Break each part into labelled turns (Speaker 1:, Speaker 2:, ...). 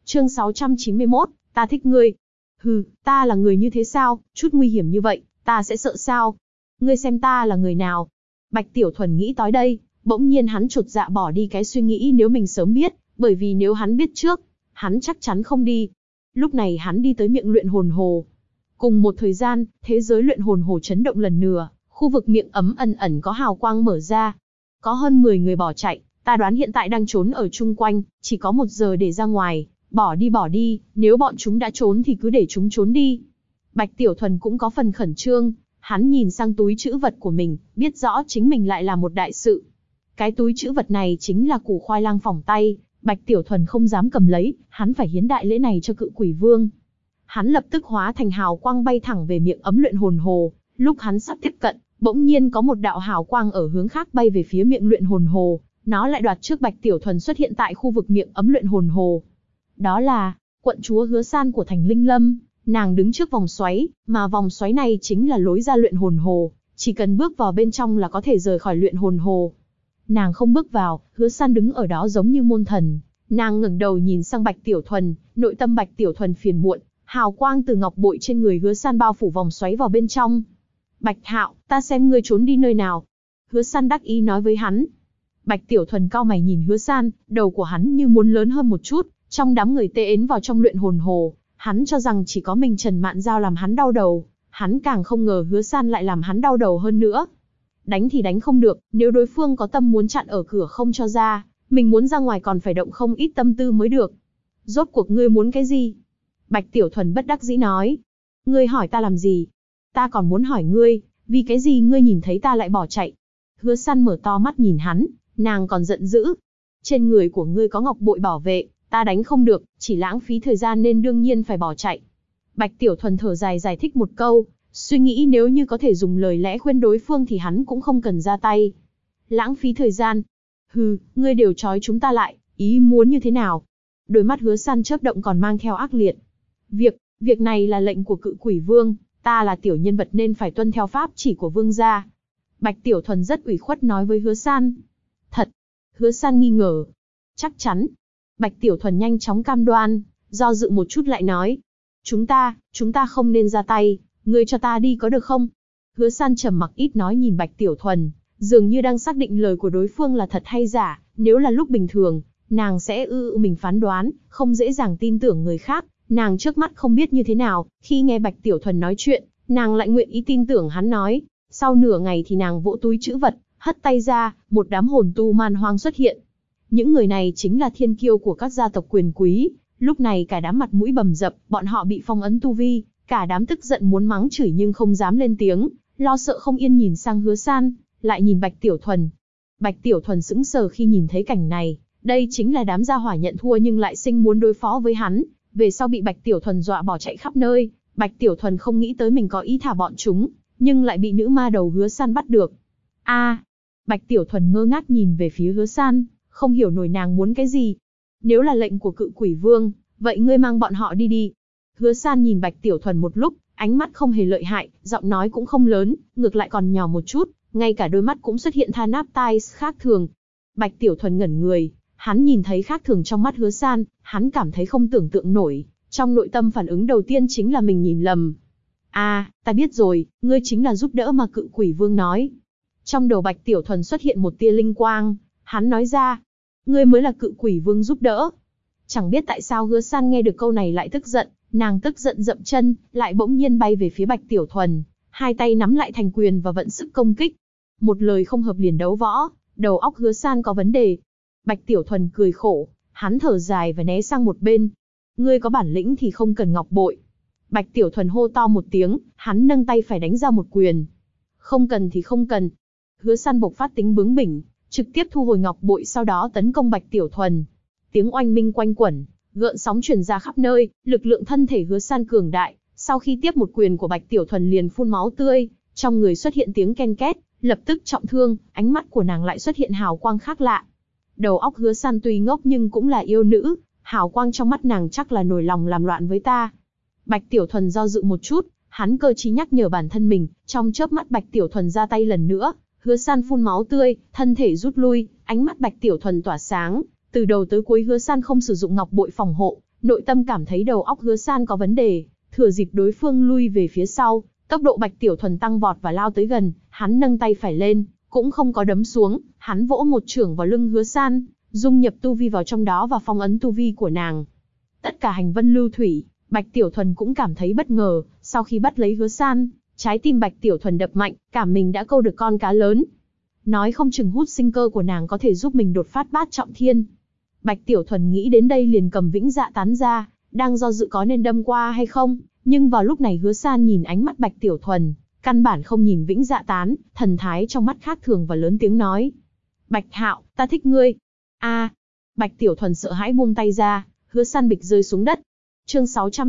Speaker 1: Chương 691, ta thích ngươi. Hừ, ta là người như thế sao, chút nguy hiểm như vậy, ta sẽ sợ sao? Ngươi xem ta là người nào? Bạch Tiểu Thuần nghĩ tới đây, bỗng nhiên hắn chột dạ bỏ đi cái suy nghĩ nếu mình sớm biết, bởi vì nếu hắn biết trước, hắn chắc chắn không đi. Lúc này hắn đi tới miệng luyện hồn hồ. Cùng một thời gian, thế giới luyện hồn hồ chấn động lần nữa, khu vực miệng ấm ẩn ẩn có hào quang mở ra. Có hơn 10 người bỏ chạy, ta đoán hiện tại đang trốn ở chung quanh, chỉ có 1 giờ để ra ngoài, bỏ đi, nếu bọn chúng đã trốn thì cứ để chúng trốn đi. Bạch Tiểu Thuần cũng có phần khẩn trương, hắn nhìn sang túi trữ vật của mình, biết rõ chính mình lại là một đại sự. Cái túi trữ vật này chính là củ khoai lang phỏng tay, Bạch Tiểu Thuần không dám cầm lấy, hắn phải hiến đại lễ này cho Cự Quỷ Vương. Hắn lập tức hóa thành hào quang bay thẳng về miệng ấm luyện hồn hồ, lúc hắn sắp tiếp cận, bỗng nhiên có một đạo hào quang ở hướng khác bay về phía miệng luyện hồn hồ, nó lại đoạt trước Bạch Tiểu Thuần xuất hiện tại khu vực miệng ấm luyện hồn hồ. Đó là quận chúa Hứa San của thành Linh Lâm, nàng đứng trước vòng xoáy, mà vòng xoáy này chính là lối ra luyện hồn hồ, chỉ cần bước vào bên trong là có thể rời khỏi luyện hồn hồ. Nàng không bước vào, Hứa San đứng ở đó giống như môn thần, nàng ngẩng đầu nhìn sang Bạch Tiểu Thuần, nội tâm Bạch Tiểu Thuần phiền muộn, hào quang từ ngọc bội trên người Hứa San bao phủ vòng xoáy vào bên trong. Bạch Hạo, ta xem ngươi trốn đi nơi nào. Hứa San đắc ý nói với hắn. Bạch Tiểu Thuần cau mày nhìn Hứa San, đầu của hắn như muốn lớn hơn một chút, trong đám người tê ến vào trong luyện hồn hồ, hắn cho rằng chỉ có mình Trần Mạn Giao làm hắn đau đầu, hắn càng không ngờ Hứa San lại làm hắn đau đầu hơn nữa. Đánh thì đánh không được, nếu đối phương có tâm muốn chặn ở cửa không cho ra, mình muốn ra ngoài còn phải động không ít tâm tư mới được. Rốt cuộc ngươi muốn cái gì? Bạch Tiểu Thuần bất đắc dĩ nói. Ngươi hỏi ta làm gì? Ta còn muốn hỏi ngươi, vì cái gì ngươi nhìn thấy ta lại bỏ chạy? Hứa San mở to mắt nhìn hắn, nàng còn giận dữ. Trên người của ngươi có ngọc bội bảo vệ, ta đánh không được, chỉ lãng phí thời gian nên đương nhiên phải bỏ chạy. Bạch Tiểu Thuần thở dài giải thích một câu, suy nghĩ nếu như có thể dùng lời lẽ khuyên đối phương thì hắn cũng không cần ra tay. Lãng phí thời gian? Hừ, ngươi đều trói chúng ta lại, ý muốn như thế nào? Đôi mắt Hứa San chớp động còn mang theo ác liệt. Việc này là lệnh của Cự Quỷ Vương, ta là tiểu nhân vật nên phải tuân theo pháp chỉ của vương gia. Bạch Tiểu Thuần rất ủy khuất nói với Hứa San. Thật? Hứa San nghi ngờ. Chắc chắn. Bạch Tiểu Thuần nhanh chóng cam đoan, do dự một chút lại nói. Chúng ta không nên ra tay, ngươi cho ta đi có được không? Hứa San trầm mặc ít nói nhìn Bạch Tiểu Thuần, dường như đang xác định lời của đối phương là thật hay giả, nếu là lúc bình thường, nàng sẽ mình phán đoán, không dễ dàng tin tưởng người khác, nàng trước mắt không biết như thế nào, khi nghe Bạch Tiểu Thuần nói chuyện, nàng lại nguyện ý tin tưởng hắn nói. Sau nửa ngày thì nàng vỗ túi trữ vật, hất tay ra, một đám hồn tu man hoang xuất hiện. Những người này chính là thiên kiêu của các gia tộc quyền quý, lúc này cả đám mặt mũi bầm dập, bọn họ bị phong ấn tu vi, cả đám tức giận muốn mắng chửi nhưng không dám lên tiếng, lo sợ không yên nhìn sang Hứa San, lại nhìn Bạch Tiểu Thuần. Bạch Tiểu Thuần sững sờ khi nhìn thấy cảnh này, đây chính là đám gia hỏa nhận thua nhưng lại sinh muốn đối phó với hắn, về sau bị Bạch Tiểu Thuần dọa bỏ chạy khắp nơi, Bạch Tiểu Thuần không nghĩ tới mình có ý thả bọn chúng, nhưng lại bị nữ ma đầu Hứa San bắt được. Bạch Tiểu Thuần ngơ ngác nhìn về phía Hứa San, không hiểu nổi nàng muốn cái gì. Nếu là lệnh của Cự Quỷ Vương, vậy ngươi mang bọn họ đi đi. Hứa San nhìn Bạch Tiểu Thuần một lúc, ánh mắt không hề lợi hại, giọng nói cũng không lớn, ngược lại còn nhỏ một chút, ngay cả đôi mắt cũng xuất hiện tha náp tai khác thường. Bạch Tiểu Thuần ngẩn người, hắn nhìn thấy khác thường trong mắt Hứa San, hắn cảm thấy không tưởng tượng nổi, trong nội tâm phản ứng đầu tiên chính là mình nhìn lầm. Ta biết rồi, ngươi chính là giúp đỡ mà Cự Quỷ Vương nói. Trong đầu Bạch Tiểu Thuần xuất hiện một tia linh quang, hắn nói ra, ngươi mới là Cự Quỷ Vương giúp đỡ. Chẳng biết tại sao Hứa San nghe được câu này lại tức giận, nàng tức giận dậm chân, lại bỗng nhiên bay về phía Bạch Tiểu Thuần, hai tay nắm lại thành quyền và vận sức công kích. Một lời không hợp liền đấu võ, đầu óc Hứa San có vấn đề. Bạch Tiểu Thuần cười khổ, hắn thở dài và né sang một bên. Ngươi có bản lĩnh thì không cần ngọc bội. Bạch Tiểu Thuần hô to một tiếng, hắn nâng tay phải đánh ra một quyền. Không cần thì không cần. Hứa San bộc phát tính bướng bỉnh, trực tiếp thu hồi ngọc bội sau đó tấn công Bạch Tiểu Thuần. Tiếng oanh minh quanh quẩn, gợn sóng truyền ra khắp nơi, lực lượng thân thể Hứa San cường đại, sau khi tiếp một quyền của Bạch Tiểu Thuần liền phun máu tươi, trong người xuất hiện tiếng ken két, lập tức trọng thương, ánh mắt của nàng lại xuất hiện hào quang khác lạ. Đầu óc Hứa San tuy ngốc nhưng cũng là yêu nữ, hào quang trong mắt nàng chắc là nổi lòng làm loạn với ta. Bạch Tiểu Thuần do dự một chút, hắn cơ trí nhắc nhở bản thân mình, trong chớp mắt Bạch Tiểu Thuần ra tay lần nữa, Hứa San phun máu tươi, thân thể rút lui, ánh mắt Bạch Tiểu Thuần tỏa sáng, từ đầu tới cuối Hứa San không sử dụng ngọc bội phòng hộ, nội tâm cảm thấy đầu óc Hứa San có vấn đề, thừa dịp đối phương lui về phía sau, tốc độ Bạch Tiểu Thuần tăng vọt và lao tới gần, hắn nâng tay phải lên, cũng không có đấm xuống, hắn vỗ một chưởng vào lưng Hứa San, dung nhập tu vi vào trong đó và phong ấn tu vi của nàng. Tất cả hành vân lưu thủy, Bạch Tiểu Thuần cũng cảm thấy bất ngờ, sau khi bắt lấy Hứa San, trái tim Bạch Tiểu Thuần đập mạnh, cảm mình đã câu được con cá lớn. Nói không chừng hút sinh cơ của nàng có thể giúp mình đột phát bát trọng thiên. Bạch Tiểu Thuần nghĩ đến đây liền cầm Vĩnh Dạ Tán ra, đang do dự có nên đâm qua hay không, nhưng vào lúc này Hứa San nhìn ánh mắt Bạch Tiểu Thuần, căn bản không nhìn Vĩnh Dạ Tán, thần thái trong mắt khác thường và lớn tiếng nói. Bạch Hạo, ta thích ngươi. Bạch Tiểu Thuần sợ hãi buông tay ra, Hứa San bịch rơi xuống đất. Chương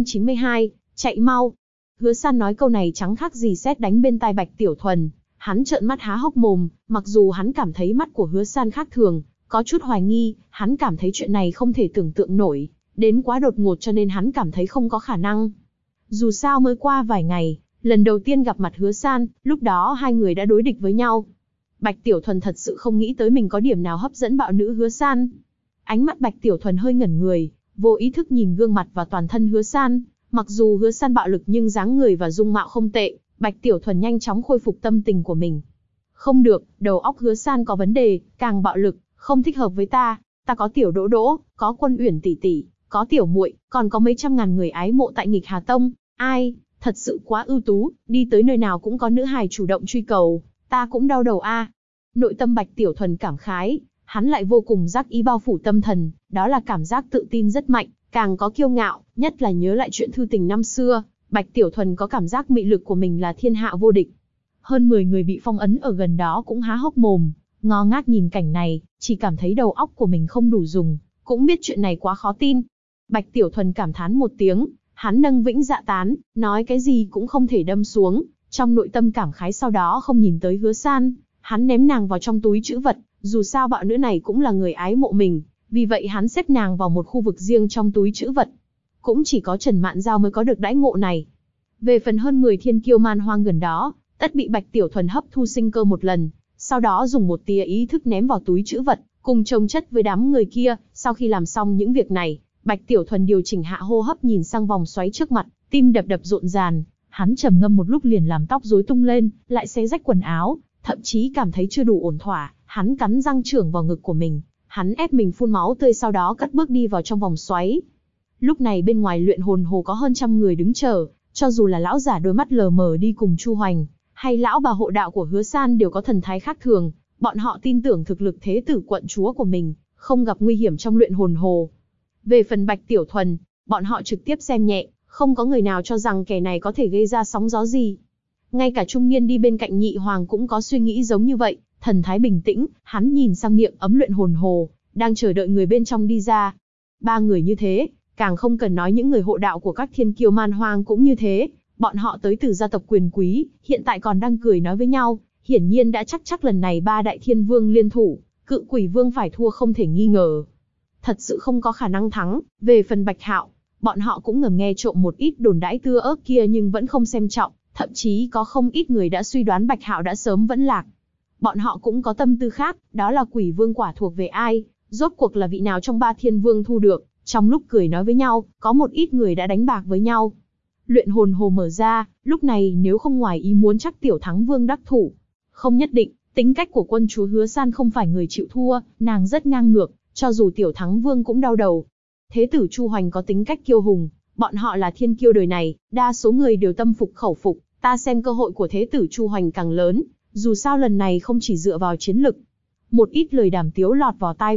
Speaker 1: 692, chạy mau. Hứa San nói câu này chẳng khác gì sét đánh bên tai Bạch Tiểu Thuần, hắn trợn mắt há hốc mồm, mặc dù hắn cảm thấy mắt của Hứa San khác thường, có chút hoài nghi, hắn cảm thấy chuyện này không thể tưởng tượng nổi, đến quá đột ngột cho nên hắn cảm thấy không có khả năng. Dù sao mới qua vài ngày, lần đầu tiên gặp mặt Hứa San, lúc đó hai người đã đối địch với nhau. Bạch Tiểu Thuần thật sự không nghĩ tới mình có điểm nào hấp dẫn bạo nữ Hứa San. Ánh mắt Bạch Tiểu Thuần hơi ngẩn người, vô ý thức nhìn gương mặt và toàn thân Hứa San, mặc dù Hứa San bạo lực nhưng dáng người và dung mạo không tệ, Bạch Tiểu Thuần nhanh chóng khôi phục tâm tình của mình. Không được, đầu óc Hứa San có vấn đề, càng bạo lực, không thích hợp với ta có Tiểu Đỗ Đỗ, có Quân Uyển tỷ tỷ, có Tiểu Muội, còn có mấy trăm ngàn người ái mộ tại Nghịch Hà Tông, ai, thật sự quá ưu tú, đi tới nơi nào cũng có nữ hài chủ động truy cầu, ta cũng đau đầu a. Nội tâm Bạch Tiểu Thuần cảm khái, hắn lại vô cùng giác ý bao phủ tâm thần, đó là cảm giác tự tin rất mạnh, càng có kiêu ngạo, nhất là nhớ lại chuyện thư tình năm xưa, Bạch Tiểu Thuần có cảm giác mị lực của mình là thiên hạ vô địch. Hơn 10 người bị phong ấn ở gần đó cũng há hốc mồm, ngơ ngác nhìn cảnh này, chỉ cảm thấy đầu óc của mình không đủ dùng, cũng biết chuyện này quá khó tin. Bạch Tiểu Thuần cảm thán một tiếng, hắn nâng Vĩnh Dạ Tán, nói cái gì cũng không thể đâm xuống, trong nội tâm cảm khái sau đó không nhìn tới Hứa San, hắn ném nàng vào trong túi trữ vật, dù sao bạo nữ này cũng là người ái mộ mình, vì vậy hắn xếp nàng vào một khu vực riêng trong túi trữ vật. Cũng chỉ có Trần Mạn Giao mới có được đãi ngộ này. Về phần hơn 10 thiên kiêu man hoang gần đó, tất bị Bạch Tiểu Thuần hấp thu sinh cơ một lần, sau đó dùng một tia ý thức ném vào túi trữ vật, cùng chồng chất với đám người kia. Sau khi làm xong những việc này, Bạch Tiểu Thuần điều chỉnh hạ hô hấp nhìn sang vòng xoáy trước mặt, tim đập đập rộn ràng, hắn trầm ngâm một lúc liền làm tóc rối tung lên, lại xé rách quần áo, thậm chí cảm thấy chưa đủ ổn thỏa, hắn cắn răng chưởng vào ngực của mình, hắn ép mình phun máu tươi sau đó cất bước đi vào trong vòng xoáy. Lúc này bên ngoài luyện hồn hồ có hơn trăm người đứng chờ, cho dù là lão giả đôi mắt lờ mờ đi cùng Chu Hoành, hay lão bà hộ đạo của Hứa San đều có thần thái khác thường, bọn họ tin tưởng thực lực thế tử quận chúa của mình, không gặp nguy hiểm trong luyện hồn hồ. Về phần Bạch Tiểu Thuần, bọn họ trực tiếp xem nhẹ, không có người nào cho rằng kẻ này có thể gây ra sóng gió gì. Ngay cả trung niên đi bên cạnh Nhị Hoàng cũng có suy nghĩ giống như vậy, thần thái bình tĩnh, hắn nhìn sang miệng ấm luyện hồn hồ, đang chờ đợi người bên trong đi ra. Ba người như thế, càng không cần nói những người hộ đạo của các thiên kiêu man hoang cũng như thế, bọn họ tới từ gia tộc quyền quý, hiện tại còn đang cười nói với nhau, hiển nhiên đã chắc lần này ba đại thiên vương liên thủ, Cự Quỷ Vương phải thua không thể nghi ngờ. Thật sự không có khả năng thắng. Về phần Bạch Hạo, bọn họ cũng ngầm nghe trộm một ít đồn đãi tưa ớt kia nhưng vẫn không xem trọng, thậm chí có không ít người đã suy đoán Bạch Hạo đã sớm vẫn lạc. Bọn họ cũng có tâm tư khác, đó là Quỷ Vương quả thuộc về ai, rốt cuộc là vị nào trong ba thiên vương thu được. Trong lúc cười nói với nhau, có một ít người đã đánh bạc với nhau. Luyện hồn hồ mở ra, lúc này nếu không ngoài ý muốn chắc Tiểu Thắng Vương đắc thủ. Không nhất định, tính cách của quân chúa Hứa San không phải người chịu thua, nàng rất ngang ngược, cho dù Tiểu Thắng Vương cũng đau đầu. Thế tử Chu Hoành có tính cách kiêu hùng, bọn họ là thiên kiêu đời này, đa số người đều tâm phục khẩu phục, ta xem cơ hội của thế tử Chu Hoành càng lớn, dù sao lần này không chỉ dựa vào chiến lực. Một ít lời đàm tiếu lọt vào tai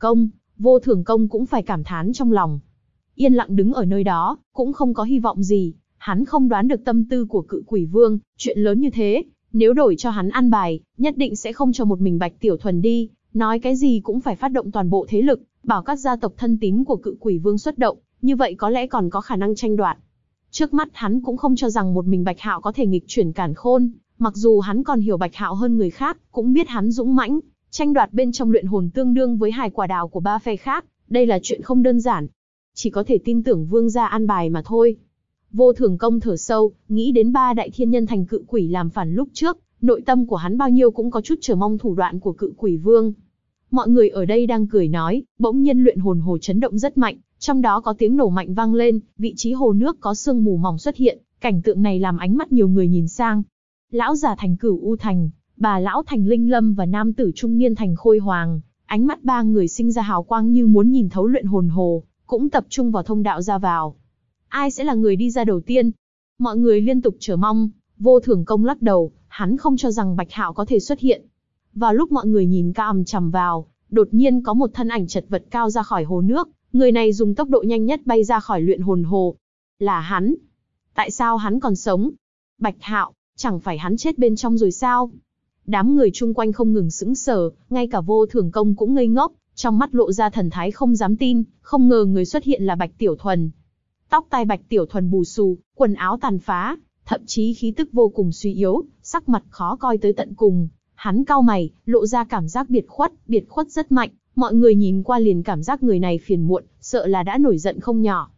Speaker 1: Vô Thường Công cũng phải cảm thán trong lòng. Yên lặng đứng ở nơi đó, cũng không có hy vọng gì, hắn không đoán được tâm tư của Cự Quỷ Vương, chuyện lớn như thế, nếu đổi cho hắn ăn bài, nhất định sẽ không cho một mình Bạch Tiểu Thuần đi, nói cái gì cũng phải phát động toàn bộ thế lực, bảo các gia tộc thân tín của Cự Quỷ Vương xuất động, như vậy có lẽ còn có khả năng tranh đoạt. Trước mắt hắn cũng không cho rằng một mình Bạch Hạo có thể nghịch chuyển càn khôn, mặc dù hắn còn hiểu Bạch Hạo hơn người khác, cũng biết hắn dũng mãnh, tranh đoạt bên trong luyện hồn tương đương với hài quả đào của ba phe khác, đây là chuyện không đơn giản. Chỉ có thể tin tưởng vương gia an bài mà thôi. Vô Thường Công thở sâu, nghĩ đến ba đại thiên nhân thành cự quỷ làm phản lúc trước, nội tâm của hắn bao nhiêu cũng có chút chờ mong thủ đoạn của Cự Quỷ Vương. Mọi người ở đây đang cười nói, bỗng nhiên luyện hồn hồ chấn động rất mạnh, Trong đó có tiếng nổ mạnh vang lên, vị trí hồ nước có sương mù mỏng xuất hiện, cảnh tượng này làm ánh mắt nhiều người nhìn sang. Lão già Thành Cửu U Thành, bà lão Thành Linh Lâm và nam tử trung niên Thành Khôi Hoàng, ánh mắt ba người sinh ra hào quang như muốn nhìn thấu luyện hồn hồ, cũng tập trung vào thông đạo ra vào. Ai sẽ là người đi ra đầu tiên? Mọi người liên tục chờ mong. Vô Thường Công lắc đầu, hắn không cho rằng Bạch Hạo có thể xuất hiện. Vào lúc mọi người nhìn chằm chằm vào, đột nhiên có một thân ảnh chật vật cao ra khỏi hồ nước, người này dùng tốc độ nhanh nhất bay ra khỏi luyện hồn hồ. Là hắn. Tại sao hắn còn sống? Bạch Hạo, chẳng phải hắn chết bên trong rồi sao? Đám người chung quanh không ngừng sững sờ, ngay cả Vô Thường Công cũng ngây ngốc, trong mắt lộ ra thần thái không dám tin, không ngờ người xuất hiện là Bạch Tiểu Thuần. Tóc tai Bạch Tiểu Thuần bù xù, quần áo tàn phá, thậm chí khí tức vô cùng suy yếu, sắc mặt khó coi tới tận cùng. Hắn cau mày, lộ ra cảm giác biệt khuất rất mạnh, mọi người nhìn qua liền cảm giác người này phiền muộn, sợ là đã nổi giận không nhỏ.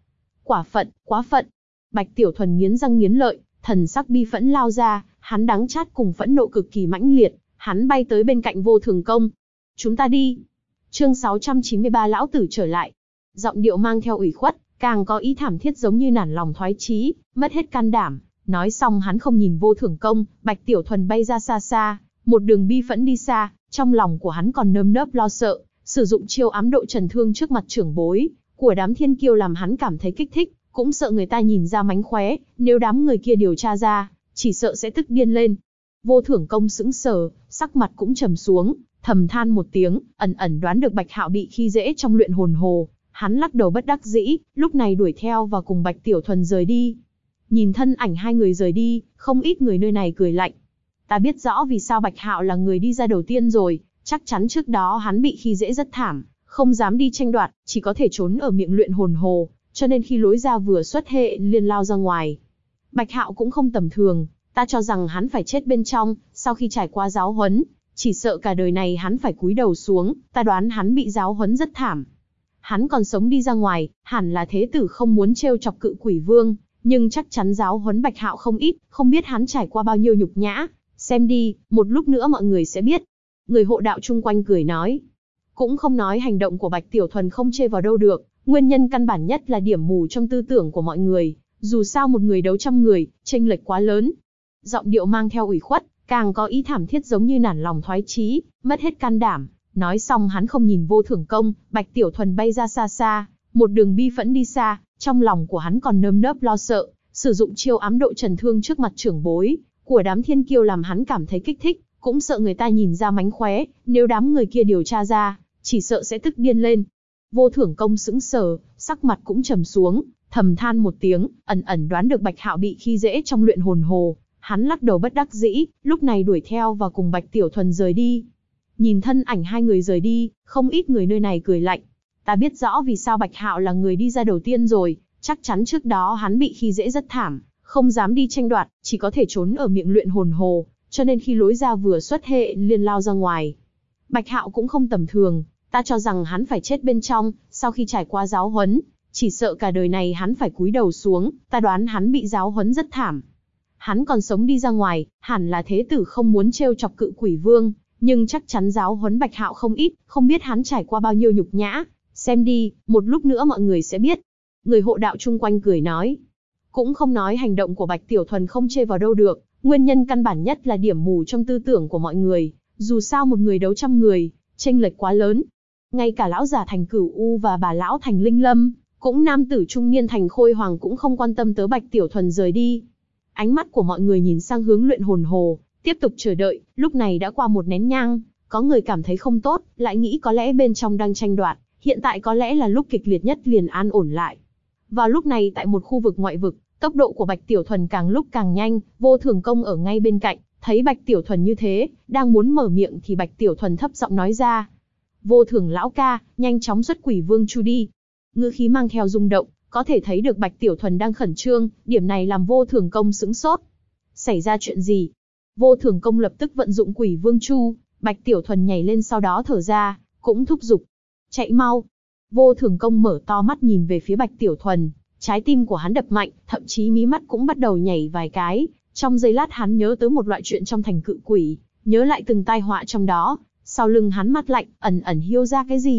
Speaker 1: Quá phận. Bạch Tiểu Thuần nghiến răng nghiến lợi, thần sắc bi phẫn lao ra, hắn đắng chát cùng phẫn nộ cực kỳ mãnh liệt, hắn bay tới bên cạnh Vô Thường Công. Chúng ta đi. Chương 693 lão tử trở lại. Giọng điệu mang theo ủy khuất, càng có ý thảm thiết giống như nản lòng thoái chí, mất hết can đảm. Nói xong hắn không nhìn Vô Thường Công, Bạch Tiểu Thuần bay ra xa xa, một đường bi phẫn đi xa, trong lòng của hắn còn nơm nớp lo sợ, sử dụng chiêu ám độ trần thương trước mặt trưởng bối của đám thiên kiêu làm hắn cảm thấy kích thích, cũng sợ người ta nhìn ra mánh khóe, nếu đám người kia điều tra ra, chỉ sợ sẽ tức điên lên. Vô Thường Công sững sờ, sắc mặt cũng trầm xuống, thầm than một tiếng, ẩn ẩn đoán được Bạch Hạo bị khi dễ trong luyện hồn hồ, hắn lắc đầu bất đắc dĩ, lúc này đuổi theo và cùng Bạch Tiểu Thuần rời đi. Nhìn thân ảnh hai người rời đi, không ít người nơi này cười lạnh. Ta biết rõ vì sao Bạch Hạo là người đi ra đầu tiên rồi, chắc chắn trước đó hắn bị khi dễ rất thảm, không dám đi tranh đoạt, chỉ có thể trốn ở miệng luyện hồn hồ, cho nên khi lối ra vừa xuất hiện liền lao ra ngoài. Bạch Hạo cũng không tầm thường, ta cho rằng hắn phải chết bên trong, sau khi trải qua giáo huấn, chỉ sợ cả đời này hắn phải cúi đầu xuống, ta đoán hắn bị giáo huấn rất thảm. Hắn còn sống đi ra ngoài, hẳn là thế tử không muốn trêu chọc Cự Quỷ Vương, nhưng chắc chắn giáo huấn Bạch Hạo không ít, không biết hắn trải qua bao nhiêu nhục nhã. Xem đi, một lúc nữa mọi người sẽ biết. Người hộ đạo chung quanh cười nói. Cũng không nói hành động của Bạch Tiểu Thuần không chê vào đâu được, nguyên nhân căn bản nhất là điểm mù trong tư tưởng của mọi người. Dù sao một người đấu trăm người, chênh lệch quá lớn. Giọng điệu mang theo ủy khuất, càng có ý thảm thiết giống như nản lòng thoái chí, mất hết can đảm. Nói xong hắn không nhìn Vô Thường Công, Bạch Tiểu Thuần bay ra xa xa, một đường bi phẫn đi xa, trong lòng của hắn còn nơm nớp lo sợ, sử dụng chiêu ám độ trần thương trước mặt trưởng bối của đám thiên kiêu làm hắn cảm thấy kích thích, cũng sợ người ta nhìn ra mánh khóe, nếu đám người kia điều tra ra, chỉ sợ sẽ tức điên lên. Vô Thường Công sững sờ, sắc mặt cũng trầm xuống, thầm than một tiếng, ẩn ẩn đoán được Bạch Hạo bị khi dễ trong luyện hồn hồ, hắn lắc đầu bất đắc dĩ, lúc này đuổi theo và cùng Bạch Tiểu Thuần rời đi. Nhìn thân ảnh hai người rời đi, không ít người nơi này cười lạnh. Ta biết rõ vì sao Bạch Hạo là người đi ra đầu tiên rồi, chắc chắn trước đó hắn bị khi dễ rất thảm, không dám đi tranh đoạt, chỉ có thể trốn ở miệng luyện hồn hồ, cho nên khi lối ra vừa xuất hiện liền lao ra ngoài. Bạch Hạo cũng không tầm thường, ta cho rằng hắn phải chết bên trong, sau khi trải qua giáo huấn, chỉ sợ cả đời này hắn phải cúi đầu xuống, ta đoán hắn bị giáo huấn rất thảm. Hắn còn sống đi ra ngoài, hẳn là thế tử không muốn trêu chọc Cự Quỷ Vương, nhưng chắc chắn giáo huấn Bạch Hạo không ít, không biết hắn trải qua bao nhiêu nhục nhã. Xem đi, một lúc nữa mọi người sẽ biết. Người hộ đạo chung quanh cười nói. Cũng không nói hành động của Bạch Tiểu Thuần không chê vào đâu được, nguyên nhân căn bản nhất là điểm mù trong tư tưởng của mọi người. Dù sao một người đấu trăm người, chênh lệch quá lớn. Ngay cả lão già Thành Cửu U và bà lão Thành Linh Lâm, cũng nam tử trung niên Thành Khôi Hoàng cũng không quan tâm tới Bạch Tiểu Thuần rời đi. Ánh mắt của mọi người nhìn sang hướng luyện hồn hồ, tiếp tục chờ đợi. Lúc này đã qua một nén nhang, có người cảm thấy không tốt, lại nghĩ có lẽ bên trong đang tranh đoạt, hiện tại có lẽ là lúc kịch liệt nhất liền an ổn lại. Vào lúc này tại một khu vực ngoại vực, tốc độ của Bạch Tiểu Thuần càng lúc càng nhanh, Vô Thường Công ở ngay bên cạnh, thấy Bạch Tiểu Thuần như thế, đang muốn mở miệng thì Bạch Tiểu Thuần thấp giọng nói ra. Vô Thường lão ca, nhanh chóng xuất Quỷ Vương Chu đi. Ngữ khí mang theo rung động, có thể thấy được Bạch Tiểu Thuần đang khẩn trương, điểm này làm Vô Thường Công sững sốt. Xảy ra chuyện gì? Vô Thường Công lập tức vận dụng Quỷ Vương Chu, Bạch Tiểu Thuần nhảy lên sau đó thở ra, cũng thúc giục. Chạy mau. Vô Thường Công mở to mắt nhìn về phía Bạch Tiểu Thuần, trái tim của hắn đập mạnh, thậm chí mí mắt cũng bắt đầu nhảy vài cái. Trong giây lát hắn nhớ tới một loại chuyện trong thành Cự Quỷ, nhớ lại từng tai họa trong đó, sau lưng hắn mắt lạnh, ẩn ẩn hiêu ra cái gì,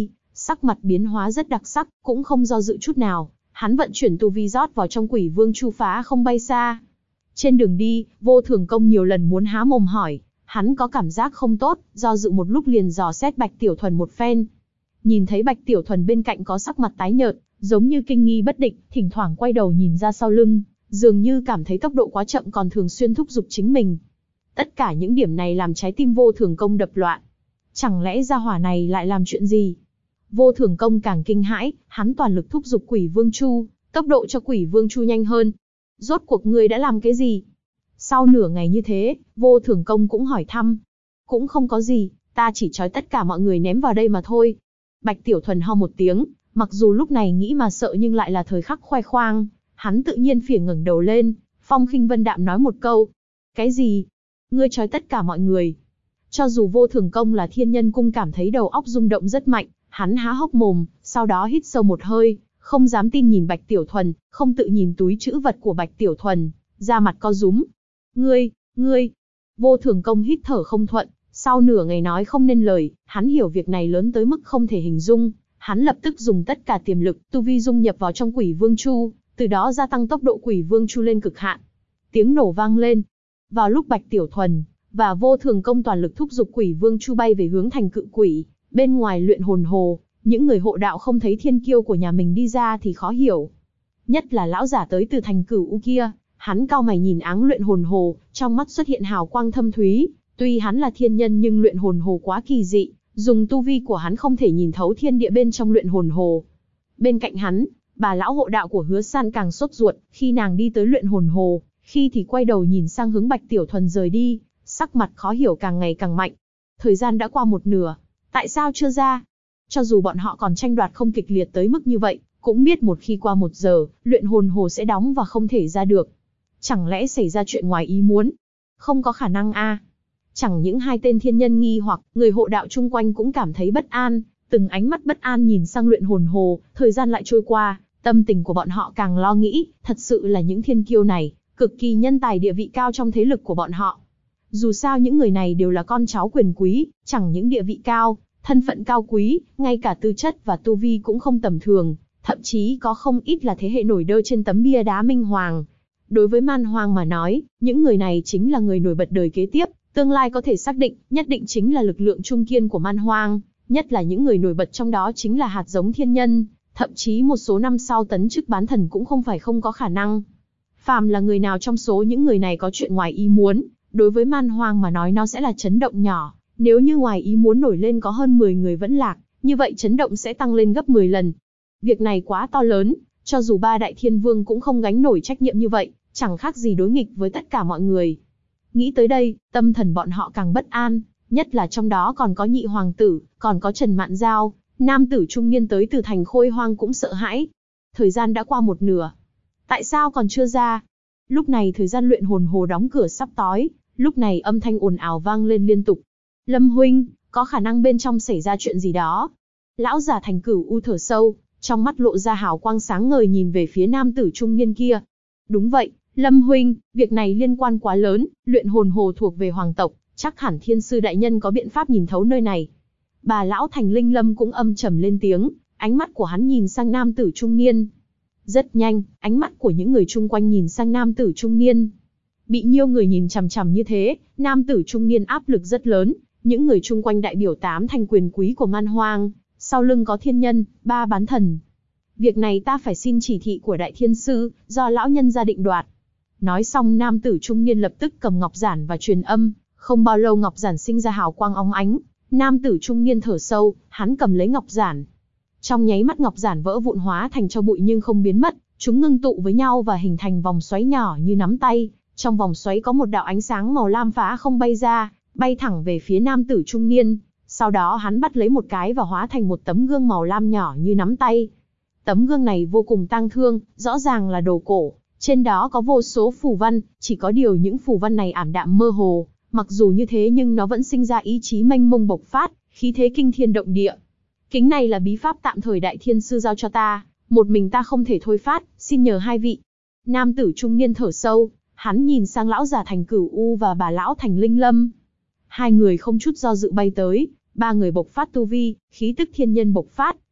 Speaker 1: sắc mặt biến hóa rất đặc sắc, cũng không do dự chút nào, hắn vận chuyển tu vi rót vào trong Quỷ Vương Chu phá không bay xa. Trên đường đi, Vô Thường Công nhiều lần muốn há mồm hỏi, hắn có cảm giác không tốt, do dự một lúc liền dò xét Bạch Tiểu Thuần một phen. Nhìn thấy Bạch Tiểu Thuần bên cạnh có sắc mặt tái nhợt, giống như kinh nghi bất định, thỉnh thoảng quay đầu nhìn ra sau lưng, dường như cảm thấy tốc độ quá chậm còn thường xuyên thúc giục chính mình. Tất cả những điểm này làm trái tim Vô Thường Công đập loạn. Chẳng lẽ gia hỏa này lại làm chuyện gì? Vô Thường Công càng kinh hãi, hắn toàn lực thúc giục Quỷ Vương Chu, tốc độ cho Quỷ Vương Chu nhanh hơn. Rốt cuộc ngươi đã làm cái gì? Sau nửa ngày như thế, Vô Thường Công cũng hỏi thăm. Cũng không có gì, ta chỉ trói tất cả mọi người ném vào đây mà thôi. Bạch Tiểu Thuần ho một tiếng, mặc dù lúc này nghĩ mà sợ nhưng lại là thời khắc khoe khoang, hắn tự nhiên phỉ ngẩng đầu lên, phong khinh vân đạm nói một câu. Cái gì? Ngươi trói tất cả mọi người? Cho dù Vô Thường Công là Thiên Nhân Cung cảm thấy đầu óc rung động rất mạnh, hắn há hốc mồm, sau đó hít sâu một hơi, không dám tin nhìn Bạch Tiểu Thuần, không tự nhìn túi trữ vật của Bạch Tiểu Thuần, da mặt co rúm. Ngươi, Vô Thường Công hít thở không thuận, sau nửa ngày nói không nên lời, hắn hiểu việc này lớn tới mức không thể hình dung, hắn lập tức dùng tất cả tiềm lực, tu vi dung nhập vào trong Quỷ Vương Chu, từ đó gia tăng tốc độ Quỷ Vương Chu lên cực hạn. Tiếng nổ vang lên. Vào lúc Bạch Tiểu Thuần và Vô Thường Công toàn lực thúc giục Quỷ Vương Chu bay về hướng thành Cự Quỷ, bên ngoài luyện hồn hồ, những người hộ đạo không thấy thiên kiêu của nhà mình đi ra thì khó hiểu. Nhất là lão giả tới từ thành Cửu U kia, hắn cau mày nhìn áng luyện hồn hồ, trong mắt xuất hiện hào quang thâm thúy. Tuy hắn là thiên nhân nhưng luyện hồn hồ quá kỳ dị, dùng tu vi của hắn không thể nhìn thấu thiên địa bên trong luyện hồn hồ. Bên cạnh hắn, bà lão hộ đạo của Hứa San càng sốt ruột, khi nàng đi tới luyện hồn hồ, khi thì quay đầu nhìn sang hướng Bạch Tiểu Thuần rời đi, sắc mặt khó hiểu càng ngày càng mạnh. Thời gian đã qua một nửa, tại sao chưa ra? Cho dù bọn họ còn tranh đoạt không kịch liệt tới mức như vậy, cũng biết một khi qua 1 giờ, luyện hồn hồ sẽ đóng và không thể ra được. Chẳng lẽ xảy ra chuyện ngoài ý muốn? Không có khả năng a. Chẳng những hai tên thiên nhân nghi hoặc, người hộ đạo chung quanh cũng cảm thấy bất an, từng ánh mắt bất an nhìn sang luyện hồn hồ, thời gian lại trôi qua, tâm tình của bọn họ càng lo nghĩ, thật sự là những thiên kiêu này, cực kỳ nhân tài địa vị cao trong thế lực của bọn họ. Dù sao những người này đều là con cháu quyền quý, chẳng những địa vị cao, thân phận cao quý, ngay cả tư chất và tu vi cũng không tầm thường, thậm chí có không ít là thế hệ nổi đơ trên tấm bia đá Minh Hoàng. Đối với Man Hoang mà nói, những người này chính là người nổi bật đời kế tiếp, tương lai có thể xác định, nhất định chính là lực lượng trung kiên của Man Hoang, nhất là những người nổi bật trong đó chính là hạt giống thiên nhân, thậm chí một số năm sau tấn chức bán thần cũng không phải không có khả năng. Phàm là người nào trong số những người này có chuyện ngoài ý muốn, đối với Man Hoang mà nói nó sẽ là chấn động nhỏ, nếu như ngoài ý muốn nổi lên có hơn 10 người vẫn lạc, như vậy chấn động sẽ tăng lên gấp 10 lần. Việc này quá to lớn, cho dù 3 đại thiên vương cũng không gánh nổi trách nhiệm như vậy, chẳng khác gì đối nghịch với tất cả mọi người. Nghĩ tới đây, tâm thần bọn họ càng bất an, nhất là trong đó còn có Nhị Hoàng tử, còn có Trần Mạn Giao, nam tử trung niên tới từ thành Khôi Hoang cũng sợ hãi. Thời gian đã qua 1/2. Tại sao còn chưa ra? Lúc này thời gian luyện hồn hồ đóng cửa sắp tối, lúc này âm thanh ồn ào vang lên liên tục. Lâm huynh, có khả năng bên trong xảy ra chuyện gì đó. Lão già thành Cửu U thở sâu, trong mắt lộ ra hào quang sáng ngời nhìn về phía nam tử trung niên kia. Đúng vậy, Lâm huynh, việc này liên quan quá lớn, luyện hồn hồ thuộc về hoàng tộc, chắc hẳn thiên sư đại nhân có biện pháp nhìn thấu nơi này. Bà lão thành Linh Lâm cũng âm trầm lên tiếng, ánh mắt của hắn nhìn sang nam tử trung niên. Rất nhanh, ánh mắt của những người chung quanh nhìn sang nam tử trung niên. Bị nhiều người nhìn chằm chằm như thế, nam tử trung niên áp lực rất lớn, những người chung quanh đại biểu 8 thành quyền quý của Man Hoang, sau lưng có thiên nhân, 3 bán thần. Việc này ta phải xin chỉ thị của đại thiên sư, do lão nhân ra định đoạt. Nói xong nam tử trung niên lập tức cầm ngọc giản và truyền âm, không bao lâu ngọc giản sinh ra hào quang óng ánh, nam tử trung niên thở sâu, hắn cầm lấy ngọc giản. Trong nháy mắt ngọc giản vỡ vụn hóa thành tro bụi nhưng không biến mất, chúng ngưng tụ với nhau và hình thành vòng xoáy nhỏ như nắm tay, trong vòng xoáy có một đạo ánh sáng màu lam phá không bay ra, bay thẳng về phía nam tử trung niên, sau đó hắn bắt lấy một cái và hóa thành một tấm gương màu lam nhỏ như nắm tay. Tấm gương này vô cùng tang thương, rõ ràng là đồ cổ, trên đó có vô số phù văn, chỉ có điều những phù văn này ảm đạm mơ hồ, mặc dù như thế nhưng nó vẫn sinh ra ý chí mênh mông bộc phát, khí thế kinh thiên động địa. Kính này là bí pháp tạm thời đại thiên sư giao cho ta, một mình ta không thể thôi phát, xin nhờ hai vị. Nam tử trung niên thở sâu, hắn nhìn sang lão già thành Cửu U và bà lão thành Linh Lâm. Hai người không chút do dự bay tới, ba người bộc phát tu vi, khí tức thiên nhân bộc phát,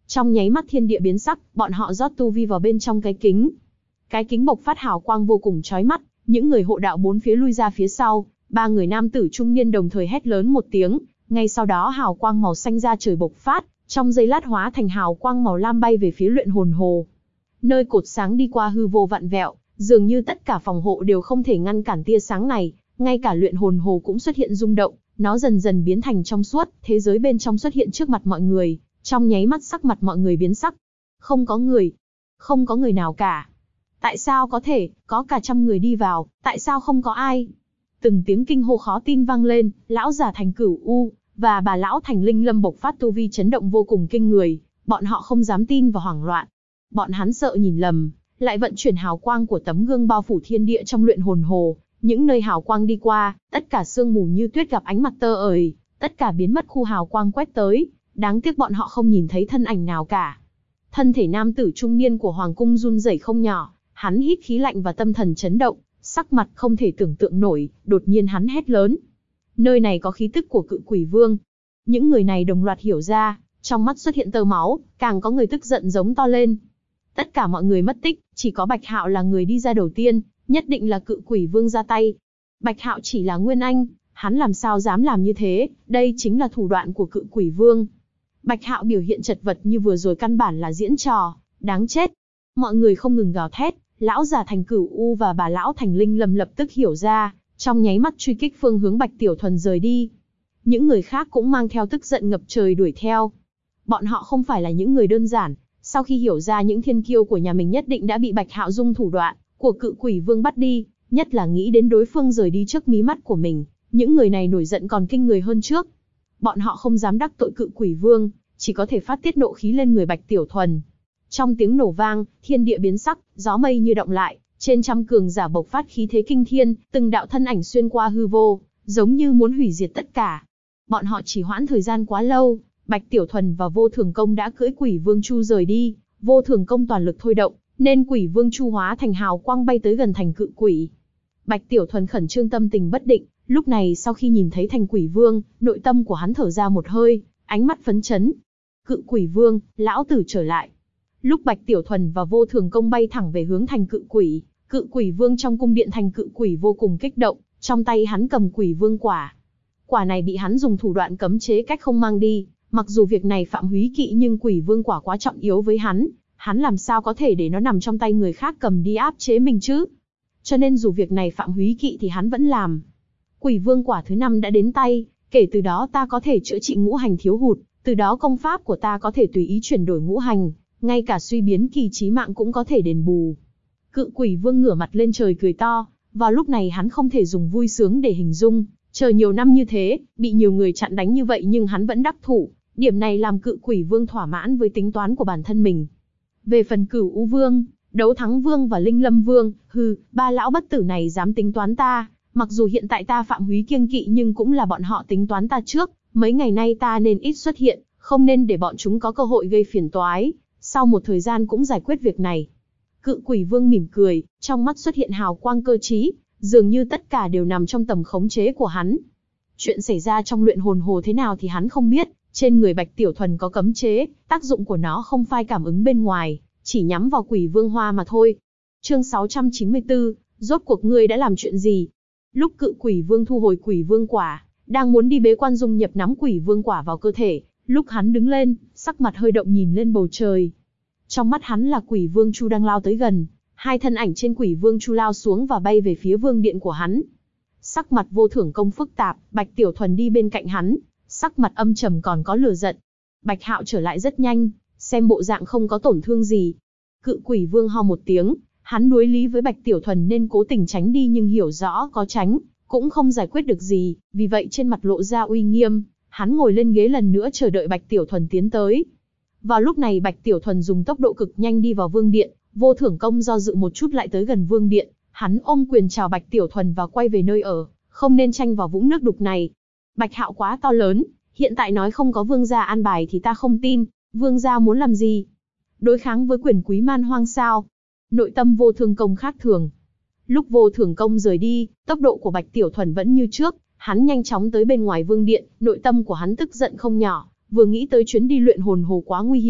Speaker 1: Trong nháy mắt thiên địa biến sắc, bọn họ rót tu vi vào bên trong cái kính. Cái kính bộc phát hào quang vô cùng chói mắt, những người hộ đạo bốn phía lui ra phía sau, ba người nam tử trung niên đồng thời hét lớn một tiếng, ngay sau đó hào quang màu xanh ra trời bộc phát, trong giây lát hóa thành hào quang màu lam bay về phía luyện hồn hồ. Nơi cột sáng đi qua hư vô vặn vẹo, dường như tất cả phòng hộ đều không thể ngăn cản tia sáng này, ngay cả luyện hồn hồ cũng xuất hiện rung động, nó dần dần biến thành trong suốt, thế giới bên trong xuất hiện trước mặt mọi người, trong nháy mắt sắc mặt mọi người biến sắc. Không có người nào cả. Tại sao có thể, có cả trăm người đi vào, tại sao không có ai? Từng tiếng kinh hô khó tin vang lên, lão già Thành Cửu U và bà lão Thành Linh Lâm bộc phát tu vi chấn động vô cùng kinh người, bọn họ không dám tin và hoảng loạn. Bọn hắn sợ nhìn lầm, lại vận chuyển hào quang của tấm gương bao phủ thiên địa trong luyện hồn hồ, những nơi hào quang đi qua, tất cả sương mù như tuyết gặp ánh mặt tơ ời, tất cả biến mất khu hào quang quét tới, đáng tiếc bọn họ không nhìn thấy thân ảnh nào cả. Thân thể nam tử trung niên của hoàng cung run rẩy không nhỏ, hắn hít khí lạnh và tâm thần chấn động, sắc mặt không thể tưởng tượng nổi, đột nhiên hắn hét lớn. Nơi này có khí tức của Cự Quỷ Vương. Những người này đồng loạt hiểu ra, trong mắt xuất hiện tơ máu, càng có người tức giận giống to lên. Tất cả mọi người mất tích, chỉ có Bạch Hạo là người đi ra đầu tiên, nhất định là Cự Quỷ Vương ra tay. Bạch Hạo chỉ là Nguyên Anh, hắn làm sao dám làm như thế, đây chính là thủ đoạn của Cự Quỷ Vương. Bạch Hạo biểu hiện chật vật như vừa rồi căn bản là diễn trò, đáng chết. Mọi người không ngừng gào thét, lão già Thành Cửu U và bà lão Thành Linh Lâm lập tức hiểu ra, trong nháy mắt truy kích phương hướng Bạch Tiểu Thuần rời đi. Những người khác cũng mang theo tức giận ngập trời đuổi theo. Bọn họ không phải là những người đơn giản, sau khi hiểu ra những thiên kiêu của nhà mình nhất định đã bị Bạch Hạo dùng thủ đoạn của Cự Quỷ Vương bắt đi, nhất là nghĩ đến đối phương rời đi trước mí mắt của mình, những người này nổi giận còn kinh người hơn trước. Bọn họ không dám đắc tội Cự Quỷ Vương, chỉ có thể phát tiết nộ khí lên người Bạch Tiểu Thuần. Trong tiếng nổ vang, thiên địa biến sắc, gió mây như động lại, trên trăm cường giả bộc phát khí thế kinh thiên, từng đạo thân ảnh xuyên qua hư vô, giống như muốn hủy diệt tất cả. Bọn họ chỉ hoãn thời gian quá lâu, Bạch Tiểu Thuần và Vô Thường Công đã cưỡi Quỷ Vương Chu rời đi, Vô Thường Công toàn lực thôi động, nên Quỷ Vương Chu hóa thành hào quang bay tới gần thành Cự Quỷ. Bạch Tiểu Thuần khẩn trương tâm tình bất định, lúc này sau khi nhìn thấy thành Quỷ Vương, nội tâm của hắn thở ra một hơi, ánh mắt phấn chấn. Cự Quỷ Vương, lão tử trở lại. Lúc Bạch Tiểu Thuần và Vô Thường Công bay thẳng về hướng thành Cự Quỷ Vương trong cung điện thành Cự Quỷ vô cùng kích động, trong tay hắn cầm Quỷ Vương quả. Quả này bị hắn dùng thủ đoạn cấm chế cách không mang đi, mặc dù việc này phạm húy kỵ nhưng Quỷ Vương quả quá trọng yếu với hắn làm sao có thể để nó nằm trong tay người khác cầm đi áp chế mình chứ? Cho nên dù việc này phạm húy kỵ thì hắn vẫn làm. Quỷ Vương quả thứ 5 đã đến tay, kể từ đó ta có thể chữa trị ngũ hành thiếu hụt, từ đó công pháp của ta có thể tùy ý chuyển đổi ngũ hành, ngay cả suy biến kỳ chí mạng cũng có thể đền bù. Cự Quỷ Vương ngửa mặt lên trời cười to, vào lúc này hắn không thể dùng vui sướng để hình dung, chờ nhiều năm như thế, bị nhiều người chặn đánh như vậy nhưng hắn vẫn đắc thủ, điểm này làm Cự Quỷ Vương thỏa mãn với tính toán của bản thân mình. Về phần Cửu U Vương, Đấu Thắng Vương và Linh Lâm Vương, ba lão bất tử này dám tính toán ta, mặc dù hiện tại ta phạm húy kiêng kỵ nhưng cũng là bọn họ tính toán ta trước, mấy ngày nay ta nên ít xuất hiện, không nên để bọn chúng có cơ hội gây phiền toái, sau một thời gian cũng giải quyết việc này. Cự Quỷ Vương mỉm cười, trong mắt xuất hiện hào quang cơ trí, dường như tất cả đều nằm trong tầm khống chế của hắn. Chuyện xảy ra trong luyện hồn hồ thế nào thì hắn không biết, trên người Bạch Tiểu Thuần có cấm chế, tác dụng của nó không phai cảm ứng bên ngoài, chỉ nhắm vào Quỷ Vương Hoa mà thôi. Chương 694, rốt cuộc ngươi đã làm chuyện gì? Lúc Cự Quỷ Vương thu hồi Quỷ Vương quả, đang muốn đi bế quan dung nhập nắm Quỷ Vương quả vào cơ thể, lúc hắn đứng lên, sắc mặt hơi động nhìn lên bầu trời. Trong mắt hắn là Quỷ Vương Chu đang lao tới gần, hai thân ảnh trên Quỷ Vương Chu lao xuống và bay về phía vương điện của hắn. Sắc mặt Vô Thưởng Công phức tạp, Bạch Tiểu Thuần đi bên cạnh hắn, sắc mặt âm trầm còn có lửa giận. Bạch Hạo trở lại rất nhanh, xem bộ dạng không có tổn thương gì. Cự Quỷ Vương ho một tiếng, hắn đối lý với Bạch Tiểu Thuần nên cố tình tránh đi nhưng hiểu rõ có tránh, cũng không giải quyết được gì, vì vậy trên mặt lộ ra uy nghiêm, hắn ngồi lên ghế lần nữa chờ đợi Bạch Tiểu Thuần tiến tới. Vào lúc này Bạch Tiểu Thuần dùng tốc độ cực nhanh đi vào vương điện, Vô Thưởng Công do dự một chút lại tới gần vương điện, hắn ôm quyền chào Bạch Tiểu Thuần và quay về nơi ở, không nên tranh vào vũng nước đục này. Bạch Hạo quá to lớn, hiện tại nói không có vương gia an bài thì ta không tin, vương gia muốn làm gì? Đối kháng với quyền quý man hoang sao? Nội tâm Vô Thường Công khác thường. Lúc Vô Thường Công rời đi, tốc độ của Bạch Tiểu Thuần vẫn như trước, hắn nhanh chóng tới bên ngoài vương điện, nội tâm của hắn tức giận không nhỏ, vừa nghĩ tới chuyến đi luyện hồn hồ quá nguy hiểm,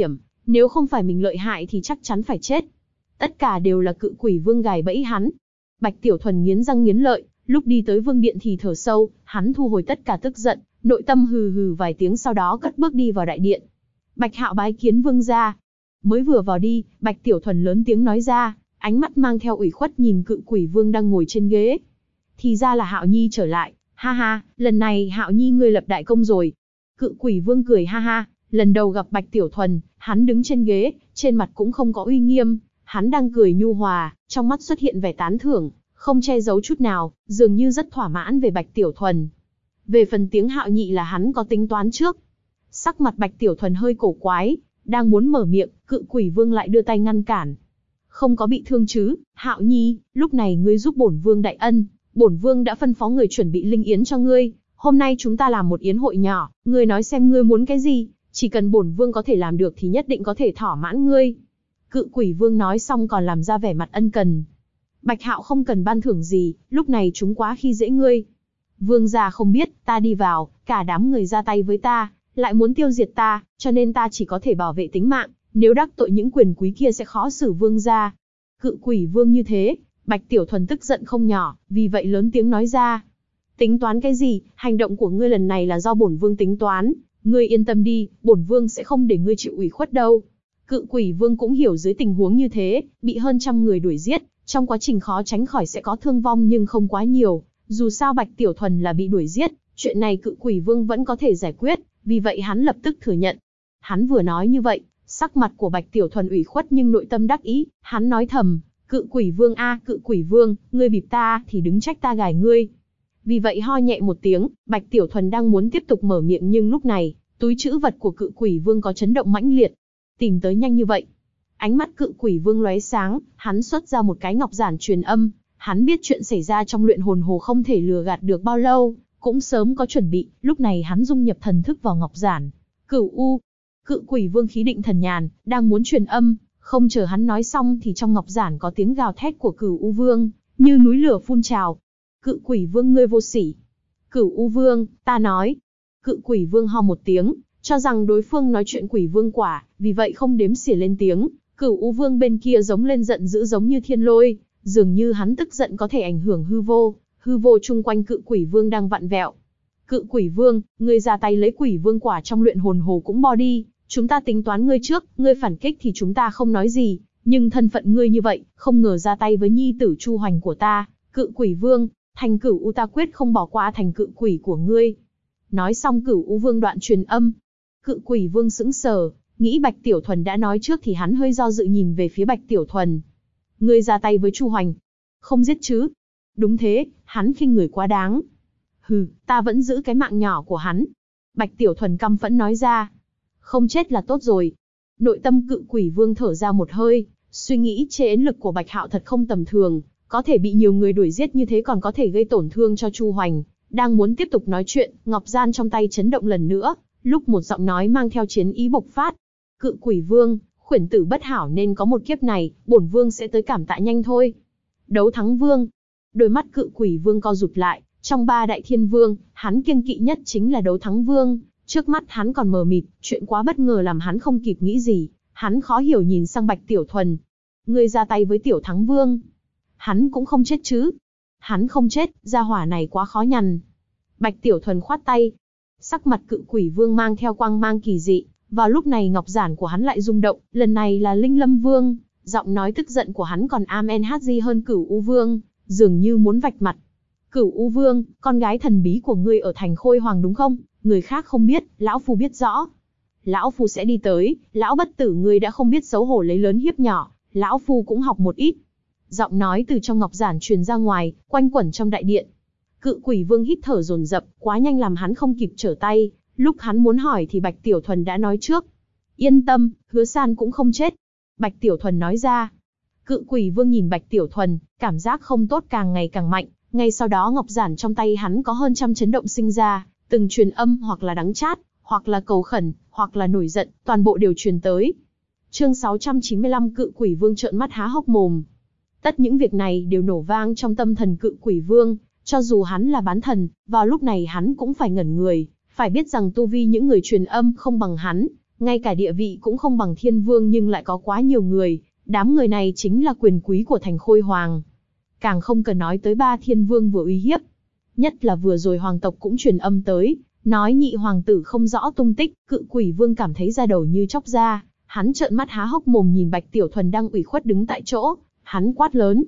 Speaker 1: Nếu không phải mình lợi hại thì chắc chắn phải chết. Tất cả đều là Cự Quỷ Vương gài bẫy hắn. Bạch Tiểu Thuần nghiến răng nghiến lợi, lúc đi tới vương điện thì thở sâu, hắn thu hồi tất cả tức giận, nội tâm hừ hừ vài tiếng sau đó cất bước đi vào đại điện. Bạch Hạo bái kiến vương gia. Mới vừa vào đi, Bạch Tiểu Thuần lớn tiếng nói ra, ánh mắt mang theo ủy khuất nhìn Cự Quỷ Vương đang ngồi trên ghế. Thì ra là Hạo Nhi trở lại, ha ha, lần này Hạo Nhi ngươi lập đại công rồi. Cự Quỷ Vương cười ha ha, lần đầu gặp Bạch Tiểu Thuần, hắn đứng trên ghế, trên mặt cũng không có uy nghiêm, hắn đang cười nhu hòa, trong mắt xuất hiện vẻ tán thưởng, không che giấu chút nào, dường như rất thỏa mãn về Bạch Tiểu Thuần. Về phần tiếng Hạo Nhị là hắn có tính toán trước. Sắc mặt Bạch Tiểu Thuần hơi cổ quái, đang muốn mở miệng, Cự Quỷ Vương lại đưa tay ngăn cản. Không có bị thương chứ, Hạo Nhi, lúc này ngươi giúp bổn vương đại ân, bổn vương đã phân phó người chuẩn bị linh yến cho ngươi, hôm nay chúng ta làm một yến hội nhỏ, ngươi nói xem ngươi muốn cái gì, chỉ cần bổn vương có thể làm được thì nhất định có thể thỏa mãn ngươi. Cự Quỷ Vương nói xong còn làm ra vẻ mặt ân cần. Bạch Hạo không cần ban thưởng gì, lúc này chúng quá khi dễ ngươi. Vương gia không biết, ta đi vào, cả đám người ra tay với ta, lại muốn tiêu diệt ta, cho nên ta chỉ có thể bảo vệ tính mạng, nếu đắc tội những quyền quý kia sẽ khó xử vương gia. Cự Quỷ Vương như thế, Bạch Tiểu Thuần tức giận không nhỏ, vì vậy lớn tiếng nói ra. Tính toán cái gì, hành động của ngươi lần này là do bổn vương tính toán, ngươi yên tâm đi, bổn vương sẽ không để ngươi chịu ủy khuất đâu. Cự Quỷ Vương cũng hiểu dưới tình huống như thế, bị hơn trăm người đuổi giết, trong quá trình khó tránh khỏi sẽ có thương vong nhưng không quá nhiều, dù sao Bạch Tiểu Thuần là bị đuổi giết, chuyện này Cự Quỷ Vương vẫn có thể giải quyết, vì vậy hắn lập tức thừa nhận. Hắn vừa nói như vậy, sắc mặt của Bạch Tiểu Thuần ủy khuất nhưng nội tâm đắc ý, hắn nói thầm, Cự Quỷ Vương a, Cự Quỷ Vương, ngươi bịp ta thì đứng trách ta gài ngươi. Vì vậy ho nhẹ một tiếng, Bạch Tiểu Thuần đang muốn tiếp tục mở miệng nhưng lúc này, túi trữ vật của Cự Quỷ Vương có chấn động mãnh liệt. Tìm tới nhanh như vậy. Ánh mắt Cự Quỷ Vương lóe sáng, hắn xuất ra một cái ngọc giản truyền âm, hắn biết chuyện xảy ra trong luyện hồn hồ không thể lừa gạt được bao lâu, cũng sớm có chuẩn bị, lúc này hắn dung nhập thần thức vào ngọc giản. Cửu U. Cự Quỷ Vương khí định thần nhàn, đang muốn truyền âm, không chờ hắn nói xong thì trong ngọc giản có tiếng gào thét của Cửu U Vương, như núi lửa phun trào. Cự Quỷ Vương ngươi vô sỉ. Cửu U Vương, ta nói. Cự Quỷ Vương ho một tiếng, cho rằng đối phương nói chuyện Quỷ Vương quả, vì vậy không đếm xỉa lên tiếng. Cửu U Vương bên kia giống lên giận dữ giống như thiên lôi, dường như hắn tức giận có thể ảnh hưởng hư vô chung quanh Cự Quỷ Vương đang vặn vẹo. Cự Quỷ Vương, ngươi ra tay lấy Quỷ Vương quả trong luyện hồn hồ cũng bo đi, chúng ta tính toán ngươi trước, ngươi phản kích thì chúng ta không nói gì, nhưng thân phận ngươi như vậy, không ngờ ra tay với nhi tử Chu Hoành của ta, Cự Quỷ Vương, thành Cửu U ta quyết không bỏ qua thành cự quỷ của ngươi. Nói xong Cửu U Vương đoạn truyền âm. Cự Quỷ Vương sững sờ, nghĩ Bạch Tiểu Thuần đã nói trước thì hắn hơi do dự nhìn về phía Bạch Tiểu Thuần. Ngươi ra tay với Chu Hoành, không giết chứ? Đúng thế, hắn khinh người quá đáng. Hừ, ta vẫn giữ cái mạng nhỏ của hắn. Bạch Tiểu Thuần căm phẫn nói ra. Không chết là tốt rồi. Nội tâm Cự Quỷ Vương thở ra một hơi, suy nghĩ chế lực của Bạch Hạo thật không tầm thường, có thể bị nhiều người đuổi giết như thế còn có thể gây tổn thương cho Chu Hoành. Đang muốn tiếp tục nói chuyện, ngọc gian trong tay chấn động lần nữa, lúc một giọng nói mang theo chiến ý bộc phát. Cự Quỷ Vương, khuyển tử bất hảo nên có một kiếp này, bổn vương sẽ tới cảm tạ nhanh thôi. Đấu thắng vương. Đôi mắt Cự Quỷ Vương co rụt lại, trong ba đại thiên vương, hắn kiêng kỵ nhất chính là đấu thắng vương. Trước mắt hắn còn mờ mịt, chuyện quá bất ngờ làm hắn không kịp nghĩ gì, hắn khó hiểu nhìn sang Bạch Tiểu Thuần. Ngươi ra tay với Tiểu Thắng Vương. Hắn cũng không chết chứ? Hắn không chết, gia hỏa này quá khó nhằn. Bạch Tiểu Thuần khoát tay. Sắc mặt Cự Quỷ Vương mang theo quang mang kỳ dị, vào lúc này ngọc giản của hắn lại rung động, lần này là Linh Lâm Vương, giọng nói tức giận của hắn còn amenhaji hơn Cửu U Vương, dường như muốn vạch mặt. Cửu U Vương, con gái thần bí của ngươi ở thành Khôi Hoàng đúng không? Người khác không biết, lão phu biết rõ. Lão phu sẽ đi tới, lão bất tử ngươi đã không biết xấu hổ lấy lớn hiếp nhỏ, lão phu cũng học một ít. Giọng nói từ trong ngọc giản truyền ra ngoài, quanh quẩn trong đại điện. Cự Quỷ Vương hít thở dồn dập, quá nhanh làm hắn không kịp trở tay, lúc hắn muốn hỏi thì Bạch Tiểu Thuần đã nói trước. Yên tâm, Hứa San cũng không chết. Bạch Tiểu Thuần nói ra. Cự Quỷ Vương nhìn Bạch Tiểu Thuần, cảm giác không tốt càng ngày càng mạnh, ngay sau đó ngọc giản trong tay hắn có hơn trăm chấn động sinh ra, từng truyền âm hoặc là đắng chát, hoặc là cầu khẩn, hoặc là nổi giận, toàn bộ đều truyền tới. Chương 695 Cự Quỷ Vương trợn mắt há hốc mồm. Tất những việc này đều nổ vang trong tâm thần Cự Quỷ Vương, cho dù hắn là bán thần, vào lúc này hắn cũng phải ngẩn người, phải biết rằng tu vi những người truyền âm không bằng hắn, ngay cả địa vị cũng không bằng thiên vương nhưng lại có quá nhiều người, đám người này chính là quyền quý của thành Khôi Hoàng. Càng không cần nói tới 3 thiên vương vừa uy hiếp. Nhất là vừa rồi hoàng tộc cũng truyền âm tới, nói nhị hoàng tử không rõ tung tích, Cự Quỷ Vương cảm thấy da đầu như chóc ra, hắn trợn mắt há hốc mồm nhìn Bạch Tiểu Thuần đang ủy khuất đứng tại chỗ, hắn quát lớn.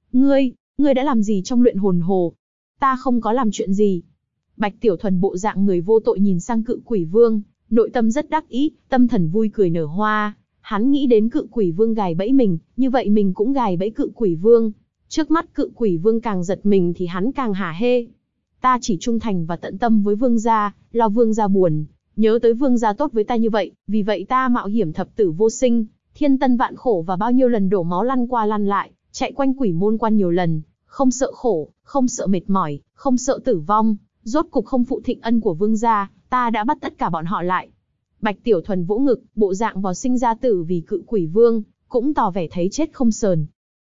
Speaker 1: Ngươi đã làm gì trong luyện hồn hồ? Ta không có làm chuyện gì. Bạch Tiểu Thuần bộ dạng người vô tội nhìn sang Cự Quỷ Vương, nội tâm rất đắc ý, tâm thần vui cười nở hoa. Hắn nghĩ đến Cự Quỷ Vương gài bẫy mình, như vậy mình cũng gài bẫy Cự Quỷ Vương. Trước mắt Cự Quỷ Vương càng giật mình thì hắn càng hả hê. Ta chỉ trung thành và tận tâm với vương gia, lo vương gia buồn, nhớ tới vương gia tốt với ta như vậy, vì vậy ta mạo hiểm thập tử vô sinh, thiên tân vạn khổ và bao nhiêu lần đổ máu lăn qua lăn lại, chạy quanh quỷ môn quan nhiều lần, không sợ khổ, không sợ mệt mỏi, không sợ tử vong, rốt cục không phụ thịnh ân của vương gia, ta đã bắt tất cả bọn họ lại. Bạch Tiểu Thuần vỗ ngực, bộ dạng vào sinh ra tử vì Cự Quỷ Vương, cũng tỏ vẻ thấy chết không sờn.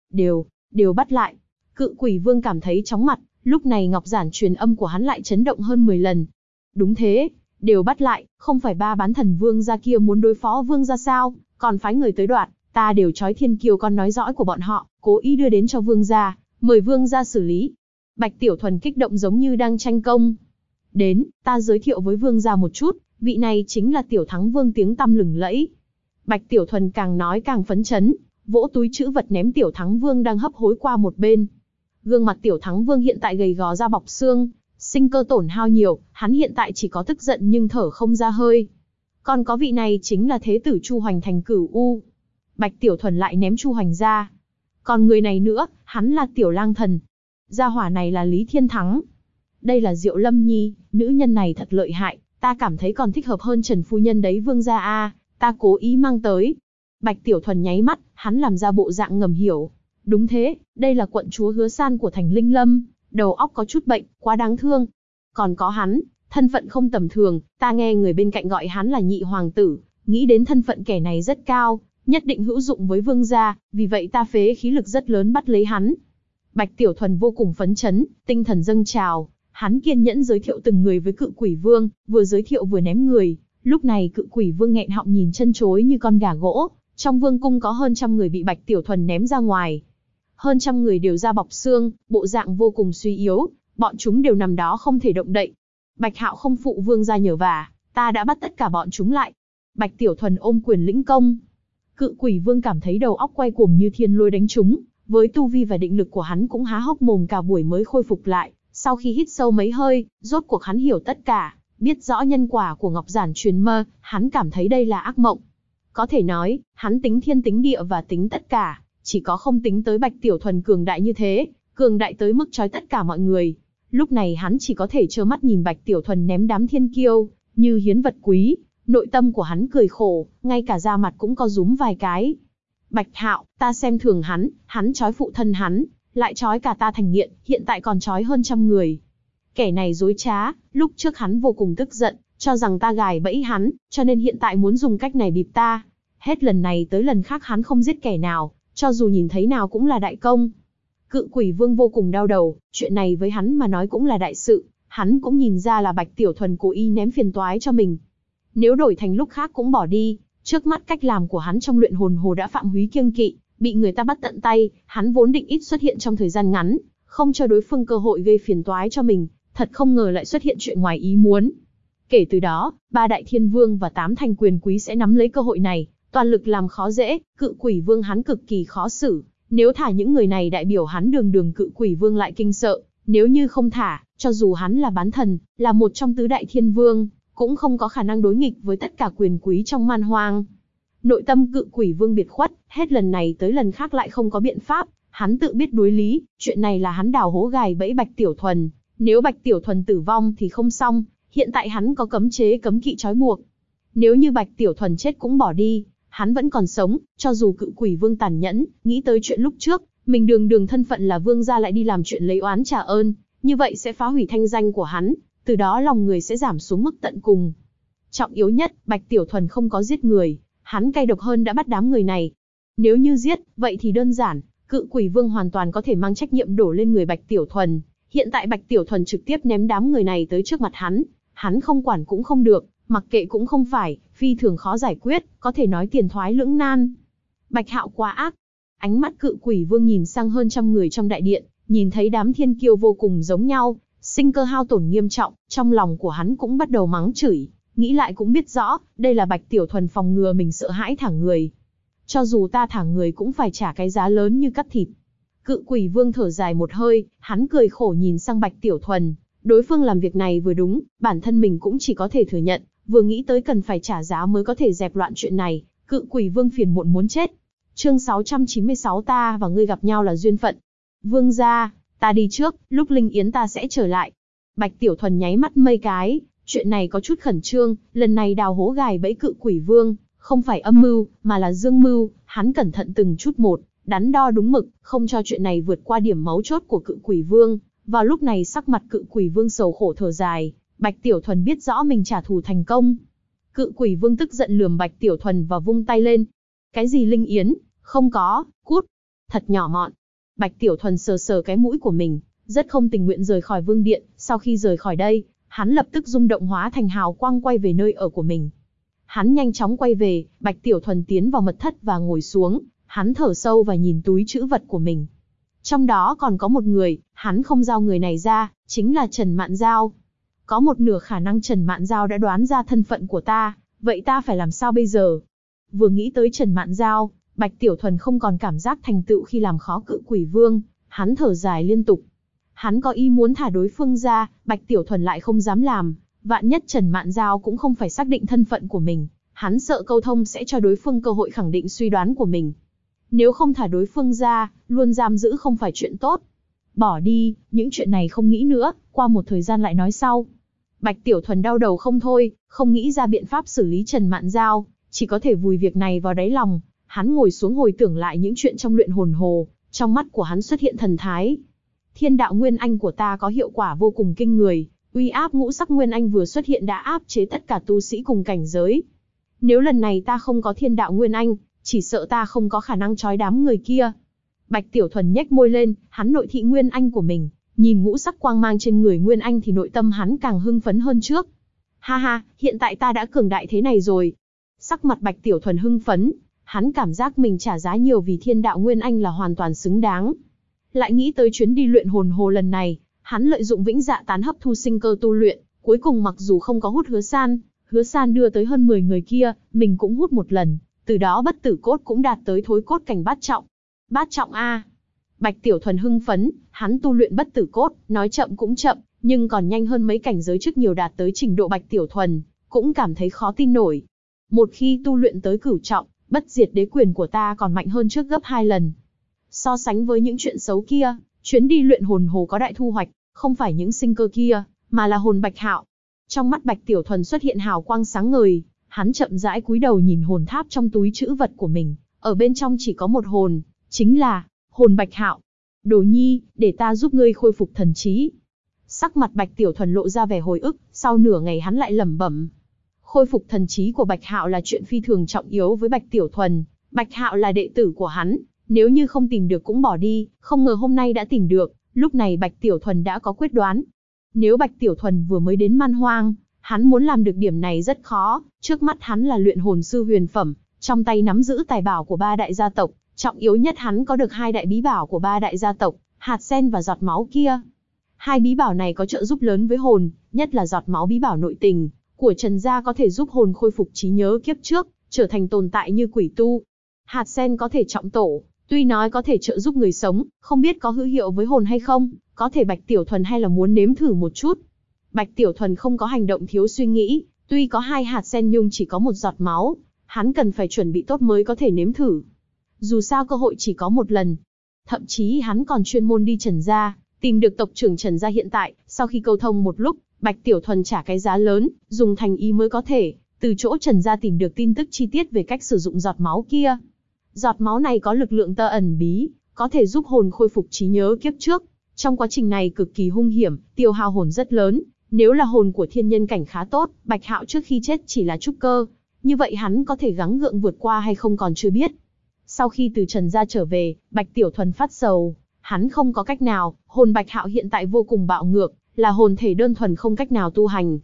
Speaker 1: Đều bắt lại. Cự Quỷ Vương cảm thấy chóng mặt, lúc này ngọc giản truyền âm của hắn lại chấn động hơn 10 lần. Đúng thế, đều bắt lại, không phải 3 bán thần vương gia kia muốn đối phó vương gia sao, còn phái người tới đoạt, ta đều trói Thiên Kiều con nói dõi của bọn họ, cố ý đưa đến cho vương gia, mời vương gia xử lý. Bạch Tiểu Thuần kích động giống như đang tranh công. Đến, ta giới thiệu với vương gia một chút, vị này chính là Tiểu Thắng Vương tiếng tăm lừng lẫy. Bạch Tiểu Thuần càng nói càng phấn chấn, vỗ túi trữ vật ném Tiểu Thắng Vương đang hấp hối qua một bên. Gương mặt Tiểu Thắng Vương hiện tại gầy gò da bọc xương, sinh cơ tổn hao nhiều, hắn hiện tại chỉ có tức giận nhưng thở không ra hơi. Còn có vị này chính là thế tử Chu Hoành thành Cửu U. Bạch Tiểu Thuần lại ném Chu Hoành ra. Còn người này nữa, hắn là Tiểu Lang Thần. Gia hỏa này là Lý Thiên Thắng. Đây là Diệu Lâm Nhi, nữ nhân này thật lợi hại, ta cảm thấy còn thích hợp hơn Trần phu nhân đấy vương gia a, ta cố ý mang tới. Bạch Tiểu Thuần nháy mắt, hắn làm ra bộ dạng ngầm hiểu. Đúng thế, đây là quận chúa Hứa San của thành Linh Lâm, đầu óc có chút bệnh, quá đáng thương. Còn có hắn, thân phận không tầm thường, ta nghe người bên cạnh gọi hắn là nhị hoàng tử, nghĩ đến thân phận kẻ này rất cao, nhất định hữu dụng với vương gia, vì vậy ta phế khí lực rất lớn bắt lấy hắn. Bạch Tiểu Thuần vô cùng phấn chấn, tinh thần dâng trào, hắn kiên nhẫn giới thiệu từng người với Cự Quỷ Vương, vừa giới thiệu vừa ném người. Lúc này Cự Quỷ Vương nghẹn họng nhìn chân chối như con gà gỗ, trong vương cung có hơn 100 người bị Bạch Tiểu Thuần ném ra ngoài. Hơn 100 người đều da bọc xương, bộ dạng vô cùng suy yếu, bọn chúng đều nằm đó không thể động đậy. Bạch Hạo không phụ vương gia nhờ vả, ta đã bắt tất cả bọn chúng lại. Bạch Tiểu Thuần ôm quyền lĩnh công. Cự Quỷ Vương cảm thấy đầu óc quay cuồng như thiên lôi đánh trúng, với tu vi và định lực của hắn cũng há hốc mồm cả buổi mới khôi phục lại. Sau khi hít sâu mấy hơi, rốt cuộc hắn hiểu tất cả, biết rõ nhân quả của Ngọc Giản truyền mơ, hắn cảm thấy đây là ác mộng. Có thể nói, hắn tính thiên tính địa và tính tất cả, chỉ có không tính tới Bạch Tiểu Thuần cường đại như thế, cường đại tới mức trói tất cả mọi người. Lúc này hắn chỉ có thể trơ mắt nhìn Bạch Tiểu Thuần ném đám thiên kiêu, như hiến vật quý, nội tâm của hắn cười khổ, ngay cả da mặt cũng co rúm vài cái. Bạch Hạo, ta xem thường hắn trói phụ thân hắn, lại trói cả ta thành nghiện, hiện tại còn trói hơn 100 người. Kẻ này dối trá, lúc trước hắn vô cùng tức giận, cho rằng ta gài bẫy hắn, cho nên hiện tại muốn dùng cách này bịp ta. Hết lần này tới lần khác hắn không giết kẻ nào, cho dù nhìn thấy nào cũng là đại công. Cự Quỷ Vương vô cùng đau đầu, chuyện này với hắn mà nói cũng là đại sự, hắn cũng nhìn ra là Bạch Tiểu Thuần cố ý ném phiền toái cho mình. Nếu đổi thành lúc khác cũng bỏ đi, trước mắt cách làm của hắn trong luyện hồn hồ đã phạm húy kiêng kỵ, bị người ta bắt tận tay, hắn vốn định ít xuất hiện trong thời gian ngắn, không cho đối phương cơ hội gây phiền toái cho mình, thật không ngờ lại xuất hiện chuyện ngoài ý muốn. Kể từ đó, 3 đại thiên vương và 8 thành quyền quý sẽ nắm lấy cơ hội này, toàn lực làm khó dễ. Cự Quỷ Vương hắn cực kỳ khó xử, nếu thả những người này đại biểu hắn đường Cự Quỷ Vương lại kinh sợ, nếu như không thả, cho dù hắn là bán thần, là một trong tứ đại thiên vương, cũng không có khả năng đối nghịch với tất cả quyền quý trong man hoang. Nội tâm Cự Quỷ Vương biệt khuất, hết lần này tới lần khác lại không có biện pháp, hắn tự biết đối lý, chuyện này là hắn đào hố gài bẫy Bạch Tiểu Thuần, nếu Bạch Tiểu Thuần tử vong thì không xong, hiện tại hắn có cấm chế cấm kỵ trói buộc. Nếu như Bạch Tiểu Thuần chết cũng bỏ đi, hắn vẫn còn sống, cho dù Cự Quỷ Vương tàn nhẫn, nghĩ tới chuyện lúc trước, mình đường thân phận là vương gia lại đi làm chuyện lấy oán trả ơn, như vậy sẽ phá hủy thanh danh của hắn, từ đó lòng người sẽ giảm xuống mức tận cùng. Trọng yếu nhất, Bạch Tiểu Thuần không có giết người, hắn cay độc hơn đã bắt đám người này. Nếu như giết, vậy thì đơn giản, Cự Quỷ Vương hoàn toàn có thể mang trách nhiệm đổ lên người Bạch Tiểu Thuần. Hiện tại Bạch Tiểu Thuần trực tiếp ném đám người này tới trước mặt hắn không quản cũng không được, Mặc kệ cũng không phải, phi thường khó giải quyết, có thể nói tiền thoái lưỡng nan. Bạch Hạo quá ác. Ánh mắt Cự Quỷ Vương nhìn sang hơn trăm người trong đại điện, nhìn thấy đám thiên kiêu vô cùng giống nhau, sinh cơ hao tổn nghiêm trọng, trong lòng của hắn cũng bắt đầu mắng chửi, nghĩ lại cũng biết rõ, đây là Bạch Tiểu Thuần phòng ngừa mình sợ hãi thả người. Cho dù ta thả người cũng phải trả cái giá lớn như cắt thịt. Cự Quỷ Vương thở dài một hơi, hắn cười khổ nhìn sang Bạch Tiểu Thuần, đối phương làm việc này vừa đúng, bản thân mình cũng chỉ có thể thừa nhận, vừa nghĩ tới cần phải trả giá mới có thể dẹp loạn chuyện này, Cự Quỷ Vương phiền muộn muốn chết. Chương 696 ta và ngươi gặp nhau là duyên phận. Vương gia, ta đi trước, lúc Linh Yến ta sẽ trở lại. Bạch Tiểu Thuần nháy mắt mấy cái, chuyện này có chút khẩn trương, lần này đào hố gài bẫy Cự Quỷ Vương, không phải âm mưu, mà là dương mưu, hắn cẩn thận từng chút một, đắn đo đúng mực, không cho chuyện này vượt qua điểm mấu chốt của Cự Quỷ Vương. Vào lúc này sắc mặt Cự Quỷ Vương sầu khổ thở dài, Bạch Tiểu Thuần biết rõ mình trả thù thành công. Cự Quỷ Vương tức giận lườm Bạch Tiểu Thuần và vung tay lên. Cái gì Linh Yến, không có, cút. Thật nhỏ mọn. Bạch Tiểu Thuần sờ sờ cái mũi của mình, rất không tình nguyện rời khỏi vương điện, sau khi rời khỏi đây, hắn lập tức rung động hóa thành hào quang quay về nơi ở của mình. Hắn nhanh chóng quay về, Bạch Tiểu Thuần tiến vào mật thất và ngồi xuống, hắn thở sâu và nhìn túi trữ vật của mình. Trong đó còn có một người, hắn không giao người này ra, chính là Trần Mạn Giao. Có một nửa khả năng Trần Mạn Giao đã đoán ra thân phận của ta, vậy ta phải làm sao bây giờ? Vừa nghĩ tới Trần Mạn Giao, Bạch Tiểu Thuần không còn cảm giác thành tựu khi làm khó Cự Quỷ Vương, hắn thở dài liên tục. Hắn có ý muốn thả đối phương ra, Bạch Tiểu Thuần lại không dám làm, vạn nhất Trần Mạn Giao cũng không phải xác định thân phận của mình, hắn sợ câu thông sẽ cho đối phương cơ hội khẳng định suy đoán của mình. Nếu không thả đối phương ra, luôn giam giữ không phải chuyện tốt. Bỏ đi, những chuyện này không nghĩ nữa, qua một thời gian lại nói sau. Bạch Tiểu Thuần đau đầu không thôi, không nghĩ ra biện pháp xử lý Trần Mạn Giao, chỉ có thể vùi việc này vào đáy lòng. Hắn ngồi xuống hồi tưởng lại những chuyện trong luyện hồn hồ, trong mắt của hắn xuất hiện thần thái. Thiên đạo Nguyên Anh của ta có hiệu quả vô cùng kinh người, uy áp ngũ sắc Nguyên Anh vừa xuất hiện đã áp chế tất cả tu sĩ cùng cảnh giới. Nếu lần này ta không có thiên đạo Nguyên Anh, chỉ sợ ta không có khả năng trói đám người kia. Bạch Tiểu Thuần nhếch môi lên, hắn nội thị Nguyên Anh của mình, nhìn ngũ sắc quang mang trên người Nguyên Anh thì nội tâm hắn càng hưng phấn hơn trước. Ha ha, hiện tại ta đã cường đại thế này rồi. Sắc mặt Bạch Tiểu Thuần hưng phấn, hắn cảm giác mình trả giá nhiều vì thiên đạo Nguyên Anh là hoàn toàn xứng đáng. Lại nghĩ tới chuyến đi luyện hồn hồ lần này, hắn lợi dụng vĩnh dạ tán hấp thu sinh cơ tu luyện, cuối cùng mặc dù không có hút Hứa San đưa tới hơn 10 người kia, mình cũng hút một lần, từ đó bất tử cốt cũng đạt tới thối cốt cảnh bát trọng. Bát trọng a. Bạch Tiểu Thuần hưng phấn, hắn tu luyện bất tử cốt, nói chậm cũng chậm, nhưng còn nhanh hơn mấy cảnh giới trước nhiều đạt tới trình độ Bạch Tiểu Thuần, cũng cảm thấy khó tin nổi. Một khi tu luyện tới cửu trọng, bất diệt đế quyền của ta còn mạnh hơn trước gấp 2 lần. So sánh với những chuyện xấu kia, chuyến đi luyện hồn hồ có đại thu hoạch, không phải những sinh cơ kia, mà là hồn Bạch Hạo. Trong mắt Bạch Tiểu Thuần xuất hiện hào quang sáng ngời, hắn chậm rãi cúi đầu nhìn hồn tháp trong túi trữ vật của mình, ở bên trong chỉ có một hồn, chính là hồn Bạch Hạo. Đồ nhi, để ta giúp ngươi khôi phục thần trí. Sắc mặt Bạch Tiểu Thuần lộ ra vẻ hồi ức, sau nửa ngày hắn lại lẩm bẩm. Khôi phục thần trí của Bạch Hạo là chuyện phi thường trọng yếu với Bạch Tiểu Thuần. Bạch Hạo là đệ tử của hắn, nếu như không tìm được cũng bỏ đi, không ngờ hôm nay đã tìm được, lúc này Bạch Tiểu Thuần đã có quyết đoán. Nếu Bạch Tiểu Thuần vừa mới đến Man Hoang, hắn muốn làm được điểm này rất khó, trước mắt hắn là luyện hồn sư huyền phẩm, trong tay nắm giữ tài bảo của 3 đại gia tộc, trọng yếu nhất hắn có được 2 đại bí bảo của 3 đại gia tộc, hạt sen và giọt máu kia. 2 bí bảo này có trợ giúp lớn với hồn, nhất là giọt máu bí bảo nội tình của Trần gia có thể giúp hồn khôi phục trí nhớ kiếp trước, trở thành tồn tại như quỷ tu. Hạt sen có thể trọng tổ, tuy nói có thể trợ giúp người sống, không biết có hữu hiệu với hồn hay không, có thể Bạch Tiểu Thuần hay là muốn nếm thử một chút. Bạch Tiểu Thuần không có hành động thiếu suy nghĩ, tuy có 2 hạt sen nhưng chỉ có 1 giọt máu, hắn cần phải chuẩn bị tốt mới có thể nếm thử. Dù sao cơ hội chỉ có một lần. Thậm chí hắn còn chuyên môn đi Trần gia, tìm được tộc trưởng Trần gia hiện tại, sau khi câu thông một lúc, Bạch Tiểu Thuần trả cái giá lớn, dùng thành ý mới có thể, từ chỗ Trần gia tìm được tin tức chi tiết về cách sử dụng giọt máu kia. Giọt máu này có lực lượng tơ ẩn bí, có thể giúp hồn khôi phục trí nhớ kiếp trước. Trong quá trình này cực kỳ hung hiểm, tiêu hao hồn rất lớn. Nếu là hồn của thiên nhân cảnh khá tốt, Bạch Hạo trước khi chết chỉ là trúc cơ, như vậy hắn có thể gắng gượng vượt qua hay không còn chưa biết. Sau khi từ Trần gia trở về, Bạch Tiểu Thuần phát sầu, hắn không có cách nào, hồn Bạch Hạo hiện tại vô cùng bạo ngược, là hồn thể đơn thuần không cách nào tu hành.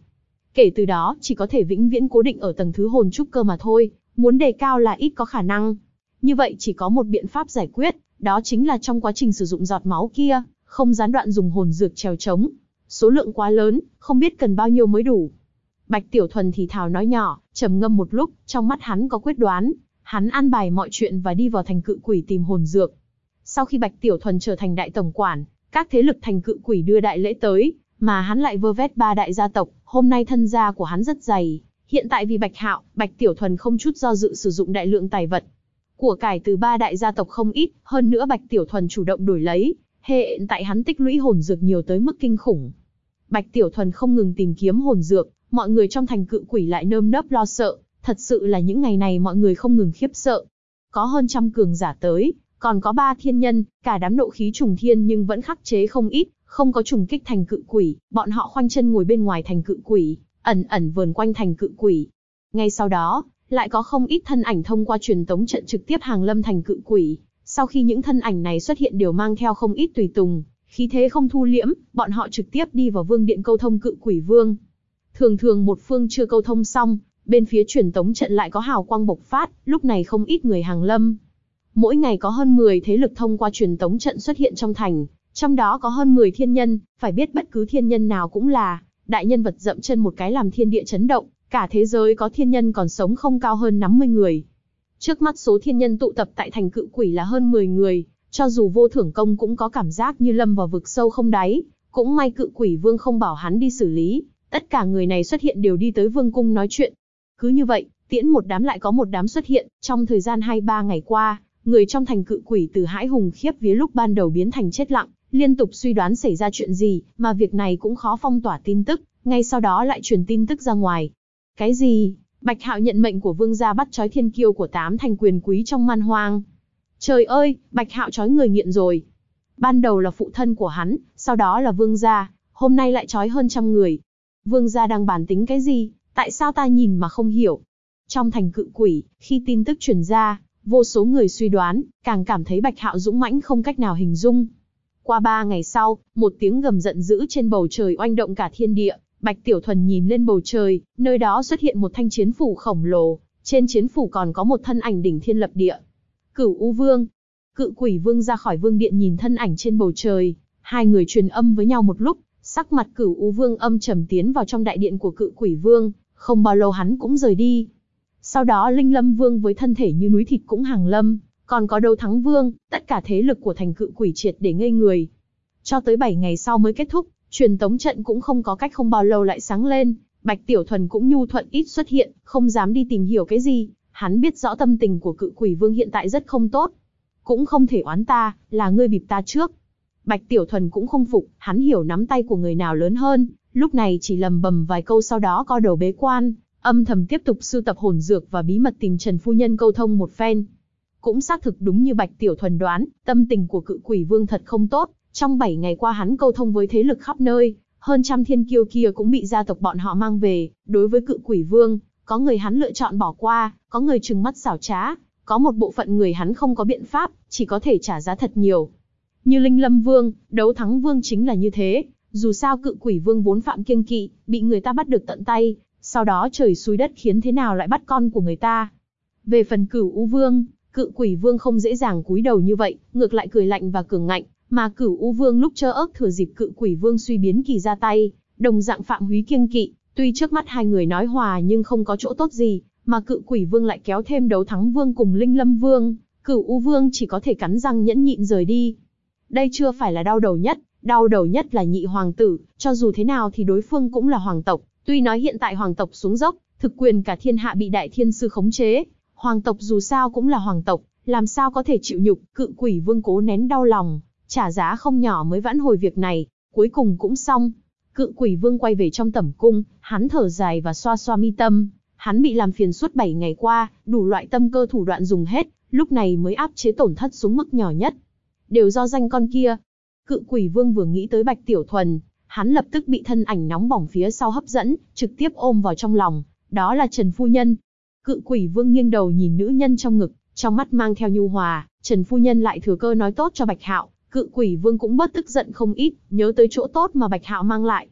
Speaker 1: Kể từ đó, chỉ có thể vĩnh viễn cố định ở tầng thứ hồn trúc cơ mà thôi, muốn đề cao là ít có khả năng. Như vậy chỉ có một biện pháp giải quyết, đó chính là trong quá trình sử dụng giọt máu kia, không gián đoạn dùng hồn dược trèo trống. Số lượng quá lớn, không biết cần bao nhiêu mới đủ. Bạch Tiểu Thuần thì thào nói nhỏ, trầm ngâm một lúc, trong mắt hắn có quyết đoán. Hắn an bài mọi chuyện và đi vào thành Cự Quỷ tìm hồn dược. Sau khi Bạch Tiểu Thuần trở thành đại tổng quản, các thế lực thành Cự Quỷ đưa đại lễ tới, mà hắn lại vơ vét 3 đại gia tộc, hôm nay thân gia của hắn rất dày. Hiện tại vì Bạch Hạo, Bạch Tiểu Thuần không chút do dự sử dụng đại lượng tài vật. Của cải từ 3 đại gia tộc không ít, hơn nữa Bạch Tiểu Thuần chủ động đổi lấy, hiện tại hắn tích lũy hồn dược nhiều tới mức kinh khủng. Bạch Tiểu Thuần không ngừng tìm kiếm hồn dược, mọi người trong thành Cự Quỷ lại nơm nớp lo sợ, thật sự là những ngày này mọi người không ngừng khiếp sợ. Có hơn trăm cường giả tới, còn có 3 thiên nhân, cả đám nộ khí trùng thiên nhưng vẫn khắc chế không ít, không có trùng kích thành Cự Quỷ, bọn họ khoanh chân ngồi bên ngoài thành Cự Quỷ, ẩn ẩn vờn quanh thành Cự Quỷ. Ngay sau đó, lại có không ít thân ảnh thông qua truyền tống trận trực tiếp hàng lâm thành Cự Quỷ. Sau khi những thân ảnh này xuất hiện đều mang theo không ít tùy tùng, khí thế không thu liễm, bọn họ trực tiếp đi vào vương điện câu thông Cự Quỷ Vương. Thường thường một phương chưa câu thông xong, bên phía truyền tống trận lại có hào quang bộc phát, lúc này không ít người hàng lâm. Mỗi ngày có hơn 10 thế lực thông qua truyền tống trận xuất hiện trong thành, trong đó có hơn 10 thiên nhân, phải biết bất cứ thiên nhân nào cũng là đại nhân vật dậm chân một cái làm thiên địa chấn động, cả thế giới có thiên nhân còn sống không cao hơn 50 người. Trước mắt số thiên nhân tụ tập tại thành Cự Quỷ là hơn 10 người, cho dù Vô Thưởng Công cũng có cảm giác như lâm vào vực sâu không đáy, cũng may Cự Quỷ Vương không bảo hắn đi xử lý, tất cả người này xuất hiện đều đi tới vương cung nói chuyện. Cứ như vậy, tiễn một đám lại có một đám xuất hiện, trong thời gian 2-3 ngày qua, người trong thành Cự Quỷ từ hãi hùng khiếp vía lúc ban đầu biến thành chết lặng, liên tục suy đoán xảy ra chuyện gì, mà việc này cũng khó phong tỏa tin tức, ngay sau đó lại truyền tin tức ra ngoài. Cái gì? Bạch Hạo nhận mệnh của vương gia bắt trói thiên kiêu của 8 thành quyền quý trong man hoang. Trời ơi, Bạch Hạo trói người nghiện rồi. Ban đầu là phụ thân của hắn, sau đó là vương gia, hôm nay lại trói hơn trăm người. Vương gia đang bàn tính cái gì? Tại sao ta nhìn mà không hiểu? Trong thành Cự Quỷ, khi tin tức truyền ra, vô số người suy đoán, càng cảm thấy Bạch Hạo dũng mãnh không cách nào hình dung. Qua 3 ngày sau, một tiếng gầm giận dữ trên bầu trời oanh động cả thiên địa. Bạch Tiểu Thuần nhìn lên bầu trời, nơi đó xuất hiện một thanh chiến phủ khổng lồ, trên chiến phủ còn có một thân ảnh đỉnh thiên lập địa. Cửu U Vương. Cự Quỷ Vương ra khỏi vương điện nhìn thân ảnh trên bầu trời, hai người truyền âm với nhau một lúc, sắc mặt Cửu U Vương âm trầm tiến vào trong đại điện của Cự Quỷ Vương, không bao lâu hắn cũng rời đi. Sau đó Linh Lâm Vương với thân thể như núi thịt cũng hàng lâm, còn có Đấu Thắng Vương, tất cả thế lực của thành Cự Quỷ triệt để ngây người. Cho tới 7 ngày sau mới kết thúc, truyền tống trận cũng không có cách không bao lâu lại sáng lên, Bạch Tiểu Thuần cũng nhu thuận ít xuất hiện, không dám đi tìm hiểu cái gì, hắn biết rõ tâm tình của Cự Quỷ Vương hiện tại rất không tốt. Cũng không thể oán ta, là ngươi bịp ta trước. Bạch Tiểu Thuần cũng không phục, hắn hiểu nắm tay của người nào lớn hơn, lúc này chỉ lầm bầm vài câu sau đó co đầu bế quan, âm thầm tiếp tục sưu tập hồn dược và bí mật tìm Trần Phu Nhân câu thông một phen. Cũng xác thực đúng như Bạch Tiểu Thuần đoán, tâm tình của Cự Quỷ Vương thật không tốt. Trong 7 ngày qua hắn câu thông với thế lực khắp nơi, hơn trăm thiên kiêu kia cũng bị gia tộc bọn họ mang về. Đối với Cự Quỷ Vương, có người hắn lựa chọn bỏ qua, có người trừng mắt xảo trá, có một bộ phận người hắn không có biện pháp, chỉ có thể trả giá thật nhiều. Như Linh Lâm Vương, Đấu Thắng Vương chính là như thế, dù sao Cự Quỷ Vương vốn phạm kiêng kỵ, bị người ta bắt được tận tay, sau đó trời xui đất khiến thế nào lại bắt con của người ta. Về phần Cửu U Vương, Cự Quỷ Vương không dễ dàng cúi đầu như vậy, ngược lại cười lạnh và cường ngạnh. Mà Cửu U Vương lúc trơ ớt thừa dịp Cự Quỷ Vương suy biến kỳ ra tay, đồng dạng phạm húy kiêng kỵ, tuy trước mắt hai người nói hòa nhưng không có chỗ tốt gì, mà Cự Quỷ Vương lại kéo thêm Đấu Thắng Vương cùng Linh Lâm Vương, Cửu U Vương chỉ có thể cắn răng nhẫn nhịn rời đi. Đây chưa phải là đau đầu nhất là nhị hoàng tử, cho dù thế nào thì đối phương cũng là hoàng tộc, tuy nói hiện tại hoàng tộc xuống dốc, thực quyền cả thiên hạ bị đại thiên sư khống chế, hoàng tộc dù sao cũng là hoàng tộc, làm sao có thể chịu nhục. Cự Quỷ Vương cố nén đau lòng, trả giá không nhỏ mới vãn hồi việc này, cuối cùng cũng xong. Cự Quỷ Vương quay về trong tẩm cung, hắn thở dài và xoa xoa mi tâm, hắn bị làm phiền suốt 7 ngày qua, đủ loại tâm cơ thủ đoạn dùng hết, lúc này mới áp chế tổn thất xuống mức nhỏ nhất. Đều do danh con kia. Cự Quỷ Vương vừa nghĩ tới Bạch Tiểu Thuần, hắn lập tức bị thân ảnh nóng bỏng phía sau hấp dẫn, trực tiếp ôm vào trong lòng, đó là Trần Phu Nhân. Cự Quỷ Vương nghiêng đầu nhìn nữ nhân trong ngực, trong mắt mang theo nhu hòa, Trần Phu Nhân lại thừa cơ nói tốt cho Bạch Hạo. Cự Quỷ Vương cũng bớt tức giận không ít, nhớ tới chỗ tốt mà Bạch Hạo mang lại.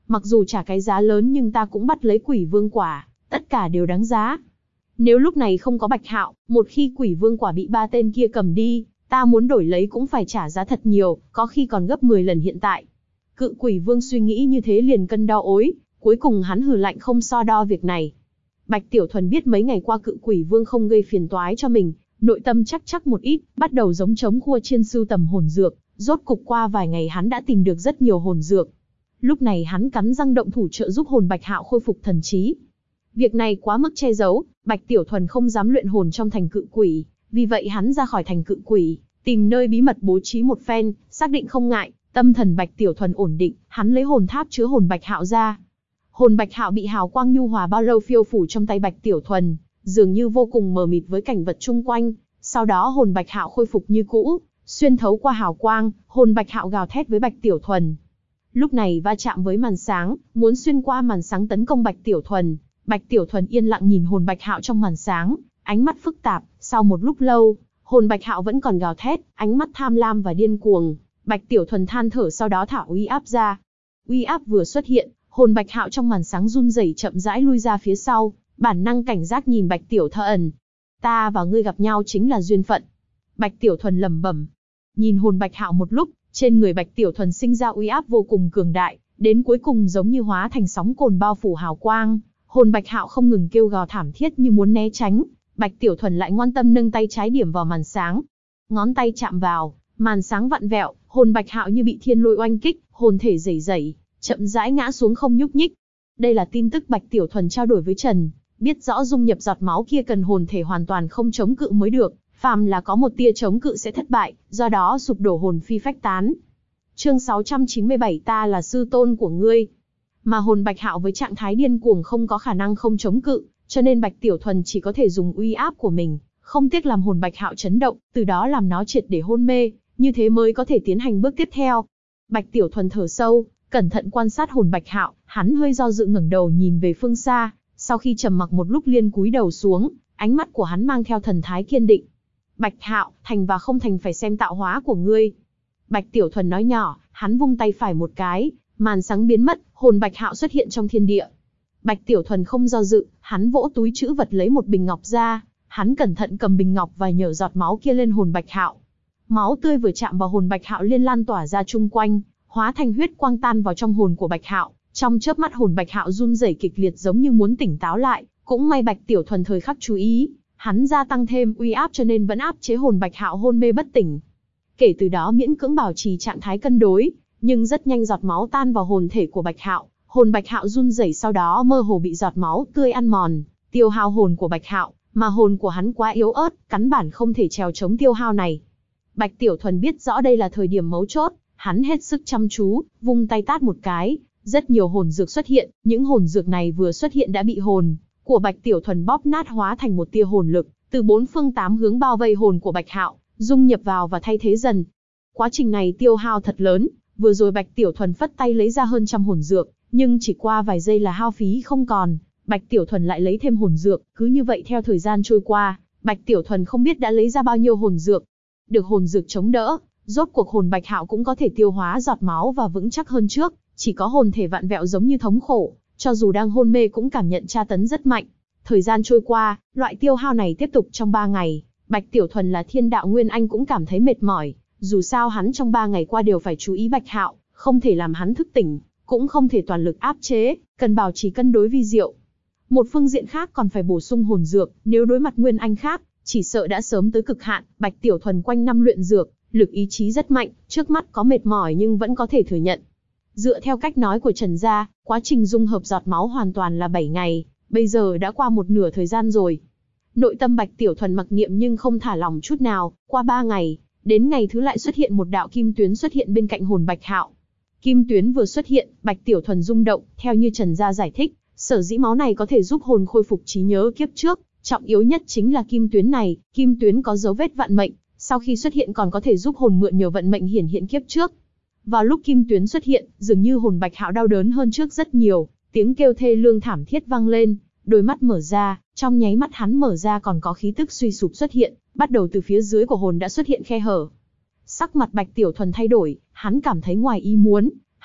Speaker 1: Mặc dù trả cái giá lớn nhưng ta cũng bắt lấy Quỷ Vương quả, tất cả đều đáng giá. Nếu lúc này không có Bạch Hạo, một khi Quỷ Vương quả bị 3 tên kia cầm đi, ta muốn đổi lấy cũng phải trả giá thật nhiều, có khi còn gấp 10 lần hiện tại. Cự Quỷ Vương suy nghĩ như thế liền cân đo ối, cuối cùng hắn hừ lạnh không so đo việc này. Bạch Tiểu Thuần biết mấy ngày qua Cự Quỷ Vương không gây phiền toái cho mình, nội tâm chắc một ít, bắt đầu giống trống khua chiên sưu tầm hồn dược, rốt cục qua vài ngày hắn đã tìm được rất nhiều hồn dược. Lúc này hắn cắn răng động thủ trợ giúp hồn Bạch Hạo khôi phục thần trí. Việc này quá mức che giấu, Bạch Tiểu Thuần không dám luyện hồn trong thành Cự Quỷ, vì vậy hắn ra khỏi thành Cự Quỷ, tìm nơi bí mật bố trí một phen, xác định không ngại, tâm thần Bạch Tiểu Thuần ổn định, hắn lấy hồn tháp chứa hồn Bạch Hạo ra. Hồn Bạch Hạo bị hào quang nhu hòa bao lâu phiêu phủ trong tay Bạch Tiểu Thuần, dường như vô cùng mờ mịt với cảnh vật chung quanh. Sau đó hồn Bạch Hạo khôi phục như cũ, xuyên thấu qua hào quang, hồn Bạch Hạo gào thét với Bạch Tiểu Thuần. Lúc này va chạm với màn sáng, muốn xuyên qua màn sáng tấn công Bạch Tiểu Thuần. Bạch Tiểu Thuần yên lặng nhìn hồn Bạch Hạo trong màn sáng, ánh mắt phức tạp. Sau một lúc lâu, hồn Bạch Hạo vẫn còn gào thét, ánh mắt tham lam và điên cuồng. Bạch Tiểu Thuần than thở sau đó thả uy áp ra. Uy áp vừa xuất hiện, hồn Bạch Hạo trong màn sáng run rẩy chậm rãi lui ra phía sau, bản năng cảnh giác nhìn Bạch Tiểu Thuần. Ta và ngươi gặp nhau chính là duyên phận. Bạch Tiểu Thuần lẩm bẩm. Nhìn hồn Bạch Hạo một lúc, trên người Bạch Tiểu Thuần sinh ra uy áp vô cùng cường đại, đến cuối cùng giống như hóa thành sóng cồn bao phủ hào quang. Hồn Bạch Hạo không ngừng kêu gào thảm thiết như muốn né tránh. Bạch Tiểu Thuần lại ngoan tâm nâng tay trái điểm vào màn sáng. Ngón tay chạm vào, màn sáng vặn vẹo, hồn Bạch Hạo như bị thiên lôi oanh kích, hồn thể rẩy rẩy, chậm rãi ngã xuống không nhúc nhích. Đây là tin tức Bạch Tiểu Thuần trao đổi với Trần, biết rõ dung nhập giọt máu kia cần hồn thể hoàn toàn không chống cự mới được, phàm là có một tia chống cự sẽ thất bại, do đó sụp đổ hồn phi phách tán. Chương 697 ta là sư tôn của ngươi. Mà hồn Bạch Hạo với trạng thái điên cuồng không có khả năng không chống cự, cho nên Bạch Tiểu Thuần chỉ có thể dùng uy áp của mình, không tiếc làm hồn Bạch Hạo chấn động, từ đó làm nó triệt để hôn mê, như thế mới có thể tiến hành bước tiếp theo. Bạch Tiểu Thuần thở sâu, cẩn thận quan sát hồn Bạch Hạo, hắn hơi do dự ngẩng đầu nhìn về phương xa, sau khi trầm mặc một lúc liên cúi đầu xuống, ánh mắt của hắn mang theo thần thái kiên định. Bạch Hạo, thành và không thành phải xem tạo hóa của ngươi. Bạch Tiểu Thuần nói nhỏ, hắn vung tay phải một cái, màn sáng biến mất, hồn Bạch Hạo xuất hiện trong thiên địa. Bạch Tiểu Thuần không do dự, hắn vỗ túi trữ vật lấy một bình ngọc ra, hắn cẩn thận cầm bình ngọc và nhở giọt máu kia lên hồn Bạch Hạo. Máu tươi vừa chạm vào hồn Bạch Hạo liên lan tỏa ra chung quanh, hóa thành huyết quang tan vào trong hồn của Bạch Hạo. Trong chớp mắt hồn Bạch Hạo run rẩy kịch liệt giống như muốn tỉnh táo lại, cũng may Bạch Tiểu Thuần thời khắc chú ý, hắn gia tăng thêm uy áp cho nên vẫn áp chế hồn Bạch Hạo hôn mê bất tỉnh. Kể từ đó miễn cưỡng bảo trì trạng thái cân đối, nhưng rất nhanh giọt máu tan vào hồn thể của Bạch Hạo, hồn Bạch Hạo run rẩy sau đó mơ hồ bị giọt máu tươi ăn mòn, tiêu hao hồn của Bạch Hạo, mà hồn của hắn quá yếu ớt, căn bản không thể trèo chống tiêu hao này. Bạch Tiểu Thuần biết rõ đây là thời điểm mấu chốt, hắn hết sức chăm chú, vung tay tát một cái, rất nhiều hồn dược xuất hiện, những hồn dược này vừa xuất hiện đã bị hồn của Bạch Tiểu Thuần bóp nát hóa thành một tia hồn lực, từ 4 phương 8 hướng bao vây hồn của Bạch Hạo, dung nhập vào và thay thế dần. Quá trình này tiêu hao thật lớn, vừa rồi Bạch Tiểu Thuần phất tay lấy ra hơn trăm hồn dược, nhưng chỉ qua vài giây là hao phí không còn, Bạch Tiểu Thuần lại lấy thêm hồn dược, cứ như vậy theo thời gian trôi qua, Bạch Tiểu Thuần không biết đã lấy ra bao nhiêu hồn dược. Được hồn dược chống đỡ, rốt cuộc hồn Bạch Hạo cũng có thể tiêu hóa giọt máu và vững chắc hơn trước, chỉ có hồn thể vặn vẹo giống như thống khổ, cho dù đang hôn mê cũng cảm nhận tra tấn rất mạnh. Thời gian trôi qua, loại tiêu hao này tiếp tục trong 3 ngày, Bạch Tiểu Thuần là thiên đạo nguyên anh cũng cảm thấy mệt mỏi, dù sao hắn trong 3 ngày qua đều phải chú ý Bạch Hạo, không thể làm hắn thức tỉnh, cũng không thể toàn lực áp chế, cần bảo trì cân đối vi diệu. Một phương diện khác còn phải bổ sung hồn dược, nếu đối mặt nguyên anh khác, chỉ sợ đã sớm tới cực hạn. Bạch Tiểu Thuần quanh năm luyện dược, lực ý chí rất mạnh, trước mắt có mệt mỏi nhưng vẫn có thể thừa nhận. Dựa theo cách nói của Trần gia, quá trình dung hợp giọt máu hoàn toàn là 7 ngày, bây giờ đã qua một nửa thời gian rồi. Nội tâm Bạch Tiểu Thuần mặc niệm nhưng không thả lỏng chút nào, qua 3 ngày, đến ngày thứ lại xuất hiện một đạo kim tuyến xuất hiện bên cạnh hồn Bạch Hạo. Kim tuyến vừa xuất hiện, Bạch Tiểu Thuần rung động, theo như Trần gia giải thích, sở dĩ máu này có thể giúp hồn khôi phục trí nhớ kiếp trước, trọng yếu nhất chính là kim tuyến này, kim tuyến có dấu vết vận mệnh, sau khi xuất hiện còn có thể giúp hồn mượn nhờ vận mệnh hiển hiện kiếp trước. Vào lúc kim tuyến xuất hiện, dường như hồn Bạch Hạo đau đớn hơn trước rất nhiều, tiếng kêu thê lương thảm thiết vang lên, đôi mắt mở ra, trong nháy mắt hắn mở ra còn có khí tức suy sụp xuất hiện, bắt đầu từ phía dưới của hồn đã xuất hiện khe hở. Sắc mặt Bạch Tiểu Thuần thay đổi, hắn cảm thấy ngoài ý muốn,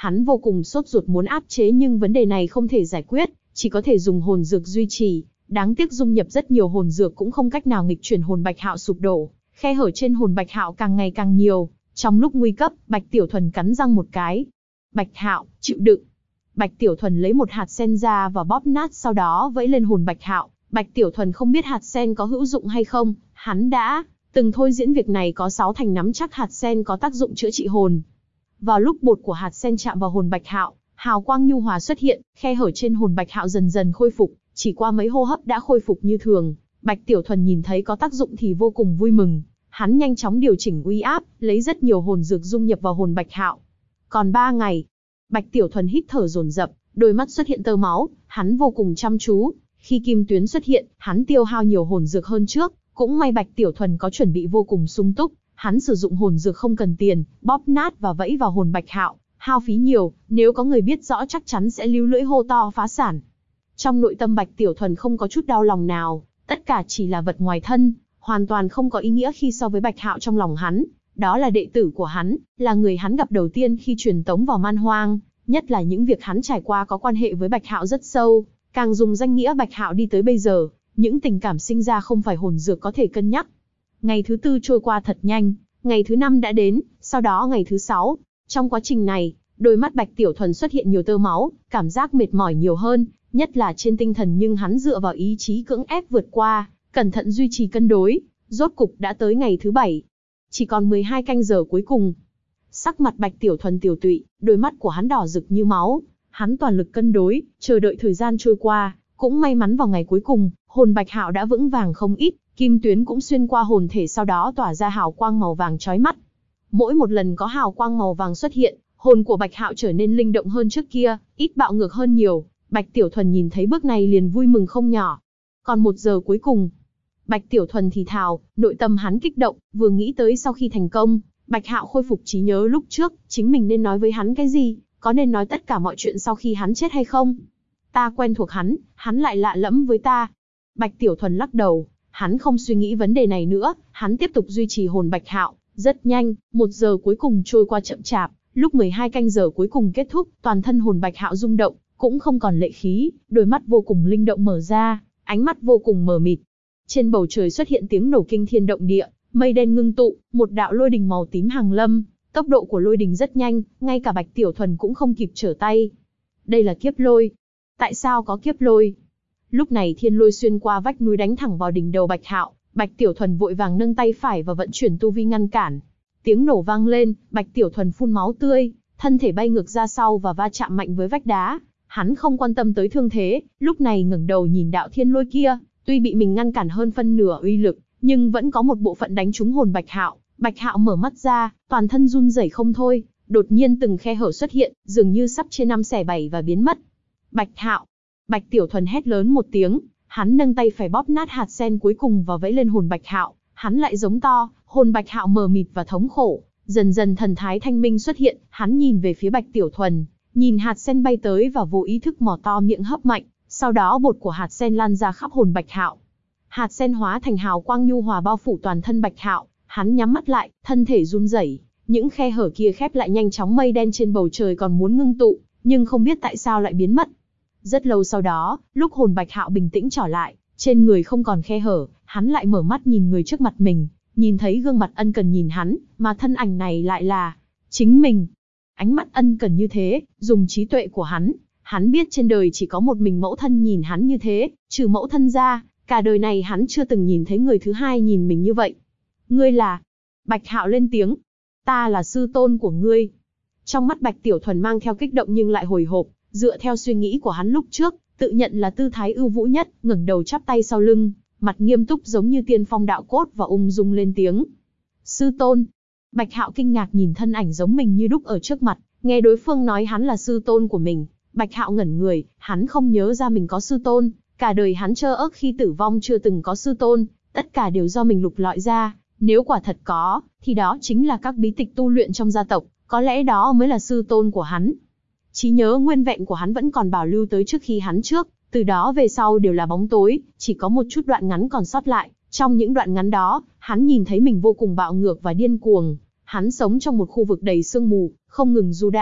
Speaker 1: Hắn vô cùng sốt ruột muốn áp chế nhưng vấn đề này không thể giải quyết, chỉ có thể dùng hồn dược duy trì. Đáng tiếc dung nhập rất nhiều hồn dược cũng không cách nào nghịch chuyển hồn Bạch Hạo sụp đổ, khe hở trên hồn Bạch Hạo càng ngày càng nhiều. Trong lúc nguy cấp, Bạch Tiểu Thuần cắn răng một cái. Bạch Hạo, chịu đựng. Bạch Tiểu Thuần lấy một hạt sen ra và bóp nát, sau đó vẫy lên hồn Bạch Hạo. Bạch Tiểu Thuần không biết hạt sen có hữu dụng hay không, hắn đã từng thôi diễn việc này có 6 thành nắm chắc hạt sen có tác dụng chữa trị hồn. Vào lúc bột của hạt sen chạm vào hồn Bạch Hạo, hào quang nhu hòa xuất hiện, khe hở trên hồn Bạch Hạo dần dần khôi phục, chỉ qua mấy hô hấp đã khôi phục như thường. Bạch Tiểu Thuần nhìn thấy có tác dụng thì vô cùng vui mừng, hắn nhanh chóng điều chỉnh uy áp, lấy rất nhiều hồn dược dung nhập vào hồn Bạch Hạo. Còn 3 ngày, Bạch Tiểu Thuần hít thở dồn dập, đôi mắt xuất hiện tơ máu, hắn vô cùng chăm chú. Khi kim tuyến xuất hiện, hắn tiêu hao nhiều hồn dược hơn trước, cũng may Bạch Tiểu Thuần có chuẩn bị vô cùng sung túc, hắn sử dụng hồn dược không cần tiền, bóp nát và vẫy vào hồn Bạch Hạo, hao phí nhiều, nếu có người biết rõ chắc chắn sẽ líu lưỡi hô to phá sản. Trong nội tâm Bạch Tiểu Thuần không có chút đau lòng nào, tất cả chỉ là vật ngoài thân, hoàn toàn không có ý nghĩa khi so với Bạch Hạo trong lòng hắn. Đó là đệ tử của hắn, là người hắn gặp đầu tiên khi truyền tống vào Man Hoang, nhất là những việc hắn trải qua có quan hệ với Bạch Hạo rất sâu, càng dùng danh nghĩa Bạch Hạo đi tới bây giờ, những tình cảm sinh ra không phải hồn dược có thể cân nhắc. Ngày thứ 4 trôi qua thật nhanh, ngày thứ 5 đã đến, sau đó ngày thứ 6. Trong quá trình này, đôi mắt Bạch Tiểu Thuần xuất hiện nhiều tơ máu, cảm giác mệt mỏi nhiều hơn, nhất là trên tinh thần, nhưng hắn dựa vào ý chí cưỡng ép vượt qua, cẩn thận duy trì cân đối. Rốt cục đã tới ngày thứ 7. Chỉ còn 12 canh giờ cuối cùng. Sắc mặt Bạch Tiểu Thuần tiều tụy, đôi mắt của hắn đỏ rực như máu. Hắn toàn lực cân đối, chờ đợi thời gian trôi qua. Cũng may mắn vào ngày cuối cùng, hồn Bạch Hạo đã vững vàng không ít, kim tuyến cũng xuyên qua hồn thể, sau đó tỏa ra hào quang màu vàng chói mắt. Mỗi một lần có hào quang màu vàng xuất hiện, hồn của Bạch Hạo trở nên linh động hơn trước kia, ít bạo ngược hơn nhiều. Bạch Tiểu Thuần nhìn thấy bước này liền vui mừng không nhỏ. Còn 1 giờ cuối cùng. Bạch Tiểu Thuần thì thào, nội tâm hắn kích động, vừa nghĩ tới sau khi thành công, Bạch Hạo khôi phục trí nhớ lúc trước, chính mình nên nói với hắn cái gì, có nên nói tất cả mọi chuyện sau khi hắn chết hay không? Ta quen thuộc hắn lại lạ lẫm với ta. Bạch Tiểu Thuần lắc đầu, hắn không suy nghĩ vấn đề này nữa, hắn tiếp tục duy trì hồn Bạch Hạo. Rất nhanh, 1 giờ cuối cùng trôi qua chậm chạp, lúc 12 canh giờ cuối cùng kết thúc, toàn thân hồn Bạch Hạo rung động, cũng không còn lệ khí, đôi mắt vô cùng linh động mở ra, ánh mắt vô cùng mờ mịt. Trên bầu trời xuất hiện tiếng nổ kinh thiên động địa, mây đen ngưng tụ, một đạo lôi đình màu tím hàng lâm, tốc độ của lôi đình rất nhanh, ngay cả Bạch Tiểu Thuần cũng không kịp trở tay. Đây là kiếp lôi. Tại sao có kiếp lôi? Lúc này thiên lôi xuyên qua vách núi đánh thẳng vào đỉnh đầu Bạch Hạo, Bạch Tiểu Thuần vội vàng nâng tay phải và vận chuyển tu vi ngăn cản. Tiếng nổ vang lên, Bạch Tiểu Thuần phun máu tươi, thân thể bay ngược ra sau và va chạm mạnh với vách đá. Hắn không quan tâm tới thương thế, lúc này ngẩng đầu nhìn đạo thiên lôi kia, tuy bị mình ngăn cản hơn phân nửa uy lực, nhưng vẫn có một bộ phận đánh trúng hồn Bạch Hạo. Bạch Hạo mở mắt ra, toàn thân run rẩy không thôi, đột nhiên từng khe hở xuất hiện, dường như sắp chia 5 xẻ 7 và biến mất. Bạch Hạo! Bạch Tiểu Thuần hét lớn một tiếng, hắn nâng tay phải bóp nát hạt sen cuối cùng và vẫy lên hồn Bạch Hạo, hắn lại giống to, hồn Bạch Hạo mờ mịt và thống khổ, dần dần thần thái thanh minh xuất hiện, hắn nhìn về phía Bạch Tiểu Thuần, nhìn hạt sen bay tới và vô ý thức mỏ to miệng hấp mạnh, sau đó bột của hạt sen lan ra khắp hồn Bạch Hạo. Hạt sen hóa thành hào quang nhu hòa bao phủ toàn thân Bạch Hạo, hắn nhắm mắt lại, thân thể run rẩy, những khe hở kia khép lại nhanh chóng, mây đen trên bầu trời còn muốn ngưng tụ, nhưng không biết tại sao lại biến mất. Rất lâu sau đó, lúc hồn Bạch Hạo bình tĩnh trở lại, trên người không còn khe hở, hắn lại mở mắt nhìn người trước mặt mình, nhìn thấy gương mặt ân cần nhìn hắn, mà thân ảnh này lại là chính mình. Ánh mắt ân cần như thế, dùng trí tuệ của hắn biết trên đời chỉ có một mình mẫu thân nhìn hắn như thế, trừ mẫu thân ra, cả đời này hắn chưa từng nhìn thấy người thứ hai nhìn mình như vậy. Ngươi là? Bạch Hạo lên tiếng. Ta là sư tôn của ngươi. Trong mắt Bạch Tiểu Thuần mang theo kích động nhưng lại hồi hộp, dựa theo suy nghĩ của hắn lúc trước, tự nhận là tư thái ưu vũ nhất, ngẩng đầu chắp tay sau lưng, mặt nghiêm túc giống như tiên phong đạo cốt và ung dung lên tiếng. Sư tôn. Bạch Hạo kinh ngạc nhìn thân ảnh giống mình như đúc ở trước mặt, nghe đối phương nói hắn là sư tôn của mình. Bạch Hạo ngẩn người, hắn không nhớ ra mình có sư tôn, cả đời hắn trơ ức khi tử vong chưa từng có sư tôn, tất cả đều do mình lục lọi ra, nếu quả thật có, thì đó chính là các bí tịch tu luyện trong gia tộc, có lẽ đó mới là sư tôn của hắn. Trí nhớ nguyên vẹn của hắn vẫn còn bảo lưu tới trước khi hắn trước, từ đó về sau đều là bóng tối, chỉ có một chút đoạn ngắn còn sót lại, trong những đoạn ngắn đó, hắn nhìn thấy mình vô cùng bạo ngược và điên cuồng, hắn sống trong một khu vực đầy sương mù, không ngừng du đãng,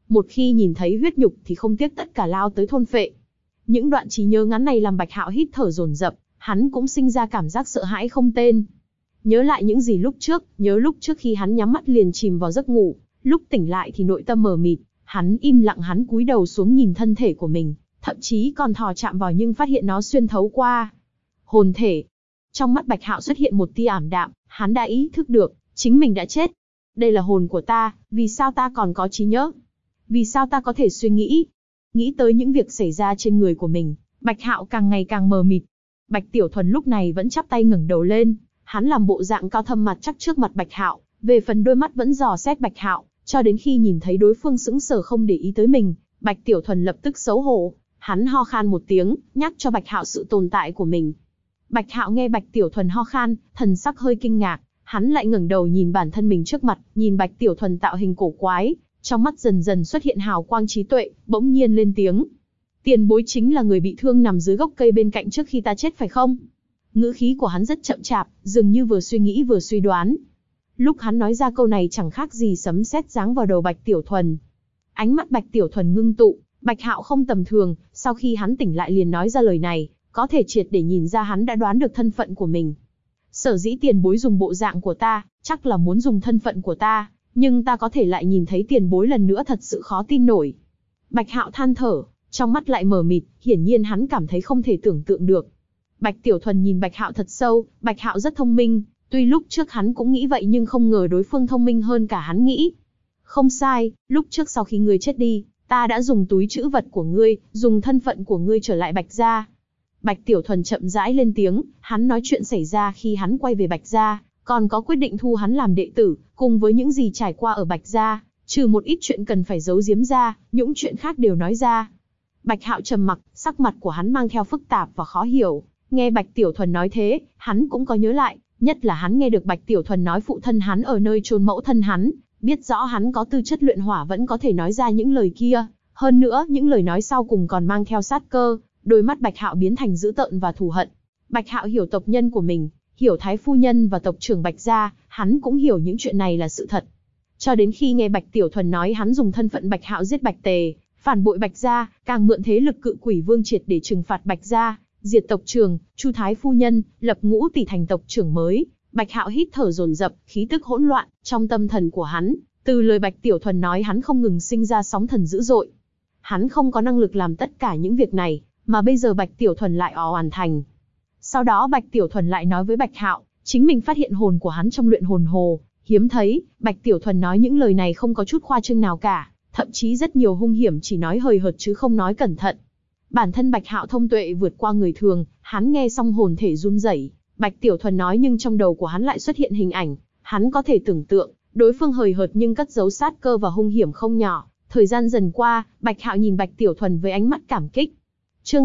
Speaker 1: một khi nhìn thấy huyết nhục thì không tiếc tất cả lao tới thôn phệ. Những đoạn trí nhớ ngắn này làm Bạch Hạo hít thở dồn dập, hắn cũng sinh ra cảm giác sợ hãi không tên. Nhớ lại những gì lúc trước, nhớ lúc trước khi hắn nhắm mắt liền chìm vào giấc ngủ, lúc tỉnh lại thì nội tâm mờ mịt, hắn im lặng, hắn cúi đầu xuống nhìn thân thể của mình, thậm chí còn thò chạm vào nhưng phát hiện nó xuyên thấu qua hồn thể. Trong mắt Bạch Hạo xuất hiện một tia ảm đạm, hắn đã ý thức được, chính mình đã chết. Đây là hồn của ta, vì sao ta còn có trí nhớ? Vì sao ta có thể suy nghĩ? Nghĩ tới những việc xảy ra trên người của mình, Bạch Hạo càng ngày càng mờ mịt. Bạch Tiểu Thuần lúc này vẫn chắp tay ngẩng đầu lên, hắn làm bộ dạng cao thâm mặt chắc trước mặt Bạch Hạo, về phần đôi mắt vẫn dò xét Bạch Hạo, cho đến khi nhìn thấy đối phương sững sờ không để ý tới mình, Bạch Tiểu Thuần lập tức xấu hổ, hắn ho khan một tiếng, nhắc cho Bạch Hạo sự tồn tại của mình. Bạch Hạo nghe Bạch Tiểu Thuần ho khan, thần sắc hơi kinh ngạc, hắn lại ngẩng đầu nhìn bản thân mình trước mặt, nhìn Bạch Tiểu Thuần tạo hình cổ quái, trong mắt dần dần xuất hiện hào quang trí tuệ, bỗng nhiên lên tiếng. Tiền bối chính là người bị thương nằm dưới gốc cây bên cạnh trước khi ta chết phải không? Ngữ khí của hắn rất chậm chạp, dường như vừa suy nghĩ vừa suy đoán. Lúc hắn nói ra câu này chẳng khác gì sấm sét giáng vào đầu Bạch Tiểu Thuần. Ánh mắt Bạch Tiểu Thuần ngưng tụ, Bạch Hạo không tầm thường, sau khi hắn tỉnh lại liền nói ra lời này, có thể triệt để nhìn ra hắn đã đoán được thân phận của mình. Sở dĩ tiền bối dùng bộ dạng của ta, chắc là muốn dùng thân phận của ta, nhưng ta có thể lại nhìn thấy tiền bối lần nữa thật sự khó tin nổi. Bạch Hạo than thở, trong mắt lại mờ mịt, hiển nhiên hắn cảm thấy không thể tưởng tượng được. Bạch Tiểu Thuần nhìn Bạch Hạo thật sâu, Bạch Hạo rất thông minh, tuy lúc trước hắn cũng nghĩ vậy nhưng không ngờ đối phương thông minh hơn cả hắn nghĩ. Không sai, lúc trước sau khi ngươi chết đi, ta đã dùng túi trữ vật của ngươi, dùng thân phận của ngươi trở lại Bạch gia. Bạch Tiểu Thuần chậm rãi lên tiếng, hắn nói chuyện xảy ra khi hắn quay về Bạch gia, còn có quyết định thu hắn làm đệ tử, cùng với những gì trải qua ở Bạch gia, trừ một ít chuyện cần phải giấu giếm ra, những chuyện khác đều nói ra. Bạch Hạo trầm mặc, sắc mặt của hắn mang theo phức tạp và khó hiểu. Nghe Bạch Tiểu Thuần nói thế, hắn cũng có nhớ lại, nhất là hắn nghe được Bạch Tiểu Thuần nói phụ thân hắn ở nơi chôn mẫu thân hắn, biết rõ hắn có tư chất luyện hỏa vẫn có thể nói ra những lời kia, hơn nữa những lời nói sau cùng còn mang theo sát cơ, đôi mắt Bạch Hạo biến thành dữ tợn và thù hận. Bạch Hạo hiểu tộc nhân của mình, hiểu Thái phu nhân và tộc trưởng Bạch gia, hắn cũng hiểu những chuyện này là sự thật. Cho đến khi nghe Bạch Tiểu Thuần nói hắn dùng thân phận Bạch Hạo giết Bạch Tề, phản bội Bạch gia, càng mượn thế lực Cự Quỷ Vương triệt để trừng phạt Bạch gia, diệt tộc trưởng, Chu Thái phu nhân, lập Ngũ tỷ thành tộc trưởng mới, Bạch Hạo hít thở dồn dập, khí tức hỗn loạn trong tâm thần của hắn, từ lời Bạch Tiểu Thuần nói hắn không ngừng sinh ra sóng thần dữ dội. Hắn không có năng lực làm tất cả những việc này, mà bây giờ Bạch Tiểu Thuần lại hoàn thành. Sau đó Bạch Tiểu Thuần lại nói với Bạch Hạo, chính mình phát hiện hồn của hắn trong luyện hồn hồ, hiếm thấy. Bạch Tiểu Thuần nói những lời này không có chút khoa trương nào cả, thậm chí rất nhiều hung hiểm chỉ nói hời hợt chứ không nói cẩn thận. Bản thân Bạch Hạo thông tuệ vượt qua người thường, hắn nghe xong hồn thể run rẩy. Bạch Tiểu Thuần nói nhưng trong đầu của hắn lại xuất hiện hình ảnh, hắn có thể tưởng tượng, đối phương hời hợt nhưng cất giấu sát cơ và hung hiểm không nhỏ. Thời gian dần qua, Bạch Hạo nhìn Bạch Tiểu Thuần với ánh mắt cảm kích. Chương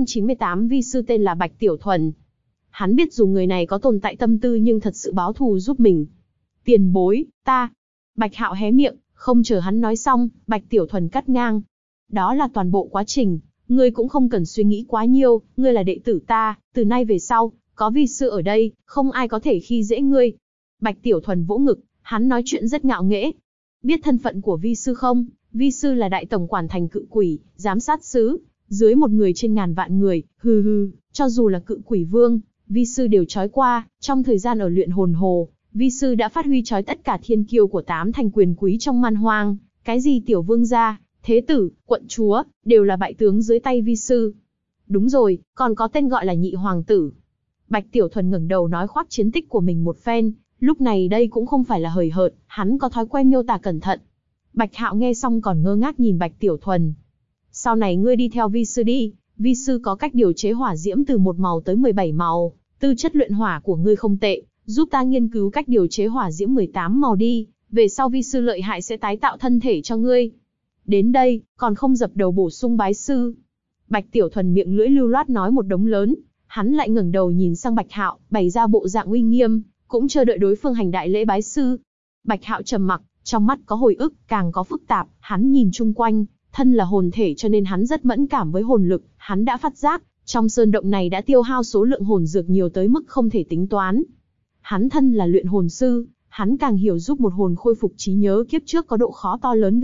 Speaker 1: 698 vi sư tên là Bạch Tiểu Thuần. Hắn biết dù người này có tồn tại tâm tư nhưng thật sự báo thù giúp mình. Tiền bối, ta. Bạch Hạo hé miệng, không chờ hắn nói xong, Bạch Tiểu Thuần cắt ngang. Đó là toàn bộ quá trình, ngươi cũng không cần suy nghĩ quá nhiều, ngươi là đệ tử ta, từ nay về sau, có vi sư ở đây, không ai có thể khi dễ ngươi. Bạch Tiểu Thuần vỗ ngực, hắn nói chuyện rất ngạo nghễ. Biết thân phận của vi sư không? Vi sư là đại tổng quản thành Cự Quỷ, giám sát sứ, dưới một người trên ngàn vạn người, hừ hừ, cho dù là Cự Quỷ Vương, vi sư đều trói qua. Trong thời gian ở luyện hồn hồ, vi sư đã phát huy trói tất cả thiên kiêu của 8 thành quyền quý trong man hoang, cái gì tiểu vương gia, thế tử, quận chúa, đều là bại tướng dưới tay vi sư. Đúng rồi, còn có tên gọi là nhị hoàng tử. Bạch Tiểu Thuần ngẩng đầu nói khoác chiến tích của mình một phen, lúc này đây cũng không phải là hời hợt, hắn có thói quen miêu tả cẩn thận. Bạch Hạo nghe xong còn ngơ ngác nhìn Bạch Tiểu Thuần. Sau này ngươi đi theo vi sư đi, vi sư có cách điều chế hỏa diễm từ 1 màu tới 17 màu, tư chất luyện hỏa của ngươi không tệ, giúp ta nghiên cứu cách điều chế hỏa diễm 18 màu đi, về sau vi sư lợi hại sẽ tái tạo thân thể cho ngươi. Đến đây, còn không dập đầu bổ sung bái sư. Bạch Tiểu Thuần miệng lưỡi lưu loát nói một đống lớn, hắn lại ngẩng đầu nhìn sang Bạch Hạo, bày ra bộ dạng uy nghiêm, cũng chờ đợi đối phương hành đại lễ bái sư. Bạch Hạo trầm mặc, trong mắt có hồi ức, càng có phức tạp, hắn nhìn chung quanh, thân là hồn thể cho nên hắn rất mẫn cảm với hồn lực, hắn đã phát giác, trong sơn động này đã tiêu hao số lượng hồn dược nhiều tới mức không thể tính toán. Hắn thân là luyện hồn sư, hắn càng hiểu giúp một hồn khôi phục trí nhớ kiếp trước có độ khó to lớn gần,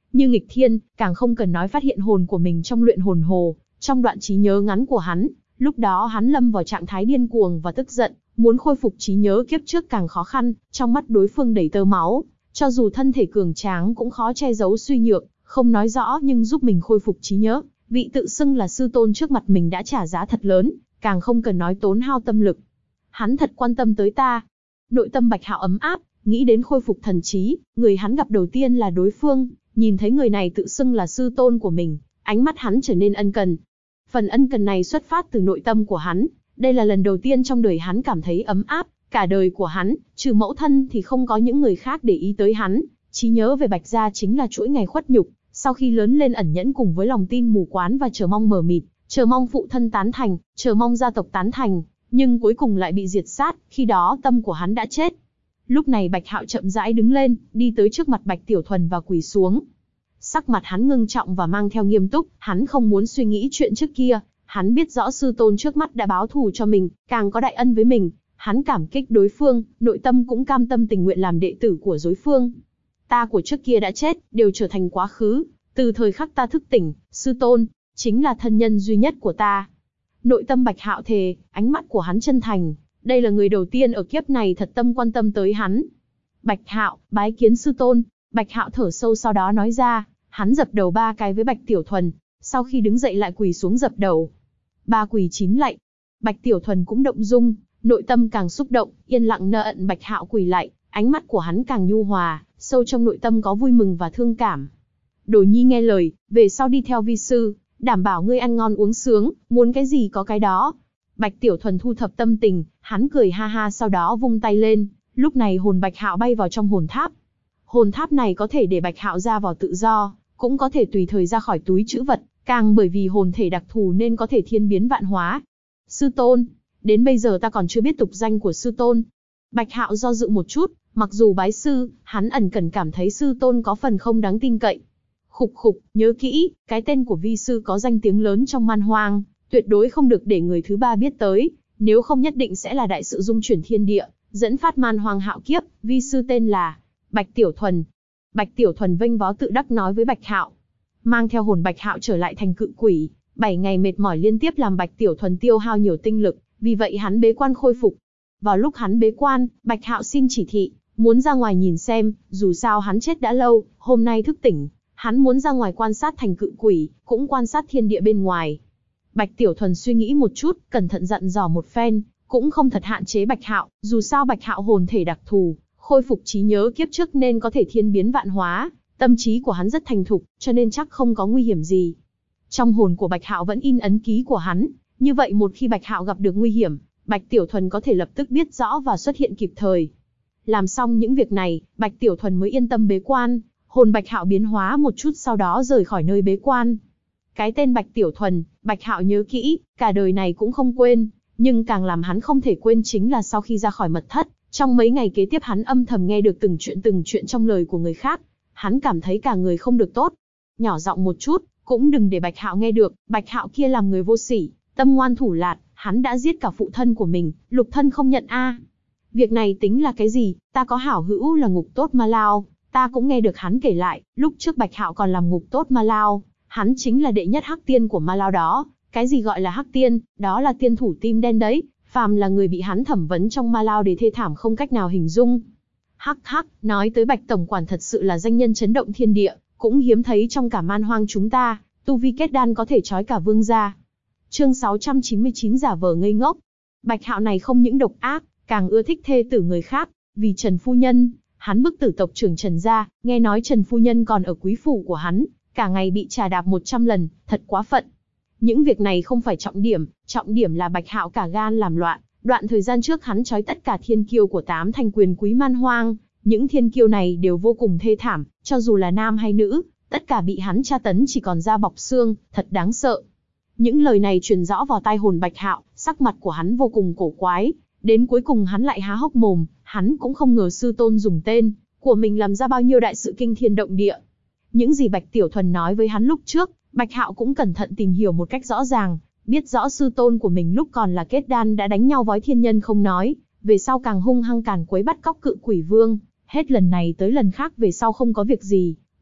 Speaker 1: như nghịch thiên, càng không cần nói phát hiện hồn của mình trong luyện hồn hồ. Trong đoạn trí nhớ ngắn của hắn, lúc đó hắn lâm vào trạng thái điên cuồng và tức giận, muốn khôi phục trí nhớ kiếp trước càng khó khăn, trong mắt đối phương đầy tơ máu, cho dù thân thể cường tráng cũng khó che giấu suy nhược, không nói rõ nhưng giúp mình khôi phục trí nhớ. Vị tự xưng là sư tôn trước mặt mình đã trả giá thật lớn, càng không cần nói tốn hao tâm lực. Hắn thật quan tâm tới ta. Nội tâm Bạch Hạo ấm áp, nghĩ đến khôi phục thần trí, người hắn gặp đầu tiên là đối phương, nhìn thấy người này tự xưng là sư tôn của mình, ánh mắt hắn trở nên ân cần. Phần ân cần này xuất phát từ nội tâm của hắn, đây là lần đầu tiên trong đời hắn cảm thấy ấm áp, cả đời của hắn, trừ mẫu thân thì không có những người khác để ý tới hắn, trí nhớ về Bạch gia chính là chuỗi ngày khuất nhục, sau khi lớn lên ẩn nhẫn cùng với lòng tin mù quáng và chờ mong mờ mịt, chờ mong phụ thân tán thành, chờ mong gia tộc tán thành, nhưng cuối cùng lại bị diệt sát, khi đó tâm của hắn đã chết. Lúc này Bạch Hạo chậm rãi đứng lên, đi tới trước mặt Bạch Tiểu Thuần và quỳ xuống. Sắc mặt hắn ngưng trọng và mang theo nghiêm túc, hắn không muốn suy nghĩ chuyện trước kia, hắn biết rõ sư tôn trước mắt đã báo thù cho mình, càng có đại ân với mình, hắn cảm kích đối phương, nội tâm cũng cam tâm tình nguyện làm đệ tử của đối phương. Ta của trước kia đã chết, đều trở thành quá khứ, từ thời khắc ta thức tỉnh, sư tôn chính là thân nhân duy nhất của ta. Nội tâm Bạch Hạo thề, ánh mắt của hắn chân thành, đây là người đầu tiên ở kiếp này thật tâm quan tâm tới hắn. Bạch Hạo, bái kiến sư tôn. Bạch Hạo thở sâu sau đó nói ra, hắn dập đầu 3 cái với Bạch Tiểu Thuần, sau khi đứng dậy lại quỳ xuống dập đầu. 3 quỳ 9 lạy. Bạch Tiểu Thuần cũng động dung, nội tâm càng xúc động, yên lặng nợ ận Bạch Hạo quỳ lạy, ánh mắt của hắn càng nhu hòa, sâu trong nội tâm có vui mừng và thương cảm. Đồ nhi nghe lời, về sau đi theo vi sư, đảm bảo ngươi ăn ngon uống sướng, muốn cái gì có cái đó. Bạch Tiểu Thuần thu thập tâm tình, hắn cười ha ha sau đó vung tay lên, lúc này hồn Bạch Hạo bay vào trong hồn tháp. Hồn tháp này có thể để Bạch Hạo ra vào tự do, cũng có thể tùy thời ra khỏi túi trữ vật, càng bởi vì hồn thể đặc thù nên có thể thiên biến vạn hóa. Sư tôn, đến bây giờ ta còn chưa biết tục danh của sư tôn. Bạch Hạo do dự một chút, mặc dù bái sư, hắn ẩn cần cảm thấy sư tôn có phần không đáng tin cậy. Khục khục, nhớ kỹ, cái tên của vi sư có danh tiếng lớn trong man hoang, tuyệt đối không được để người thứ ba biết tới, nếu không nhất định sẽ là đại sự dung chuyển thiên địa, dẫn phát man hoang hạo kiếp. Vi sư tên là Bạch Tiểu Thuần. Bạch Tiểu Thuần vênh váo tự đắc nói với Bạch Hạo, mang theo hồn Bạch Hạo trở lại thành cự quỷ. 7 ngày mệt mỏi liên tiếp làm Bạch Tiểu Thuần tiêu hao nhiều tinh lực, vì vậy hắn bế quan khôi phục. Vào lúc hắn bế quan, Bạch Hạo xin chỉ thị, muốn ra ngoài nhìn xem, dù sao hắn chết đã lâu, hôm nay thức tỉnh, hắn muốn ra ngoài quan sát thành cự quỷ, cũng quan sát thiên địa bên ngoài. Bạch Tiểu Thuần suy nghĩ một chút, cẩn thận dặn dò một phen, cũng không thật hạn chế Bạch Hạo, dù sao Bạch Hạo hồn thể đặc thù, khôi phục trí nhớ kiếp trước nên có thể thiên biến vạn hóa, tâm trí của hắn rất thành thục, cho nên chắc không có nguy hiểm gì. Trong hồn của Bạch Hạo vẫn in ấn ký của hắn, như vậy một khi Bạch Hạo gặp được nguy hiểm, Bạch Tiểu Thuần có thể lập tức biết rõ và xuất hiện kịp thời. Làm xong những việc này, Bạch Tiểu Thuần mới yên tâm bế quan, hồn Bạch Hạo biến hóa một chút sau đó rời khỏi nơi bế quan. Cái tên Bạch Tiểu Thuần, Bạch Hạo nhớ kỹ, cả đời này cũng không quên, nhưng càng làm hắn không thể quên chính là sau khi ra khỏi mật thất, trong mấy ngày kế tiếp hắn âm thầm nghe được từng chuyện trong lời của người khác, hắn cảm thấy cả người không được tốt. Nhỏ giọng một chút, cũng đừng để Bạch Hạo nghe được, Bạch Hạo kia làm người vô sỉ, tâm ngoan thủ lạt, hắn đã giết cả phụ thân của mình, lục thân không nhận a. Việc này tính là cái gì, ta có hảo hữu là Ngục Tốt Ma Lao, ta cũng nghe được hắn kể lại, lúc trước Bạch Hạo còn làm Ngục Tốt Ma Lao, hắn chính là đệ nhất hắc tiên của Ma Lao đó. Cái gì gọi là hắc tiên, đó là tiên thủ tim đen đấy, phàm là người bị hắn thẩm vấn trong Ma Lao để thê thảm không cách nào hình dung. Hắc hắc, nói tới Bạch tổng quản thật sự là danh nhân chấn động thiên địa, cũng hiếm thấy trong cả man hoang chúng ta, tu vi kết đan có thể trói cả vương gia. Chương 699 giả vờ ngây ngốc. Bạch Hạo này không những độc ác, càng ưa thích thê tử người khác, vì Trần phu nhân, hắn bức tử tộc trưởng Trần gia, nghe nói Trần phu nhân còn ở quý phủ của hắn, cả ngày bị trà đạp 100 lần, thật quá phận. Những việc này không phải trọng điểm là Bạch Hạo cả gan làm loạn. Đoạn thời gian trước hắn trói tất cả thiên kiêu của 8 thành quyền quý man hoang, những thiên kiêu này đều vô cùng thê thảm, cho dù là nam hay nữ, tất cả bị hắn tra tấn chỉ còn da bọc xương, thật đáng sợ. Những lời này truyền rõ vào tai hồn Bạch Hạo, sắc mặt của hắn vô cùng cổ quái, đến cuối cùng hắn lại há hốc mồm, hắn cũng không ngờ sư tôn dùng tên của mình làm ra bao nhiêu đại sự kinh thiên động địa. Những gì Bạch Tiểu Thuần nói với hắn lúc trước, Bạch Hạo cũng cẩn thận tìm hiểu một cách rõ ràng, biết rõ sư tôn của mình lúc còn là kết đan đã đánh nhau với thiên nhân không nói, về sau càng hung hăng càn quấy bắt cóc cự quỷ vương, hết lần này tới lần khác về sau không có việc gì,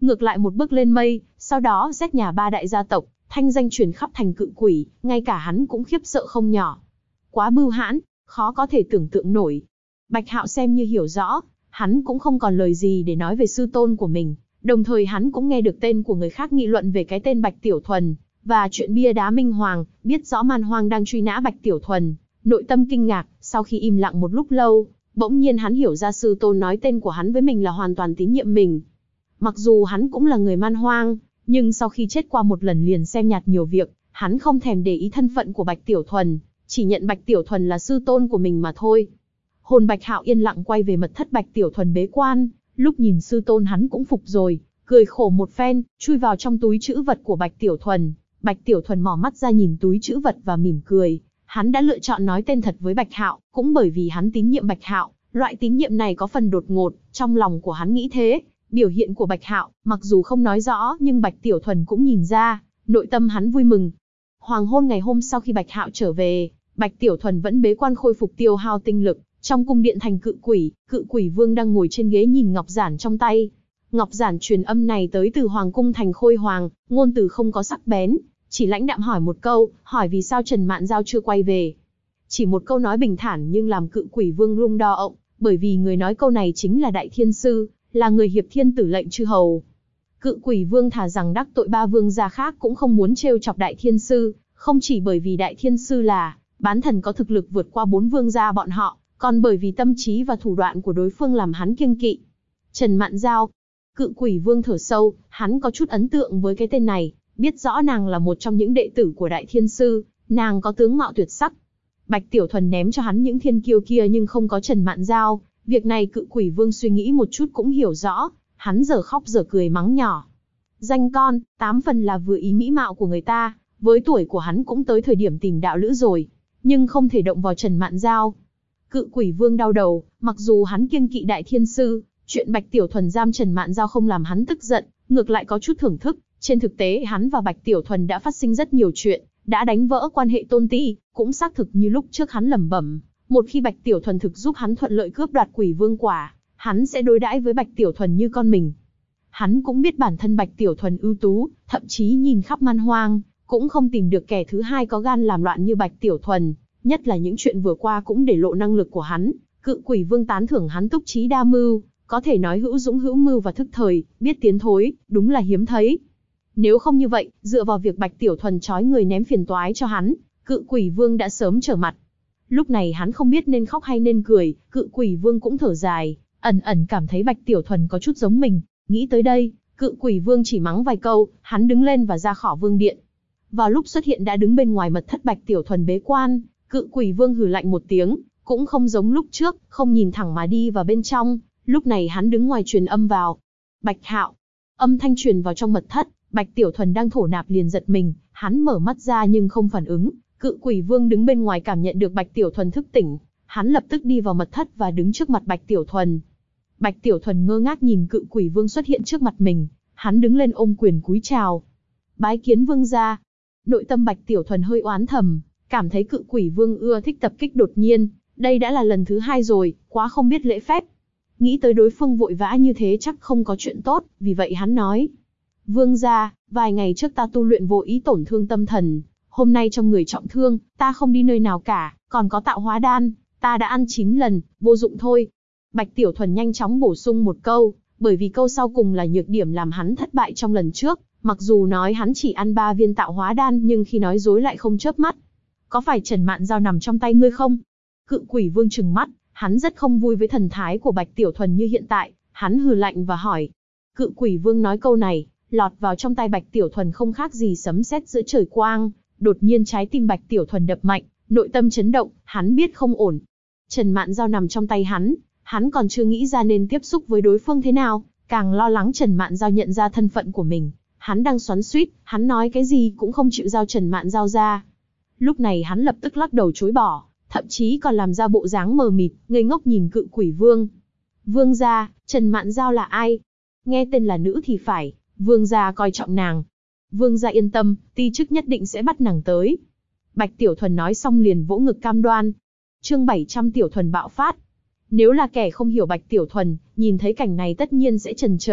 Speaker 1: ngược lại một bước lên mây, sau đó giết nhà ba đại gia tộc, thanh danh truyền khắp thành Cự Quỷ, ngay cả hắn cũng khiếp sợ không nhỏ. Quá bưu hãn, khó có thể tưởng tượng nổi. Bạch Hạo xem như hiểu rõ, hắn cũng không còn lời gì để nói về sư tôn của mình, đồng thời hắn cũng nghe được tên của người khác nghị luận về cái tên Bạch Tiểu Thuần, và chuyện bia đá Minh Hoàng, biết rõ Man Hoang đang truy nã Bạch Tiểu Thuần. Nội tâm kinh ngạc, sau khi im lặng một lúc lâu, bỗng nhiên hắn hiểu ra sư tôn nói tên của hắn với mình là hoàn toàn tín nhiệm mình. Mặc dù hắn cũng là người Man Hoang, nhưng sau khi chết qua một lần liền xem nhạt nhiều việc, hắn không thèm để ý thân phận của Bạch Tiểu Thuần, chỉ nhận Bạch Tiểu Thuần là sư tôn của mình mà thôi. Hồn Bạch Hạo yên lặng quay về mật thất Bạch Tiểu Thuần bế quan, lúc nhìn sư tôn hắn cũng phục rồi, cười khổ một phen, chui vào trong túi trữ vật của Bạch Tiểu Thuần. Bạch Tiểu Thuần mò mắt ra nhìn túi trữ vật và mỉm cười. Hắn đã lựa chọn nói tên thật với Bạch Hạo, cũng bởi vì hắn tín nhiệm Bạch Hạo. Loại tín nhiệm này có phần đột ngột, trong lòng của hắn nghĩ thế. Biểu hiện của Bạch Hạo, mặc dù không nói rõ, nhưng Bạch Tiểu Thuần cũng nhìn ra, nội tâm hắn vui mừng. Hoàng hôn ngày hôm sau khi Bạch Hạo trở về, Bạch Tiểu Thuần vẫn bế quan khôi phục tiêu hao tinh lực. Trong cung điện thành Cự Quỷ Vương đang ngồi trên ghế nhìn ngọc giản trong tay. Ngọc giản truyền âm này tới từ Hoàng cung thành Khôi Hoàng, ngôn từ không có sắc bén, chỉ lãnh đạm hỏi một câu, hỏi vì sao Trần Mạn Giao chưa quay về. Chỉ một câu nói bình thản nhưng làm Cự Quỷ Vương rung đo ộng, bởi vì người nói câu này chính là Đại Thiên Sư, là người hiệp thiên tử lệnh chư hầu. Cự Quỷ Vương thà rằng đắc tội ba vương gia khác cũng không muốn trêu chọc Đại Thiên Sư, không chỉ bởi vì Đại Thiên Sư là bán thần có thực lực vượt qua 4 vương gia bọn họ, còn bởi vì tâm trí và thủ đoạn của đối phương làm hắn kiêng kỵ. Trần Mạn Giao. Cự Quỷ Vương thở sâu, hắn có chút ấn tượng với cái tên này, biết rõ nàng là một trong những đệ tử của Đại Thiên Sư, nàng có tướng mạo tuyệt sắc. Bạch Tiểu Thuần ném cho hắn những thiên kiêu kia nhưng không có Trần Mạn Giao, việc này Cự Quỷ Vương suy nghĩ một chút cũng hiểu rõ, hắn giờ khóc giờ cười mắng nhỏ. Danh con, 8 phần là vừa ý mỹ mạo của người ta, với tuổi của hắn cũng tới thời điểm tìm đạo lữ rồi, nhưng không thể động vào Trần Mạn Giao. Cự Quỷ Vương đau đầu, mặc dù hắn kiêng kỵ Đại Thiên Sư, chuyện Bạch Tiểu Thuần giam Trần Mạn Giao không làm hắn tức giận, ngược lại có chút thưởng thức. Trên thực tế hắn và Bạch Tiểu Thuần đã phát sinh rất nhiều chuyện, đã đánh vỡ quan hệ tôn ti, cũng xác thực như lúc trước hắn lẩm bẩm, một khi Bạch Tiểu Thuần thực giúp hắn thuận lợi cướp đoạt Quỷ Vương quả, hắn sẽ đối đãi với Bạch Tiểu Thuần như con mình. Hắn cũng biết bản thân Bạch Tiểu Thuần ưu tú, thậm chí nhìn khắp Man Hoang, cũng không tìm được kẻ thứ hai có gan làm loạn như Bạch Tiểu Thuần, nhất là những chuyện vừa qua cũng để lộ năng lực của hắn. Cự Quỷ Vương tán thưởng hắn túc trí đa mưu, có thể nói hữu dũng hữu mưu và thức thời, biết tiến thối, đúng là hiếm thấy. Nếu không như vậy, dựa vào việc Bạch Tiểu Thuần trói người ném phiền toái cho hắn, Cự Quỷ Vương đã sớm trở mặt. Lúc này hắn không biết nên khóc hay nên cười, Cự Quỷ Vương cũng thở dài, ẩn ẩn cảm thấy Bạch Tiểu Thuần có chút giống mình. Nghĩ tới đây, Cự Quỷ Vương chỉ mắng vài câu, hắn đứng lên và ra khỏi vương điện. Vào lúc xuất hiện đã đứng bên ngoài mật thất Bạch Tiểu Thuần bế quan, Cự Quỷ Vương hừ lạnh một tiếng, cũng không giống lúc trước, không nhìn thẳng mà đi vào bên trong. Lúc này hắn đứng ngoài truyền âm vào. Bạch Hạo. Âm thanh truyền vào trong mật thất, Bạch Tiểu Thuần đang thổ nạp liền giật mình, hắn mở mắt ra nhưng không phản ứng. Cự Quỷ Vương đứng bên ngoài cảm nhận được Bạch Tiểu Thuần thức tỉnh, hắn lập tức đi vào mật thất và đứng trước mặt Bạch Tiểu Thuần. Bạch Tiểu Thuần ngơ ngác nhìn Cự Quỷ Vương xuất hiện trước mặt mình, hắn đứng lên ôm quyền cúi chào. Bái kiến vương gia. Nội tâm Bạch Tiểu Thuần hơi oán thầm, cảm thấy Cự Quỷ Vương ưa thích tập kích đột nhiên, đây đã là lần thứ 2 rồi, quá không biết lễ phép. Nghĩ tới đối phương vội vã như thế chắc không có chuyện tốt, vì vậy hắn nói. Vương gia, vài ngày trước ta tu luyện vô ý tổn thương tâm thần, hôm nay trong người trọng thương, ta không đi nơi nào cả, còn có tạo hóa đan, ta đã ăn 9 lần, vô dụng thôi. Bạch Tiểu Thuần nhanh chóng bổ sung một câu, bởi vì câu sau cùng là nhược điểm làm hắn thất bại trong lần trước, mặc dù nói hắn chỉ ăn 3 viên tạo hóa đan nhưng khi nói dối lại không chớp mắt. Có phải Trần Mạn Giao nằm trong tay ngươi không? Cự Quỷ Vương trừng mắt, hắn rất không vui với thần thái của Bạch Tiểu Thuần như hiện tại, hắn hừ lạnh và hỏi. Cự Quỷ Vương nói câu này, lọt vào trong tay Bạch Tiểu Thuần không khác gì sấm sét giữa trời quang, đột nhiên trái tim Bạch Tiểu Thuần đập mạnh, nội tâm chấn động, hắn biết không ổn. Trần Mạn Giao nằm trong tay hắn còn chưa nghĩ ra nên tiếp xúc với đối phương thế nào, càng lo lắng Trần Mạn Giao nhận ra thân phận của mình, hắn đang xoắn xuýt, hắn nói cái gì cũng không chịu giao Trần Mạn Giao ra. Lúc này hắn lập tức lắc đầu chối bỏ, thậm chí còn làm ra bộ dáng mờ mịt, ngây ngốc nhìn Cự Quỷ Vương. Vương gia, Trần Mạn Giao là ai? Nghe tên là nữ thì phải, vương gia coi trọng nàng. Vương gia yên tâm, ti chức nhất định sẽ bắt nàng tới. Bạch Tiểu Thuần nói xong liền vỗ ngực cam đoan. Chương 700 Tiểu Thuần bạo phát. Nếu là kẻ không hiểu Bạch Tiểu Thuần, nhìn thấy cảnh này tất nhiên sẽ chần chờ,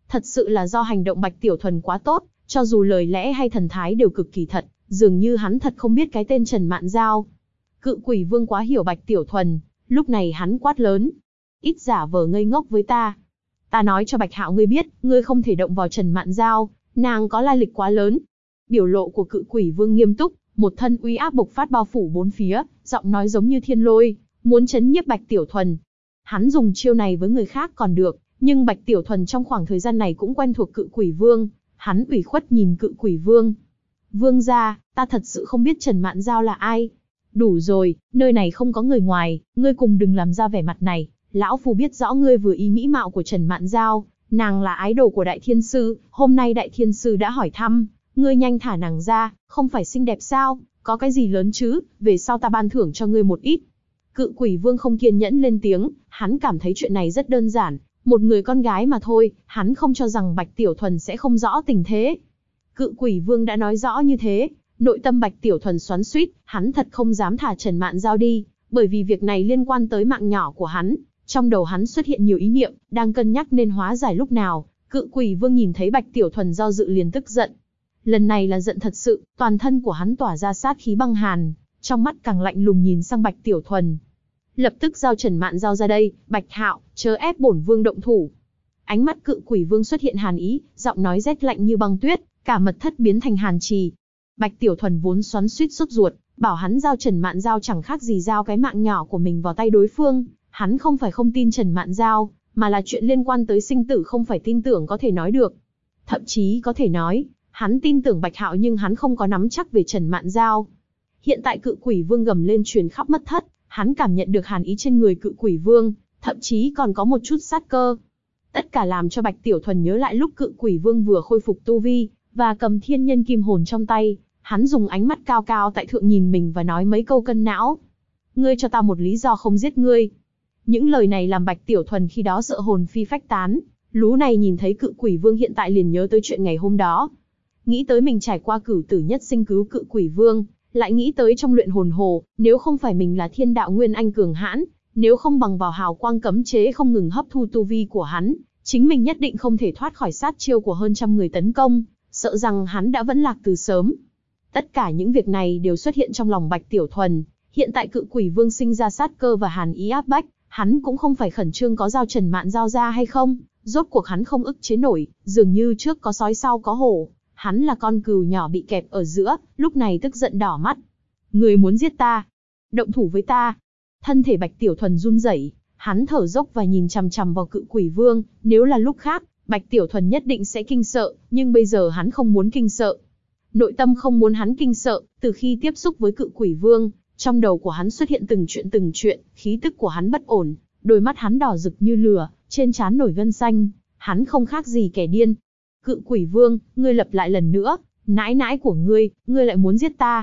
Speaker 1: Thật sự là do hành động Bạch Tiểu Thuần quá tốt, cho dù lời lẽ hay thần thái đều cực kỳ thật, dường như hắn thật không biết cái tên Trần Mạn Giao. Cự Quỷ Vương quá hiểu Bạch Tiểu Thuần, lúc này hắn quát lớn. Ít giả vờ ngây ngốc với ta. Ta nói cho Bạch Hạo ngươi biết, ngươi không thể động vào Trần Mạn Giao, nàng có lai lịch quá lớn. Biểu lộ của Cự Quỷ Vương nghiêm túc, một thân uy áp bộc phát bao phủ bốn phía, giọng nói giống như thiên lôi, muốn chấn nhiếp Bạch Tiểu Thuần. Hắn dùng chiêu này với người khác còn được, nhưng Bạch Tiểu Thuần trong khoảng thời gian này cũng quen thuộc Cự Quỷ Vương, hắn ủy khuất nhìn Cự Quỷ Vương. Vương gia, ta thật sự không biết Trần Mạn Giao là ai. Đủ rồi, nơi này không có người ngoài, ngươi cùng đừng làm ra vẻ mặt này. Lão phu biết rõ ngươi vừa ý mỹ mạo của Trần Mạn Giao, nàng là ái đồ của Đại Thiên Sư, hôm nay Đại Thiên Sư đã hỏi thăm, ngươi nhanh thả nàng ra, không phải xinh đẹp sao, có cái gì lớn chứ, về sau ta ban thưởng cho ngươi một ít. Cự Quỷ Vương không kiên nhẫn lên tiếng, hắn cảm thấy chuyện này rất đơn giản, một người con gái mà thôi, hắn không cho rằng Bạch Tiểu Thuần sẽ không rõ tình thế. Cự Quỷ Vương đã nói rõ như thế, nội tâm Bạch Tiểu Thuần xoắn xuýt, hắn thật không dám thả Trần Mạn Giao đi, bởi vì việc này liên quan tới mạng nhỏ của hắn. Trong đầu hắn xuất hiện nhiều ý niệm, đang cân nhắc nên hóa giải lúc nào. Cự Quỷ Vương nhìn thấy Bạch Tiểu Thuần do dự liền tức giận. Lần này là giận thật sự, toàn thân của hắn tỏa ra sát khí băng hàn, trong mắt càng lạnh lùng nhìn sang Bạch Tiểu Thuần. Lập tức giao Trần Mạn Giao ra đây, Bạch Hạo, chớ ép bổn vương động thủ. Ánh mắt Cự Quỷ Vương xuất hiện hàn ý, giọng nói rét lạnh như băng tuyết, cả mật thất biến thành hàn trì. Bạch Tiểu Thuần vốn xoắn xuýt sốt ruột, bảo hắn giao Trần Mạn Giao chẳng khác gì giao cái mạng nhỏ của mình vào tay đối phương. Hắn không phải không tin Trần Mạn Giao, mà là chuyện liên quan tới sinh tử không phải tin tưởng có thể nói được. Thậm chí có thể nói, hắn tin tưởng Bạch Hạo nhưng hắn không có nắm chắc về Trần Mạn Giao. Hiện tại Cự Quỷ Vương gầm lên truyền khắp mật thất, hắn cảm nhận được hàn ý trên người Cự Quỷ Vương, thậm chí còn có một chút sát cơ. Tất cả làm cho Bạch Tiểu Thuần nhớ lại lúc Cự Quỷ Vương vừa khôi phục tu vi, và cầm thiên nhân kim hồn trong tay, hắn dùng ánh mắt cao cao tại thượng nhìn mình và nói mấy câu cân não. Ngươi cho ta một lý do không giết ngươi. Những lời này làm Bạch Tiểu Thuần khi đó sợ hồn phi phách tán, lú này nhìn thấy Cự Quỷ Vương hiện tại liền nhớ tới chuyện ngày hôm đó. Nghĩ tới mình trải qua cửu tử nhất sinh cứu Cự Quỷ Vương, lại nghĩ tới trong luyện hồn hồ, nếu không phải mình là thiên đạo nguyên anh cường hãn, nếu không bằng vào hào quang cấm chế không ngừng hấp thu tu vi của hắn, chính mình nhất định không thể thoát khỏi sát chiêu của hơn trăm người tấn công, sợ rằng hắn đã vẫn lạc từ sớm. Tất cả những việc này đều xuất hiện trong lòng Bạch Tiểu Thuần, hiện tại Cự Quỷ Vương sinh ra sát cơ và hàn ý áp bách, hắn cũng không phải khẩn trương có giao Trần Mạn Giao ra hay không, rốt cuộc hắn không ức chế nổi, dường như trước có sói sau có hổ, hắn là con cừu nhỏ bị kẹp ở giữa, lúc này tức giận đỏ mắt. Người muốn giết ta, động thủ với ta. Thân thể Bạch Tiểu Thuần run rẩy, hắn thở dốc và nhìn chằm chằm vào Cự Quỷ Vương, nếu là lúc khác, Bạch Tiểu Thuần nhất định sẽ kinh sợ, nhưng bây giờ hắn không muốn kinh sợ. Nội tâm không muốn hắn kinh sợ, từ khi tiếp xúc với Cự Quỷ Vương, trong đầu của hắn xuất hiện từng chuyện, khí tức của hắn bất ổn, đôi mắt hắn đỏ rực như lửa, trên trán nổi gân xanh, hắn không khác gì kẻ điên. Cự Quỷ Vương, ngươi lặp lại lần nữa, nãi nãi của ngươi lại muốn giết ta.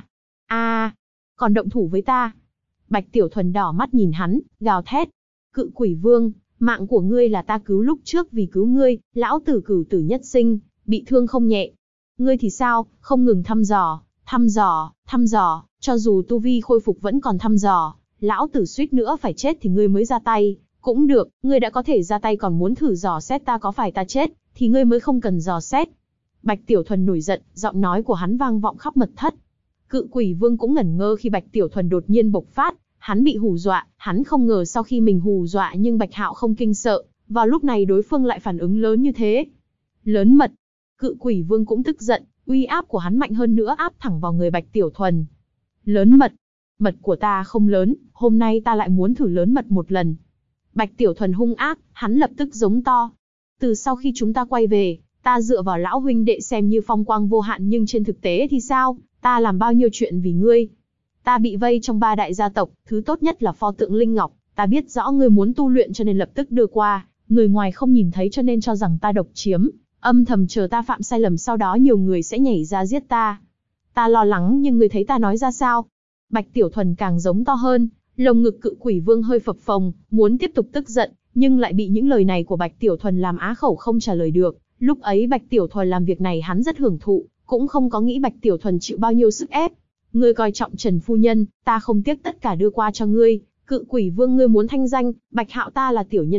Speaker 1: Còn động thủ với ta. Bạch Tiểu Thuần đỏ mắt nhìn hắn, gào thét. Cự Quỷ Vương, mạng của ngươi là ta cứu lúc trước vì cứu ngươi, lão tử cửu tử nhất sinh, bị thương không nhẹ. Ngươi thì sao, không ngừng thăm dò, cho dù tu vi khôi phục vẫn còn thăm dò, lão tử suýt nữa phải chết thì ngươi mới ra tay, cũng được, ngươi đã có thể ra tay còn muốn thử dò xét ta có phải ta chết, thì ngươi mới không cần dò xét. Bạch Tiểu Thuần nổi giận, giọng nói của hắn vang vọng khắp mật thất. Cự Quỷ Vương cũng ngẩn ngơ khi Bạch Tiểu Thuần đột nhiên bộc phát, hắn bị hù dọa, hắn không ngờ sau khi mình hù dọa nhưng Bạch Hạo không kinh sợ, vào lúc này đối phương lại phản ứng lớn như thế. Lớn mật. Cự Quỷ Vương cũng tức giận, uy áp của hắn mạnh hơn nữa áp thẳng vào người Bạch Tiểu Thuần. Lớn mật. Mật của ta không lớn, hôm nay ta lại muốn thử lớn mật một lần. Bạch Tiểu Thuần hung ác, hắn lập tức giống to. Từ sau khi chúng ta quay về, ta dựa vào lão huynh đệ xem như phong quang vô hạn nhưng trên thực tế thì sao, ta làm bao nhiêu chuyện vì ngươi. Ta bị vây trong 3 đại gia tộc, thứ tốt nhất là pho tượng Linh Ngọc, ta biết rõ ngươi muốn tu luyện cho nên lập tức đưa qua, người ngoài không nhìn thấy cho nên cho rằng ta độc chiếm, âm thầm chờ ta phạm sai lầm sau đó nhiều người sẽ nhảy ra giết ta. Ta lo lắng nhưng ngươi thấy ta nói ra sao? Bạch Tiểu Thuần càng giống to hơn, lồng ngực Cự Quỷ Vương hơi phập phồng, muốn tiếp tục tức giận, nhưng lại bị những lời này của Bạch Tiểu Thuần làm á khẩu không trả lời được. Lúc ấy Bạch Tiểu Thuần làm việc này hắn rất hưởng thụ, cũng không có nghĩ Bạch Tiểu Thuần chịu bao nhiêu sức ép. Ngươi coi trọng Trần phu nhân, ta không tiếc tất cả đưa qua cho ngươi. Cự Quỷ Vương ngươi muốn thanh danh, Bạch Hạo ta là tiểu nhân vật,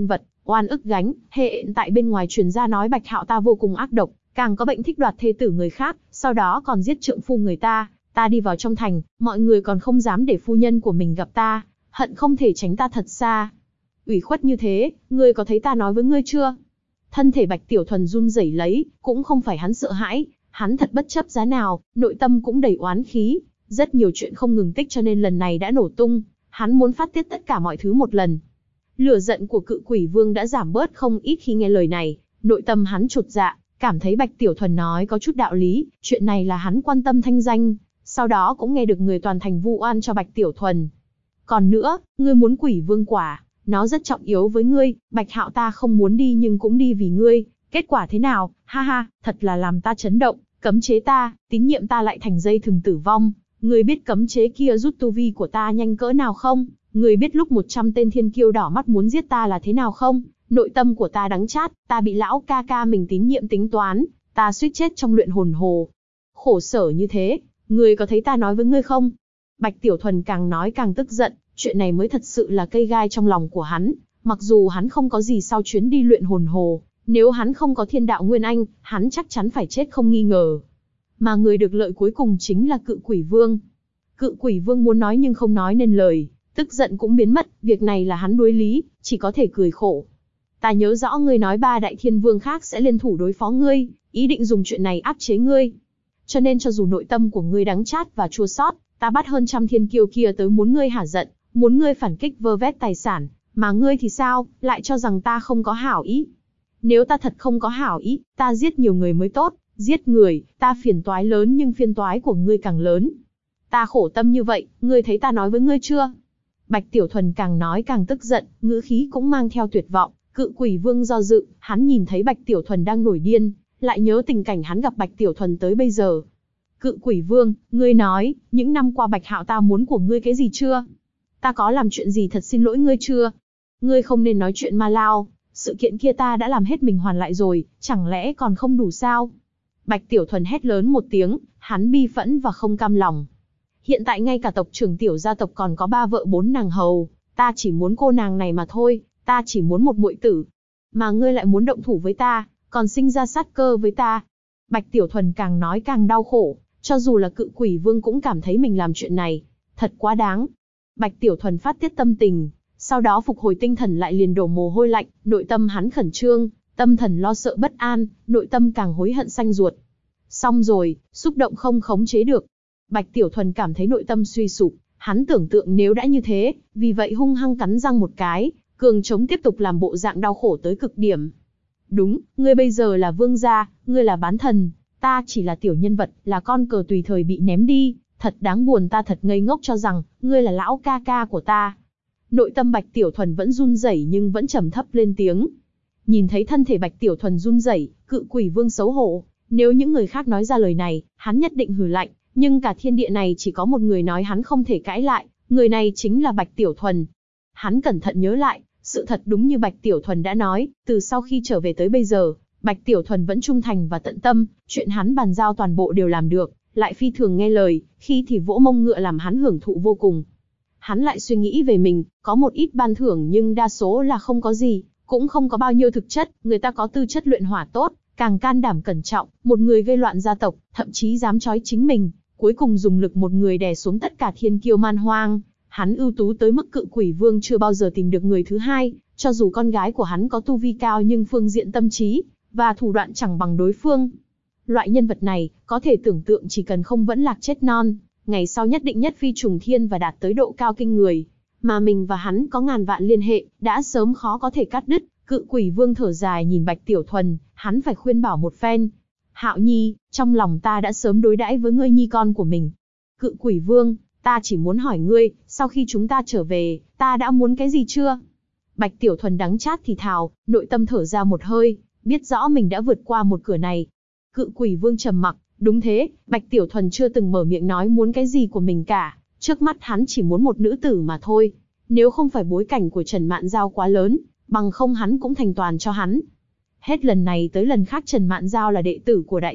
Speaker 1: oan ức gánh, hiện tại bên ngoài truyền ra nói Bạch Hạo ta vô cùng ác độc, càng có bệnh thích đoạt thê tử người khác, sau đó còn giết trượng phu người ta. Ta đi vào trong thành, mọi người còn không dám để phu nhân của mình gặp ta, hận không thể tránh ta thật xa. Ủy khuất như thế, ngươi có thấy ta nói với ngươi chưa? Thân thể Bạch Tiểu Thuần run rẩy lấy, cũng không phải hắn sợ hãi, hắn thật bất chấp giá nào, nội tâm cũng đầy oán khí, rất nhiều chuyện không ngừng tích cho nên lần này đã nổ tung, hắn muốn phát tiết tất cả mọi thứ một lần. Lửa giận của Cự Quỷ Vương đã giảm bớt không ít khi nghe lời này, nội tâm hắn chột dạ, cảm thấy Bạch Tiểu Thuần nói có chút đạo lý, chuyện này là hắn quan tâm thanh danh, sau đó cũng nghe được người toàn thành vu oan cho Bạch Tiểu Thuần. Còn nữa, ngươi muốn Quỷ Vương quả, nó rất trọng yếu với ngươi, Bạch Hạo ta không muốn đi nhưng cũng đi vì ngươi, kết quả thế nào, ha ha, thật là làm ta chấn động, cấm chế ta, tín nhiệm ta lại thành dây thừng tử vong, ngươi biết cấm chế kia rút tu vi của ta nhanh cỡ nào không? Ngươi biết lúc 100 tên thiên kiêu đỏ mắt muốn giết ta là thế nào không? Nội tâm của ta đắng chát, ta bị lão ca ca mình tín nhiệm tính toán, ta suýt chết trong luyện hồn hồ. Khổ sở như thế, ngươi có thấy ta nói với ngươi không? Bạch Tiểu Thuần càng nói càng tức giận, chuyện này mới thật sự là cây gai trong lòng của hắn, mặc dù hắn không có gì sau chuyến đi luyện hồn hồ, nếu hắn không có thiên đạo nguyên anh, hắn chắc chắn phải chết không nghi ngờ. Mà người được lợi cuối cùng chính là Cự Quỷ Vương. Cự Quỷ Vương muốn nói nhưng không nói nên lời, tức giận cũng biến mất, việc này là hắn đối lý, chỉ có thể cười khổ. Ta nhớ rõ ngươi nói 3 đại thiên vương khác sẽ liên thủ đối phó ngươi, ý định dùng chuyện này áp chế ngươi. Cho nên cho dù nội tâm của ngươi đắng chát và chua xót, ta bắt hơn trăm thiên kiêu kia tới muốn ngươi hả giận, muốn ngươi phản kích vơ vét tài sản, mà ngươi thì sao, lại cho rằng ta không có hảo ý. Nếu ta thật không có hảo ý, ta giết nhiều người mới tốt, giết người, ta phiền toái lớn nhưng phiền toái của ngươi càng lớn. Ta khổ tâm như vậy, ngươi thấy ta nói với ngươi chưa? Bạch Tiểu Thuần càng nói càng tức giận, ngữ khí cũng mang theo tuyệt vọng. Cự Quỷ Vương do dự, hắn nhìn thấy Bạch Tiểu Thuần đang nổi điên, lại nhớ tình cảnh hắn gặp Bạch Tiểu Thuần tới bây giờ. Cự Quỷ Vương, ngươi nói, những năm qua Bạch Hạo ta muốn của ngươi cái gì chưa? Ta có làm chuyện gì thật xin lỗi ngươi chưa? Ngươi không nên nói chuyện ma lao, sự kiện kia ta đã làm hết mình hoàn lại rồi, chẳng lẽ còn không đủ sao? Bạch Tiểu Thuần hét lớn một tiếng, hắn bi phẫn và không cam lòng. Hiện tại ngay cả tộc trưởng tiểu gia tộc còn có 3 vợ 4 nàng hầu, ta chỉ muốn cô nàng này mà thôi, ta chỉ muốn một muội tử. Mà ngươi lại muốn động thủ với ta, còn sinh ra sát cơ với ta. Bạch Tiểu Thuần càng nói càng đau khổ, cho dù là Cự Quỷ Vương cũng cảm thấy mình làm chuyện này thật quá đáng. Bạch Tiểu Thuần phát tiết tâm tình, sau đó phục hồi tinh thần lại liền đổ mồ hôi lạnh, nội tâm hắn khẩn trương, tâm thần lo sợ bất an, nội tâm càng hối hận xanh ruột. Xong rồi, xúc động không khống chế được. Bạch Tiểu Thuần cảm thấy nội tâm suy sụp, hắn tưởng tượng nếu đã như thế, vì vậy hung hăng cắn răng một cái, cường chống tiếp tục làm bộ dạng đau khổ tới cực điểm. Đúng, ngươi bây giờ là vương gia, ngươi là bán thần, ta chỉ là tiểu nhân vật, là con cờ tùy thời bị ném đi, thật đáng buồn, ta thật ngây ngốc cho rằng, ngươi là lão ca ca của ta. Nội tâm Bạch Tiểu Thuần vẫn run rẩy nhưng vẫn trầm thấp lên tiếng. Nhìn thấy thân thể Bạch Tiểu Thuần run rẩy, Cự Quỷ Vương xấu hổ, nếu những người khác nói ra lời này, hắn nhất định hừ lạnh, nhưng cả thiên địa này chỉ có một người nói hắn không thể cãi lại, người này chính là Bạch Tiểu Thuần. Hắn cẩn thận nhớ lại, sự thật đúng như Bạch Tiểu Thuần đã nói, từ sau khi trở về tới bây giờ, Bạch Tiểu Thuần vẫn trung thành và tận tâm, chuyện hắn bàn giao toàn bộ đều làm được, lại phi thường nghe lời, khi thì vỗ mông ngựa làm hắn hưởng thụ vô cùng. Hắn lại suy nghĩ về mình, có một ít ban thưởng nhưng đa số là không có gì, cũng không có bao nhiêu thực chất, người ta có tư chất luyện hỏa tốt, càng can đảm cẩn trọng, một người gây loạn gia tộc, thậm chí dám trói chính mình, cuối cùng dùng lực một người đè xuống tất cả thiên kiêu man hoang. Hắn ưu tú tới mức Cự Quỷ Vương chưa bao giờ tìm được người thứ hai, cho dù con gái của hắn có tu vi cao nhưng phương diện tâm trí và thủ đoạn chẳng bằng đối phương. Loại nhân vật này, có thể tưởng tượng chỉ cần không vẫn lạc chết non, ngày sau nhất định nhất phi trùng thiên và đạt tới độ cao kinh người. Mà mình và hắn có ngàn vạn liên hệ, đã sớm khó có thể cắt đứt. Cự Quỷ Vương thở dài nhìn Bạch Tiểu Thuần, hắn phải khuyên bảo một phen. Hạo Nhi, trong lòng ta đã sớm đối đãi với ngươi nhi con của mình. Cự Quỷ Vương, ta chỉ muốn hỏi ngươi, sau khi chúng ta trở về, ta đã muốn cái gì chưa? Bạch Tiểu Thuần đắng chát thì thào, nội tâm thở ra một hơi, biết rõ mình đã vượt qua một cửa này. Cự Quỷ Vương trầm mặc, đúng thế, Bạch Tiểu Thuần chưa từng mở miệng nói muốn cái gì của mình cả, trước mắt hắn chỉ muốn một nữ tử mà thôi. Nếu không phải bối cảnh của Trần Mạn Giao quá lớn, bằng không hắn cũng thành toàn cho hắn. Hết lần này tới lần khác Trần Mạn Giao là đệ tử của Đại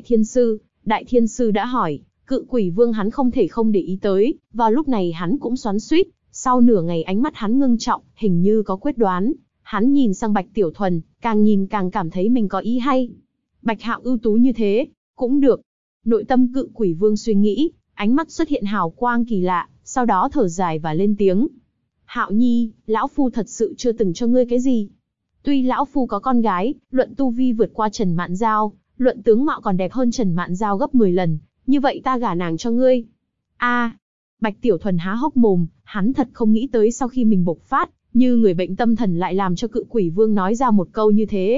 Speaker 1: Thiên Sư đã hỏi, Cự Quỷ Vương hắn không thể không để ý tới, vào lúc này hắn cũng xoắn xuýt, sau nửa ngày ánh mắt hắn ngưng trọng, hình như có quyết đoán. Hắn nhìn sang Bạch Tiểu Thuần, càng nhìn càng cảm thấy mình có ý hay. Bạch Hạo ưu tú như thế, cũng được. Nội tâm Cự Quỷ Vương suy nghĩ, ánh mắt xuất hiện hào quang kỳ lạ, sau đó thở dài và lên tiếng. Hạo Nhi, lão phu thật sự chưa từng cho ngươi cái gì. Tuy lão phu có con gái, luận tu vi vượt qua Trần Mạn Giao, luận tướng mạo còn đẹp hơn Trần Mạn Giao gấp 10 lần, như vậy ta gả nàng cho ngươi. A, Bạch Tiểu Thuần há hốc mồm, hắn thật không nghĩ tới sau khi mình bộc phát, như người bệnh tâm thần lại làm cho Cự Quỷ Vương nói ra một câu như thế.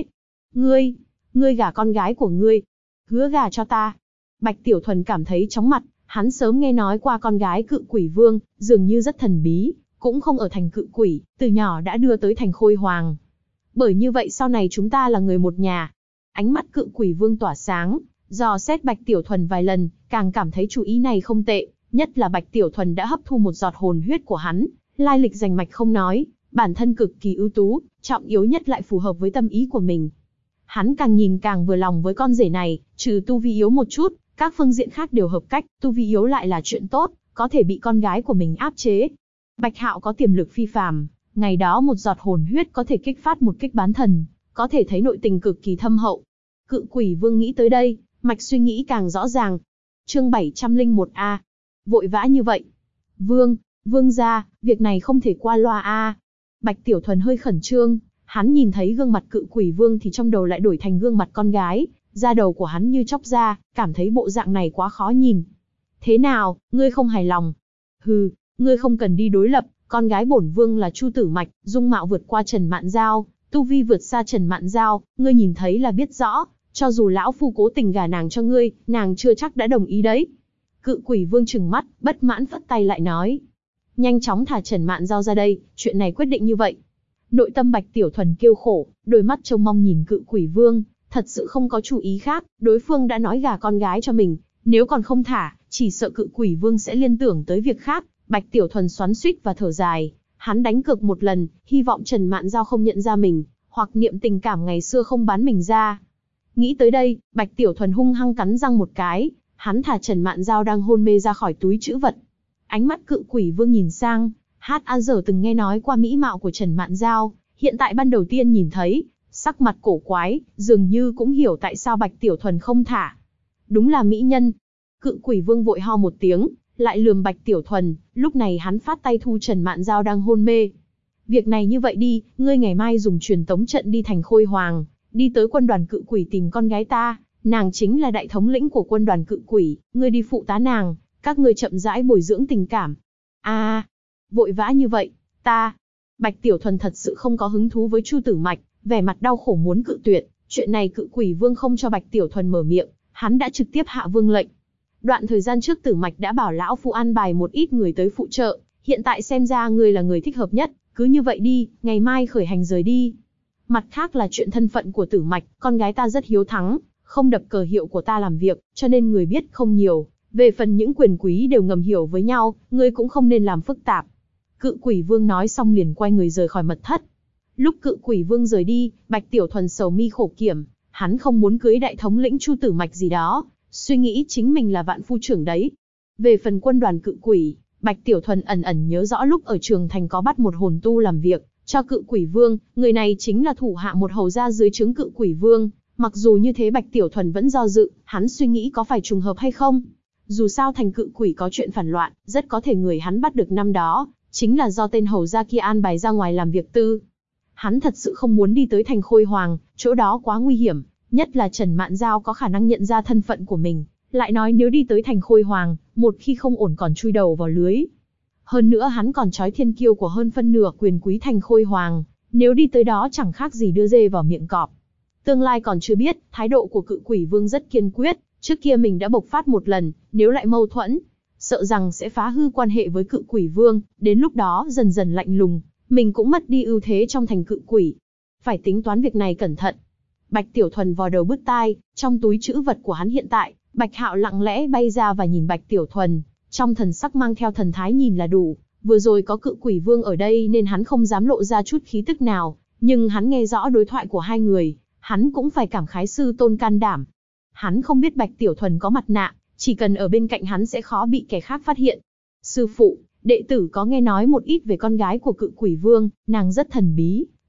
Speaker 1: Ngươi gả con gái của ngươi, hứa gả cho ta. Bạch Tiểu Thuần cảm thấy chóng mặt, hắn sớm nghe nói qua con gái Cự Quỷ Vương, dường như rất thần bí, cũng không ở thành Cự Quỷ, từ nhỏ đã đưa tới thành Khôi Hoàng. Bởi như vậy sau này chúng ta là người một nhà. Ánh mắt Cự Quỷ Vương tỏa sáng, dò xét Bạch Tiểu Thuần vài lần, càng cảm thấy chủ ý này không tệ, nhất là Bạch Tiểu Thuần đã hấp thu một giọt hồn huyết của hắn, lai lịch rành mạch không nói, bản thân cực kỳ ưu tú, trọng yếu nhất lại phù hợp với tâm ý của mình. Hắn càng nhìn càng vừa lòng với con rể này, trừ tu vi yếu một chút, các phương diện khác đều hợp cách, tu vi yếu lại là chuyện tốt, có thể bị con gái của mình áp chế. Bạch Hạo có tiềm lực phi phàm, ngày đó một giọt hồn huyết có thể kích phát một kích bán thần, có thể thấy nội tình cực kỳ thâm hậu. Cự Quỷ Vương nghĩ tới đây, mạch suy nghĩ càng rõ ràng. Chương 701A. Vội vã như vậy. Vương gia, việc này không thể qua loa a. Bạch Tiểu Thuần hơi khẩn trương, hắn nhìn thấy gương mặt Cự Quỷ Vương thì trong đầu lại đổi thành gương mặt con gái, da đầu của hắn như chóc ra, cảm thấy bộ dạng này quá khó nhìn. Thế nào, ngươi không hài lòng? Hừ, ngươi không cần đi đối lập, con gái bổn vương là Chu Tử Mạch, dung mạo vượt qua Trần Mạn Giao, tu vi vượt xa Trần Mạn Giao, ngươi nhìn thấy là biết rõ, cho dù lão phu cố tình gả nàng cho ngươi, nàng chưa chắc đã đồng ý đấy. Cự Quỷ Vương trừng mắt, bất mãn phất tay lại nói. Nhanh chóng thả Trần Mạn Giao ra đây, chuyện này quyết định như vậy. Nội tâm Bạch Tiểu Thuần kêu khổ, đôi mắt trông mong nhìn Cự Quỷ Vương, thật sự không có chủ ý khác, đối phương đã nói gả con gái cho mình, nếu còn không thả, chỉ sợ Cự Quỷ Vương sẽ liên tưởng tới việc khác. Bạch Tiểu Thuần xoắn xuýt và thở dài, hắn đánh cược một lần, hy vọng Trần Mạn Giao không nhận ra mình, hoặc niệm tình cảm ngày xưa không bán mình ra. Nghĩ tới đây, Bạch Tiểu Thuần hung hăng cắn răng một cái, hắn thả Trần Mạn Giao đang hôn mê ra khỏi túi trữ vật. Ánh mắt Cự Quỷ Vương nhìn sang, H.A.G từng nghe nói qua mỹ mạo của Trần Mạn Giao, hiện tại ban đầu tiên nhìn thấy, sắc mặt cổ quái, dường như cũng hiểu tại sao Bạch Tiểu Thuần không thả. Đúng là mỹ nhân. Cự Quỷ Vương vội ho một tiếng, lại lườm Bạch Tiểu Thuần, lúc này hắn phát tay thu Trần Mạn Giao đang hôn mê. Việc này như vậy đi, ngươi ngày mai dùng truyền tống trận đi thành Khôi Hoàng, đi tới quân đoàn Cự Quỷ tìm con gái ta, nàng chính là đại thống lĩnh của quân đoàn Cự Quỷ, ngươi đi phụ tá nàng, các ngươi chậm rãi bồi dưỡng tình cảm. Vội vã như vậy, Bạch Tiểu Thuần thật sự không có hứng thú với Chu Tử Mạch, vẻ mặt đau khổ muốn cự tuyệt, chuyện này Cự Quỷ Vương không cho Bạch Tiểu Thuần mở miệng, hắn đã trực tiếp hạ vương lệnh. Đoạn thời gian trước Tử Mạch đã bảo lão phu an bài một ít người tới phụ trợ, hiện tại xem ra ngươi là người thích hợp nhất, cứ như vậy đi, ngày mai khởi hành rời đi. Mặt khác là chuyện thân phận của Tử Mạch, con gái ta rất hiếu thắng, không đập cờ hiệu của ta làm việc, cho nên người biết không nhiều. Về phần những quyền quý đều ngầm hiểu với nhau, ngươi cũng không nên làm phức tạp. Cự Quỷ Vương nói xong liền quay người rời khỏi mật thất. Lúc Cự Quỷ Vương rời đi, Bạch Tiểu Thuần sầu mi khổ kiểm, hắn không muốn cưới đại thống lĩnh Chu Tử Mạch gì đó, suy nghĩ chính mình là vạn phu trưởng đấy. Về phần quân đoàn Cự Quỷ, Bạch Tiểu Thuần ẩn ẩn nhớ rõ lúc ở Trường Thành có bắt một hồn tu làm việc cho Cự Quỷ Vương, người này chính là thủ hạ một hầu gia dưới trướng Cự Quỷ Vương. Mặc dù như thế Bạch Tiểu Thuần vẫn do dự, hắn suy nghĩ có phải trùng hợp hay không. Dù sao thành Cự Quỷ có chuyện phản loạn, rất có thể người hắn bắt được năm đó, chính là do tên hầu gia kia an bài ra ngoài làm việc tư. Hắn thật sự không muốn đi tới thành Khôi Hoàng, chỗ đó quá nguy hiểm, nhất là Trần Mạn Giao có khả năng nhận ra thân phận của mình. Lại nói nếu đi tới thành Khôi Hoàng, một khi không ổn còn chui đầu vào lưới. Hơn nữa hắn còn trói thiên kiêu của hơn phân nửa quyền quý thành Khôi Hoàng, nếu đi tới đó chẳng khác gì đưa dê vào miệng cọp. Tương lai còn chưa biết, thái độ của Cự Quỷ Vương rất kiên quyết, trước kia mình đã bộc phát một lần, nếu lại mâu thuẫn, sợ rằng sẽ phá hư quan hệ với Cự Quỷ Vương, đến lúc đó dần dần lạnh lùng, mình cũng mất đi ưu thế trong thành Cự Quỷ. Phải tính toán việc này cẩn thận. Bạch Tiểu Thuần vò đầu bứt tai, trong túi trữ vật của hắn hiện tại, Bạch Hạo lặng lẽ bay ra và nhìn Bạch Tiểu Thuần, trong thần sắc mang theo thần thái nhìn là đủ, vừa rồi có Cự Quỷ Vương ở đây nên hắn không dám lộ ra chút khí tức nào, nhưng hắn nghe rõ đối thoại của hai người, hắn cũng phải cảm khái sư tôn can đảm. Hắn không biết Bạch Tiểu Thuần có mặt nạ, chỉ cần ở bên cạnh hắn sẽ khó bị kẻ khác phát hiện. Sư phụ, đệ tử có nghe nói một ít về con gái của Cự Quỷ Vương, nàng rất thần bí,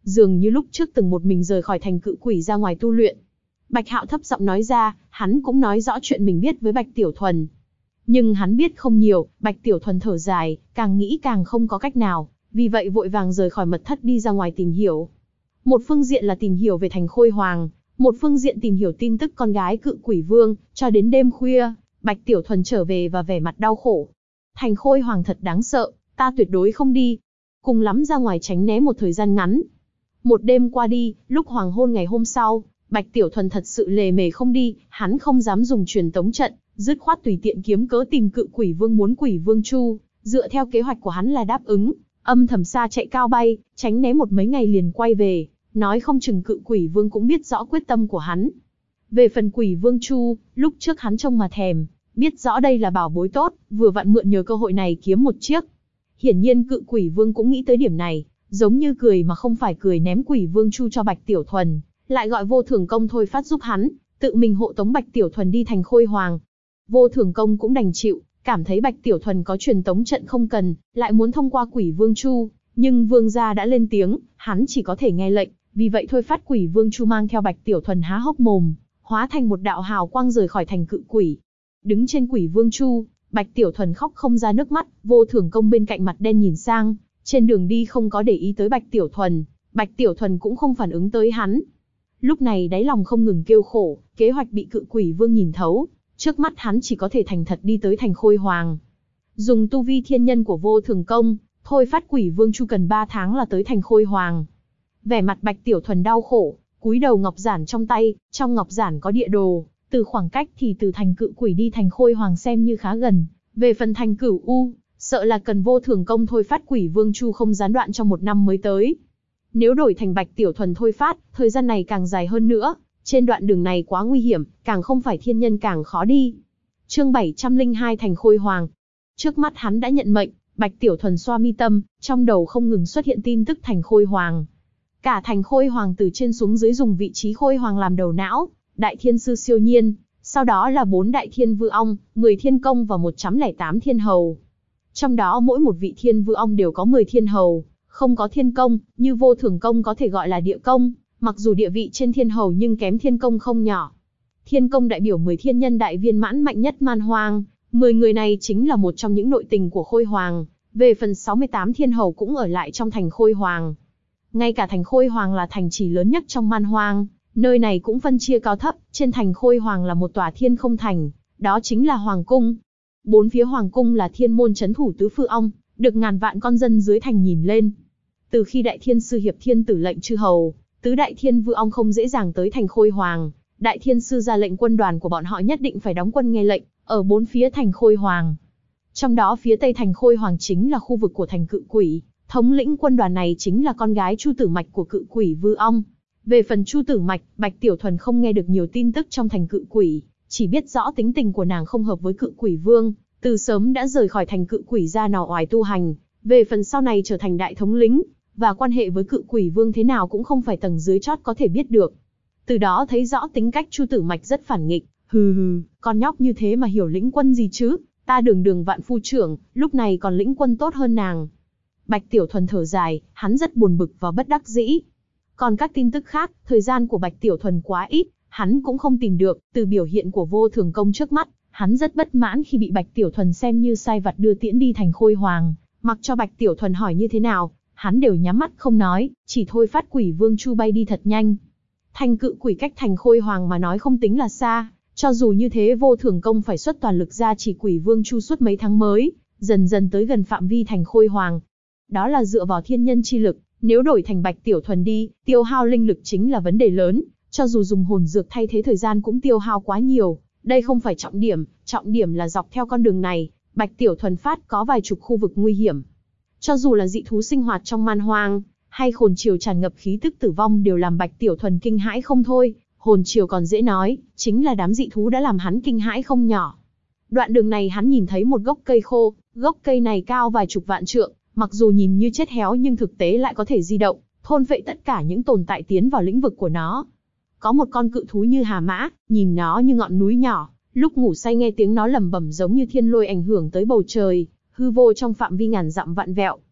Speaker 1: dường như lúc trước từng một mình rời khỏi thành Cự Quỷ ra ngoài tu luyện. Bạch Hạo thấp giọng nói ra, hắn cũng nói rõ chuyện mình biết với Bạch Tiểu Thuần. Nhưng hắn biết không nhiều, Bạch Tiểu Thuần thở dài, càng nghĩ càng không có cách nào, vì vậy vội vàng rời khỏi mật thất đi ra ngoài tìm hiểu. Một phương diện là tìm hiểu về thành Khôi Hoàng, một phương diện tìm hiểu tin tức con gái Cự Quỷ Vương, cho đến đêm khuya, Bạch Tiểu Thuần trở về và vẻ mặt đau khổ. Thành Khôi Hoàng thật đáng sợ, ta tuyệt đối không đi. Cùng lắm ra ngoài tránh né một thời gian ngắn. Một đêm qua đi, lúc hoàng hôn ngày hôm sau, Bạch Tiểu Thuần thật sự lề mề không đi, hắn không dám dùng truyền tống trận, dứt khoát tùy tiện kiếm cớ tìm Cự Quỷ Vương muốn Quỷ Vương Chu, dựa theo kế hoạch của hắn là đáp ứng, âm thầm xa chạy cao bay, tránh né một mấy ngày liền quay về, nói không chừng Cự Quỷ Vương cũng biết rõ quyết tâm của hắn. Về phần Quỷ Vương Chu, lúc trước hắn trông mà thèm, biết rõ đây là bảo bối tốt, vừa vặn mượn nhờ cơ hội này kiếm một chiếc. Hiển nhiên Cự Quỷ Vương cũng nghĩ tới điểm này, giống như cười mà không phải cười ném Quỷ Vương Chu cho Bạch Tiểu Thuần, lại gọi Vô Thường Công thôi phát giúp hắn, tự mình hộ tống Bạch Tiểu Thuần đi thành Khôi Hoàng. Vô Thường Công cũng đành chịu, cảm thấy Bạch Tiểu Thuần có truyền tống trận không cần, lại muốn thông qua Quỷ Vương Chu, nhưng Vương gia đã lên tiếng, hắn chỉ có thể nghe lệnh, vì vậy thôi phát Quỷ Vương Chu mang theo Bạch Tiểu Thuần há hốc mồm, hóa thành một đạo hào quang rời khỏi thành Cự Quỷ. Đứng trên Quỷ Vương Chu, Bạch Tiểu Thuần khóc không ra nước mắt, Vô Thường Công bên cạnh mặt đen nhìn sang, trên đường đi không có để ý tới Bạch Tiểu Thuần, Bạch Tiểu Thuần cũng không phản ứng tới hắn. Lúc này đáy lòng không ngừng kêu khổ, kế hoạch bị Cự Quỷ Vương nhìn thấu, trước mắt hắn chỉ có thể thành thật đi tới thành Khôi Hoàng. Dùng tu vi thiên nhân của Vô Thường Công, thôi phát Quỷ Vương Chu cần 3 tháng là tới thành Khôi Hoàng. Vẻ mặt Bạch Tiểu Thuần đau khổ, cúi đầu ngọc giản trong tay, trong ngọc giản có địa đồ, từ khoảng cách thì từ thành Cự Quỷ đi thành Khôi Hoàng xem như khá gần, về phần thành Cửu U, sợ là cần Vô Thường Công thôi phát Quỷ Vương Chu không gián đoạn trong 1 năm mới tới. Nếu đổi thành Bạch Tiểu Thuần thôi phát, thời gian này càng dài hơn nữa, trên đoạn đường này quá nguy hiểm, càng không phải thiên nhân càng khó đi. Chương 702 thành Khôi Hoàng. Trước mắt hắn đã nhận mệnh, Bạch Tiểu Thuần xoa mi tâm, trong đầu không ngừng xuất hiện tin tức thành Khôi Hoàng. Cả thành Khôi Hoàng từ trên xuống dưới dùng vị trí Khôi Hoàng làm đầu não, Đại Thiên Sư Siêu Nhiên, sau đó là 4 Đại Thiên Vư Ong, 10 Thiên Công và 108 Thiên Hầu. Trong đó mỗi một vị Thiên Vư Ong đều có 10 Thiên Hầu, không có Thiên Công, như Vô Thường Công có thể gọi là địa công, mặc dù địa vị trên Thiên Hầu nhưng kém Thiên Công không nhỏ. Thiên Công đại biểu 10 thiên nhân đại viên mãn mạnh nhất man hoang, 10 người này chính là một trong những nội tình của Khôi Hoàng, về phần 68 Thiên Hầu cũng ở lại trong thành Khôi Hoàng. Ngay cả thành Khôi Hoàng là thành trì lớn nhất trong man hoang, nơi này cũng phân chia cao thấp, trên thành Khôi Hoàng là một tòa thiên không thành, đó chính là Hoàng Cung. 4 phía Hoàng Cung là thiên môn trấn thủ tứ phương ong, được ngàn vạn con dân dưới thành nhìn lên. Từ khi Đại Thiên Sư Hiệp Thiên Tử lệnh chư hầu, tứ Đại Thiên Vư Ong không dễ dàng tới thành Khôi Hoàng, Đại Thiên Sư ra lệnh quân đoàn của bọn họ nhất định phải đóng quân nghe lệnh, ở 4 phía thành Khôi Hoàng. Trong đó phía tây thành Khôi Hoàng chính là khu vực của thành Cự Quỷ, thống lĩnh quân đoàn này chính là con gái Chu Tử Mạch của Cự Quỷ Vư Ong. Về phần Chu Tử Mạch, Bạch Tiểu Thuần không nghe được nhiều tin tức trong thành Cự Quỷ, chỉ biết rõ tính tình của nàng không hợp với Cự Quỷ Vương, từ sớm đã rời khỏi thành Cự Quỷ ra nỏ oải tu hành, về phần sau này trở thành đại thống lĩnh, và quan hệ với Cự Quỷ Vương thế nào cũng không phải tầng dưới chót có thể biết được. Từ đó thấy rõ tính cách Chu Tử Mạch rất phản nghịch, hừ, con nhóc như thế mà hiểu lĩnh quân gì chứ, ta đường đường vạn phu trưởng, lúc này còn lĩnh quân tốt hơn nàng. Bạch Tiểu Thuần thở dài, hắn rất buồn bực và bất đắc dĩ. Còn các tin tức khác, thời gian của Bạch Tiểu Thuần quá ít, hắn cũng không tìm được, từ biểu hiện của Vô Thường Công trước mắt, hắn rất bất mãn khi bị Bạch Tiểu Thuần xem như sai vặt đưa tiễn đi thành Khôi Hoàng, mặc cho Bạch Tiểu Thuần hỏi như thế nào, hắn đều nhắm mắt không nói, chỉ thôi phát Quỷ Vương Chu bay đi thật nhanh. Thành Cự Quỷ cách thành Khôi Hoàng mà nói không tính là xa, cho dù như thế Vô Thường Công phải xuất toàn lực ra chỉ Quỷ Vương Chu suốt mấy tháng mới, dần dần tới gần phạm vi thành Khôi Hoàng. Đó là dựa vào thiên nhân chi lực, nếu đổi thành Bạch Tiểu Thuần đi, tiêu hao linh lực chính là vấn đề lớn, cho dù dùng hồn dược thay thế thời gian cũng tiêu hao quá nhiều. Đây không phải trọng điểm là dọc theo con đường này, Bạch Tiểu Thuần phát có vài chục khu vực nguy hiểm. Cho dù là dị thú sinh hoạt trong man hoang, hay hồn triều tràn ngập khí tức tử vong đều làm Bạch Tiểu Thuần kinh hãi không thôi, hồn triều còn dễ nói, chính là đám dị thú đã làm hắn kinh hãi không nhỏ. Đoạn đường này hắn nhìn thấy một gốc cây khô, gốc cây này cao vài chục vạn trượng, mặc dù nhìn như chết héo nhưng thực tế lại có thể di động, thôn phệ tất cả những tồn tại tiến vào lĩnh vực của nó. Có một con cự thú như hà mã, nhìn nó như ngọn núi nhỏ, lúc ngủ say nghe tiếng nó lẩm bẩm giống như thiên lôi ảnh hưởng tới bầu trời, hư vô trong phạm vi ngàn dặm vạn vẹo.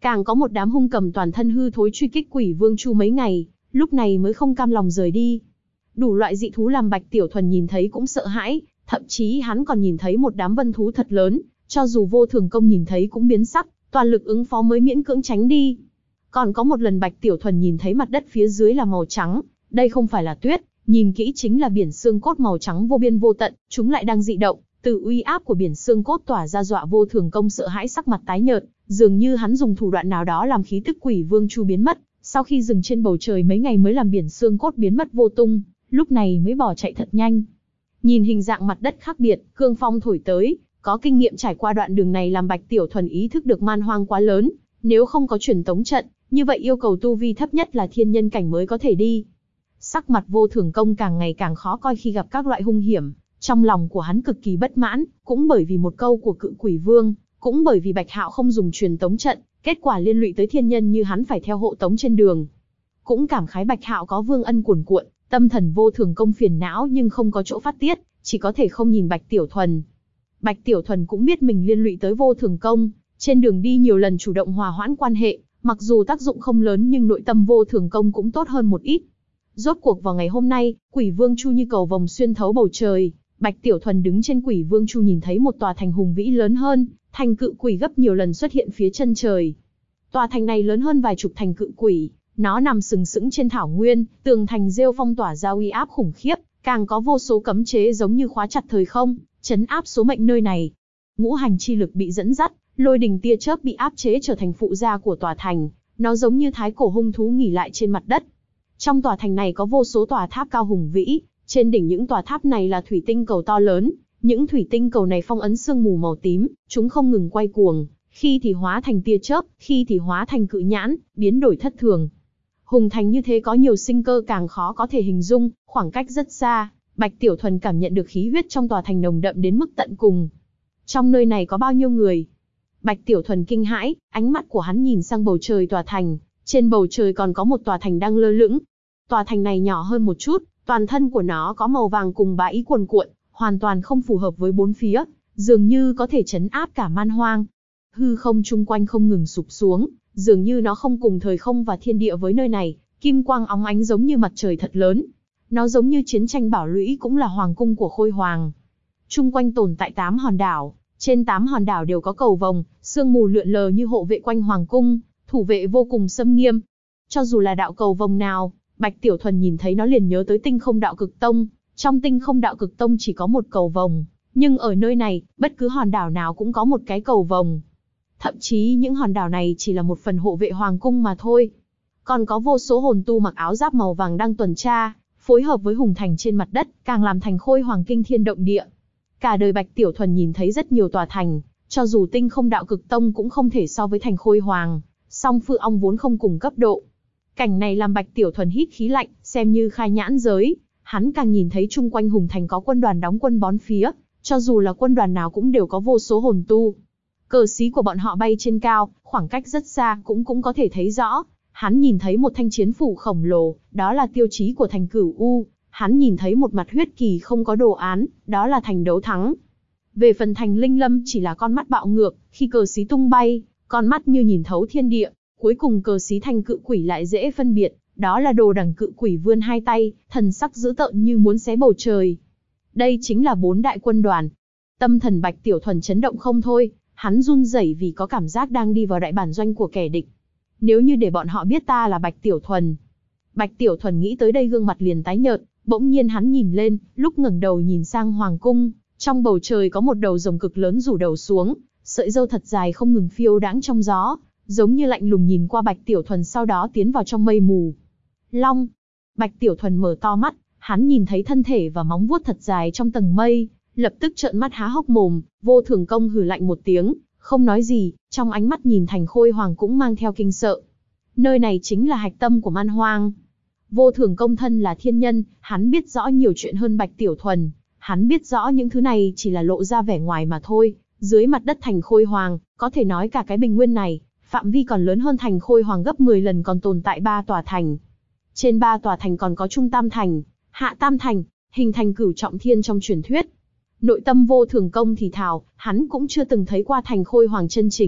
Speaker 1: Càng có một đám hung cầm toàn thân hư thối truy kích Quỷ Vương Chu mấy ngày, lúc này mới không cam lòng rời đi. Đủ loại dị thú làm Bạch Tiểu Thuần nhìn thấy cũng sợ hãi, thậm chí hắn còn nhìn thấy một đám vân thú thật lớn, cho dù Vô Thường Công nhìn thấy cũng biến sắc, toàn lực ứng phó mới miễn cưỡng tránh đi. Còn có một lần Bạch Tiểu Thuần nhìn thấy mặt đất phía dưới là màu trắng, đây không phải là tuyết, nhìn kỹ chính là biển xương cốt màu trắng vô biên vô tận, chúng lại đang dị động, từ uy áp của biển xương cốt tỏa ra dọa Vô Thường Công sợ hãi sắc mặt tái nhợt, dường như hắn dùng thủ đoạn nào đó làm khí tức Quỷ Vương Chu biến mất, sau khi dừng trên bầu trời mấy ngày mới làm biển xương cốt biến mất vô tung, lúc này mới bỏ chạy thật nhanh. Nhìn hình dạng mặt đất khác biệt, cương phong thổi tới, có kinh nghiệm trải qua đoạn đường này làm Bạch Tiểu Thuần ý thức được man hoang quá lớn, nếu không có truyền tống trận, như vậy yêu cầu tu vi thấp nhất là thiên nhân cảnh mới có thể đi. Sắc mặt Vô Thường Công càng ngày càng khó coi khi gặp các loại hung hiểm, trong lòng của hắn cực kỳ bất mãn, cũng bởi vì một câu của Cự Quỷ Vương, cũng bởi vì Bạch Hạo không dùng truyền tống trận, kết quả liên lụy tới thiên nhân như hắn phải theo hộ tống trên đường. Cũng cảm khái Bạch Hạo có vương ân cuồn cuộn, tâm thần Vô Thường Công phiền não nhưng không có chỗ phát tiết, chỉ có thể không nhìn Bạch Tiểu Thuần. Bạch Tiểu Thuần cũng biết mình liên lụy tới Vô Thường Công, trên đường đi nhiều lần chủ động hòa hoãn quan hệ, mặc dù tác dụng không lớn nhưng nội tâm Vô Thường Công cũng tốt hơn một ít. Rốt cuộc vào ngày hôm nay, Quỷ Vương Chu như cầu vồng xuyên thấu bầu trời, Bạch Tiểu Thuần đứng trên Quỷ Vương Chu nhìn thấy một tòa thành hùng vĩ lớn hơn, thành Cự Quỷ gấp nhiều lần xuất hiện phía chân trời. Tòa thành này lớn hơn vài chục thành Cự Quỷ, nó nằm sừng sững trên thảo nguyên, tường thành rêu phong tỏa ra uy áp khủng khiếp, càng có vô số cấm chế giống như khóa chặt thời không, trấn áp số mệnh nơi này. Ngũ hành chi lực bị dẫn dắt, lôi đình tia chớp bị áp chế trở thành phụ gia của tòa thành, nó giống như thái cổ hung thú nghỉ lại trên mặt đất. Trong tòa thành này có vô số tòa tháp cao hùng vĩ, trên đỉnh những tòa tháp này là thủy tinh cầu to lớn, những thủy tinh cầu này phong ấn sương mù màu tím, chúng không ngừng quay cuồng, khi thì hóa thành tia chớp, khi thì hóa thành cự nhãn, biến đổi thất thường. Hùng thành như thế có nhiều sinh cơ càng khó có thể hình dung, khoảng cách rất xa, Bạch Tiểu Thuần cảm nhận được khí huyết trong tòa thành nồng đậm đến mức tận cùng. Trong nơi này có bao nhiêu người? Bạch Tiểu Thuần kinh hãi, ánh mắt của hắn nhìn sang bầu trời tòa thành, trên bầu trời còn có một tòa thành đang lơ lửng. Tòa thành này nhỏ hơn một chút, toàn thân của nó có màu vàng cùng bá ý cuồn cuộn, hoàn toàn không phù hợp với bốn phía, dường như có thể trấn áp cả man hoang. Hư không chung quanh không ngừng sụp xuống, dường như nó không cùng thời không và thiên địa với nơi này, kim quang óng ánh giống như mặt trời thật lớn. Nó giống như chiến tranh bảo lũy cũng là hoàng cung của Khôi Hoàng. Chung quanh tồn tại 8 hòn đảo, trên 8 hòn đảo đều có cầu vồng, sương mù lượn lờ như hộ vệ quanh hoàng cung, thủ vệ vô cùng xâm nghiêm. Cho dù là đạo cầu vồng nào, Bạch Tiểu Thuần nhìn thấy nó liền nhớ tới Tinh Không Đạo Cực Tông. Trong Tinh Không Đạo Cực Tông chỉ có một cầu vồng, nhưng ở nơi này, bất cứ hòn đảo nào cũng có một cái cầu vồng. Thậm chí những hòn đảo này chỉ là một phần hộ vệ hoàng cung mà thôi. Còn có vô số hồn tu mặc áo giáp màu vàng đang tuần tra, phối hợp với hùng thành trên mặt đất, càng làm thành Khôi Hoàng kinh thiên động địa. Cả đời Bạch Tiểu Thuần nhìn thấy rất nhiều tòa thành, cho dù Tinh Không Đạo Cực Tông cũng không thể so với thành Khôi Hoàng, song Phư Ong vốn không cùng cấp độ. Cảnh này làm Bạch Tiểu Thuần hít khí lạnh, xem như khai nhãn giới, hắn càng nhìn thấy chung quanh hùng thành có quân đoàn đóng quân bón phía, cho dù là quân đoàn nào cũng đều có vô số hồn tu. Cờ xí của bọn họ bay trên cao, khoảng cách rất xa cũng có thể thấy rõ. Hắn nhìn thấy một thanh chiến phủ khổng lồ, đó là tiêu chí của thành Cửu U. Hắn nhìn thấy một mặt huyết kỳ không có đồ án, đó là thành Đấu Thắng. Về phần thành Linh Lâm chỉ là con mắt bạo ngược, khi cờ xí tung bay, con mắt như nhìn thấu thiên địa. Cuối cùng cờ xí thành Cự Quỷ lại dễ phân biệt, đó là đồ đằng Cự Quỷ vươn hai tay, thần sắc dữ tợn như muốn xé bầu trời. Đây chính là 4 đại quân đoàn. Tâm thần Bạch Tiểu Thuần chấn động không thôi, hắn run rẩy vì có cảm giác đang đi vào đại bản doanh của kẻ địch. Nếu như để bọn họ biết ta là Bạch Tiểu Thuần. Bạch Tiểu Thuần nghĩ tới đây gương mặt liền tái nhợt, bỗng nhiên hắn nhìn lên, lúc ngẩng đầu nhìn sang hoàng cung, trong bầu trời có một đầu rồng cực lớn rủ đầu xuống, sợi râu thật dài không ngừng phiêu đãng trong gió, giống như lạnh lùng nhìn qua Bạch Tiểu Thuần sau đó tiến vào trong mây mù. Long. Bạch Tiểu Thuần mở to mắt, hắn nhìn thấy thân thể và móng vuốt thật dài trong tầng mây, lập tức trợn mắt há hốc mồm. Vô Thường Công hừ lạnh một tiếng, không nói gì, trong ánh mắt nhìn thành Khôi Hoàng cũng mang theo kinh sợ. Nơi này chính là hạch tâm của man hoang. Vô Thường Công thân là thiên nhân, hắn biết rõ nhiều chuyện hơn Bạch Tiểu Thuần, hắn biết rõ những thứ này chỉ là lộ ra vẻ ngoài mà thôi. Dưới mặt đất thành Khôi Hoàng, có thể nói cả cái bình nguyên này, phạm vi còn lớn hơn thành Khôi Hoàng gấp 10 lần, còn tồn tại 3 tòa thành. Trên 3 tòa thành còn có Trung Tam Thành, Hạ Tam Thành, hình thành Cửu Trọng Thiên trong truyền thuyết. Nội tâm Vô Thường Công thì thào, hắn cũng chưa từng thấy qua thành Khôi Hoàng chân chính,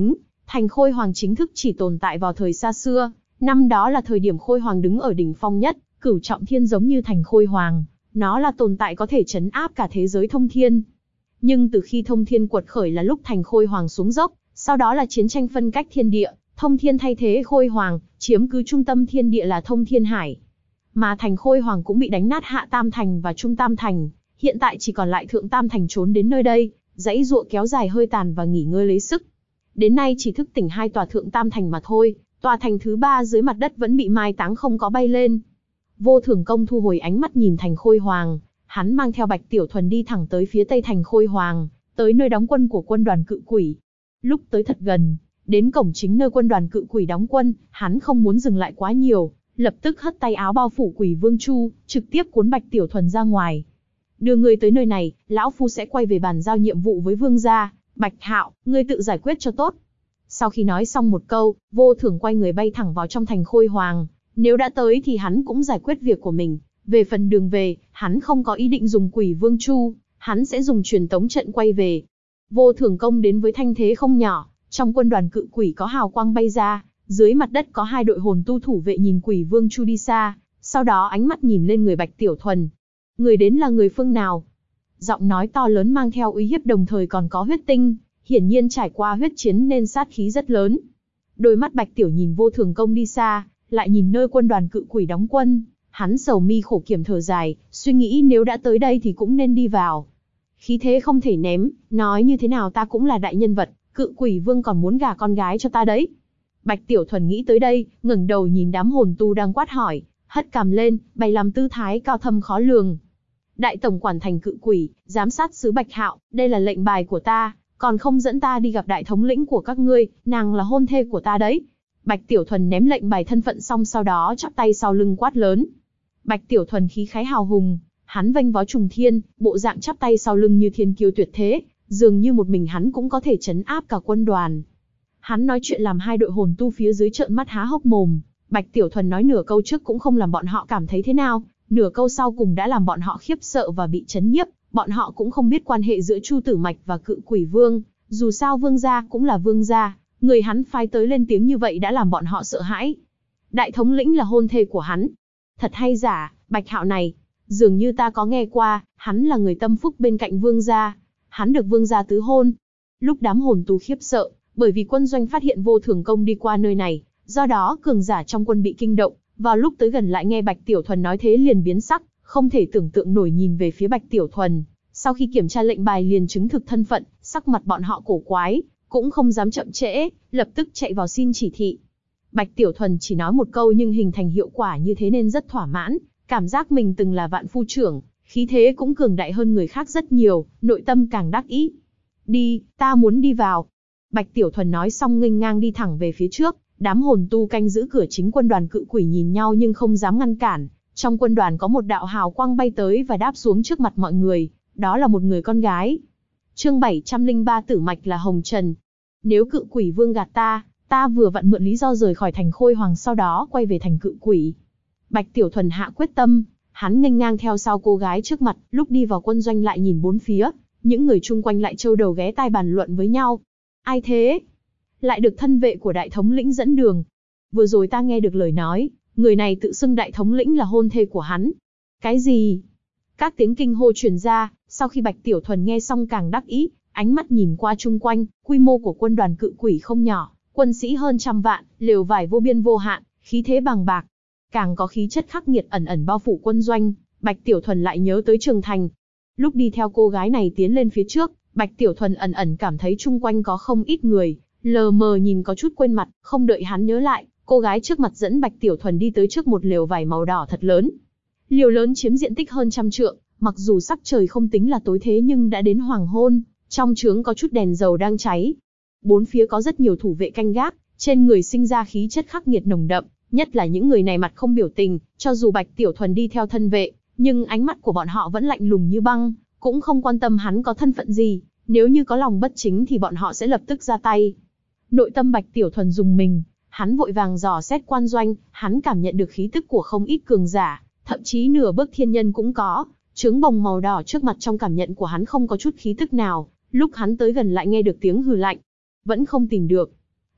Speaker 1: Thành Khôi Hoàng chính thức chỉ tồn tại vào thời xa xưa, năm đó là thời điểm Khôi Hoàng đứng ở đỉnh phong nhất, cửu trọng thiên giống như thành Khôi Hoàng, nó là tồn tại có thể trấn áp cả thế giới thông thiên. Nhưng từ khi thông thiên quật khởi là lúc thành Khôi Hoàng xuống dốc, sau đó là chiến tranh phân cách thiên địa, thông thiên thay thế Khôi Hoàng, chiếm cứ trung tâm thiên địa là thông thiên hải. Mà thành Khôi Hoàng cũng bị đánh nát hạ tam thành và trung tam thành, hiện tại chỉ còn lại thượng tam thành trốn đến nơi đây, giãy giụa kéo dài hơi tàn và nghỉ ngơi lấy sức. Đến nay chỉ thức tỉnh 2 tòa thượng tam thành mà thôi, tòa thành thứ 3 dưới mặt đất vẫn bị mai táng không có bay lên. Vô Thường Công thu hồi ánh mắt nhìn thành Khôi Hoàng, hắn mang theo Bạch Tiểu Thuần đi thẳng tới phía tây thành Khôi Hoàng, tới nơi đóng quân của quân đoàn cự quỷ. Lúc tới thật gần, đến cổng chính nơi quân đoàn cự quỷ đóng quân, hắn không muốn dừng lại quá nhiều, lập tức hất tay áo bao phủ Quỷ Vương Chu, trực tiếp cuốn Bạch Tiểu Thuần ra ngoài. Đưa ngươi tới nơi này, lão phu sẽ quay về bàn giao nhiệm vụ với vương gia. Bạch Hạo, ngươi tự giải quyết cho tốt. Sau khi nói xong một câu, Vô Thường quay người bay thẳng vào trong thành Khôi Hoàng. Nếu đã tới thì hắn cũng giải quyết việc của mình. Về phần đường về, hắn không có ý định dùng Quỷ Vương Chu, hắn sẽ dùng truyền tống trận quay về. Vô Thường Công đến với thanh thế không nhỏ, trong quân đoàn cự quỷ có hào quang bay ra, dưới mặt đất có 2 đội hồn tu thủ vệ nhìn Quỷ Vương Chu đi xa, sau đó ánh mắt nhìn lên người Bạch Tiểu Thuần. Người đến là người phương nào? Giọng nói to lớn mang theo uy hiếp đồng thời còn có huyết tinh, hiển nhiên trải qua huyết chiến nên sát khí rất lớn. Đôi mắt Bạch Tiểu nhìn Vô Thường Công đi xa, lại nhìn nơi quân đoàn cự quỷ đóng quân, hắn sầu mi khổ kiểm thở dài, suy nghĩ nếu đã tới đây thì cũng nên đi vào. Khí thế không thể ném, nói như thế nào ta cũng là đại nhân vật, cự quỷ vương còn muốn gả con gái cho ta đấy. Bạch Tiểu Thuần nghĩ tới đây, ngẩng đầu nhìn đám hồn tu đang quát hỏi, hất cằm lên, bày làm tư thái cao thâm khó lường. Đại tổng quản thành cự quỷ, giám sát sứ Bạch Hạo, đây là lệnh bài của ta, còn không dẫn ta đi gặp đại thống lĩnh của các ngươi, nàng là hôn thê của ta đấy. Bạch Tiểu Thuần ném lệnh bài thân phận xong sau đó chắp tay sau lưng quát lớn. Bạch Tiểu Thuần khí khái hào hùng, hắn vênh vó trùng thiên, bộ dạng chắp tay sau lưng như thiên kiêu tuyệt thế, dường như một mình hắn cũng có thể trấn áp cả quân đoàn. Hắn nói chuyện làm 2 đội hồn tu phía dưới trợn mắt há hốc mồm, Bạch Tiểu Thuần nói nửa câu trước cũng không làm bọn họ cảm thấy thế nào, nửa câu sau cùng đã làm bọn họ khiếp sợ và bị chấn nhiếp, bọn họ cũng không biết quan hệ giữa Chu Tử Mạch và cự quỷ vương, dù sao vương gia cũng là vương gia, người hắn phái tới lên tiếng như vậy đã làm bọn họ sợ hãi. Đại thống lĩnh là hôn thê của hắn. Thật hay giả, Bạch Hạo này, dường như ta có nghe qua, hắn là người tâm phúc bên cạnh vương gia, hắn được vương gia tứ hôn. Lúc đám hồn tu khiếp sợ, bởi vì quân doanh phát hiện Vô Thường Công đi qua nơi này, do đó cường giả trong quân bị kinh động, vào lúc tới gần lại nghe Bạch Tiểu Thuần nói thế liền biến sắc, không thể tưởng tượng nổi nhìn về phía Bạch Tiểu Thuần. Sau khi kiểm tra lệnh bài liền chứng thực thân phận, sắc mặt bọn họ cổ quái, cũng không dám chậm trễ, lập tức chạy vào xin chỉ thị. Bạch Tiểu Thuần chỉ nói một câu nhưng hình thành hiệu quả như thế nên rất thỏa mãn, cảm giác mình từng là vạn phu trưởng, khí thế cũng cường đại hơn người khác rất nhiều, nội tâm càng đắc ý. Đi, ta muốn đi vào. Bạch Tiểu Thuần nói xong nghênh ngang đi thẳng về phía trước, đám hồn tu canh giữ cửa chính quân đoàn cự quỷ nhìn nhau nhưng không dám ngăn cản. Trong quân đoàn có một đạo hào quang bay tới và đáp xuống trước mặt mọi người, đó là một người con gái. Chương 703 Tử Mạch là Hồng Trần. Nếu cự quỷ vương gạt ta vừa vặn mượn lý do rời khỏi thành Khôi Hoàng sau đó quay về thành cự quỷ. Bạch Tiểu Thuần hạ quyết tâm, hắn nghênh ngang theo sau cô gái trước mặt, lúc đi vào quân doanh lại nhìn bốn phía, những người chung quanh lại trâu đầu ghé tai bàn luận với nhau. Ai thế? Lại được thân vệ của đại thống lĩnh dẫn đường. Vừa rồi ta nghe được lời nói, người này tự xưng đại thống lĩnh là hôn thê của hắn. Cái gì? Các tiếng kinh hô truyền ra, sau khi Bạch Tiểu Thuần nghe xong càng đắc ý, ánh mắt nhìn qua chung quanh, quy mô của quân đoàn cự quỷ không nhỏ, quân sĩ hơn 100 vạn, lều vải vô biên vô hạn, khí thế bằng bạc. Càng có khí chất khắc nghiệt ẩn ẩn bao phủ quân doanh, Bạch Tiểu Thuần lại nhớ tới Trường Thành. Lúc đi theo cô gái này tiến lên phía trước, Bạch Tiểu Thuần ẩn ẩn cảm thấy chung quanh có không ít người, lờ mờ nhìn có chút quen mặt, không đợi hắn nhớ lại, cô gái trước mặt dẫn Bạch Tiểu Thuần đi tới trước một lều vải màu đỏ thật lớn. Liều lớn chiếm diện tích hơn 100 trượng, mặc dù sắc trời không tính là tối thế nhưng đã đến hoàng hôn, trong trướng có chút đèn dầu đang cháy. Bốn phía có rất nhiều thủ vệ canh gác, trên người sinh ra khí chất khắc nghiệt nồng đậm, nhất là những người này mặt không biểu tình, cho dù Bạch Tiểu Thuần đi theo thân vệ, nhưng ánh mắt của bọn họ vẫn lạnh lùng như băng, cũng không quan tâm hắn có thân phận gì, nếu như có lòng bất chính thì bọn họ sẽ lập tức ra tay. Nội tâm Bạch Tiểu Thuần rùng mình, hắn vội vàng dò xét quan doanh, hắn cảm nhận được khí tức của không ít cường giả, thậm chí nửa bước thiên nhân cũng có. Trướng bồng màu đỏ trước mặt trong cảm nhận của hắn không có chút khí tức nào, lúc hắn tới gần lại nghe được tiếng hừ lạnh. Vẫn không tìm được.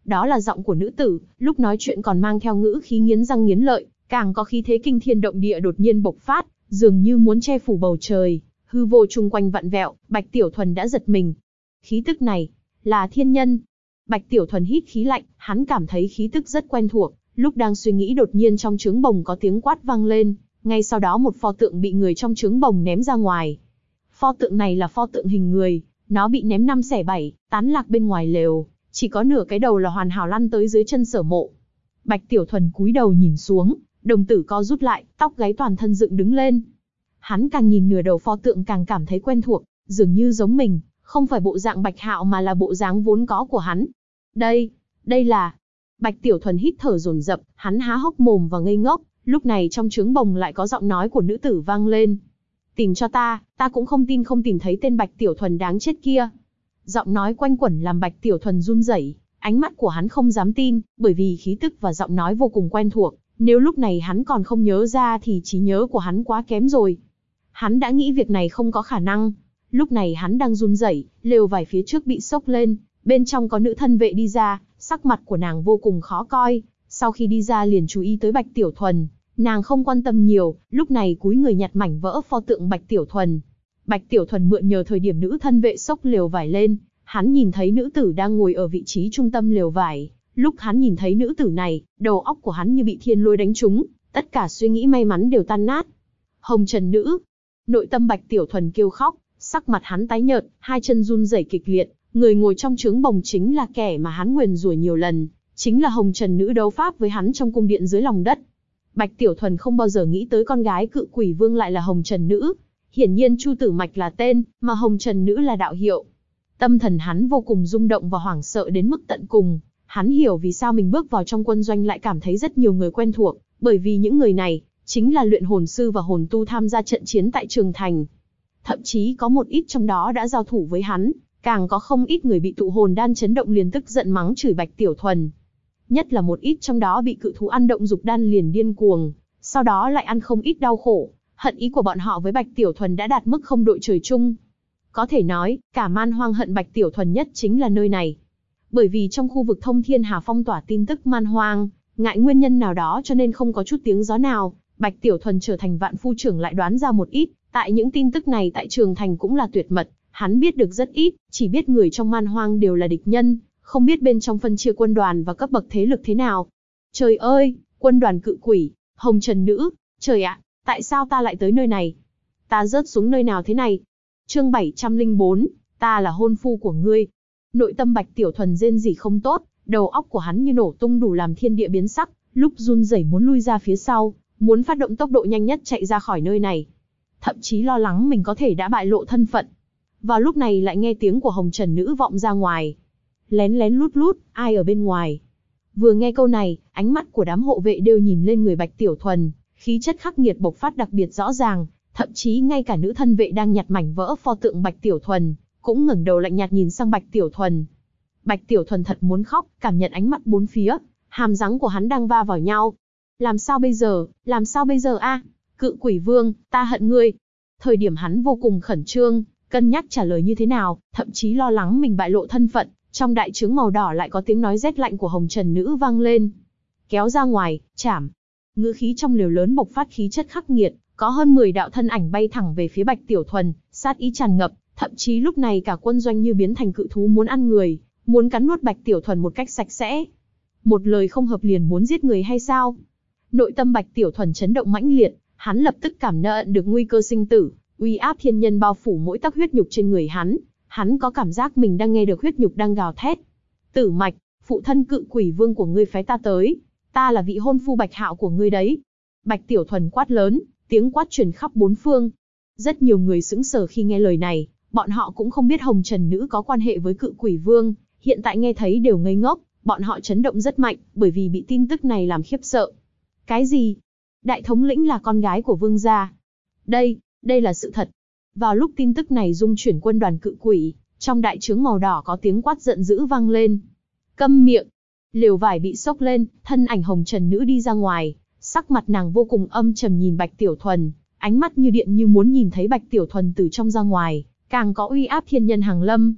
Speaker 1: Đó là giọng của nữ tử, lúc nói chuyện còn mang theo ngữ khí nghiến răng nghiến lợi, càng có khí thế kinh thiên động địa đột nhiên bộc phát, dường như muốn che phủ bầu trời, hư vô chung quanh vặn vẹo. Bạch Tiểu Thuần đã giật mình. Khí tức này là thiên nhân. Bạch Tiểu Thuần hít khí lạnh, hắn cảm thấy khí tức rất quen thuộc. Lúc đang suy nghĩ đột nhiên trong trướng bồng có tiếng quát vang lên, ngay sau đó một pho tượng bị người trong trướng bồng ném ra ngoài. Pho tượng này là pho tượng hình người, nó bị ném 5 xẻ 7, tán lạc bên ngoài lều, chỉ có nửa cái đầu là hoàn hảo lăn tới dưới chân Sở Mộ. Bạch Tiểu Thuần cúi đầu nhìn xuống, đồng tử co rút lại, tóc gáy toàn thân dựng đứng lên. Hắn càng nhìn nửa đầu pho tượng càng cảm thấy quen thuộc, dường như giống mình, không phải bộ dạng Bạch Hạo mà là bộ dáng vốn có của hắn. Đây là... Bạch Tiểu Thuần hít thở dồn dập, hắn há hốc mồm và ngây ngốc, lúc này trong trướng bồng lại có giọng nói của nữ tử vang lên. Tìm cho ta cũng không tin không tìm thấy tên Bạch Tiểu Thuần đáng chết kia. Giọng nói quanh quẩn làm Bạch Tiểu Thuần run rẩy, ánh mắt của hắn không dám tin, bởi vì khí tức và giọng nói vô cùng quen thuộc, nếu lúc này hắn còn không nhớ ra thì trí nhớ của hắn quá kém rồi. Hắn đã nghĩ việc này không có khả năng. Lúc này hắn đang run rẩy, lều vải phía trước bị xốc lên, bên trong có nữ thân vệ đi ra, sắc mặt của nàng vô cùng khó coi, sau khi đi ra liền chú ý tới Bạch Tiểu Thuần, nàng không quan tâm nhiều, lúc này cúi người nhặt mảnh vỡ pho tượng Bạch Tiểu Thuần. Bạch Tiểu Thuần mượn nhờ thời điểm nữ thân vệ xốc lều vải lên, hắn nhìn thấy nữ tử đang ngồi ở vị trí trung tâm lều vải. Lúc hắn nhìn thấy nữ tử này, đầu óc của hắn như bị thiên lôi đánh trúng, tất cả suy nghĩ may mắn đều tan nát. Hồng Trần Nữ. Nội tâm Bạch Tiểu Thuần kêu khóc, sắc mặt hắn tái nhợt, hai chân run rẩy kịch liệt, người ngồi trong trướng bồng chính là kẻ mà hắn nguyền rủa nhiều lần, chính là Hồng Trần Nữ đấu pháp với hắn trong cung điện dưới lòng đất. Bạch Tiểu Thuần không bao giờ nghĩ tới con gái Cự Quỷ Vương lại là Hồng Trần Nữ. Hiển nhiên Chu Tử Mạch là tên, mà Hồng Trần Nữ là đạo hiệu. Tâm thần hắn vô cùng rung động và hoảng sợ đến mức tận cùng. Hắn hiểu vì sao mình bước vào trong quân doanh lại cảm thấy rất nhiều người quen thuộc, bởi vì những người này chính là luyện hồn sư và hồn tu tham gia trận chiến tại Trường Thành. Thậm chí có một ít trong đó đã giao thủ với hắn, càng có không ít người bị tụ hồn đan chấn động liền tức giận mắng chửi Bạch Tiểu Thuần. Nhất là một ít trong đó bị cự thú ăn động dục đan liền điên cuồng, sau đó lại ăn không ít đau khổ. Hận ý của bọn họ với Bạch Tiểu Thuần đã đạt mức không đội trời chung. Có thể nói, cả Man Hoang hận Bạch Tiểu Thuần nhất chính là nơi này. Bởi vì trong khu vực Thông Thiên Hà phong tỏa tin tức Man Hoang, ngại nguyên nhân nào đó cho nên không có chút tiếng gió nào, Bạch Tiểu Thuần trở thành Vạn Phu trưởng lại đoán ra một ít, tại những tin tức này tại Trường Thành cũng là tuyệt mật, hắn biết được rất ít, chỉ biết người trong Man Hoang đều là địch nhân, không biết bên trong phân chia quân đoàn và cấp bậc thế lực thế nào. Trời ơi, quân đoàn Cự Quỷ, Hồng Trần Nữ, trời ạ, tại sao ta lại tới nơi này? Ta rớt xuống nơi nào thế này? Chương 704, ta là hôn phu của ngươi. Nội tâm Bạch Tiểu Thuần rên rỉ không tốt, đầu óc của hắn như nổ tung đủ làm thiên địa biến sắc, lúc run rẩy muốn lui ra phía sau, muốn phát động tốc độ nhanh nhất chạy ra khỏi nơi này. Thậm chí lo lắng mình có thể đã bại lộ thân phận. Vào lúc này lại nghe tiếng của Hồng Trần Nữ vọng ra ngoài. Lén lén lút lút, ai ở bên ngoài? Vừa nghe câu này, ánh mắt của đám hộ vệ đều nhìn lên người Bạch Tiểu Thuần, khí chất khắc nghiệt bộc phát đặc biệt rõ ràng, thậm chí ngay cả nữ thân vệ đang nhặt mảnh vỡ pho tượng Bạch Tiểu Thuần, cũng ngẩng đầu lạnh nhạt nhìn sang Bạch Tiểu Thuần. Bạch Tiểu Thuần thật muốn khóc, cảm nhận ánh mắt bốn phía, hàm răng của hắn đang va vào nhau. Làm sao bây giờ a? Cự Quỷ Vương, ta hận ngươi. Thời điểm hắn vô cùng khẩn trương, cân nhắc trả lời như thế nào, thậm chí lo lắng mình bại lộ thân phận, trong đại trướng màu đỏ lại có tiếng nói rét lạnh của Hồng Trần Nữ vang lên. Kéo ra ngoài, chảm. Ngữ khí trong lều lớn bộc phát khí chất khắc nghiệt, có hơn 10 đạo thân ảnh bay thẳng về phía Bạch Tiểu Thuần, sát ý tràn ngập, thậm chí lúc này cả quân doanh như biến thành cự thú muốn ăn người, muốn cắn nuốt Bạch Tiểu Thuần một cách sạch sẽ. Một lời không hợp liền muốn giết người hay sao? Nội tâm Bạch Tiểu Thuần chấn động mãnh liệt, hắn lập tức cảm nhận được nguy cơ sinh tử, uy áp thiên nhân bao phủ mỗi tấc huyết nhục trên người hắn, hắn có cảm giác mình đang nghe được huyết nhục đang gào thét. Tử Mạch, phụ thân Cự Quỷ Vương của ngươi phái ta tới, ta là vị hôn phu Bạch Hạo của ngươi đấy. Bạch Tiểu Thuần quát lớn, tiếng quát truyền khắp bốn phương. Rất nhiều người sững sờ khi nghe lời này, bọn họ cũng không biết Hồng Trần Nữ có quan hệ với Cự Quỷ Vương, hiện tại nghe thấy đều ngây ngốc, bọn họ chấn động rất mạnh, bởi vì bị tin tức này làm khiếp sợ. Cái gì? Đại thống lĩnh là con gái của vương gia? Đây là sự thật. Vào lúc tin tức này rung chuyển quân đoàn Cự Quỷ, trong đại trướng màu đỏ có tiếng quát giận dữ vang lên. Câm miệng! Lều vải bị xốc lên, thân ảnh Hồng Trần Nữ đi ra ngoài, sắc mặt nàng vô cùng âm trầm nhìn Bạch Tiểu Thuần, ánh mắt như điện như muốn nhìn thấy Bạch Tiểu Thuần từ trong ra ngoài, càng có uy áp thiên nhân hàng lâm.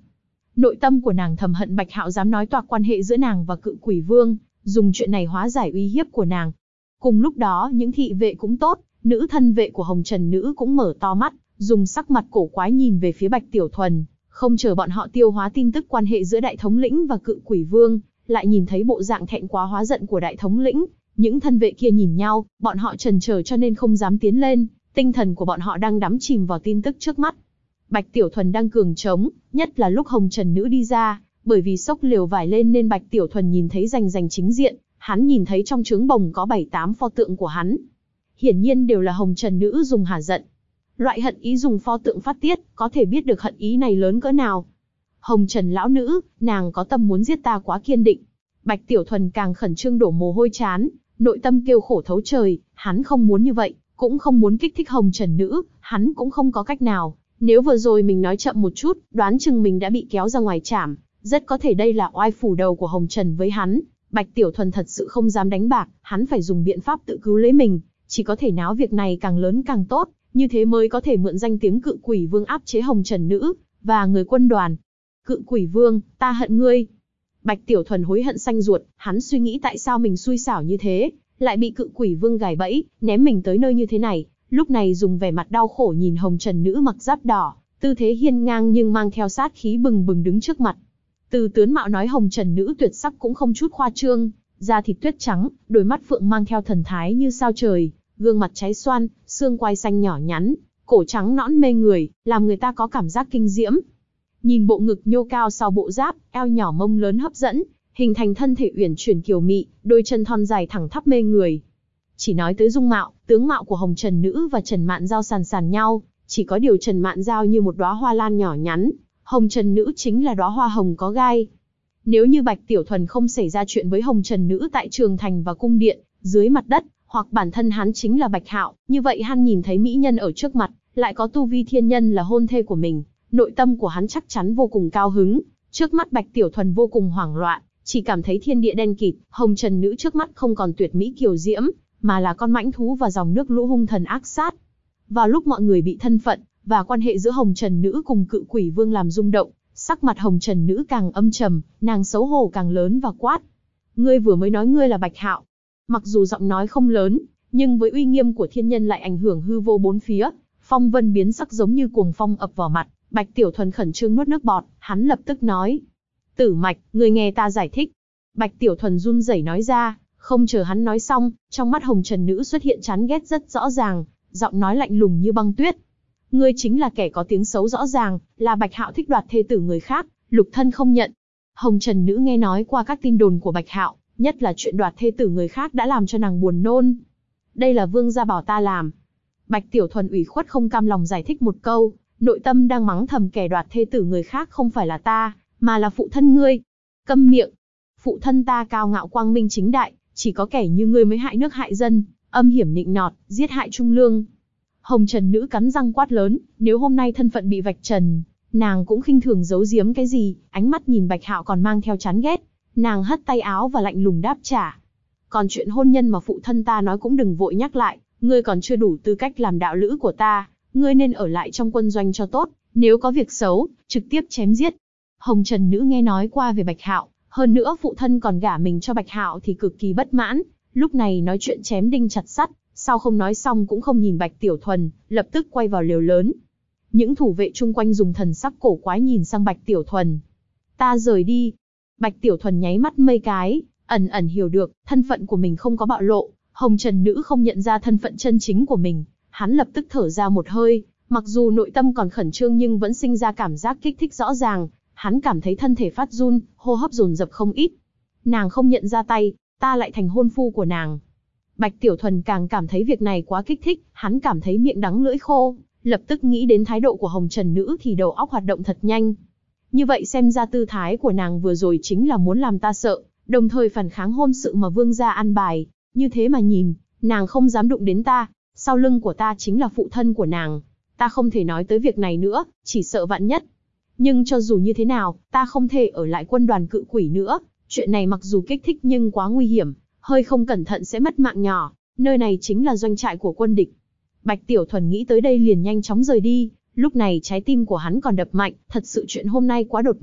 Speaker 1: Nội tâm của nàng thầm hận Bạch Hạo dám nói toạc quan hệ giữa nàng và Cự Quỷ Vương, dùng chuyện này hóa giải uy hiếp của nàng. Cùng lúc đó, những thị vệ cũng tốt, nữ thân vệ của Hồng Trần Nữ cũng mở to mắt, dùng sắc mặt cổ quái nhìn về phía Bạch Tiểu Thuần, không chờ bọn họ tiêu hóa tin tức quan hệ giữa Đại Thống lĩnh và Cự Quỷ Vương, lại nhìn thấy bộ dạng thẹn quá hóa giận của Đại Thống lĩnh. Những thân vệ kia nhìn nhau, bọn họ chần chờ cho nên không dám tiến lên, tinh thần của bọn họ đang đắm chìm vào tin tức trước mắt. Bạch Tiểu Thuần đang cường trống, nhất là lúc Hồng Trần Nữ đi ra, bởi vì xốc lều vải lên nên Bạch Tiểu Thuần nhìn thấy rành rành chính diện, hắn nhìn thấy trong trướng bồng có 7-8 pho tượng của hắn. Hiển nhiên đều là Hồng Trần Nữ dùng hả giận. Loại hận ý dùng pho tượng phát tiết, có thể biết được hận ý này lớn cỡ nào. Hồng Trần lão nữ, nàng có tâm muốn giết ta quá kiên định. Bạch Tiểu Thuần càng khẩn trương đổ mồ hôi trán, nội tâm kêu khổ thấu trời, hắn không muốn như vậy, cũng không muốn kích thích Hồng Trần Nữ, hắn cũng không có cách nào. Nếu vừa rồi mình nói chậm một chút, đoán chừng mình đã bị kéo ra ngoài trảm, rất có thể đây là oai phủ đầu của Hồng Trần với hắn. Bạch Tiểu Thuần thật sự không dám đánh bạc, hắn phải dùng biện pháp tự cứu lấy mình, chỉ có thể náo việc này càng lớn càng tốt, như thế mới có thể mượn danh tiếng Cự Quỷ Vương áp chế Hồng Trần Nữ và người quân đoàn. Cự Quỷ Vương, ta hận ngươi. Bạch Tiểu Thuần hối hận xanh ruột, hắn suy nghĩ tại sao mình xui xảo như thế, lại bị Cự Quỷ Vương gài bẫy, ném mình tới nơi như thế này. Lúc này dùng vẻ mặt đau khổ nhìn Hồng Trần Nữ mặc giáp đỏ, tư thế hiên ngang nhưng mang theo sát khí bừng bừng đứng trước mặt. Từ tướng mạo nói Hồng Trần Nữ tuyệt sắc cũng không chút khoa trương, da thịt tuyết trắng, đôi mắt phượng mang theo thần thái như sao trời, gương mặt trái xoan, xương quai xanh nhỏ nhắn, cổ trắng nõn mê người, làm người ta có cảm giác kinh diễm. Nhìn bộ ngực nhô cao sau bộ giáp, eo nhỏ mông lớn hấp dẫn, hình thành thân thể uyển chuyển kiều mị, đôi chân thon dài thẳng thắp mê người. Chỉ nói tới dung mạo, tướng mạo của Hồng Trần Nữ và Trần Mạn Giao sàn sàn nhau, chỉ có điều Trần Mạn Giao như một đóa hoa lan nhỏ nhắn, Hồng Trần Nữ chính là đóa hoa hồng có gai. Nếu như Bạch Tiểu Thuần không xảy ra chuyện với Hồng Trần Nữ tại Trường Thành và cung điện, dưới mặt đất, hoặc bản thân hắn chính là Bạch Hạo, như vậy hắn nhìn thấy mỹ nhân ở trước mặt, lại có tu vi thiên nhân là hôn thê của mình, nội tâm của hắn chắc chắn vô cùng cao hứng. Trước mắt Bạch Tiểu Thuần vô cùng hoảng loạn, chỉ cảm thấy thiên địa đen kịt, Hồng Trần Nữ trước mắt không còn tuyệt mỹ kiều diễm, mà là con mãnh thú và dòng nước lũ hung thần ác sát. Vào lúc mọi người bị thân phận và quan hệ giữa Hồng Trần Nữ cùng Cự Quỷ Vương làm rung động, sắc mặt Hồng Trần Nữ càng âm trầm, nàng xấu hổ càng lớn và quát: "Ngươi vừa mới nói ngươi là Bạch Hạo." Mặc dù giọng nói không lớn, nhưng với uy nghiêm của thiên nhân lại ảnh hưởng hư vô bốn phía, phong vân biến sắc giống như cuồng phong ập vào mặt. Bạch Tiểu Thuần khẩn trương nuốt nước bọt, hắn lập tức nói: "Tử Mạch, ngươi nghe ta giải thích." Bạch Tiểu Thuần run rẩy nói ra, không chờ hắn nói xong, trong mắt Hồng Trần Nữ xuất hiện chán ghét rất rõ ràng, giọng nói lạnh lùng như băng tuyết: "Ngươi chính là kẻ có tiếng xấu rõ ràng, là Bạch Hạo thích đoạt thê tử người khác, lục thân không nhận." Hồng Trần Nữ nghe nói qua các tin đồn của Bạch Hạo, nhất là chuyện đoạt thê tử người khác đã làm cho nàng buồn nôn. "Đây là vương gia bảo ta làm." Bạch Tiểu Thuần ủy khuất không cam lòng giải thích một câu, nội tâm đang mắng thầm kẻ đoạt thê tử người khác không phải là ta, mà là phụ thân ngươi. "Câm miệng! Phụ thân ta cao ngạo quang minh chính đại, chỉ có kẻ như ngươi mới hại nước hại dân, âm hiểm nịnh nọt, giết hại trung lương." Hồng Trần Nữ cắn răng quát lớn, nếu hôm nay thân phận bị vạch trần, nàng cũng khinh thường giấu giếm cái gì, ánh mắt nhìn Bạch Hạo còn mang theo chán ghét. Nàng hất tay áo và lạnh lùng đáp trả: "Còn chuyện hôn nhân mà phụ thân ta nói cũng đừng vội nhắc lại, ngươi còn chưa đủ tư cách làm đạo lữ của ta, ngươi nên ở lại trong quân doanh cho tốt, nếu có việc xấu, trực tiếp chém giết." Hồng Trần Nữ nghe nói qua về Bạch Hạo, hơn nữa phụ thân còn gả mình cho Bạch Hạo thì cực kỳ bất mãn, lúc này nói chuyện chém đinh chặt sắt, sau không nói xong cũng không nhìn Bạch Tiểu Thuần, lập tức quay vào lều lớn. Những thủ vệ chung quanh dùng thần sắc cổ quái nhìn sang Bạch Tiểu Thuần. "Ta rời đi." Bạch Tiểu Thuần nháy mắt mấy cái, ẩn ẩn hiểu được, thân phận của mình không có bạo lộ, Hồng Trần Nữ không nhận ra thân phận chân chính của mình, hắn lập tức thở ra một hơi, mặc dù nội tâm còn khẩn trương nhưng vẫn sinh ra cảm giác kích thích rõ ràng, hắn cảm thấy thân thể phát run, hô hấp dồn dập không ít. Nàng không nhận ra tay, ta lại thành hôn phu của nàng. Bạch Tiểu Thuần càng cảm thấy việc này quá kích thích, hắn cảm thấy miệng đắng lưỡi khô, lập tức nghĩ đến thái độ của Hồng Trần Nữ thì đầu óc hoạt động thật nhanh. Như vậy xem ra tư thái của nàng vừa rồi chính là muốn làm ta sợ, đồng thời phản kháng hôn sự mà vương gia an bài. Như thế mà nhìn, nàng không dám đụng đến ta, sau lưng của ta chính là phụ thân của nàng. Ta không thể nói tới việc này nữa, chỉ sợ vạn nhất. Nhưng cho dù như thế nào, ta không thể ở lại quân đoàn Cự Quỷ nữa. Chuyện này mặc dù kích thích nhưng quá nguy hiểm, hơi không cẩn thận sẽ mất mạng nhỏ. Nơi này chính là doanh trại của quân địch. Bạch Tiểu Thuần nghĩ tới đây liền nhanh chóng rời đi. Lúc này trái tim của hắn còn đập mạnh, thật sự chuyện hôm nay quá đột ngột,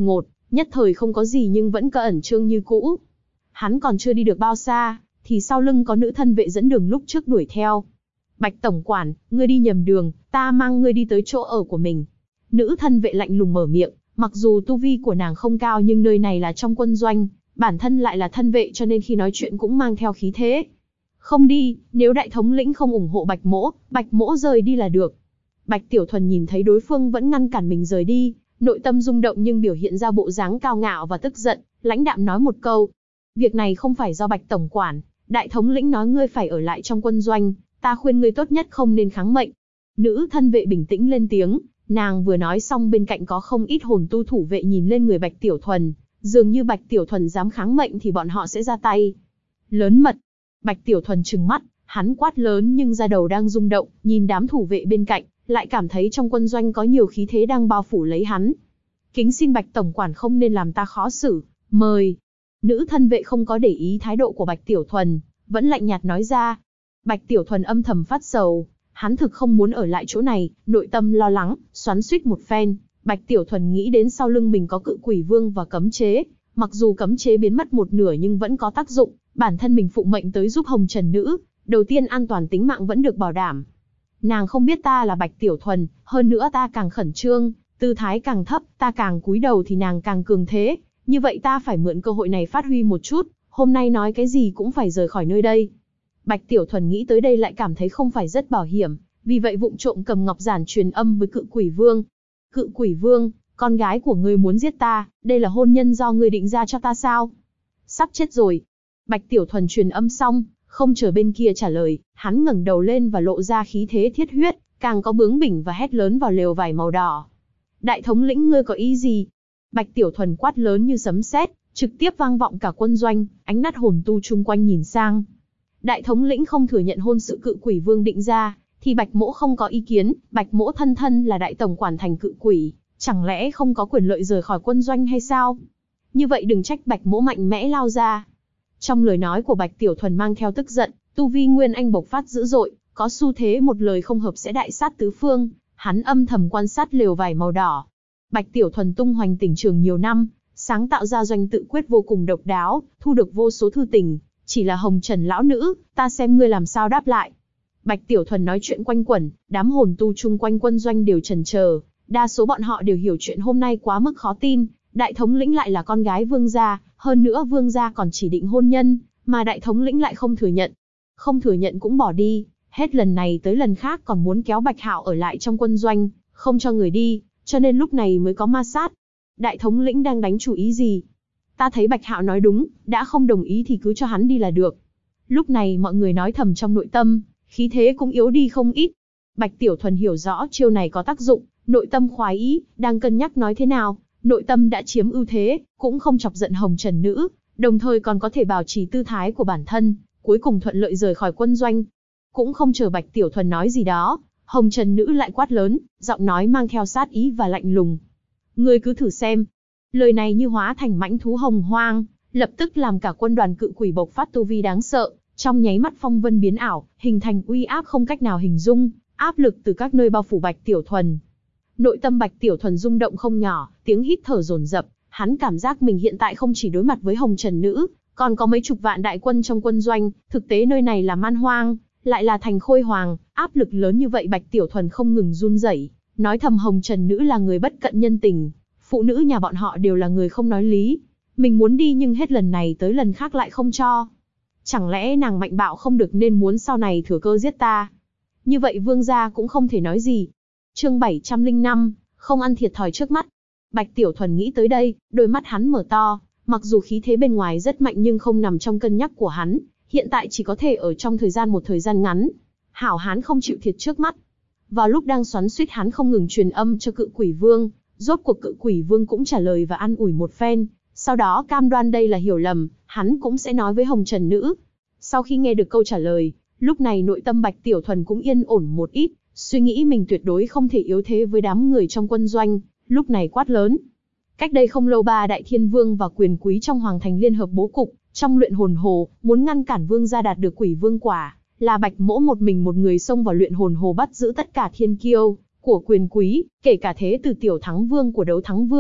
Speaker 1: Nhất thời không có gì nhưng vẫn cứ ẩn trương như cũ. Hắn còn chưa đi được bao xa, thì sau lưng có nữ thân vệ dẫn đường lúc trước đuổi theo. Bạch tổng quản, ngươi đi nhầm đường, ta mang ngươi đi tới chỗ ở của mình. Nữ thân vệ lạnh lùng mở miệng, mặc dù tu vi của nàng không cao nhưng nơi này là trong quân doanh, bản thân lại là thân vệ cho nên khi nói chuyện cũng mang theo khí thế. Không đi, nếu đại thống lĩnh không ủng hộ Bạch Mỗ rời đi là được. Bạch Tiểu Thuần nhìn thấy đối phương vẫn ngăn cản mình rời đi, nội tâm rung động nhưng biểu hiện ra bộ dáng cao ngạo và tức giận, lãnh đạm nói một câu. Việc này không phải do Bạch tổng quản, đại thống lĩnh nói ngươi phải ở lại trong quân doanh, ta khuyên ngươi tốt nhất không nên kháng mệnh. Nữ thân vệ bình tĩnh lên tiếng, nàng vừa nói xong bên cạnh có không ít hồn tu thủ vệ nhìn lên người Bạch Tiểu Thuần, dường như Bạch Tiểu Thuần dám kháng mệnh thì bọn họ sẽ ra tay. Lớn mật. Bạch Tiểu Thuần trừng mắt, hắn quát lớn nhưng da đầu đang rung động, nhìn đám thủ vệ bên cạnh, lại cảm thấy trong quân doanh có nhiều khí thế đang bao phủ lấy hắn. Kính xin Bạch tổng quản không nên làm ta khó xử, mời. Nữ thân vệ không có để ý thái độ của Bạch Tiểu Thuần, vẫn lạnh nhạt nói ra. Bạch Tiểu Thuần âm thầm phát sầu, hắn thực không muốn ở lại chỗ này, nội tâm lo lắng, xoắn xuýt một phen. Bạch Tiểu Thuần nghĩ đến sau lưng mình có Cự Quỷ Vương và cấm chế, mặc dù cấm chế biến mất một nửa nhưng vẫn có tác dụng, bản thân mình phụng mệnh tới giúp Hồng Trần Nữ, đầu tiên an toàn tính mạng vẫn được bảo đảm. Nàng không biết ta là Bạch Tiểu Thuần, hơn nữa ta càng khẩn trương, tư thái càng thấp, ta càng cúi đầu thì nàng càng cường thế, như vậy ta phải mượn cơ hội này phát huy một chút, hôm nay nói cái gì cũng phải rời khỏi nơi đây. Bạch Tiểu Thuần nghĩ tới đây lại cảm thấy không phải rất bảo hiểm, vì vậy vụng trộm cầm ngọc giản truyền âm với Cự Quỷ Vương. Cự Quỷ Vương, con gái của ngươi muốn giết ta, đây là hôn nhân do ngươi định ra cho ta sao? Sắp chết rồi. Bạch Tiểu Thuần truyền âm xong, không chờ bên kia trả lời, hắn ngẩng đầu lên và lộ ra khí thế thiết huyết, càng có bướng bỉnh và hét lớn vào lều vải màu đỏ. Đại thống lĩnh ngươi có ý gì? Bạch Tiểu Thuần quát lớn như sấm sét, trực tiếp vang vọng cả quân doanh, ánh mắt hồn tu chung quanh nhìn sang. Đại thống lĩnh không thừa nhận hôn sự Cự Quỷ Vương định ra, thì Bạch Mỗ không có ý kiến, Bạch Mỗ thân thân là đại tổng quản thành Cự Quỷ, chẳng lẽ không có quyền lợi rời khỏi quân doanh hay sao? Như vậy đừng trách Bạch Mỗ mạnh mẽ lao ra. Trong lời nói của Bạch Tiểu Thuần mang theo tức giận, tu vi Nguyên Anh bộc phát dữ dội, có xu thế một lời không hợp sẽ đại sát tứ phương, hắn âm thầm quan sát lều vải màu đỏ. Bạch Tiểu Thuần tung hoành tỉnh trường nhiều năm, sáng tạo ra doanh tự quyết vô cùng độc đáo, thu được vô số thư tình, chỉ là Hồng Trần lão nữ, ta xem ngươi làm sao đáp lại. Bạch Tiểu Thuần nói chuyện quanh quẩn, đám hồn tu chung quanh quân doanh đều chần chờ, đa số bọn họ đều hiểu chuyện hôm nay quá mức khó tin, đại thống lĩnh lại là con gái vương gia, hơn nữa vương gia còn chỉ định hôn nhân, mà đại thống lĩnh lại không thừa nhận. Không thừa nhận cũng bỏ đi, hết lần này tới lần khác còn muốn kéo Bạch Hạo ở lại trong quân doanh, không cho người đi, cho nên lúc này mới có ma sát. Đại thống lĩnh đang đánh chủ ý gì? Ta thấy Bạch Hạo nói đúng, đã không đồng ý thì cứ cho hắn đi là được. Lúc này mọi người nói thầm trong nội tâm, khí thế cũng yếu đi không ít. Bạch Tiểu Thuần hiểu rõ chiêu này có tác dụng, nội tâm khoái ý, đang cân nhắc nói thế nào, nội tâm đã chiếm ưu thế, cũng không chọc giận Hồng Trần Nữ, đồng thời còn có thể bảo trì tư thái của bản thân, cuối cùng thuận lợi rời khỏi quân doanh. Cũng không chờ Bạch Tiểu Thuần nói gì đó, Hồng Trần Nữ lại quát lớn, giọng nói mang theo sát ý và lạnh lùng. Ngươi cứ thử xem. Lời này như hóa thành mãnh thú hồng hoang, lập tức làm cả quân đoàn Cự Quỷ bộc phát tu vi đáng sợ, trong nháy mắt phong vân biến ảo, hình thành uy áp không cách nào hình dung, áp lực từ các nơi bao phủ Bạch Tiểu Thuần. Nội tâm Bạch Tiểu Thuần rung động không nhỏ, tiếng hít thở dồn dập, hắn cảm giác mình hiện tại không chỉ đối mặt với Hồng Trần Nữ, còn có mấy chục vạn đại quân trong quân doanh, thực tế nơi này là man hoang, lại là thành Khôi Hoàng, áp lực lớn như vậy Bạch Tiểu Thuần không ngừng run rẩy, nói thầm Hồng Trần Nữ là người bất cận nhân tình, phụ nữ nhà bọn họ đều là người không nói lý. Mình muốn đi nhưng hết lần này tới lần khác lại không cho. Chẳng lẽ nàng mạnh bạo không được nên muốn sau này thừa cơ giết ta? Như vậy vương gia cũng không thể nói gì. Chương 705, không ăn thiệt thòi trước mắt. Bạch Tiểu Thuần nghĩ tới đây, đôi mắt hắn mở to, mặc dù khí thế bên ngoài rất mạnh nhưng không nằm trong cân nhắc của hắn, hiện tại chỉ có thể ở trong một thời gian ngắn. Hảo hán không chịu thiệt trước mắt. Vào lúc đang xoắn xuýt hắn không ngừng truyền âm cho Cự Quỷ Vương, rốt cuộc Cự Quỷ Vương cũng trả lời và an ủi một phen, sau đó cam đoan đây là hiểu lầm, hắn cũng sẽ nói với Hồng Trần Nữ. Sau khi nghe được câu trả lời, lúc này nội tâm Bạch Tiểu Thuần cũng yên ổn một ít, suy nghĩ mình tuyệt đối không thể yếu thế với đám người trong quân doanh, lúc này quát lớn. Cách đây không lâu ba đại thiên vương và quyền quý trong hoàng thành liên hợp bố cục, trong luyện hồn hồ, muốn ngăn cản vương gia đạt được quỷ vương quả, là Bạch Mỗ một mình một người xông vào luyện hồn hồ bắt giữ tất cả thiên kiêu của quyền quý, kể cả thế từ tiểu thắng vương của đấu thắng vương,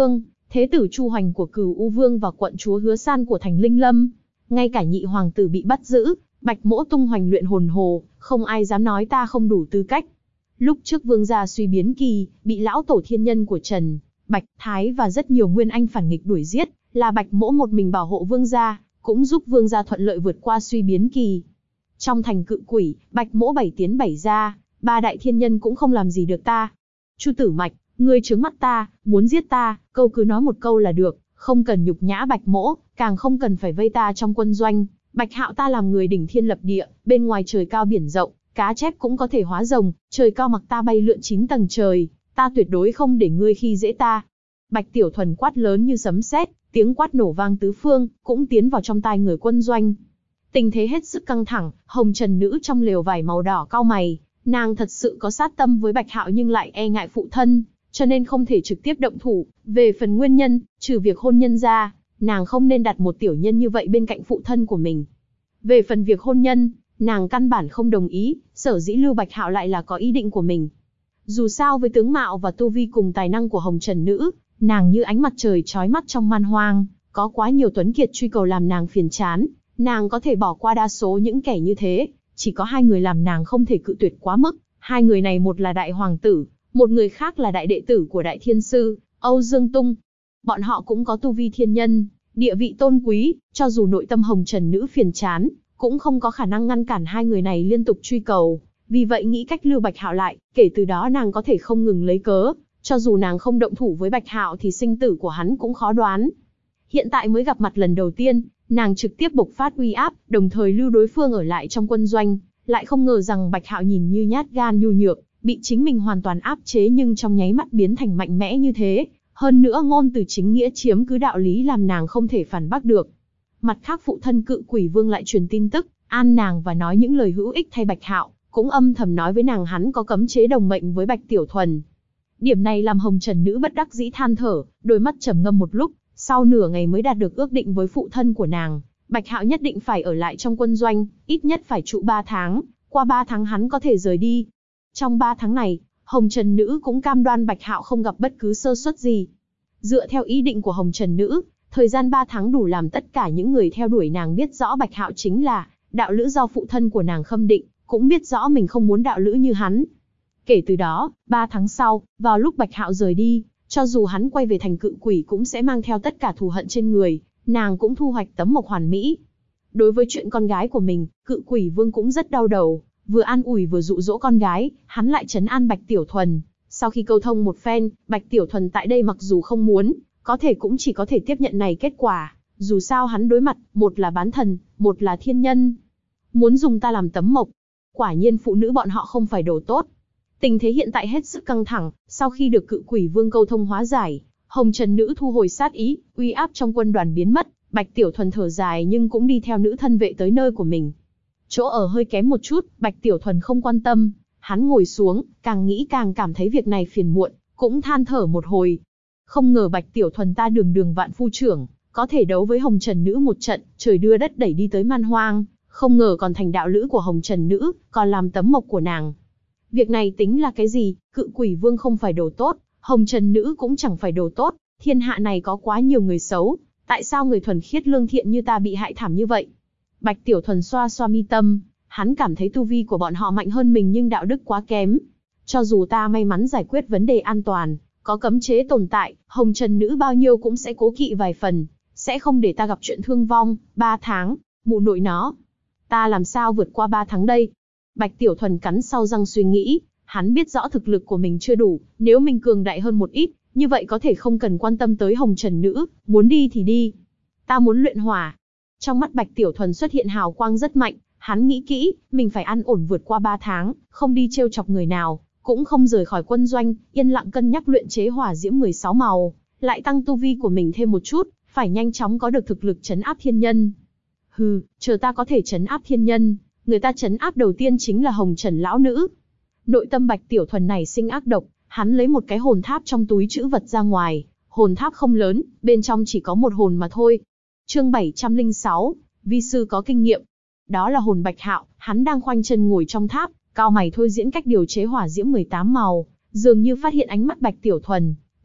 Speaker 1: thế tử Chu Hoành của Cửu U Vương và quận chúa Hứa San của thành Linh Lâm. Ngay cả nhị hoàng tử bị bắt giữ, Bạch Mỗ tung hoành luyện hồn hồ, không ai dám nói ta không đủ tư cách. Lúc trước vương gia suy biến kỳ, bị lão tổ thiên nhân của Trần, Bạch, Thái và rất nhiều nguyên anh phản nghịch đuổi giết, là Bạch Mỗ một mình bảo hộ vương gia, cũng giúp vương gia thuận lợi vượt qua suy biến kỳ. Trong thành Cự Quỷ, Bạch Mỗ bảy tiến bảy ra, ba đại thiên nhân cũng không làm gì được ta. Chu Tử Mạch, ngươi trướng mắt ta, muốn giết ta, câu cứ nói một câu là được, không cần nhục nhã Bạch Mỗ, càng không cần phải vây ta trong quân doanh. Bạch Hạo ta làm người đỉnh thiên lập địa, bên ngoài trời cao biển rộng, cá chép cũng có thể hóa rồng, trời cao mặc ta bay lượn 9 tầng trời, ta tuyệt đối không để ngươi khi dễ ta. Bạch Tiểu Thuần quát lớn như sấm sét, tiếng quát nổ vang tứ phương, cũng tiến vào trong tai người quân doanh. Tình thế hết sức căng thẳng, Hồng Trần Nữ trong lều vải màu đỏ cau mày, nàng thật sự có sát tâm với Bạch Hạo nhưng lại e ngại phụ thân, cho nên không thể trực tiếp động thủ. Về phần nguyên nhân, trừ việc hôn nhân ra, nàng không nên đặt một tiểu nhân như vậy bên cạnh phụ thân của mình. Về phần việc hôn nhân, nàng căn bản không đồng ý, sở dĩ lưu Bạch Hạo lại là có ý định của mình. Dù sao với tướng mạo và tu vi cùng tài năng của Hồng Trần Nữ, nàng như ánh mặt trời chói mắt trong man hoang, có quá nhiều tuấn kiệt truy cầu làm nàng phiền chán, nàng có thể bỏ qua đa số những kẻ như thế, chỉ có hai người làm nàng không thể cự tuyệt quá mức. Hai người này một là đại hoàng tử, một người khác là đại đệ tử của đại thiên sư, Âu Dương Tung. Bọn họ cũng có tu vi thiên nhân, địa vị tôn quý, cho dù nội tâm Hồng Trần Nữ phiền chán, cũng không có khả năng ngăn cản hai người này liên tục truy cầu. Vì vậy nghĩ cách lưu Bạch Hạo lại, kể từ đó nàng có thể không ngừng lấy cớ, cho dù nàng không động thủ với Bạch Hạo thì sinh tử của hắn cũng khó đoán. Hiện tại mới gặp mặt lần đầu tiên, nàng trực tiếp bộc phát uy áp, đồng thời lưu đối phương ở lại trong quân doanh, lại không ngờ rằng Bạch Hạo nhìn như nhát gan nhu nhược, bị chính mình hoàn toàn áp chế nhưng trong nháy mắt biến thành mạnh mẽ như thế. Hơn nữa ngôn từ chính nghĩa chiếm cứ đạo lý làm nàng không thể phản bác được. Mặt khác phụ thân Cự Quỷ Vương lại truyền tin tức, an nàng và nói những lời hữu ích thay Bạch Hạo, cũng âm thầm nói với nàng hắn có cấm chế đồng mệnh với Bạch Tiểu Thuần. Điểm này làm Hồng Trần Nữ bất đắc dĩ than thở, đôi mắt trầm ngâm một lúc, sau nửa ngày mới đạt được ước định với phụ thân của nàng. Bạch Hạo nhất định phải ở lại trong quân doanh, ít nhất phải trụ 3 tháng, qua 3 tháng hắn có thể rời đi. Trong 3 tháng này, Hồng Trần Nữ cũng cam đoan Bạch Hạo không gặp bất cứ sơ suất gì. Dựa theo ý định của Hồng Trần Nữ, thời gian 3 tháng đủ làm tất cả những người theo đuổi nàng biết rõ Bạch Hạo chính là đạo lữ do phụ thân của nàng khâm định, cũng biết rõ mình không muốn đạo lữ như hắn. Kể từ đó, 3 tháng sau, vào lúc Bạch Hạo rời đi, cho dù hắn quay về thành Cự Quỷ cũng sẽ mang theo tất cả thù hận trên người, nàng cũng thu hoạch tấm mộc hoàn mỹ. Đối với chuyện con gái của mình, Cự Quỷ Vương cũng rất đau đầu, vừa an ủi vừa dụ dỗ con gái, hắn lại trấn an Bạch Tiểu Thuần. Sau khi câu thông một phen, Bạch Tiểu Thuần tại đây mặc dù không muốn, có thể cũng chỉ có thể tiếp nhận này kết quả. Dù sao hắn đối mặt, một là bán thần, một là thiên nhân. Muốn dùng ta làm tấm mộc. Quả nhiên phụ nữ bọn họ không phải đồ tốt. Tình thế hiện tại hết sức căng thẳng, sau khi được Cự Quỷ Vương câu thông hóa giải, Hồng Trần Nữ thu hồi sát ý, uy áp trong quân đoàn biến mất, Bạch Tiểu Thuần thở dài nhưng cũng đi theo nữ thân vệ tới nơi của mình. Chỗ ở hơi kém một chút, Bạch Tiểu Thuần không quan tâm, hắn ngồi xuống, càng nghĩ càng cảm thấy việc này phiền muộn, cũng than thở một hồi. Không ngờ Bạch Tiểu Thuần ta đường đường vạn phu trưởng, có thể đấu với Hồng Trần Nữ một trận, trời đưa đất đẩy đi tới man hoang, không ngờ còn thành đạo lữ của Hồng Trần Nữ, còn làm tấm mộc của nàng. Việc này tính là cái gì? Cự Quỷ Vương không phải đồ tốt, Hồng Trần Nữ cũng chẳng phải đồ tốt, thiên hạ này có quá nhiều người xấu, tại sao người thuần khiết lương thiện như ta bị hại thảm như vậy? Bạch Tiểu Thuần xoa xoa mi tâm, hắn cảm thấy tu vi của bọn họ mạnh hơn mình nhưng đạo đức quá kém. Cho dù ta may mắn giải quyết vấn đề an toàn, có cấm chế tồn tại, Hồng Trần Nữ bao nhiêu cũng sẽ cố kỵ vài phần, sẽ không để ta gặp chuyện thương vong. 3 tháng, mụ nội nó. Ta làm sao vượt qua 3 tháng đây? Bạch Tiểu Thuần cắn sau răng suy nghĩ, hắn biết rõ thực lực của mình chưa đủ, nếu mình cường đại hơn một ít, như vậy có thể không cần quan tâm tới Hồng Trần Nữ, muốn đi thì đi. Ta muốn luyện hỏa. Trong mắt Bạch Tiểu Thuần xuất hiện hào quang rất mạnh, hắn nghĩ kỹ, mình phải an ổn vượt qua 3 tháng, không đi trêu chọc người nào, cũng không rời khỏi quân doanh, yên lặng cân nhắc luyện chế hỏa diễm 16 màu, lại tăng tu vi của mình thêm một chút, phải nhanh chóng có được thực lực trấn áp thiên nhân. Hừ, chờ ta có thể trấn áp thiên nhân, người ta trấn áp đầu tiên chính là Hồng Trần lão nữ. Nội tâm Bạch Tiểu Thuần này sinh ác độc, hắn lấy một cái hồn tháp trong túi trữ vật ra ngoài, hồn tháp không lớn, bên trong chỉ có một hồn mà thôi. Chương 706, vi sư có kinh nghiệm. Đó là hồn Bạch Hạo, hắn đang khoanh chân ngồi trong tháp, cao mày thôi diễn cách điều chế hỏa diễm 18 màu, dường như phát hiện ánh mắt Bạch Tiểu Thuần,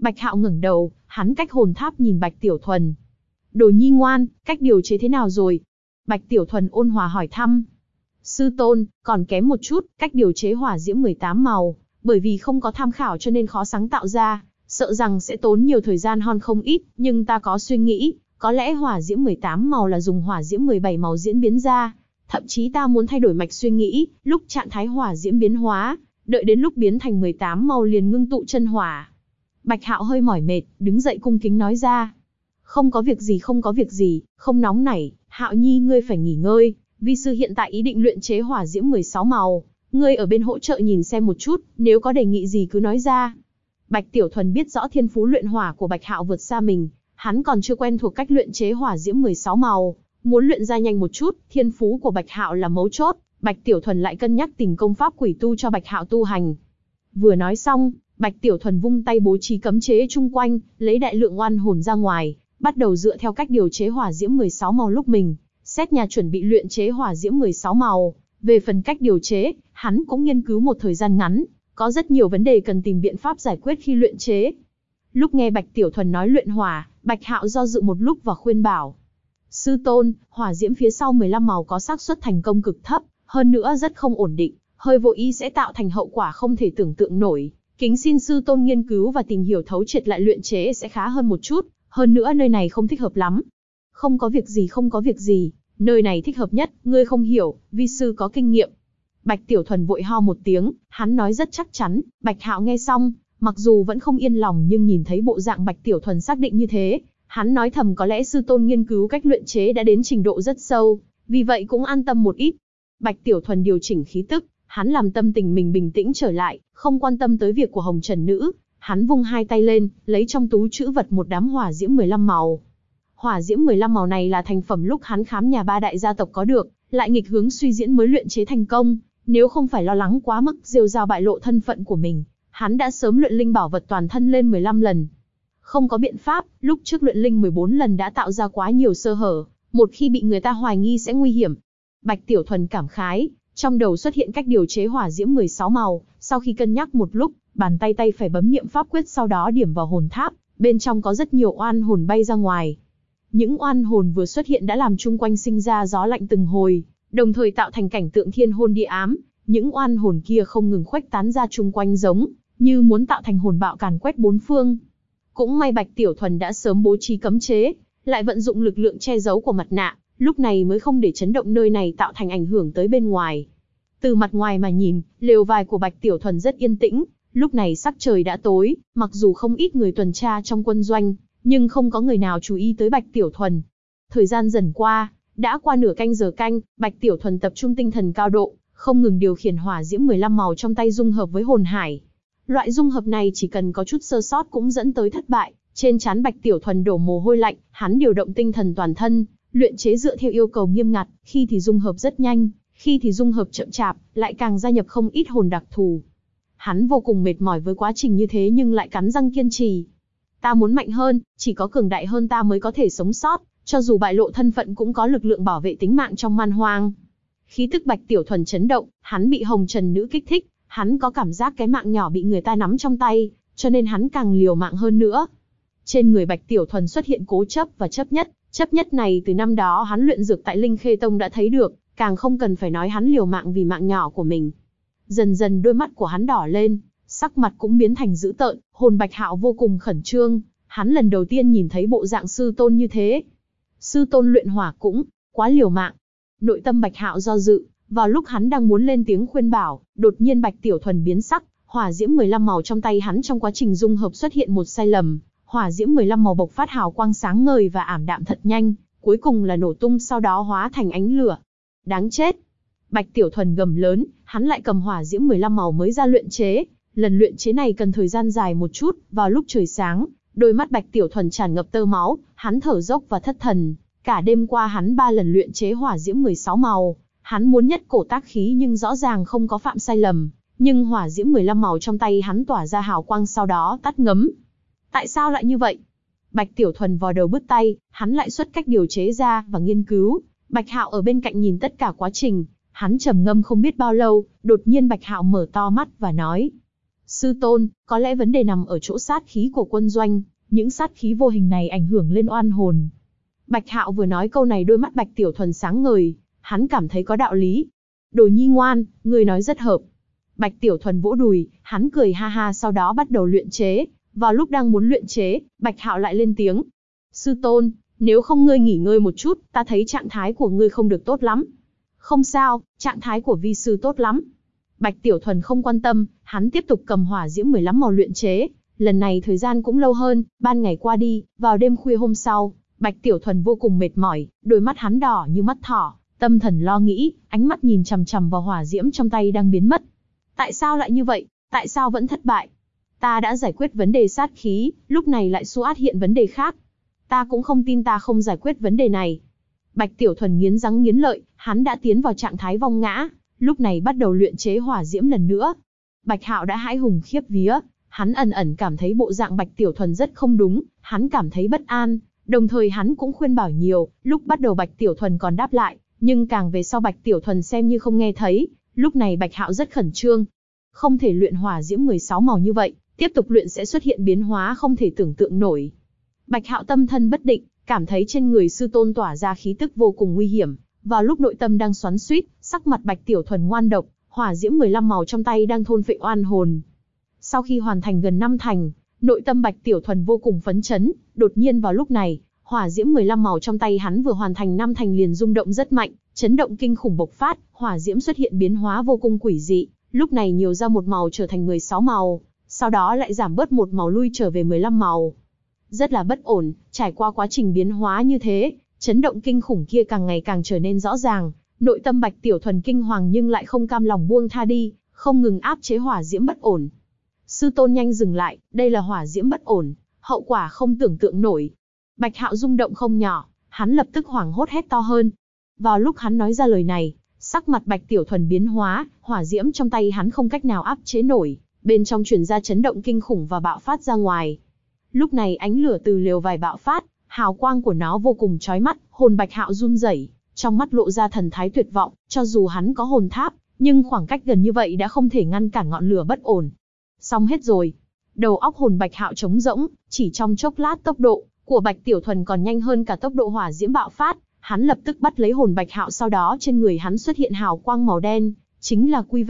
Speaker 1: Bạch Hạo ngẩng đầu, hắn cách hồn tháp nhìn Bạch Tiểu Thuần. Đồ nhi ngoan, cách điều chế thế nào rồi? Bạch Tiểu Thuần ôn hòa hỏi thăm. Sư tôn, còn kém một chút, cách điều chế hỏa diễm 18 màu, bởi vì không có tham khảo cho nên khó sáng tạo ra, sợ rằng sẽ tốn nhiều thời gian hơn không ít, nhưng ta có suy nghĩ, có lẽ hỏa diễm 18 màu là dùng hỏa diễm 17 màu diễn biến ra, thậm chí ta muốn thay đổi mạch suy nghĩ, lúc trạng thái hỏa diễm biến hóa, đợi đến lúc biến thành 18 màu liền ngưng tụ chân hỏa. Bạch Hạo hơi mỏi mệt, đứng dậy cung kính nói ra. Không có việc gì, không có việc gì, không nóng nảy, Hạo Nhi ngươi phải nghỉ ngơi, vi sư hiện tại ý định luyện chế hỏa diễm 16 màu, ngươi ở bên hỗ trợ nhìn xem một chút, nếu có đề nghị gì cứ nói ra. Bạch Tiểu Thuần biết rõ thiên phú luyện hỏa của Bạch Hạo vượt xa mình, hắn còn chưa quen thuộc cách luyện chế hỏa diễm 16 màu, muốn luyện ra nhanh một chút, thiên phú của Bạch Hạo là mấu chốt, Bạch Tiểu Thuần lại cân nhắc tìm công pháp quỷ tu cho Bạch Hạo tu hành. Vừa nói xong, Bạch Tiểu Thuần vung tay bố trí cấm chế chung quanh, lấy đại lượng oan hồn ra ngoài, bắt đầu dựa theo cách điều chế hỏa diễm 16 màu lúc mình, xét nhà chuẩn bị luyện chế hỏa diễm 16 màu. Về phần cách điều chế, hắn cũng nghiên cứu một thời gian ngắn, có rất nhiều vấn đề cần tìm biện pháp giải quyết khi luyện chế. Lúc nghe Bạch Tiểu Thuần nói luyện hỏa, Bạch Hạo do dự một lúc và khuyên bảo. Sư tôn, hỏa diễm phía sau 15 màu có xác suất thành công cực thấp, hơn nữa rất không ổn định, hơi vô ý sẽ tạo thành hậu quả không thể tưởng tượng nổi. Kính xin sư tôn nghiên cứu và tìm hiểu thấu triệt lại luyện chế sẽ khá hơn một chút, hơn nữa nơi này không thích hợp lắm. Không có việc gì, không có việc gì, nơi này thích hợp nhất, ngươi không hiểu, vi sư có kinh nghiệm. Bạch Tiểu Thuần vội ho một tiếng, hắn nói rất chắc chắn. Bạch Hạo nghe xong, mặc dù vẫn không yên lòng nhưng nhìn thấy bộ dạng Bạch Tiểu Thuần xác định như thế, hắn nói thầm có lẽ sư tôn nghiên cứu cách luyện chế đã đến trình độ rất sâu, vì vậy cũng an tâm một ít. Bạch Tiểu Thuần điều chỉnh khí tức, hắn làm tâm tình mình bình tĩnh trở lại, không quan tâm tới việc của Hồng Trần Nữ. Hắn vung hai tay lên, lấy trong túi trữ vật một đám hỏa diễm 15 màu. Hỏa diễm 15 màu này là thành phẩm lúc hắn khám nhà ba đại gia tộc có được, lại nghịch hướng suy diễn mới luyện chế thành công. Nếu không phải lo lắng quá mức rêu rao bại lộ thân phận của mình, hắn đã sớm luyện linh bảo vật toàn thân lên 15 lần. Không có biện pháp, lúc trước luyện linh 14 lần đã tạo ra quá nhiều sơ hở, một khi bị người ta hoài nghi sẽ nguy hiểm. Bạch Tiểu Thuần cảm khái, trong đầu xuất hiện cách điều chế hỏa diễm 16 màu, sau khi cân nhắc một lúc, bàn tay phải bấm niệm pháp quyết sau đó điểm vào hồn tháp, bên trong có rất nhiều oan hồn bay ra ngoài. Những oan hồn vừa xuất hiện đã làm chung quanh sinh ra gió lạnh từng hồi, đồng thời tạo thành cảnh tượng thiên hôn địa ám, những oan hồn kia không ngừng khuếch tán ra chung quanh giống như muốn tạo thành hồn bạo càn quét bốn phương. Cũng may Bạch Tiểu Thuần đã sớm bố trí cấm chế, lại vận dụng lực lượng che giấu của mặt nạ, lúc này mới không để chấn động nơi này tạo thành ảnh hưởng tới bên ngoài. Từ mặt ngoài mà nhìn, lều vải của Bạch Tiểu Thuần rất yên tĩnh, lúc này sắc trời đã tối, mặc dù không ít người tuần tra trong quân doanh, nhưng không có người nào chú ý tới Bạch Tiểu Thuần. Thời gian dần qua, đã qua nửa canh giờ canh, Bạch Tiểu Thuần tập trung tinh thần cao độ, không ngừng điều khiển hỏa diễm 15 màu trong tay dung hợp với hồn hải. Loại dung hợp này chỉ cần có chút sơ sót cũng dẫn tới thất bại. Trên trán Bạch Tiểu Thuần đổ mồ hôi lạnh, hắn điều động tinh thần toàn thân, luyện chế dựa theo yêu cầu nghiêm ngặt, khi thì dung hợp rất nhanh, khi thì dung hợp chậm chạp, lại càng gia nhập không ít hồn đặc thù. Hắn vô cùng mệt mỏi với quá trình như thế nhưng lại cắn răng kiên trì. Ta muốn mạnh hơn, chỉ có cường đại hơn ta mới có thể sống sót, cho dù bại lộ thân phận cũng có lực lượng bảo vệ tính mạng trong man hoang. Khí tức Bạch Tiểu Thuần chấn động, hắn bị Hồng Trần Nữ kích thích, hắn có cảm giác cái mạng nhỏ bị người ta nắm trong tay, cho nên hắn càng liều mạng hơn nữa. Trên người Bạch Tiểu Thuần xuất hiện cố chấp và chấp nhất này từ năm đó hắn luyện dược tại Linh Khê Tông đã thấy được, càng không cần phải nói hắn liều mạng vì mạng nhỏ của mình. Dần dần đôi mắt của hắn đỏ lên, sắc mặt cũng biến thành dữ tợn, hồn Bạch Hạo vô cùng khẩn trương, hắn lần đầu tiên nhìn thấy bộ dạng sư tôn như thế. Sư tôn luyện hỏa cũng quá liều mạng. Nội tâm Bạch Hạo do dự, vào lúc hắn đang muốn lên tiếng khuyên bảo, đột nhiên Bạch Tiểu Thuần biến sắc, hỏa diễm 15 màu trong tay hắn trong quá trình dung hợp xuất hiện một sai lầm, hỏa diễm 15 màu bộc phát hào quang sáng ngời và ảm đạm thật nhanh, cuối cùng là nổ tung sau đó hóa thành ánh lửa. Đáng chết! Bạch Tiểu Thuần gầm lớn, hắn lại cầm hỏa diễm 15 màu mới ra luyện chế, lần luyện chế này cần thời gian dài một chút, vào lúc trời sáng, đôi mắt Bạch Tiểu Thuần tràn ngập tơ máu, hắn thở dốc và thất thần. Cả đêm qua hắn 3 lần luyện chế hỏa diễm 16 màu, hắn muốn nhất cổ tác khí nhưng rõ ràng không có phạm sai lầm, nhưng hỏa diễm 15 màu trong tay hắn tỏa ra hào quang sau đó tắt ngấm. Tại sao lại như vậy? Bạch Tiểu Thuần vò đầu bứt tay, hắn lại xuất cách điều chế ra và nghiên cứu. Bạch Hạo ở bên cạnh nhìn tất cả quá trình, hắn trầm ngâm không biết bao lâu, đột nhiên Bạch Hạo mở to mắt và nói: Sư tôn, có lẽ vấn đề nằm ở chỗ sát khí của quân doanh, những sát khí vô hình này ảnh hưởng lên oan hồn. Bạch Hạo vừa nói câu này đôi mắt Bạch Tiểu Thuần sáng ngời, hắn cảm thấy có đạo lý. Đồ nhi ngoan, ngươi nói rất hợp. Bạch Tiểu Thuần vỗ đùi, hắn cười ha ha sau đó bắt đầu luyện chế. Vào lúc đang muốn luyện chế, Bạch Hạo lại lên tiếng. Sư tôn, nếu không ngươi nghỉ ngơi một chút, ta thấy trạng thái của ngươi không được tốt lắm. Không sao, trạng thái của vi sư tốt lắm. Bạch Tiểu Thuần không quan tâm, hắn tiếp tục cầm hỏa diễm 15 màu luyện chế. Lần này thời gian cũng lâu hơn, ban ngày qua đi, vào đêm khuya hôm sau, Bạch Tiểu Thuần vô cùng mệt mỏi, đôi mắt hắn đỏ như mắt thỏ, tâm thần lo nghĩ, ánh mắt nhìn chằm chằm vào hỏa diễm trong tay đang biến mất. Tại sao lại như vậy? Tại sao vẫn thất bại? Ta đã giải quyết vấn đề sát khí, lúc này lại xuất hiện vấn đề khác. Ta cũng không tin ta không giải quyết vấn đề này. Bạch Tiểu Thuần nghiến răng nghiến lợi, hắn đã tiến vào trạng thái vong ngã, lúc này bắt đầu luyện chế hỏa diễm lần nữa. Bạch Hạo đã hãi hùng khiếp vía, hắn ẩn ẩn cảm thấy bộ dạng Bạch Tiểu Thuần rất không đúng, hắn cảm thấy bất an, đồng thời hắn cũng khuyên bảo nhiều, lúc bắt đầu Bạch Tiểu Thuần còn đáp lại, nhưng càng về sau Bạch Tiểu Thuần xem như không nghe thấy, lúc này Bạch Hạo rất khẩn trương. Không thể luyện hỏa diễm 16 màu như vậy, tiếp tục luyện sẽ xuất hiện biến hóa không thể tưởng tượng nổi. Bạch Hạo tâm thân bất định, cảm thấy trên người sư tôn tỏa ra khí tức vô cùng nguy hiểm. Vào lúc nội tâm đang xoắn xuýt, sắc mặt Bạch Tiểu Thuần ngoan độc, hỏa diễm 15 màu trong tay đang thôn phệ oan hồn. Sau khi hoàn thành gần 5 thành, nội tâm Bạch Tiểu Thuần vô cùng phấn chấn, đột nhiên vào lúc này, hỏa diễm 15 màu trong tay hắn vừa hoàn thành 5 thành liền rung động rất mạnh, chấn động kinh khủng bộc phát, hỏa diễm xuất hiện biến hóa vô cùng quỷ dị, lúc này nhiều ra một màu trở thành 16 màu, sau đó lại giảm bớt một màu lui trở về 15 màu. Rất là bất ổn, trải qua quá trình biến hóa như thế, chấn động kinh khủng kia càng ngày càng trở nên rõ ràng, nội tâm Bạch Tiểu Thuần kinh hoàng nhưng lại không cam lòng buông tha đi, không ngừng áp chế hỏa diễm bất ổn. Sư tôn nhanh dừng lại, đây là hỏa diễm bất ổn, hậu quả không tưởng tượng nổi. Bạch Hạo rung động không nhỏ, hắn lập tức hoảng hốt hét to hơn. Vào lúc hắn nói ra lời này, sắc mặt Bạch Tiểu Thuần biến hóa, hỏa diễm trong tay hắn không cách nào áp chế nổi, bên trong truyền ra chấn động kinh khủng và bạo phát ra ngoài. Lúc này ánh lửa từ lều vải bạo phát, hào quang của nó vô cùng chói mắt, hồn Bạch Hạo run rẩy, trong mắt lộ ra thần thái tuyệt vọng, cho dù hắn có hồn tháp, nhưng khoảng cách gần như vậy đã không thể ngăn cản ngọn lửa bất ổn. Xong hết rồi. Đầu óc hồn Bạch Hạo trống rỗng, chỉ trong chốc lát tốc độ của Bạch Tiểu Thuần còn nhanh hơn cả tốc độ hỏa diễm bạo phát, hắn lập tức bắt lấy hồn Bạch Hạo, sau đó trên người hắn xuất hiện hào quang màu đen, chính là Quy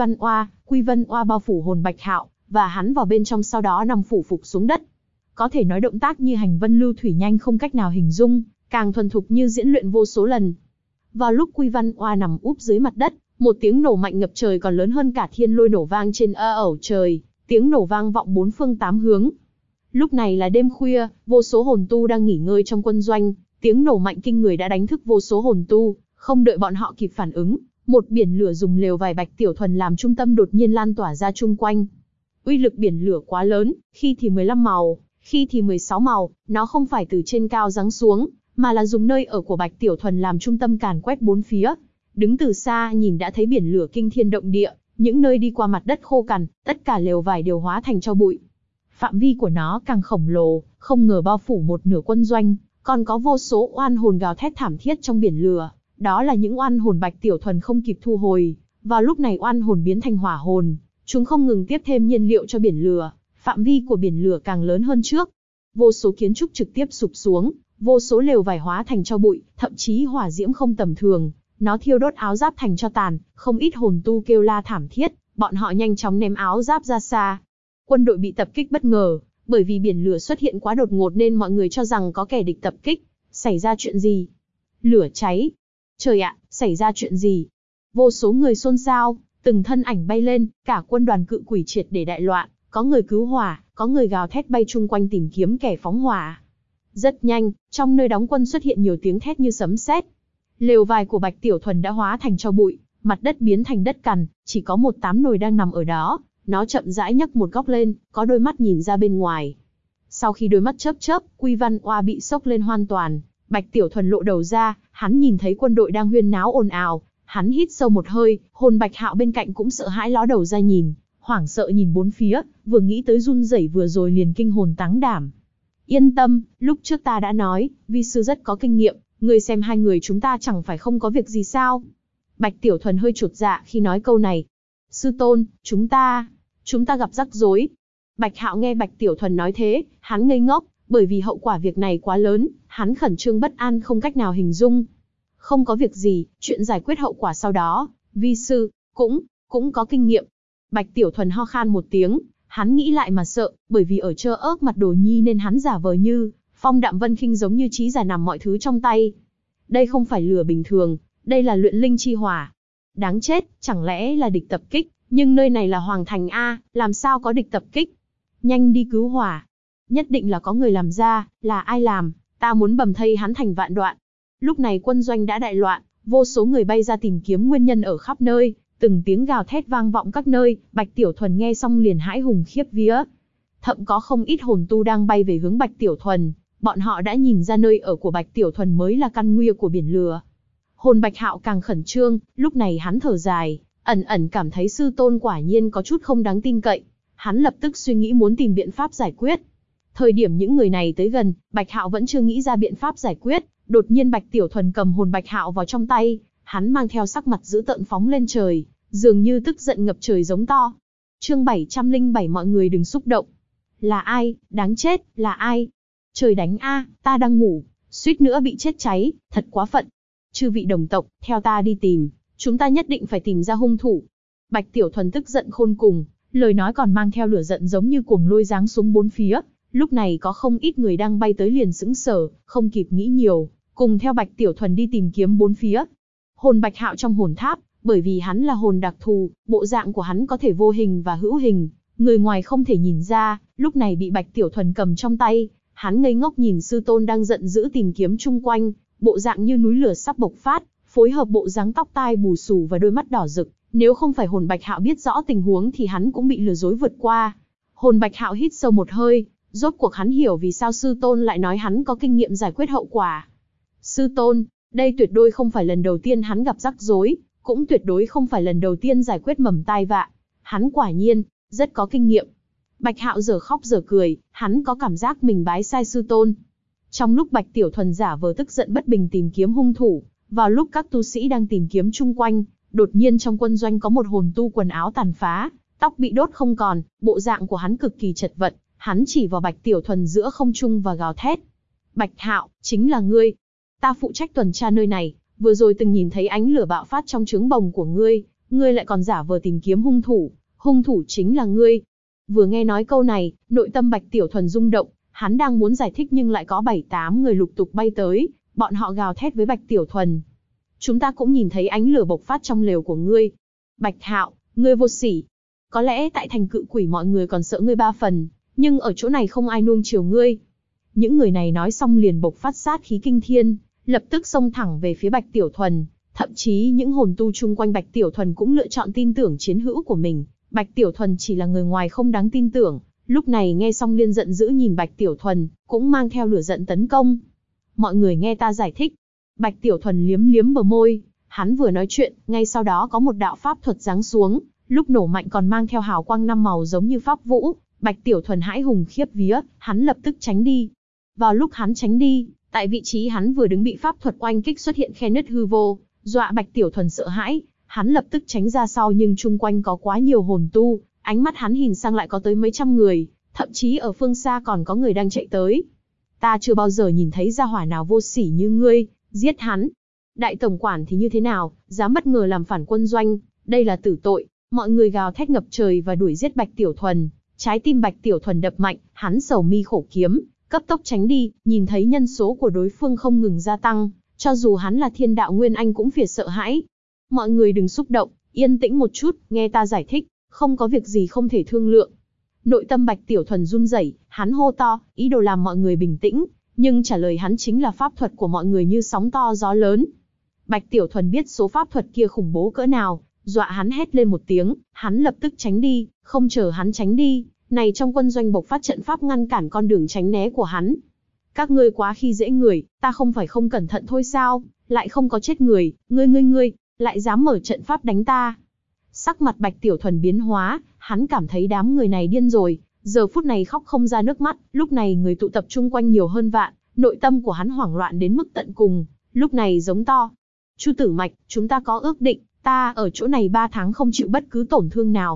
Speaker 1: Vân Oa bao phủ hồn Bạch Hạo, và hắn vào bên trong sau đó nằm phủ phục xuống đất. Có thể nói động tác như hành vân lưu thủy nhanh không cách nào hình dung, càng thuần thục như diễn luyện vô số lần. Vào lúc Quy Văn Oa nằm úp dưới mặt đất, một tiếng nổ mạnh ngập trời còn lớn hơn cả thiên lôi nổ vang trên ẩu trời, tiếng nổ vang vọng bốn phương tám hướng. Lúc này là đêm khuya, vô số hồn tu đang nghỉ ngơi trong quân doanh, tiếng nổ mạnh kinh người đã đánh thức vô số hồn tu, không đợi bọn họ kịp phản ứng, một biển lửa dùng lều vải Bạch Tiểu Thuần làm trung tâm đột nhiên lan tỏa ra chung quanh. Uy lực biển lửa quá lớn, khi thì 15 màu, khi thì 16 màu, nó không phải từ trên cao giáng xuống, mà là dùng nơi ở của Bạch Tiểu Thuần làm trung tâm càn quét bốn phía. Đứng từ xa nhìn đã thấy biển lửa kinh thiên động địa, những nơi đi qua mặt đất khô cằn, tất cả lều vải đều hóa thành tro bụi. Phạm vi của nó càng khổng lồ, không ngờ bao phủ một nửa quân doanh, còn có vô số oan hồn gào thét thảm thiết trong biển lửa. Đó là những oan hồn Bạch Tiểu Thuần không kịp thu hồi. Vào lúc này oan hồn biến thành hỏa hồn, chúng không ngừng tiếp thêm nhiên liệu cho biển lửa. Phạm vi của biển lửa càng lớn hơn trước. Vô số kiến trúc trực tiếp sụp xuống, vô số lều vải hóa thành tro bụi, thậm chí hỏa diễm không tầm thường. Nó thiêu đốt áo giáp thành tro tàn, không ít hồn tu kêu la thảm thiết, bọn họ nhanh chóng ném áo giáp ra xa. Quân đội bị tập kích bất ngờ, bởi vì biển lửa xuất hiện quá đột ngột nên mọi người cho rằng có kẻ địch tập kích. Xảy ra chuyện gì? Lửa cháy. Trời ạ, xảy ra chuyện gì? Vô số người xôn xao, từng thân ảnh bay lên, cả quân đoàn cự quỷ triệt để đại loạn, có người cứu hỏa, có người gào thét bay chung quanh tìm kiếm kẻ phóng hỏa. Rất nhanh, trong nơi đóng quân xuất hiện nhiều tiếng thét như sấm sét. Lều vải của Bạch Tiểu Thuần đã hóa thành tro bụi, mặt đất biến thành đất cằn, chỉ có một tám nồi đang nằm ở đó. Nó chậm rãi nhấc một góc lên, có đôi mắt nhìn ra bên ngoài. Sau khi đôi mắt chớp chớp, Quy Văn Oa bị sốc lên hoàn toàn. Bạch Tiểu Thuần lộ đầu ra, hắn nhìn thấy quân đội đang huyên náo ồn ào, hắn hít sâu một hơi, hồn Bạch Hạo bên cạnh cũng sợ hãi ló đầu ra nhìn, hoảng sợ nhìn bốn phía, vừa nghĩ tới run rẩy vừa rồi liền kinh hồn táng đảm. Yên tâm, lúc trước ta đã nói, vi sư rất có kinh nghiệm, ngươi xem hai người chúng ta chẳng phải không có việc gì sao? Bạch Tiểu Thuần hơi chột dạ khi nói câu này. Sư tôn, chúng ta chúng ta gặp rắc rối. Bạch Hạo nghe Bạch Tiểu Thuần nói thế, hắn ngây ngốc, bởi vì hậu quả việc này quá lớn, hắn khẩn trương bất an không cách nào hình dung. Không có việc gì, chuyện giải quyết hậu quả sau đó, vi sư, cũng có kinh nghiệm. Bạch Tiểu Thuần ho khan một tiếng, hắn nghĩ lại mà sợ, bởi vì ở trơ ớt mặt Đồ Nhi nên hắn giả vờ như, Phong Đạm Vân Khinh giống như trí giả nằm mọi thứ trong tay. Đây không phải lửa bình thường, đây là luyện linh chi hỏa. Đáng chết, chẳng lẽ là địch tập kích, nhưng nơi này là Hoàng Thành A, làm sao có địch tập kích? Nhanh đi cứu hỏa. Nhất định là có người làm ra, là ai làm, ta muốn bầm thây hắn thành vạn đoạn. Lúc này quân doanh đã đại loạn, vô số người bay ra tìm kiếm nguyên nhân ở khắp nơi, từng tiếng gào thét vang vọng các nơi, Bạch Tiểu Thuần nghe xong liền hãi hùng khiếp vía. Thậm có không ít hồn tu đang bay về hướng Bạch Tiểu Thuần, bọn họ đã nhìn ra nơi ở của Bạch Tiểu Thuần mới là căn nguyên của biển lửa. Hồn Bạch Hạo càng khẩn trương, lúc này hắn thở dài, ẩn ẩn cảm thấy sư tôn quả nhiên có chút không đáng tin cậy. Hắn lập tức suy nghĩ muốn tìm biện pháp giải quyết. Thời điểm những người này tới gần, Bạch Hạo vẫn chưa nghĩ ra biện pháp giải quyết, đột nhiên Bạch Tiểu Thuần cầm hồn Bạch Hạo vào trong tay, hắn mang theo sắc mặt dữ tợn phóng lên trời, dường như tức giận ngập trời giống to. Chương 707 mọi người đừng xúc động. Là ai, đáng chết, là ai? Trời đánh a, ta đang ngủ, suýt nữa bị chết cháy, thật quá phận. Chư vị đồng tộc, theo ta đi tìm, chúng ta nhất định phải tìm ra hung thủ. Bạch Tiểu Thuần tức giận khôn cùng, lời nói còn mang theo lửa giận giống như cuồng lôi giáng xuống bốn phía. Lúc này có không ít người đang bay tới liền sững sờ, không kịp nghĩ nhiều, cùng theo Bạch Tiểu Thuần đi tìm kiếm bốn phía. Hồn Bạch Hạo trong hồn tháp, bởi vì hắn là hồn đặc thù, bộ dạng của hắn có thể vô hình và hữu hình, người ngoài không thể nhìn ra, lúc này bị Bạch Tiểu Thuần cầm trong tay, hắn ngây ngốc nhìn sư tôn đang giận dữ tìm kiếm chung quanh, bộ dạng như núi lửa sắp bộc phát, phối hợp bộ dáng tóc tai bù xù và đôi mắt đỏ rực, nếu không phải hồn Bạch Hạo biết rõ tình huống thì hắn cũng bị lừa dối vượt qua. Hồn Bạch Hạo hít sâu một hơi, rốt cuộc hắn hiểu vì sao sư tôn lại nói hắn có kinh nghiệm giải quyết hậu quả. Sư tôn, đây tuyệt đối không phải lần đầu tiên hắn gặp rắc rối, cũng tuyệt đối không phải lần đầu tiên giải quyết mầm tai vạ. Hắn quả nhiên, rất có kinh nghiệm. Bạch Hạo giờ khóc giờ cười, hắn có cảm giác mình bái sai sư tôn. Trong lúc Bạch Tiểu Thuần giả vờ tức giận bất bình tìm kiếm hung thủ, vào lúc các tu sĩ đang tìm kiếm chung quanh, đột nhiên trong quân doanh có một hồn tu quần áo tàn phá, tóc bị đốt không còn, bộ dạng của hắn cực kỳ chật vật, hắn chỉ vào Bạch Tiểu Thuần giữa không trung và gào thét. Bạch Hạo, chính là ngươi. Ta phụ trách tuần tra nơi này, vừa rồi từng nhìn thấy ánh lửa bạo phát trong trứng bồng của ngươi, ngươi lại còn giả vờ tìm kiếm hung thủ chính là ngươi. Vừa nghe nói câu này, nội tâm Bạch Tiểu Thuần rung động, hắn đang muốn giải thích nhưng lại có 7-8 người lục tục bay tới, bọn họ gào thét với Bạch Tiểu Thuần. Chúng ta cũng nhìn thấy ánh lửa bộc phát trong lều của ngươi. Bạch Hạo, ngươi vô sỉ. Có lẽ tại thành Cự Quỷ mọi người còn sợ ngươi 3 phần, nhưng ở chỗ này không ai nuông chiều ngươi. Những người này nói xong liền bộc phát sát khí kinh thiên, lập tức xông thẳng về phía Bạch Tiểu Thuần, thậm chí những hồn tu chung quanh Bạch Tiểu Thuần cũng lựa chọn tin tưởng chiến hữu của mình. Bạch Tiểu Thuần chỉ là người ngoài không đáng tin tưởng, lúc này nghe xong liền giận dữ nhìn Bạch Tiểu Thuần, cũng mang theo lửa giận tấn công. Mọi người nghe ta giải thích. Bạch Tiểu Thuần liếm liếm bờ môi, hắn vừa nói chuyện, ngay sau đó có một đạo pháp thuật giáng xuống, lúc nổ mạnh còn mang theo hào quang 5 màu giống như pháp vũ. Bạch Tiểu Thuần hãi hùng khiếp vía, hắn lập tức tránh đi. Vào lúc hắn tránh đi, tại vị trí hắn vừa đứng bị pháp thuật oanh kích xuất hiện khe nứt hư vô, dọa Bạch Tiểu Thuần sợ hãi, hắn lập tức tránh ra sau nhưng chung quanh có quá nhiều hồn tu, ánh mắt hắn nhìn sang lại có tới mấy trăm người, thậm chí ở phương xa còn có người đang chạy tới. Ta chưa bao giờ nhìn thấy gia hỏa nào vô sỉ như ngươi, giết hắn. Đại tổng quản thì như thế nào, dám bất ngờ làm phản quân doanh, đây là tử tội. Mọi người gào thét ngập trời và đuổi giết Bạch Tiểu Thuần. Trái tim Bạch Tiểu Thuần đập mạnh, hắn sầu mi khổ kiếm, cấp tốc tránh đi, nhìn thấy nhân số của đối phương không ngừng gia tăng, cho dù hắn là thiên đạo nguyên anh cũng phải sợ hãi. Mọi người đừng xúc động, yên tĩnh một chút, nghe ta giải thích, không có việc gì không thể thương lượng. Nội tâm Bạch Tiểu Thuần run rẩy, hắn hô to, ý đồ làm mọi người bình tĩnh, nhưng trả lời hắn chính là pháp thuật của mọi người như sóng to gió lớn. Bạch Tiểu Thuần biết số pháp thuật kia khủng bố cỡ nào, dọa hắn hét lên một tiếng, hắn lập tức tránh đi, không chờ hắn tránh đi, này trong quân doanh bộc phát trận pháp ngăn cản con đường tránh né của hắn. Các ngươi quá khi dễ người, ta không phải không cẩn thận thôi sao, lại không có chết người, ngươi, lại dám mở trận pháp đánh ta. Sắc mặt Bạch Tiểu Thuần biến hóa, hắn cảm thấy đám người này điên rồi, giờ phút này khóc không ra nước mắt, lúc này người tụ tập chung quanh nhiều hơn vạn, nội tâm của hắn hoảng loạn đến mức tận cùng, lúc này giống to. Chu Tử Mạch, chúng ta có ước định, ta ở chỗ này 3 tháng không chịu bất cứ tổn thương nào.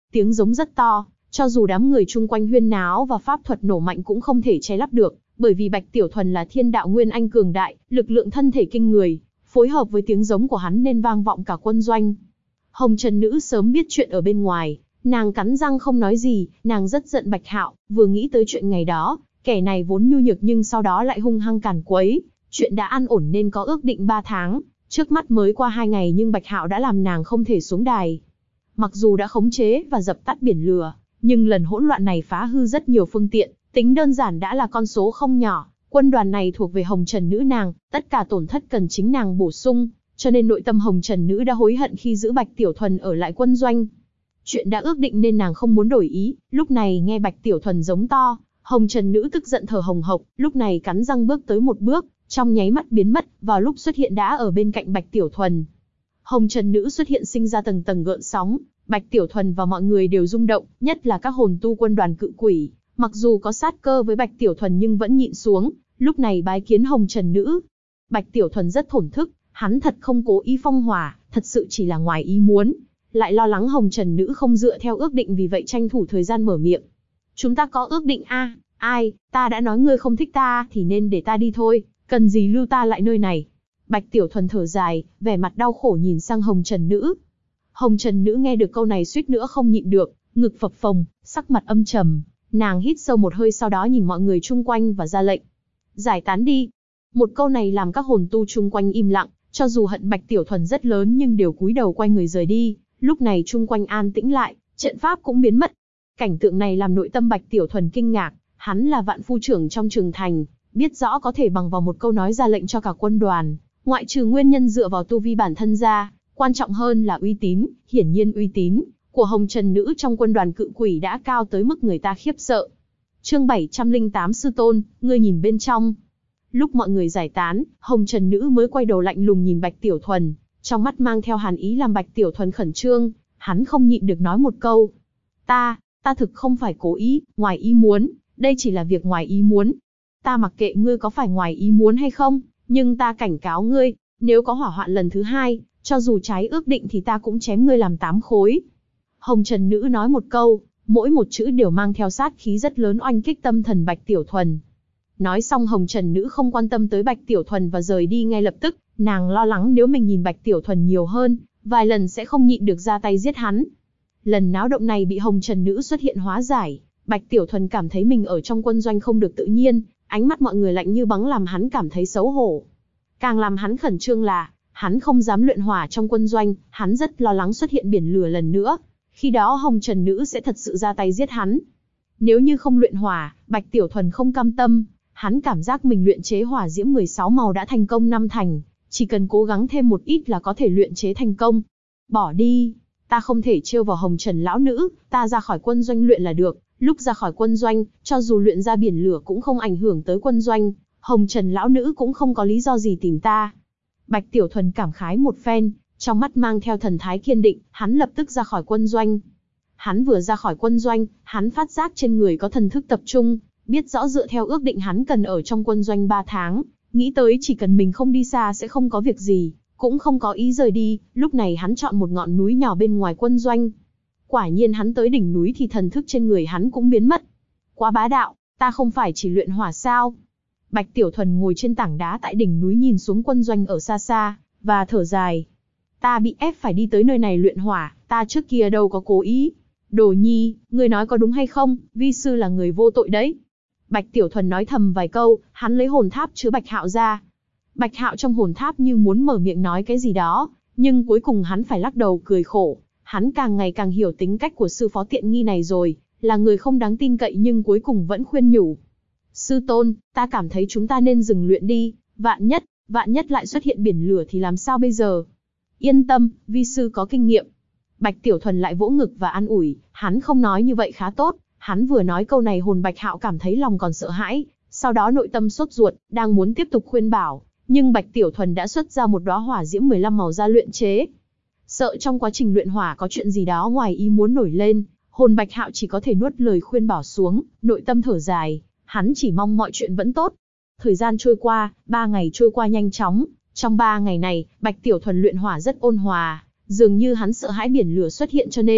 Speaker 1: tiếng giống rất to, cho dù đám người chung quanh huyên náo và pháp thuật nổ mạnh cũng không thể che lấp được, bởi vì Bạch Tiểu Thuần là thiên đạo nguyên anh cường đại, lực lượng thân thể kinh người, phối hợp với tiếng giống của hắn nên vang vọng cả quân doanh. Hồng Trần Nữ sớm biết chuyện ở bên ngoài, nàng cắn răng không nói gì, nàng rất giận Bạch Hạo, vừa nghĩ tới chuyện ngày đó, kẻ này vốn nhu nhược nhưng sau đó lại hung hăng càn quấy, chuyện đã an ổn nên có ước định 3 tháng, trước mắt mới qua 2 ngày nhưng Bạch Hạo đã làm nàng không thể xuống đài. Mặc dù đã khống chế và dập tắt biển lửa, nhưng lần hỗn loạn này phá hư rất nhiều phương tiện, tính đơn giản đã là con số không nhỏ, quân đoàn này thuộc về Hồng Trần Nữ nàng, tất cả tổn thất cần chính nàng bổ sung, cho nên nội tâm Hồng Trần Nữ đã hối hận khi giữ Bạch Tiểu Thuần ở lại quân doanh. Chuyện đã ước định nên nàng không muốn đổi ý, lúc này nghe Bạch Tiểu Thuần giống to, Hồng Trần Nữ tức giận thở hồng hộc, lúc này cắn răng bước tới một bước, trong nháy mắt biến mất, vào lúc xuất hiện đã ở bên cạnh Bạch Tiểu Thuần. Hồng Trần Nữ xuất hiện sinh ra tầng tầng gợn sóng, Bạch Tiểu Thuần và mọi người đều rung động, nhất là các hồn tu quân đoàn cự quỷ, mặc dù có sát cơ với Bạch Tiểu Thuần nhưng vẫn nhịn xuống, lúc này bái kiến Hồng Trần Nữ. Bạch Tiểu Thuần rất thổn thức, hắn thật không cố ý phong hỏa, thật sự chỉ là ngoài ý muốn, lại lo lắng Hồng Trần Nữ không dựa theo ước định vì vậy tranh thủ thời gian mở miệng. Chúng ta có ước định a, ai, ta đã nói ngươi không thích ta thì nên để ta đi thôi, cần gì lưu ta lại nơi này. Bạch Tiểu Thuần thở dài, vẻ mặt đau khổ nhìn sang Hồng Trần Nữ. Hồng Trần Nữ nghe được câu này suýt nữa không nhịn được, ngực phập phồng, sắc mặt âm trầm, nàng hít sâu một hơi sau đó nhìn mọi người chung quanh và ra lệnh. Giải tán đi. Một câu này làm các hồn tu chung quanh im lặng, cho dù hận Bạch Tiểu Thuần rất lớn nhưng đều cúi đầu quay người rời đi, lúc này chung quanh an tĩnh lại, trận pháp cũng biến mất. Cảnh tượng này làm nội tâm Bạch Tiểu Thuần kinh ngạc, hắn là vạn phu trưởng trong Trường Thành, biết rõ có thể bằng vào một câu nói ra lệnh cho cả quân đoàn, ngoại trừ nguyên nhân dựa vào tu vi bản thân ra, quan trọng hơn là uy tín, hiển nhiên uy tín của Hồng Trần Nữ trong quân đoàn cự quỷ đã cao tới mức người ta khiếp sợ. Chương 708 Sư Tôn, ngươi nhìn bên trong. Lúc mọi người giải tán, Hồng Trần Nữ mới quay đầu lạnh lùng nhìn Bạch Tiểu Thuần, trong mắt mang theo hàn ý làm Bạch Tiểu Thuần khẩn trương, hắn không nhịn được nói một câu. Ta thực không phải cố ý, ngoài ý muốn, đây chỉ là việc ngoài ý muốn. Ta mặc kệ ngươi có phải ngoài ý muốn hay không, nhưng ta cảnh cáo ngươi, nếu có hỏa hoạn lần thứ hai, cho dù trái ước định thì ta cũng chém ngươi làm 8 khối. Hồng Trần Nữ nói một câu, mỗi một chữ đều mang theo sát khí rất lớn oanh kích tâm thần Bạch Tiểu Thuần. Nói xong Hồng Trần Nữ không quan tâm tới Bạch Tiểu Thuần và rời đi ngay lập tức, nàng lo lắng nếu mình nhìn Bạch Tiểu Thuần nhiều hơn, vài lần sẽ không nhịn được ra tay giết hắn. Lần náo động này bị Hồng Trần Nữ xuất hiện hóa giải, Bạch Tiểu Thuần cảm thấy mình ở trong quân doanh không được tự nhiên, ánh mắt mọi người lạnh như băng làm hắn cảm thấy xấu hổ. Càng làm hắn khẩn trương là, hắn không dám luyện hỏa trong quân doanh, hắn rất lo lắng xuất hiện biển lửa lần nữa. Khi đó Hồng Trần Nữ sẽ thật sự ra tay giết hắn. Nếu như không luyện hỏa, Bạch Tiểu Thuần không cam tâm, hắn cảm giác mình luyện chế hỏa diễm 16 màu đã thành công 5 thành, chỉ cần cố gắng thêm một ít là có thể luyện chế thành công. Bỏ đi, ta không thể trêu vào Hồng Trần lão nữ, ta ra khỏi quân doanh luyện là được, lúc ra khỏi quân doanh, cho dù luyện ra biển lửa cũng không ảnh hưởng tới quân doanh, Hồng Trần lão nữ cũng không có lý do gì tìm ta. Bạch Tiểu Thuần cảm khái một phen, trong mắt mang theo thần thái kiên định, hắn lập tức ra khỏi quân doanh. Hắn vừa ra khỏi quân doanh, hắn phát giác trên người có thần thức tập trung, biết rõ dựa theo ước định hắn cần ở trong quân doanh 3 tháng, nghĩ tới chỉ cần mình không đi xa sẽ không có việc gì, cũng không có ý rời đi, lúc này hắn chọn một ngọn núi nhỏ bên ngoài quân doanh. Quả nhiên hắn tới đỉnh núi thì thần thức trên người hắn cũng biến mất. Quá bá đạo, ta không phải chỉ luyện hỏa sao? Bạch Tiểu Thuần ngồi trên tảng đá tại đỉnh núi nhìn xuống quân doanh ở xa xa, và thở dài. Ta bị ép phải đi tới nơi này luyện hỏa, ta trước kia đâu có cố ý. Đồ Nhi, ngươi nói có đúng hay không, vi sư là người vô tội đấy. Bạch Tiểu Thuần nói thầm vài câu, hắn lấy hồn tháp chứa Bạch Hạo ra. Bạch Hạo trong hồn tháp như muốn mở miệng nói cái gì đó, nhưng cuối cùng hắn phải lắc đầu cười khổ. Hắn càng ngày càng hiểu tính cách của sư phó tiện nghi này rồi, là người không đáng tin cậy nhưng cuối cùng vẫn khuyên nhủ. Sư tôn, ta cảm thấy chúng ta nên dừng luyện đi, vạn nhất lại xuất hiện biển lửa thì làm sao bây giờ? Yên tâm, vi sư có kinh nghiệm. Bạch Tiểu Thuần lại vỗ ngực và an ủi, hắn không nói như vậy khá tốt, hắn vừa nói câu này hồn Bạch Hạo cảm thấy lòng còn sợ hãi, sau đó nội tâm sốt ruột, đang muốn tiếp tục khuyên bảo, nhưng Bạch Tiểu Thuần đã xuất ra một đóa hỏa diễm 15 màu ra luyện chế. Sợ trong quá trình luyện hỏa có chuyện gì đó ngoài ý muốn nổi lên, hồn Bạch Hạo chỉ có thể nuốt lời khuyên bảo xuống, nội tâm thở dài, hắn chỉ mong mọi chuyện vẫn tốt. Thời gian trôi qua, 3 ngày trôi qua nhanh chóng, trong 3 ngày này, Bạch Tiểu Thuần luyện hỏa rất ôn hòa, dường như hắn sợ hãi biển lửa xuất hiện cho nên,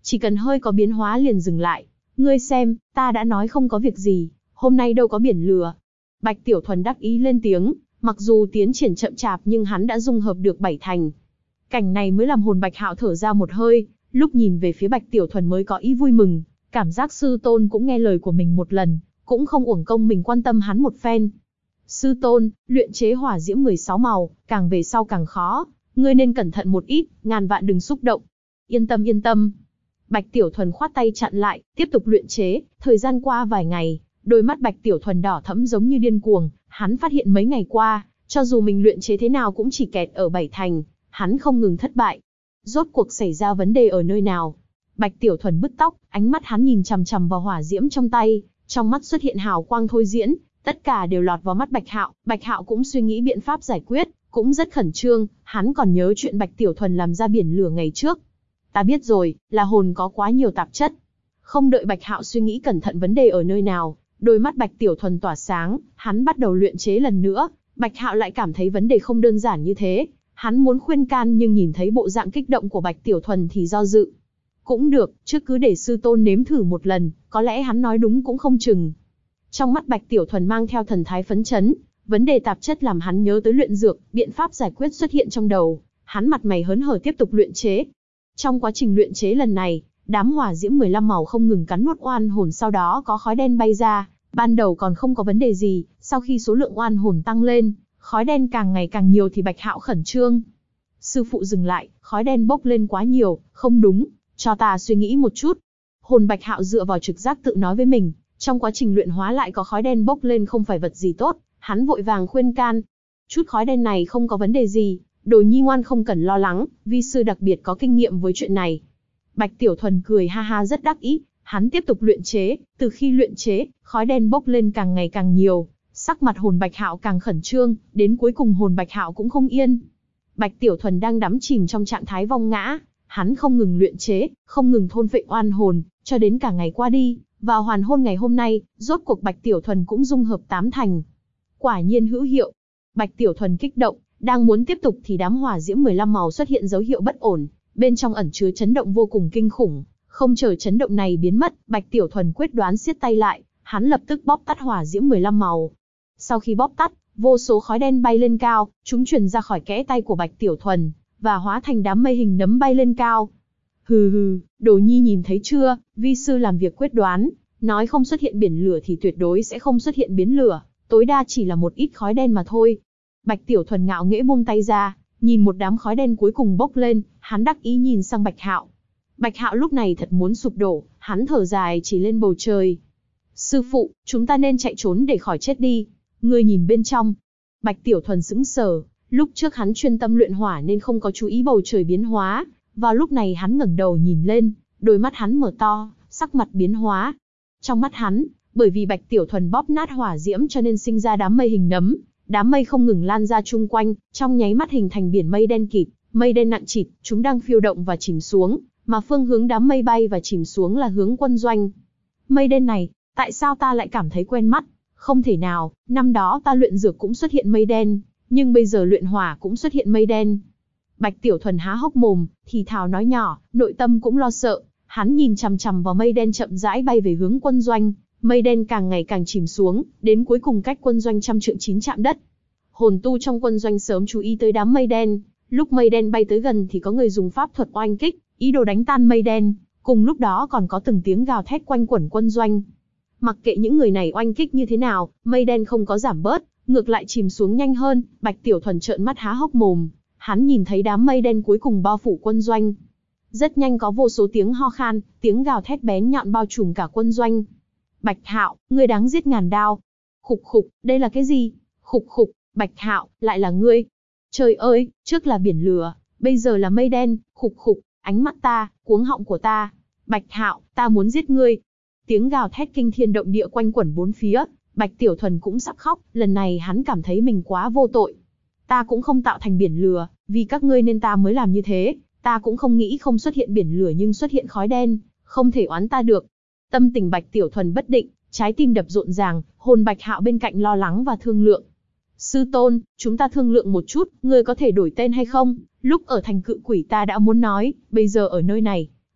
Speaker 1: chỉ cần hơi có biến hóa liền dừng lại. Ngươi xem, ta đã nói không có việc gì, hôm nay đâu có biển lửa. Bạch Tiểu Thuần đắc ý lên tiếng, mặc dù tiến triển chậm chạp nhưng hắn đã dung hợp được 7 thành. Cảnh này mới làm hồn Bạch Hạo thở ra một hơi, lúc nhìn về phía Bạch Tiểu Thuần mới có ý vui mừng, cảm giác sư tôn cũng nghe lời của mình một lần, cũng không uổng công mình quan tâm hắn một phen. Sư tôn, luyện chế hỏa diễm 16 màu, càng về sau càng khó, ngươi nên cẩn thận một ít, ngàn vạn đừng xúc động. Yên tâm yên tâm. Bạch Tiểu Thuần khoát tay chặn lại, tiếp tục luyện chế. Thời gian qua vài ngày, đôi mắt Bạch Tiểu Thuần đỏ thẫm giống như điên cuồng, hắn phát hiện mấy ngày qua, cho dù mình luyện chế thế nào cũng chỉ kẹt ở 7 thành, hắn không ngừng thất bại. Rốt cuộc xảy ra vấn đề ở nơi nào? Bạch Tiểu Thuần bứt tóc, ánh mắt hắn nhìn chằm chằm vào hỏa diễm trong tay, trong mắt xuất hiện hào quang thôi diễn, tất cả đều lọt vào mắt Bạch Hạo. Bạch Hạo cũng suy nghĩ biện pháp giải quyết, cũng rất khẩn trương, hắn còn nhớ chuyện Bạch Tiểu Thuần làm ra biển lửa ngày trước. Ta biết rồi, là hồn có quá nhiều tạp chất. Không đợi Bạch Hạo suy nghĩ cẩn thận vấn đề ở nơi nào, đôi mắt Bạch Tiểu Thuần tỏa sáng, hắn bắt đầu luyện chế lần nữa. Bạch Hạo lại cảm thấy vấn đề không đơn giản như thế, hắn muốn khuyên can nhưng nhìn thấy bộ dạng kích động của Bạch Tiểu Thuần thì do dự. Cũng được, trước cứ để sư tôn nếm thử một lần, có lẽ hắn nói đúng cũng không chừng. Trong mắt Bạch Tiểu Thuần mang theo thần thái phấn chấn, vấn đề tạp chất làm hắn nhớ tới luyện dược, biện pháp giải quyết xuất hiện trong đầu, hắn mặt mày hớn hở tiếp tục luyện chế. Trong quá trình luyện chế lần này, đám hỏa diễm 15 màu không ngừng cắn nuốt oan hồn, sau đó có khói đen bay ra, ban đầu còn không có vấn đề gì, sau khi số lượng oan hồn tăng lên, khói đen càng ngày càng nhiều thì Bạch Hạo khẩn trương. Sư phụ dừng lại, khói đen bốc lên quá nhiều, không đúng, cho ta suy nghĩ một chút. Hồn Bạch Hạo dựa vào trực giác tự nói với mình, trong quá trình luyện hóa lại có khói đen bốc lên không phải vật gì tốt, hắn vội vàng khuyên can. Chút khói đen này không có vấn đề gì, Đồ Nhi ngoan không cần lo lắng, vi sư đặc biệt có kinh nghiệm với chuyện này. Bạch Tiểu Thuần cười ha ha rất đắc ý, hắn tiếp tục luyện chế, từ khi luyện chế, khói đen bốc lên càng ngày càng nhiều, sắc mặt hồn Bạch Hạo càng khẩn trương, đến cuối cùng hồn Bạch Hạo cũng không yên. Bạch Tiểu Thuần đang đắm chìm trong trạng thái vong ngã, hắn không ngừng luyện chế, không ngừng thôn phệ oan hồn, cho đến cả ngày qua đi, vào hoàn hôn ngày hôm nay, rốt cuộc Bạch Tiểu Thuần cũng dung hợp 8 thành. Quả nhiên hữu hiệu. Bạch Tiểu Thuần kích động, đang muốn tiếp tục thì đám hỏa diễm 15 màu xuất hiện dấu hiệu bất ổn, bên trong ẩn chứa chấn động vô cùng kinh khủng. Không chờ chấn động này biến mất, Bạch Tiểu Thuần quyết đoán siết tay lại, hắn lập tức bóp tắt hỏa diễm 15 màu. Sau khi bóp tắt, vô số khói đen bay lên cao, chúng truyền ra khỏi kẽ tay của Bạch Tiểu Thuần, và hóa thành đám mây hình nấm bay lên cao. Hừ hừ, Đồ Nhi nhìn thấy chưa, vi sư làm việc quyết đoán, nói không xuất hiện biển lửa thì tuyệt đối sẽ không xuất hiện biến lửa, tối đa chỉ là một ít khói đen mà thôi. Bạch Tiểu Thuần ngạo nghễ buông tay ra, nhìn một đám khói đen cuối cùng bốc lên, hắn đắc ý nhìn sang Bạch Hạo. Bạch Hạo lúc này thật muốn sụp đổ, hắn thở dài chỉ lên bầu trời. Sư phụ, chúng ta nên chạy trốn để khỏi chết đi. Ngươi nhìn bên trong. Bạch Tiểu Thuần sững sờ, lúc trước hắn chuyên tâm luyện hỏa nên không có chú ý bầu trời biến hóa. Vào lúc này hắn ngẩng đầu nhìn lên, đôi mắt hắn mở to, sắc mặt biến hóa. Trong mắt hắn, bởi vì Bạch Tiểu Thuần bóp nát hỏa diễm cho nên sinh ra đám mây hình nấm. Đám mây không ngừng lan ra chung quanh, trong nháy mắt hình thành biển mây đen kịt, mây đen nặng trịch, chúng đang phiêu động và chìm xuống, mà phương hướng đám mây bay và chìm xuống là hướng quân doanh. Mây đen này, tại sao ta lại cảm thấy quen mắt? Không thể nào, năm đó ta luyện dược cũng xuất hiện mây đen, nhưng bây giờ luyện hỏa cũng xuất hiện mây đen. Bạch Tiểu Thuần há hốc mồm, thì thào nói nhỏ, nội tâm cũng lo sợ, hắn nhìn chằm chằm vào mây đen chậm rãi bay về hướng quân doanh. Mây đen càng ngày càng chìm xuống, đến cuối cùng cách quân doanh 100 trượng 9 chạm đất. Hồn tu trong quân doanh sớm chú ý tới đám mây đen, lúc mây đen bay tới gần thì có người dùng pháp thuật oanh kích, ý đồ đánh tan mây đen, cùng lúc đó còn có từng tiếng gào thét quanh quẩn quân doanh. Mặc kệ những người này oanh kích như thế nào, mây đen không có giảm bớt, ngược lại chìm xuống nhanh hơn. Bạch Tiểu Thuần trợn mắt há hốc mồm, hắn nhìn thấy đám mây đen cuối cùng bao phủ quân doanh. Rất nhanh có vô số tiếng ho khan, tiếng gào thét bén nhọn bao trùm cả quân doanh. Bạch Hạo, ngươi đáng giết ngàn đao. Khục khục, đây là cái gì? Khục khục, Bạch Hạo, lại là ngươi. Trời ơi, trước là biển lửa, bây giờ là mây đen, khục khục, ánh mắt ta, cuống họng của ta. Bạch Hạo, ta muốn giết ngươi. Tiếng gào thét kinh thiên động địa quanh quẩn bốn phía, Bạch Tiểu Thuần cũng sắp khóc, lần này hắn cảm thấy mình quá vô tội. Ta cũng không tạo thành biển lửa, vì các ngươi nên ta mới làm như thế, ta cũng không nghĩ không xuất hiện biển lửa nhưng xuất hiện khói đen, không thể oán ta được. Tâm tình Bạch Tiểu Thuần bất định, trái tim đập rộn ràng, hồn Bạch Hạo bên cạnh lo lắng và thương lượng. Sư tôn, chúng ta thương lượng một chút, ngươi có thể đổi tên hay không? Lúc ở thành Cự Quỷ ta đã muốn nói, bây giờ ở nơi này,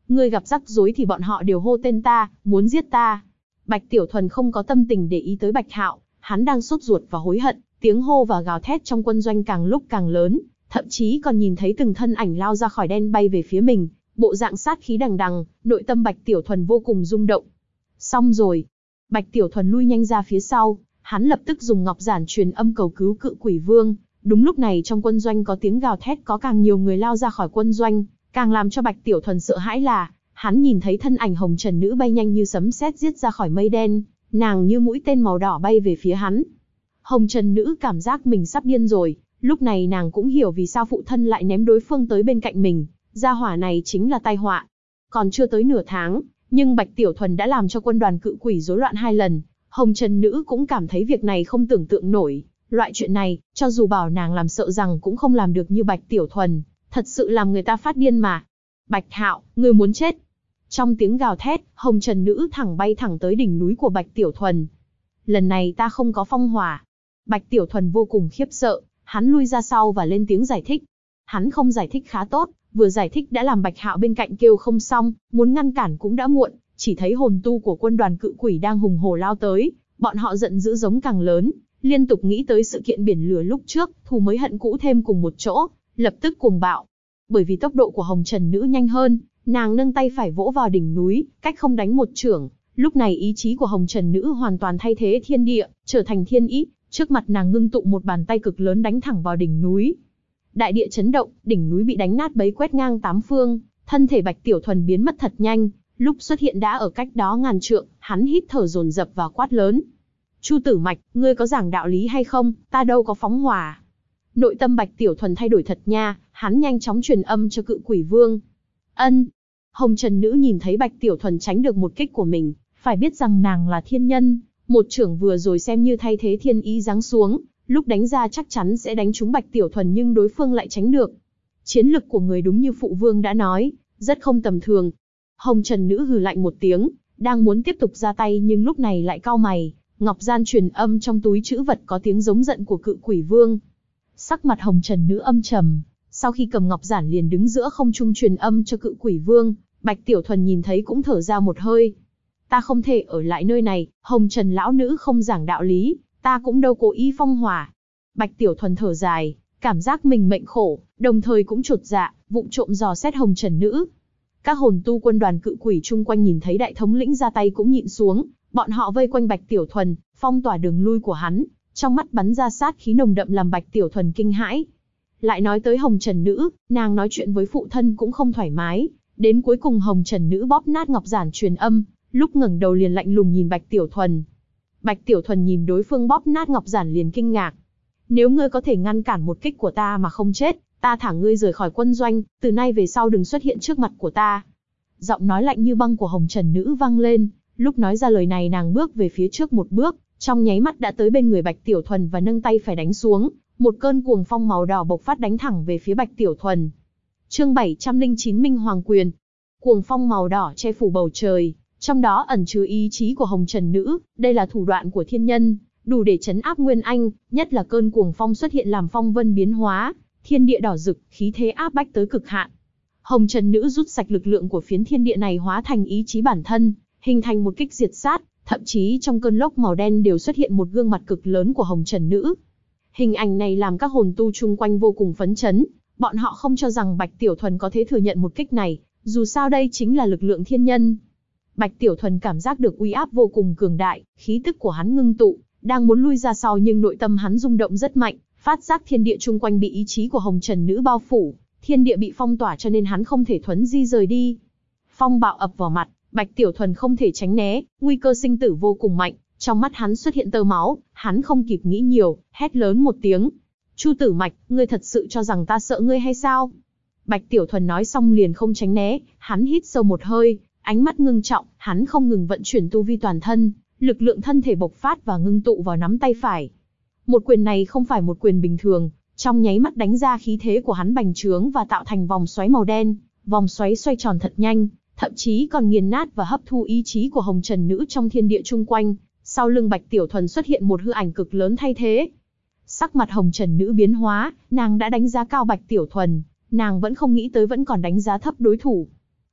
Speaker 1: Ngươi gặp rắc rối thì bọn họ đều hô tên ta, muốn giết ta. Bạch Tiểu Thuần không có tâm tình để ý tới Bạch Hạo, hắn đang sốt ruột và hối hận, tiếng hô và gào thét trong quân doanh càng lúc càng lớn, thậm chí còn nhìn thấy từng thân ảnh lao ra khỏi đen bay về phía mình, bộ dạng sát khí đằng đằng, nội tâm Bạch Tiểu Thuần vô cùng rung động. Xong rồi. Bạch Tiểu Thuần lui nhanh ra phía sau, hắn lập tức dùng ngọc giản truyền âm cầu cứu Cự Quỷ Vương. Đúng lúc này trong quân doanh có tiếng gào thét, có càng nhiều người lao ra khỏi quân doanh, càng làm cho Bạch Tiểu Thuần sợ hãi là, hắn nhìn thấy thân ảnh Hồng Trần Nữ bay nhanh như sấm sét giết ra khỏi mây đen, nàng như mũi tên màu đỏ bay về phía hắn. Hồng Trần Nữ cảm giác mình sắp điên rồi, lúc này nàng cũng hiểu vì sao phụ thân lại ném đối phương tới bên cạnh mình, gia hỏa này chính là tai họa. Còn chưa tới nửa tháng, nhưng Bạch Tiểu Thuần đã làm cho quân đoàn Cự Quỷ rối loạn 2 lần, Hồng Trần Nữ cũng cảm thấy việc này không tưởng tượng nổi, loại chuyện này, cho dù bảo nàng làm sợ rằng cũng không làm được như Bạch Tiểu Thuần, thật sự làm người ta phát điên mà. Bạch Hạo, ngươi muốn chết. Trong tiếng gào thét, Hồng Trần Nữ bay thẳng tới đỉnh núi của Bạch Tiểu Thuần. Lần này ta không có phong hỏa. Bạch Tiểu Thuần vô cùng khiếp sợ, hắn lui ra sau và lên tiếng giải thích. Hắn không giải thích khá tốt, vừa giải thích đã làm Bạch Hạo bên cạnh kêu không xong, muốn ngăn cản cũng đã muộn, chỉ thấy hồn tu của quân đoàn Cự Quỷ đang hùng hổ lao tới, bọn họ giận dữ giống càng lớn, liên tục nghĩ tới sự kiện biển lửa lúc trước, thù mới hận cũ thêm cùng một chỗ, lập tức cuồng bạo. Bởi vì tốc độ của Hồng Trần Nữ nhanh hơn, nàng nâng tay phải vỗ vào đỉnh núi, cách không đánh một chưởng, lúc này ý chí của Hồng Trần Nữ hoàn toàn thay thế thiên địa, trở thành thiên ý, trước mặt nàng ngưng tụ một bàn tay cực lớn đánh thẳng vào đỉnh núi. Đại địa chấn động, đỉnh núi bị đánh nát bấy quét ngang 8 phương, thân thể Bạch Tiểu Thuần biến mất thật nhanh, lúc xuất hiện đã ở cách đó ngàn trượng, hắn hít thở dồn dập và quát lớn. Chu Tử Mạch, ngươi có giảng đạo lý hay không, ta đâu có phóng hỏa. Nội tâm Bạch Tiểu Thuần thay đổi thật nha, hắn nhanh chóng truyền âm cho Cự Quỷ Vương. Ân. Hồng Trần Nữ nhìn thấy Bạch Tiểu Thuần tránh được một kích của mình, phải biết rằng nàng là thiên nhân, một chưởng vừa rồi xem như thay thế thiên ý giáng xuống, lúc đánh ra chắc chắn sẽ đánh trúng Bạch Tiểu Thuần nhưng đối phương lại tránh được. Chiến lực của người đúng như phụ vương đã nói, rất không tầm thường. Hồng Trần Nữ hừ lạnh một tiếng, đang muốn tiếp tục ra tay nhưng lúc này lại cau mày, ngọc gian truyền âm trong túi trữ vật có tiếng giống giận của Cự Quỷ Vương. Sắc mặt Hồng Trần Nữ âm trầm, sau khi cầm ngọc giản liền đứng giữa không trung truyền âm cho Cự Quỷ Vương, Bạch Tiểu Thuần nhìn thấy cũng thở ra một hơi. Ta không thể ở lại nơi này, Hồng Trần lão nữ không giảng đạo lý, ta cũng đâu cố ý phong hỏa. Bạch Tiểu Thuần thở dài, cảm giác mình mệnh khổ, đồng thời cũng chột dạ, vụng trộm dò xét Hồng Trần Nữ. Các hồn tu quân đoàn Cự Quỷ chung quanh nhìn thấy đại thống lĩnh ra tay cũng nhịn xuống, bọn họ vây quanh Bạch Tiểu Thuần, phong tỏa đường lui của hắn, trong mắt bắn ra sát khí nồng đậm làm Bạch Tiểu Thuần kinh hãi. Lại nói tới Hồng Trần Nữ, nàng nói chuyện với phụ thân cũng không thoải mái, đến cuối cùng Hồng Trần Nữ bóp nát ngọc giản truyền âm, lúc ngẩng đầu liền lạnh lùng nhìn Bạch Tiểu Thuần. Bạch Tiểu Thuần nhìn đối phương bóp nát ngọc giản liền kinh ngạc. Nếu ngươi có thể ngăn cản một kích của ta mà không chết, ta thả ngươi rời khỏi quân doanh, từ nay về sau đừng xuất hiện trước mặt của ta. Giọng nói lạnh như băng của Hồng Trần Nữ vang lên, lúc nói ra lời này nàng bước về phía trước một bước, trong nháy mắt đã tới bên người Bạch Tiểu Thuần và nâng tay phải đánh xuống, một cơn cuồng phong màu đỏ bộc phát đánh thẳng về phía Bạch Tiểu Thuần. Chương 709 Minh Hoàng Quyền. Cuồng phong màu đỏ che phủ bầu trời, trong đó ẩn chứa ý chí của Hồng Trần Nữ, đây là thủ đoạn của thiên nhân, đủ để trấn áp Nguyên Anh, nhất là cơn cuồng phong xuất hiện làm phong vân biến hóa, thiên địa đỏ rực, khí thế áp bách tới cực hạn. Hồng Trần Nữ rút sạch lực lượng của phiến thiên địa này hóa thành ý chí bản thân, hình thành một kích diệt sát, thậm chí trong cơn lốc màu đen đều xuất hiện một gương mặt cực lớn của Hồng Trần Nữ. Hình ảnh này làm các hồn tu chung quanh vô cùng phấn chấn, bọn họ không cho rằng Bạch Tiểu Thuần có thể thừa nhận một kích này, dù sao đây chính là lực lượng thiên nhân. Bạch Tiểu Thuần cảm giác được uy áp vô cùng cường đại, khí tức của hắn ngưng tụ, đang muốn lui ra sau nhưng nội tâm hắn rung động rất mạnh, phát giác thiên địa chung quanh bị ý chí của Hồng Trần Nữ bao phủ, thiên địa bị phong tỏa cho nên hắn không thể thuấn di rời đi. Phong bạo ập vào mặt, Bạch Tiểu Thuần không thể tránh né, nguy cơ sinh tử vô cùng mạnh, trong mắt hắn xuất hiện tơ máu, hắn không kịp nghĩ nhiều, hét lớn một tiếng. Chu Tử Mạch, ngươi thật sự cho rằng ta sợ ngươi hay sao? Bạch Tiểu Thuần nói xong liền không tránh né, hắn hít sâu một hơi, ánh mắt ngưng trọng, hắn không ngừng vận chuyển tu vi toàn thân, lực lượng thân thể bộc phát và ngưng tụ vào nắm tay phải. Một quyền này không phải một quyền bình thường, trong nháy mắt đánh ra khí thế của hắn bành trướng và tạo thành vòng xoáy màu đen, vòng xoáy xoay tròn thật nhanh, thậm chí còn nghiền nát và hấp thu ý chí của Hồng Trần Nữ trong thiên địa chung quanh. Sau lưng Bạch Tiểu Thuần xuất hiện một hư ảnh cực lớn thay thế. Sắc mặt Hồng Trần Nữ biến hóa, nàng đã đánh giá cao Bạch Tiểu Thuần, nàng vẫn không nghĩ tới vẫn còn đánh giá thấp đối thủ.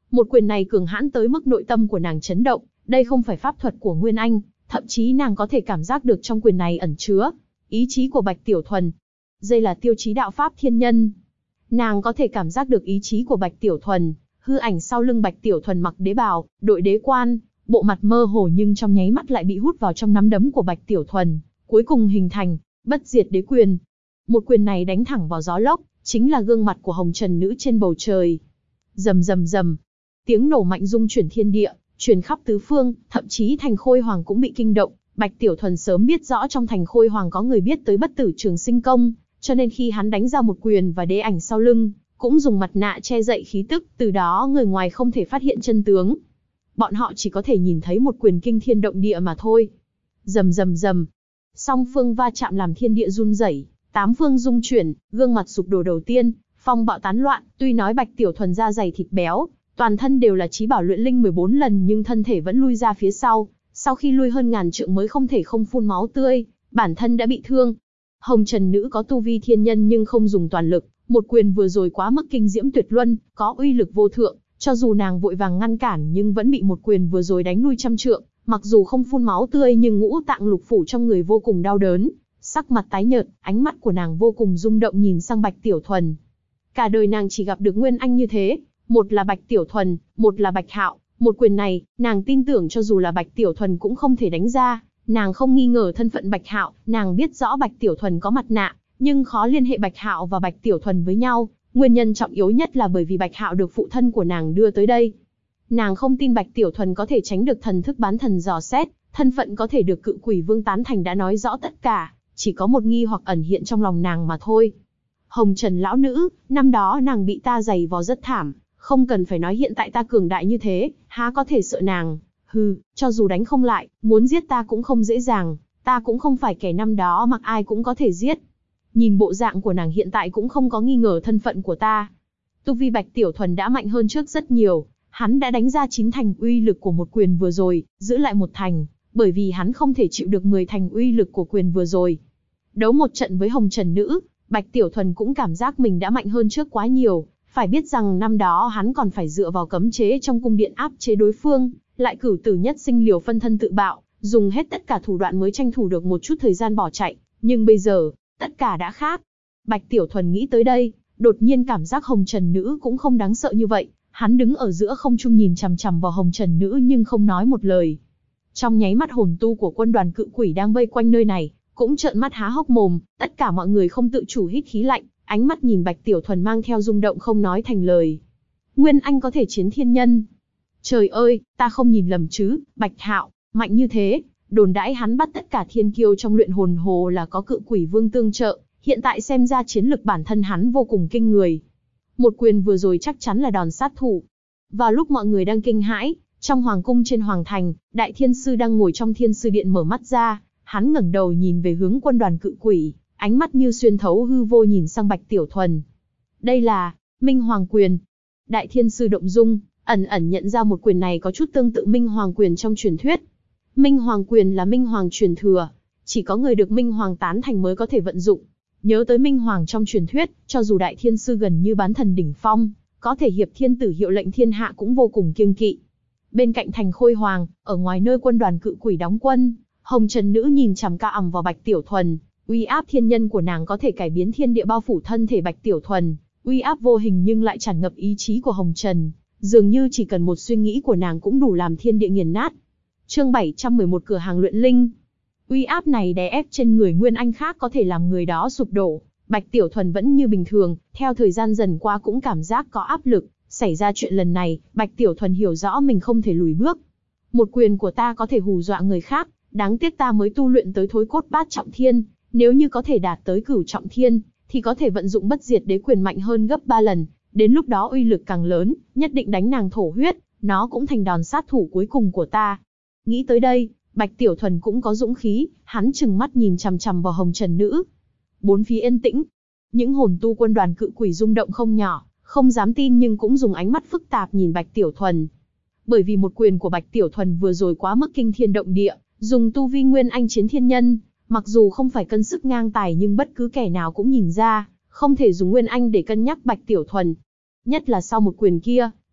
Speaker 1: Một quyền này cường hãn tới mức nội tâm của nàng chấn động, đây không phải pháp thuật của Nguyên Anh, thậm chí nàng có thể cảm giác được trong quyền này ẩn chứa ý chí của Bạch Tiểu Thuần. Đây là tiêu chí đạo pháp thiên nhân. Nàng có thể cảm giác được ý chí của Bạch Tiểu Thuần, hư ảnh sau lưng Bạch Tiểu Thuần mặc đế bào, đội đế quan, bộ mặt mơ hồ nhưng trong nháy mắt lại bị hút vào trong nắm đấm của Bạch Tiểu Thuần, cuối cùng hình thành bất diệt đế quyền. Một quyền này đánh thẳng vào gió lốc, chính là gương mặt của Hồng Trần Nữ trên bầu trời. Rầm rầm rầm, tiếng nổ mạnh rung chuyển thiên địa, truyền khắp tứ phương, thậm chí thành Khôi Hoàng cũng bị kinh động. Bạch Tiểu Thuần sớm biết rõ trong thành Khôi Hoàng có người biết tới bất tử trường sinh công, cho nên khi hắn đánh ra một quyền và đế ảnh sau lưng, cũng dùng mặt nạ che đậy khí tức, từ đó người ngoài không thể phát hiện chân tướng. Bọn họ chỉ có thể nhìn thấy một quyền kinh thiên động địa mà thôi. Rầm rầm rầm, song phương va chạm làm thiên địa run rẩy, tám phương rung chuyển, gương mặt sụp đổ đầu tiên, phong bạo tán loạn. Tuy nói Bạch Tiểu Thuần da dày thịt béo, toàn thân đều là chí bảo luyện linh 14 lần, nhưng thân thể vẫn lui ra phía sau. Sau khi lui hơn ngàn trượng mới không thể không phun máu tươi, bản thân đã bị thương. Hồng Trần Nữ có tu vi thiên nhân nhưng không dùng toàn lực, một quyền vừa rồi quá mức kinh diễm tuyệt luân, có uy lực vô thượng, cho dù nàng vội vàng ngăn cản nhưng vẫn bị một quyền vừa rồi đánh lui trăm trượng. Mặc dù không phun máu tươi nhưng ngũ tạng lục phủ trong người vô cùng đau đớn, sắc mặt tái nhợt, ánh mắt của nàng vô cùng rung động nhìn sang Bạch Tiểu Thuần. Cả đời nàng chỉ gặp được Nguyên Anh như thế, một là Bạch Tiểu Thuần, một là Bạch Hạo. Một quyền này, nàng tin tưởng cho dù là Bạch Tiểu Thuần cũng không thể đánh ra. Nàng không nghi ngờ thân phận Bạch Hạo, nàng biết rõ Bạch Tiểu Thuần có mặt nạ, nhưng khó liên hệ Bạch Hạo và Bạch Tiểu Thuần với nhau. Nguyên nhân trọng yếu nhất là bởi vì Bạch Hạo được phụ thân của nàng đưa tới đây. Nàng không tin Bạch Tiểu Thuần có thể tránh được thần thức bán thần dò xét, thân phận có thể được Cự Quỷ Vương tán thành đã nói rõ tất cả, chỉ có một nghi hoặc ẩn hiện trong lòng nàng mà thôi. Hồng Trần lão nữ, năm đó nàng bị ta giày vò rất thảm, không cần phải nói hiện tại ta cường đại như thế, há có thể sợ nàng. Hừ, cho dù đánh không lại, muốn giết ta cũng không dễ dàng, ta cũng không phải kẻ năm đó mặc ai cũng có thể giết. Nhìn bộ dạng của nàng hiện tại cũng không có nghi ngờ thân phận của ta. Tu vi Bạch Tiểu Thuần đã mạnh hơn trước rất nhiều, hắn đã đánh ra 9 thành uy lực của một quyền vừa rồi, giữ lại 1 thành, bởi vì hắn không thể chịu được 10 thành uy lực của quyền vừa rồi. Đấu một trận với Hồng Trần Nữ, Bạch Tiểu Thuần cũng cảm giác mình đã mạnh hơn trước quá nhiều. Phải biết rằng năm đó hắn còn phải dựa vào cấm chế trong cung điện áp chế đối phương, lại cửu tử nhất sinh liều phân thân tự bạo, dùng hết tất cả thủ đoạn mới tranh thủ được một chút thời gian bỏ chạy. Nhưng bây giờ, tất cả đã khác. Bạch Tiểu Thuần nghĩ tới đây, đột nhiên cảm giác Hồng Trần Nữ cũng không đáng sợ như vậy. Hắn đứng ở giữa không trung nhìn chằm chằm vào Hồng Trần Nữ nhưng không nói một lời. Trong nháy mắt hồn tu của quân đoàn cự quỷ đang vây quanh nơi này, cũng trợn mắt há hốc mồm, tất cả mọi người không tự chủ hít khí lạnh, ánh mắt nhìn Bạch Tiểu Thuần mang theo rung động không nói thành lời. Nguyên Anh có thể chiến thiên nhân. Trời ơi, ta không nhìn lầm chứ, Bạch Hạo, mạnh như thế, đồn đãi hắn bắt tất cả thiên kiêu trong luyện hồn hồ là có Cự Quỷ Vương tương trợ, hiện tại xem ra chiến lực bản thân hắn vô cùng kinh người. Một quyền vừa rồi chắc chắn là đòn sát thủ. Vào lúc mọi người đang kinh hãi, trong hoàng cung trên hoàng thành, Đại Thiên Sư đang ngồi trong Thiên Sư Điện mở mắt ra, hắn ngẩng đầu nhìn về hướng quân đoàn cự quỷ, ánh mắt như xuyên thấu hư vô nhìn sang Bạch Tiểu Thuần. Đây là Minh Hoàng Quyền. Đại Thiên Sư động dung, ẩn ẩn nhận ra một quyền này có chút tương tự Minh Hoàng Quyền trong truyền thuyết. Minh Hoàng Quyền là Minh Hoàng truyền thừa, chỉ có người được Minh Hoàng tán thành mới có thể vận dụng. Nhớ tới Minh Hoàng trong truyền thuyết, cho dù Đại Thiên Sư gần như bán thần đỉnh phong, có thể hiệp thiên tử hiệu lệnh thiên hạ cũng vô cùng kiêng kỵ. Bên cạnh thành Khôi Hoàng, ở ngoài nơi quân đoàn cự quỷ đóng quân, Hồng Trần Nữ nhìn chằm ca ằm vào Bạch Tiểu Thuần, uy áp thiên nhân của nàng có thể cải biến thiên địa bao phủ thân thể Bạch Tiểu Thuần, uy áp vô hình nhưng lại tràn ngập ý chí của Hồng Trần, dường như chỉ cần một suy nghĩ của nàng cũng đủ làm thiên địa nghiền nát. Chương 711 cửa hàng luyện linh. Uy áp này đè ép trên người Nguyên Anh khác có thể làm người đó sụp đổ. Bạch Tiểu Thuần vẫn như bình thường, theo thời gian dần qua cũng cảm giác có áp lực. Xảy ra chuyện lần này, Bạch Tiểu Thuần hiểu rõ mình không thể lùi bước. Một quyền của ta có thể hù dọa người khác, đáng tiếc ta mới tu luyện tới Thối Cốt Bát Trọng Thiên, nếu như có thể đạt tới Cửu Trọng Thiên, thì có thể vận dụng Bất Diệt Đế Quyền mạnh hơn gấp 3 lần, đến lúc đó uy lực càng lớn, nhất định đánh nàng thổ huyết, nó cũng thành đòn sát thủ cuối cùng của ta. Nghĩ tới đây, Bạch Tiểu Thuần cũng có dũng khí, hắn trừng mắt nhìn chằm chằm vào Hồng Trần Nữ. Bốn phía yên tĩnh, những hồn tu quân đoàn cự quỷ rung động không nhỏ, không dám tin nhưng cũng dùng ánh mắt phức tạp nhìn Bạch Tiểu Thuần. Bởi vì một quyền của Bạch Tiểu Thuần vừa rồi quá mức kinh thiên động địa, dùng tu vi Nguyên Anh chiến thiên nhân, mặc dù không phải cân sức ngang tài nhưng bất cứ kẻ nào cũng nhìn ra, không thể dùng Nguyên Anh để cân nhắc Bạch Tiểu Thuần. Nhất là sau một quyền kia,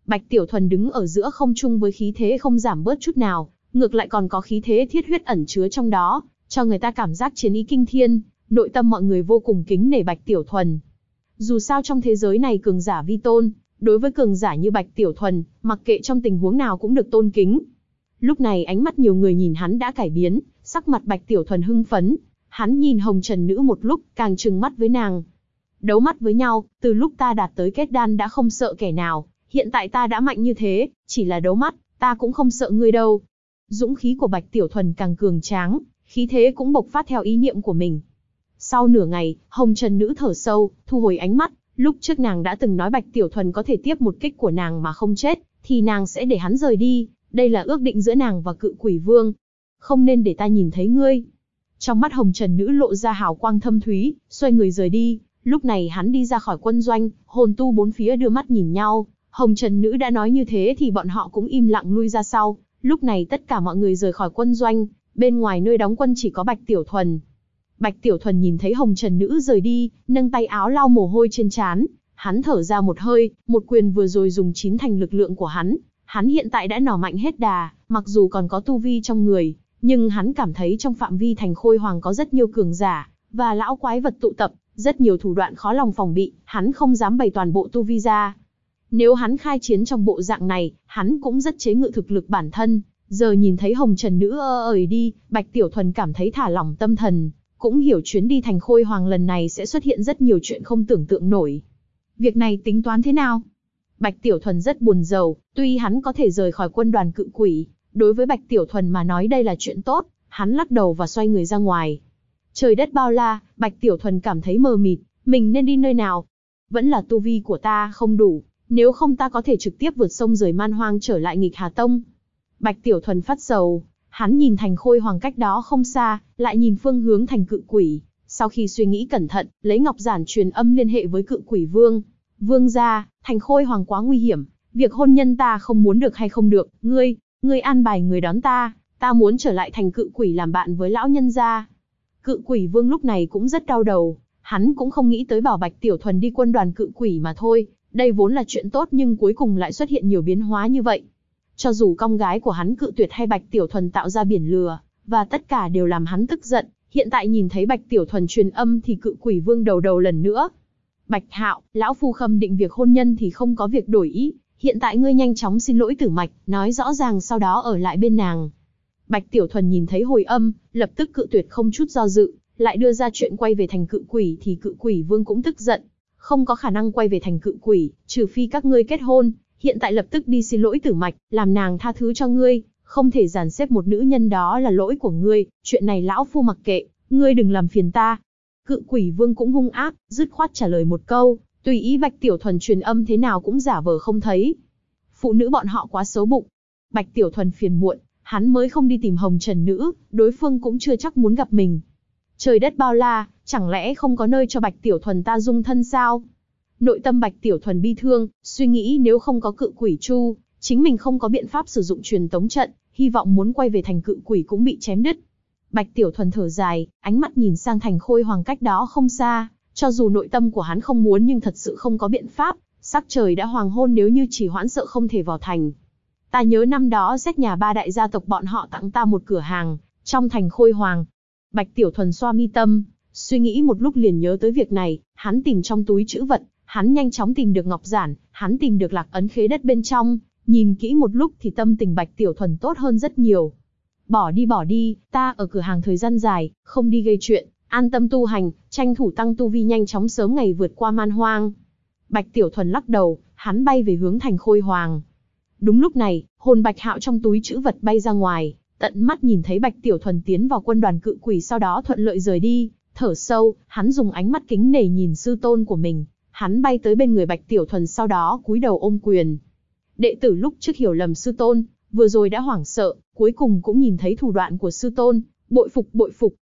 Speaker 1: Bạch Tiểu Thuần đứng ở giữa không trung với khí thế không giảm bớt chút nào, ngược lại còn có khí thế thiết huyết ẩn chứa trong đó, cho người ta cảm giác chiến ý kinh thiên, nội tâm mọi người vô cùng kính nể Bạch Tiểu Thuần. Dù sao trong thế giới này cường giả vi tôn, đối với cường giả như Bạch Tiểu Thuần, mặc kệ trong tình huống nào cũng được tôn kính. Lúc này ánh mắt nhiều người nhìn hắn đã cải biến, sắc mặt Bạch Tiểu Thuần hưng phấn, hắn nhìn Hồng Trần Nữ một lúc, càng trừng mắt với nàng. Đấu mắt với nhau, từ lúc ta đạt tới kết đan đã không sợ kẻ nào, hiện tại ta đã mạnh như thế, chỉ là đấu mắt, ta cũng không sợ ngươi đâu. Dũng khí của Bạch Tiểu Thuần càng cường tráng, khí thế cũng bộc phát theo ý niệm của mình. Sau nửa ngày, Hồng Trần Nữ thở sâu, thu hồi ánh mắt, lúc trước nàng đã từng nói Bạch Tiểu Thuần có thể tiếp một kích của nàng mà không chết, thì nàng sẽ để hắn rời đi, đây là ước định giữa nàng và Cự Quỷ Vương. Không nên để ta nhìn thấy ngươi. Trong mắt Hồng Trần Nữ lộ ra hào quang thâm thúy, xoay người rời đi. Lúc này hắn đi ra khỏi quân doanh, hồn tu bốn phía đưa mắt nhìn nhau. Hồng Trần Nữ đã nói như thế thì bọn họ cũng im lặng lui ra sau. Lúc này tất cả mọi người rời khỏi quân doanh, bên ngoài nơi đóng quân chỉ có Bạch Tiểu Thuần. Bạch Tiểu Thuần nhìn thấy Hồng Trần Nữ rời đi, nâng tay áo lau mồ hôi trên trán. Hắn thở ra một hơi, một quyền vừa rồi dùng chín thành lực lượng của hắn. Hắn hiện tại đã nỏ mạnh hết đà, mặc dù còn có tu vi trong người, nhưng hắn cảm thấy trong phạm vi thành Khôi Hoàng có rất nhiều cường giả, và lão quái vật tụ tập, rất nhiều thủ đoạn khó lòng phòng bị, hắn không dám bày toàn bộ tu vi ra. Nếu hắn khai chiến trong bộ dạng này, hắn cũng rất chế ngự thực lực bản thân. Giờ nhìn thấy Hồng Trần Nữ ời đi, Bạch Tiểu Thuần cảm thấy thả lỏng tâm thần, cũng hiểu chuyến đi thành Khôi Hoàng lần này sẽ xuất hiện rất nhiều chuyện không tưởng tượng nổi. Việc này tính toán thế nào? Bạch Tiểu Thuần rất buồn rầu, tuy hắn có thể rời khỏi quân đoàn Cự Quỷ, đối với Bạch Tiểu Thuần mà nói đây là chuyện tốt, hắn lắc đầu và xoay người ra ngoài. Trời đất bao la, Bạch Tiểu Thuần cảm thấy mờ mịt, mình nên đi nơi nào? Vẫn là tu vi của ta không đủ, nếu không ta có thể trực tiếp vượt sông rời Man Hoang trở lại Nghịch Hà Tông. Bạch Tiểu Thuần phát sầu, hắn nhìn thành Khôi Hoàng cách đó không xa, lại nhìn phương hướng thành Cự Quỷ. Sau khi suy nghĩ cẩn thận, lấy ngọc giản truyền âm liên hệ với Cự Quỷ Vương. Vương gia, thành Khôi Hoàng quá nguy hiểm, việc hôn nhân ta không muốn được hay không được, ngươi an bài người đón ta muốn trở lại thành Cự Quỷ làm bạn với lão nhân gia. Cự Quỷ Vương lúc này cũng rất đau đầu, hắn cũng không nghĩ tới bảo Bạch Tiểu Thuần đi quân đoàn Cự Quỷ mà thôi, đây vốn là chuyện tốt nhưng cuối cùng lại xuất hiện nhiều biến hóa như vậy. Cho dù con gái của hắn cự tuyệt hay Bạch Tiểu Thuần tạo ra biển lừa, và tất cả đều làm hắn tức giận, hiện tại nhìn thấy Bạch Tiểu Thuần truyền âm thì Cự Quỷ Vương đầu lần nữa. Bạch Hạo, lão phu khâm định việc hôn nhân thì không có việc đổi ý, hiện tại ngươi nhanh chóng xin lỗi Tử Mạch, nói rõ ràng sau đó ở lại bên nàng. Bạch Tiểu Thuần nhìn thấy hồi âm, lập tức cự tuyệt không chút do dự, lại đưa ra chuyện quay về thành Cự Quỷ thì Cự Quỷ Vương cũng tức giận. Không có khả năng quay về thành Cự Quỷ, trừ phi các ngươi kết hôn, hiện tại lập tức đi xin lỗi Tử Mạch, làm nàng tha thứ cho ngươi, không thể dàn xếp một nữ nhân đó là lỗi của ngươi, chuyện này lão phu mặc kệ, ngươi đừng làm phiền ta. Cự Quỷ Vương cũng hung ác, dứt khoát trả lời một câu, tùy ý Bạch Tiểu Thuần truyền âm thế nào cũng giả vờ không thấy. Phụ nữ bọn họ quá xấu bụng. Bạch Tiểu Thuần phiền muộn, hắn mới không đi tìm Hồng Trần Nữ, đối phương cũng chưa chắc muốn gặp mình. Trời đất bao la, chẳng lẽ không có nơi cho Bạch Tiểu Thuần ta dung thân sao? Nội tâm Bạch Tiểu Thuần bi thương, suy nghĩ nếu không có Cự Quỷ Chu, chính mình không có biện pháp sử dụng truyền tống trận, hy vọng muốn quay về thành Cự Quỷ cũng bị chém đứt. Bạch Tiểu Thuần thở dài, ánh mắt nhìn sang thành Khôi Hoàng cách đó không xa, cho dù nội tâm của hắn không muốn nhưng thật sự không có biện pháp, sắc trời đã hoàng hôn, nếu như chỉ hoãn sợ không thể vào thành. Ta nhớ năm đó xét nhà ba đại gia tộc bọn họ tặng ta một cửa hàng trong thành Khôi Hoàng. Bạch Tiểu Thuần xoa mi tâm, suy nghĩ một lúc liền nhớ tới việc này, hắn tìm trong túi trữ vật, hắn nhanh chóng tìm được ngọc giản, hắn tìm được lạc ấn khế đất bên trong, nhìn kỹ một lúc thì tâm tình Bạch Tiểu Thuần tốt hơn rất nhiều. Bỏ đi, ta ở cửa hàng thời gian dài, không đi gây chuyện, an tâm tu hành, tranh thủ tăng tu vi nhanh chóng sớm ngày vượt qua Man Hoang. Bạch Tiểu Thuần lắc đầu, hắn bay về hướng thành Khôi Hoàng. Đúng lúc này, hồn Bạch Hạo trong túi trữ vật bay ra ngoài, tận mắt nhìn thấy Bạch Tiểu Thuần tiến vào quân đoàn Cự Quỷ sau đó thuận lợi rời đi, thở sâu, hắn dùng ánh mắt kính nể nhìn sư tôn của mình, hắn bay tới bên người Bạch Tiểu Thuần sau đó cúi đầu ôm quyền. Đệ tử lúc trước hiểu lầm sư tôn, vừa rồi đã hoảng sợ, cuối cùng cũng nhìn thấy thủ đoạn của sư tôn, bội phục.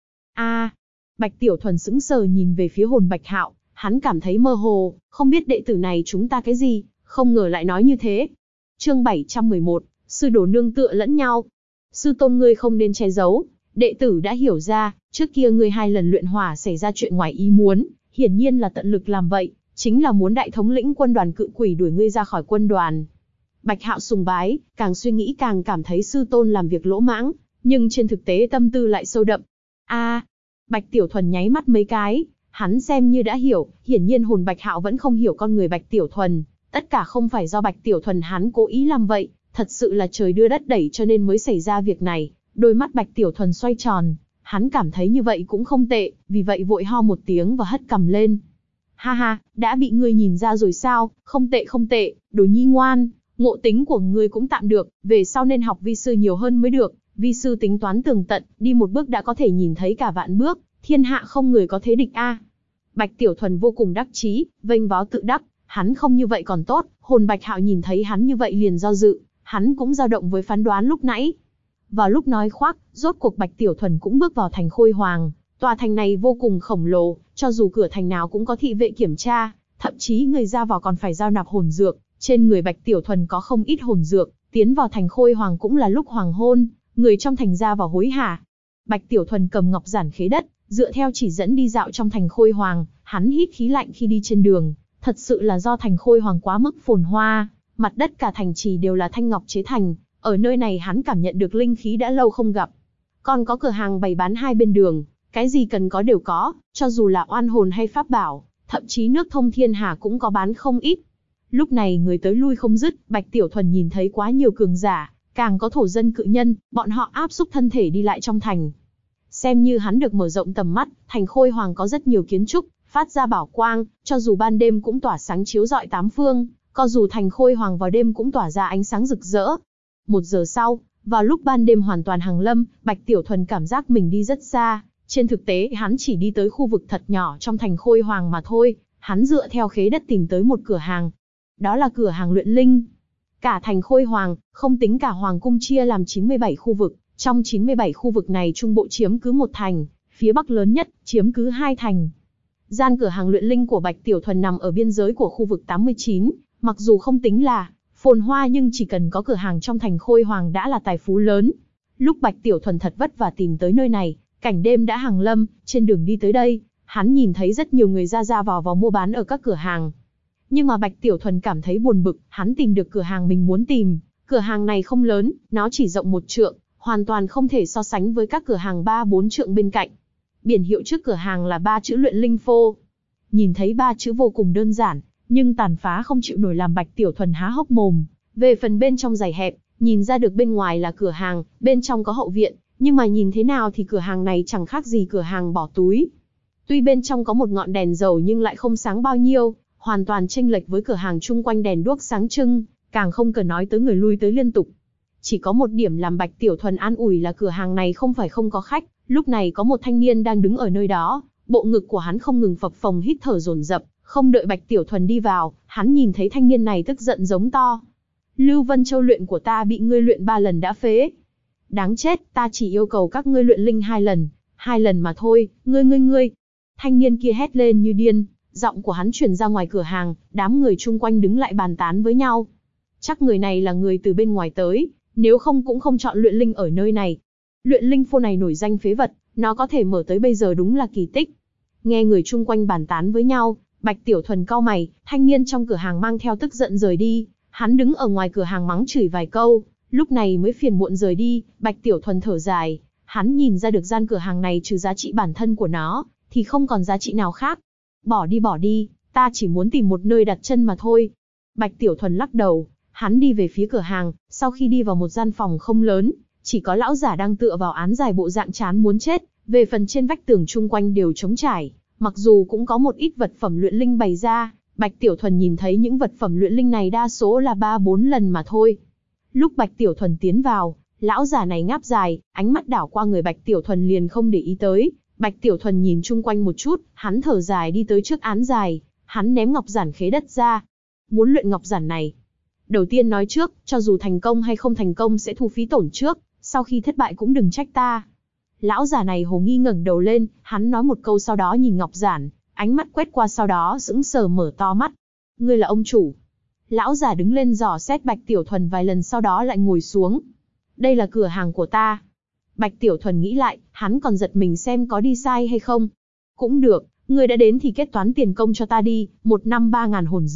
Speaker 1: Bạch Tiểu Thuần sững sờ nhìn về phía hồn Bạch Hạo, hắn cảm thấy mơ hồ, không biết đệ tử này chúng ta cái gì, không ngờ lại nói như thế. Chương 711, sư đồ nương tựa lẫn nhau. Sư tôn ngươi không nên che giấu, đệ tử đã hiểu ra, trước kia ngươi 2 lần luyện hỏa xảy ra chuyện ngoài ý muốn, hiển nhiên là tận lực làm vậy, chính là muốn đại thống lĩnh quân đoàn Cự Quỷ đuổi ngươi ra khỏi quân đoàn. Bạch Hạo sùng bái, càng suy nghĩ càng cảm thấy sư tôn làm việc lỗ mãng, nhưng trên thực tế tâm tư lại sâu đậm. Bạch Tiểu Thuần nháy mắt mấy cái, hắn xem như đã hiểu, hiển nhiên hồn Bạch Hạo vẫn không hiểu con người Bạch Tiểu Thuần, tất cả không phải do Bạch Tiểu Thuần hắn cố ý làm vậy, thật sự là trời đưa đất đẩy cho nên mới xảy ra việc này. Đôi mắt Bạch Tiểu Thuần xoay tròn, hắn cảm thấy như vậy cũng không tệ, vì vậy vội ho một tiếng và hất cằm lên. Ha ha, đã bị ngươi nhìn ra rồi sao, không tệ, đồ nhi ngoan, ngộ tính của ngươi cũng tạm được, về sau nên học vi sư nhiều hơn mới được, vi sư tính toán tường tận, đi một bước đã có thể nhìn thấy cả vạn bước, thiên hạ không người có thế địch a. Bạch Tiểu Thuần vô cùng đắc chí, vênh váo tự đắc, hắn không như vậy còn tốt, hồn Bạch Hạo nhìn thấy hắn như vậy liền do dự, hắn cũng dao động với phán đoán lúc nãy. Vào lúc nói khoác, rốt cuộc Bạch Tiểu Thuần cũng bước vào thành Khôi Hoàng, tòa thành này vô cùng khổng lồ, cho dù cửa thành nào cũng có thị vệ kiểm tra, thậm chí người ra vào còn phải giao nạp hồn dược, trên người Bạch Tiểu Thuần có không ít hồn dược, tiến vào thành Khôi Hoàng cũng là lúc hoàng hôn, người trong thành ra vào hối hả. Bạch Tiểu Thuần cầm ngọc giản khế đất, dựa theo chỉ dẫn đi dạo trong thành Khôi Hoàng, hắn hít khí lạnh khi đi trên đường, thật sự là do thành Khôi Hoàng quá mức phồn hoa, mặt đất cả thành trì đều là thanh ngọc chế thành, ở nơi này hắn cảm nhận được linh khí đã lâu không gặp. Còn có cửa hàng bày bán hai bên đường, cái gì cần có đều có, cho dù là oan hồn hay pháp bảo, thậm chí nước thông thiên hà cũng có bán không ít. Lúc này người tới lui không dứt, Bạch Tiểu Thuần nhìn thấy quá nhiều cường giả, càng có thổ dân cự nhân, bọn họ áp xúc thân thể đi lại trong thành. Xem như hắn được mở rộng tầm mắt, thành Khôi Hoàng có rất nhiều kiến trúc, phát ra bảo quang, cho dù ban đêm cũng tỏa sáng chiếu rọi tám phương, cho dù thành Khôi Hoàng vào đêm cũng tỏa ra ánh sáng rực rỡ. 1 giờ sau, vào lúc ban đêm hoàn toàn hàng lâm, Bạch Tiểu Thuần cảm giác mình đi rất xa, trên thực tế hắn chỉ đi tới khu vực thật nhỏ trong thành Khôi Hoàng mà thôi, hắn dựa theo khế đất tìm tới một cửa hàng. Đó là cửa hàng luyện linh. Cả thành Khôi Hoàng, không tính cả Hoàng cung chia làm 97 khu vực, trong 97 khu vực này trung bộ chiếm cứ 1 thành, phía bắc lớn nhất, chiếm cứ 2 thành. Gian cửa hàng luyện linh của Bạch Tiểu Thuần nằm ở biên giới của khu vực 89, mặc dù không tính là phồn hoa nhưng chỉ cần có cửa hàng trong thành Khôi Hoàng đã là tài phú lớn. Lúc Bạch Tiểu Thuần thật vất vả tìm tới nơi này, cảnh đêm đã hàng lâm, trên đường đi tới đây, hắn nhìn thấy rất nhiều người ra vào mua bán ở các cửa hàng. Nhưng mà Bạch Tiểu Thuần cảm thấy buồn bực, hắn tìm được cửa hàng mình muốn tìm. Cửa hàng này không lớn, nó chỉ rộng 1 trượng, hoàn toàn không thể so sánh với các cửa hàng 3-4 trượng bên cạnh. Biển hiệu trước cửa hàng là 3 chữ luyện linh phô. Nhìn thấy 3 chữ vô cùng đơn giản, nhưng tàn phá không chịu nổi làm Bạch Tiểu Thuần há hốc mồm. Về phần bên trong dày hẹp, nhìn ra được bên ngoài là cửa hàng, bên trong có hậu viện, nhưng mà nhìn thế nào thì cửa hàng này chẳng khác gì cửa hàng bỏ túi. Tuy bên trong có một ngọn đèn dầu nhưng lại không sáng bao nhiêu, hoàn toàn chênh lệch với cửa hàng chung quanh đèn đuốc sáng trưng, càng không cần nói tới người lui tới liên tục. Chỉ có một điểm làm Bạch Tiểu Thuần an ủi là cửa hàng này không phải không có khách, lúc này có một thanh niên đang đứng ở nơi đó, bộ ngực của hắn không ngừng phập phồng hít thở dồn dập, không đợi Bạch Tiểu Thuần đi vào, hắn nhìn thấy thanh niên này tức giận giống to. Lưu Vân Châu luyện của ta bị ngươi luyện 3 lần đã phế. Đáng chết, ta chỉ yêu cầu các ngươi luyện linh 2 lần mà thôi, ngươi. Thanh niên kia hét lên như điên, giọng của hắn truyền ra ngoài cửa hàng, đám người chung quanh đứng lại bàn tán với nhau. Chắc người này là người từ bên ngoài tới, nếu không cũng không chọn luyện linh ở nơi này. Luyện linh phô này nổi danh phế vật, nó có thể mở tới bây giờ đúng là kỳ tích. Nghe người chung quanh bàn tán với nhau, Bạch Tiểu Thuần cau mày, thanh niên trong cửa hàng mang theo tức giận rời đi, hắn đứng ở ngoài cửa hàng mắng chửi vài câu, lúc này mới phiền muộn rời đi. Bạch Tiểu Thuần thở dài, hắn nhìn ra được gian cửa hàng này trừ giá trị bản thân của nó, thì không còn giá trị nào khác. Bỏ đi, ta chỉ muốn tìm một nơi đặt chân mà thôi. Bạch Tiểu Thuần lắc đầu, hắn đi về phía cửa hàng, sau khi đi vào một gian phòng không lớn, chỉ có lão giả đang tựa vào án dài bộ dạng chán muốn chết, về phần trên vách tường chung quanh đều trống trải, mặc dù cũng có một ít vật phẩm luyện linh bày ra, Bạch Tiểu Thuần nhìn thấy những vật phẩm luyện linh này đa số là 3-4 lần mà thôi. Lúc Bạch Tiểu Thuần tiến vào, lão giả này ngáp dài, ánh mắt đảo qua người Bạch Tiểu Thuần liền không để ý tới. Bạch Tiểu Thuần nhìn chung quanh một chút, hắn thở dài đi tới trước án dài, hắn ném ngọc giản khế đất ra. Muốn luyện ngọc giản này. Đầu tiên nói trước, cho dù thành công hay không thành công sẽ thu phí tổn trước, sau khi thất bại cũng đừng trách ta. Lão giả này hồ nghi ngẩng đầu lên, hắn nói một câu sau đó nhìn ngọc giản, ánh mắt quét qua sau đó sững sờ mở to mắt. Ngươi là ông chủ. Lão giả đứng lên dò xét Bạch Tiểu Thuần vài lần sau đó lại ngồi xuống. Đây là cửa hàng của ta. Bạch Tiểu Thuần nghĩ lại, hắn còn giật mình xem có đi sai hay không. Cũng được, ngươi đã đến thì kết toán tiền công cho ta đi, 1 năm 3.000 hồn dược,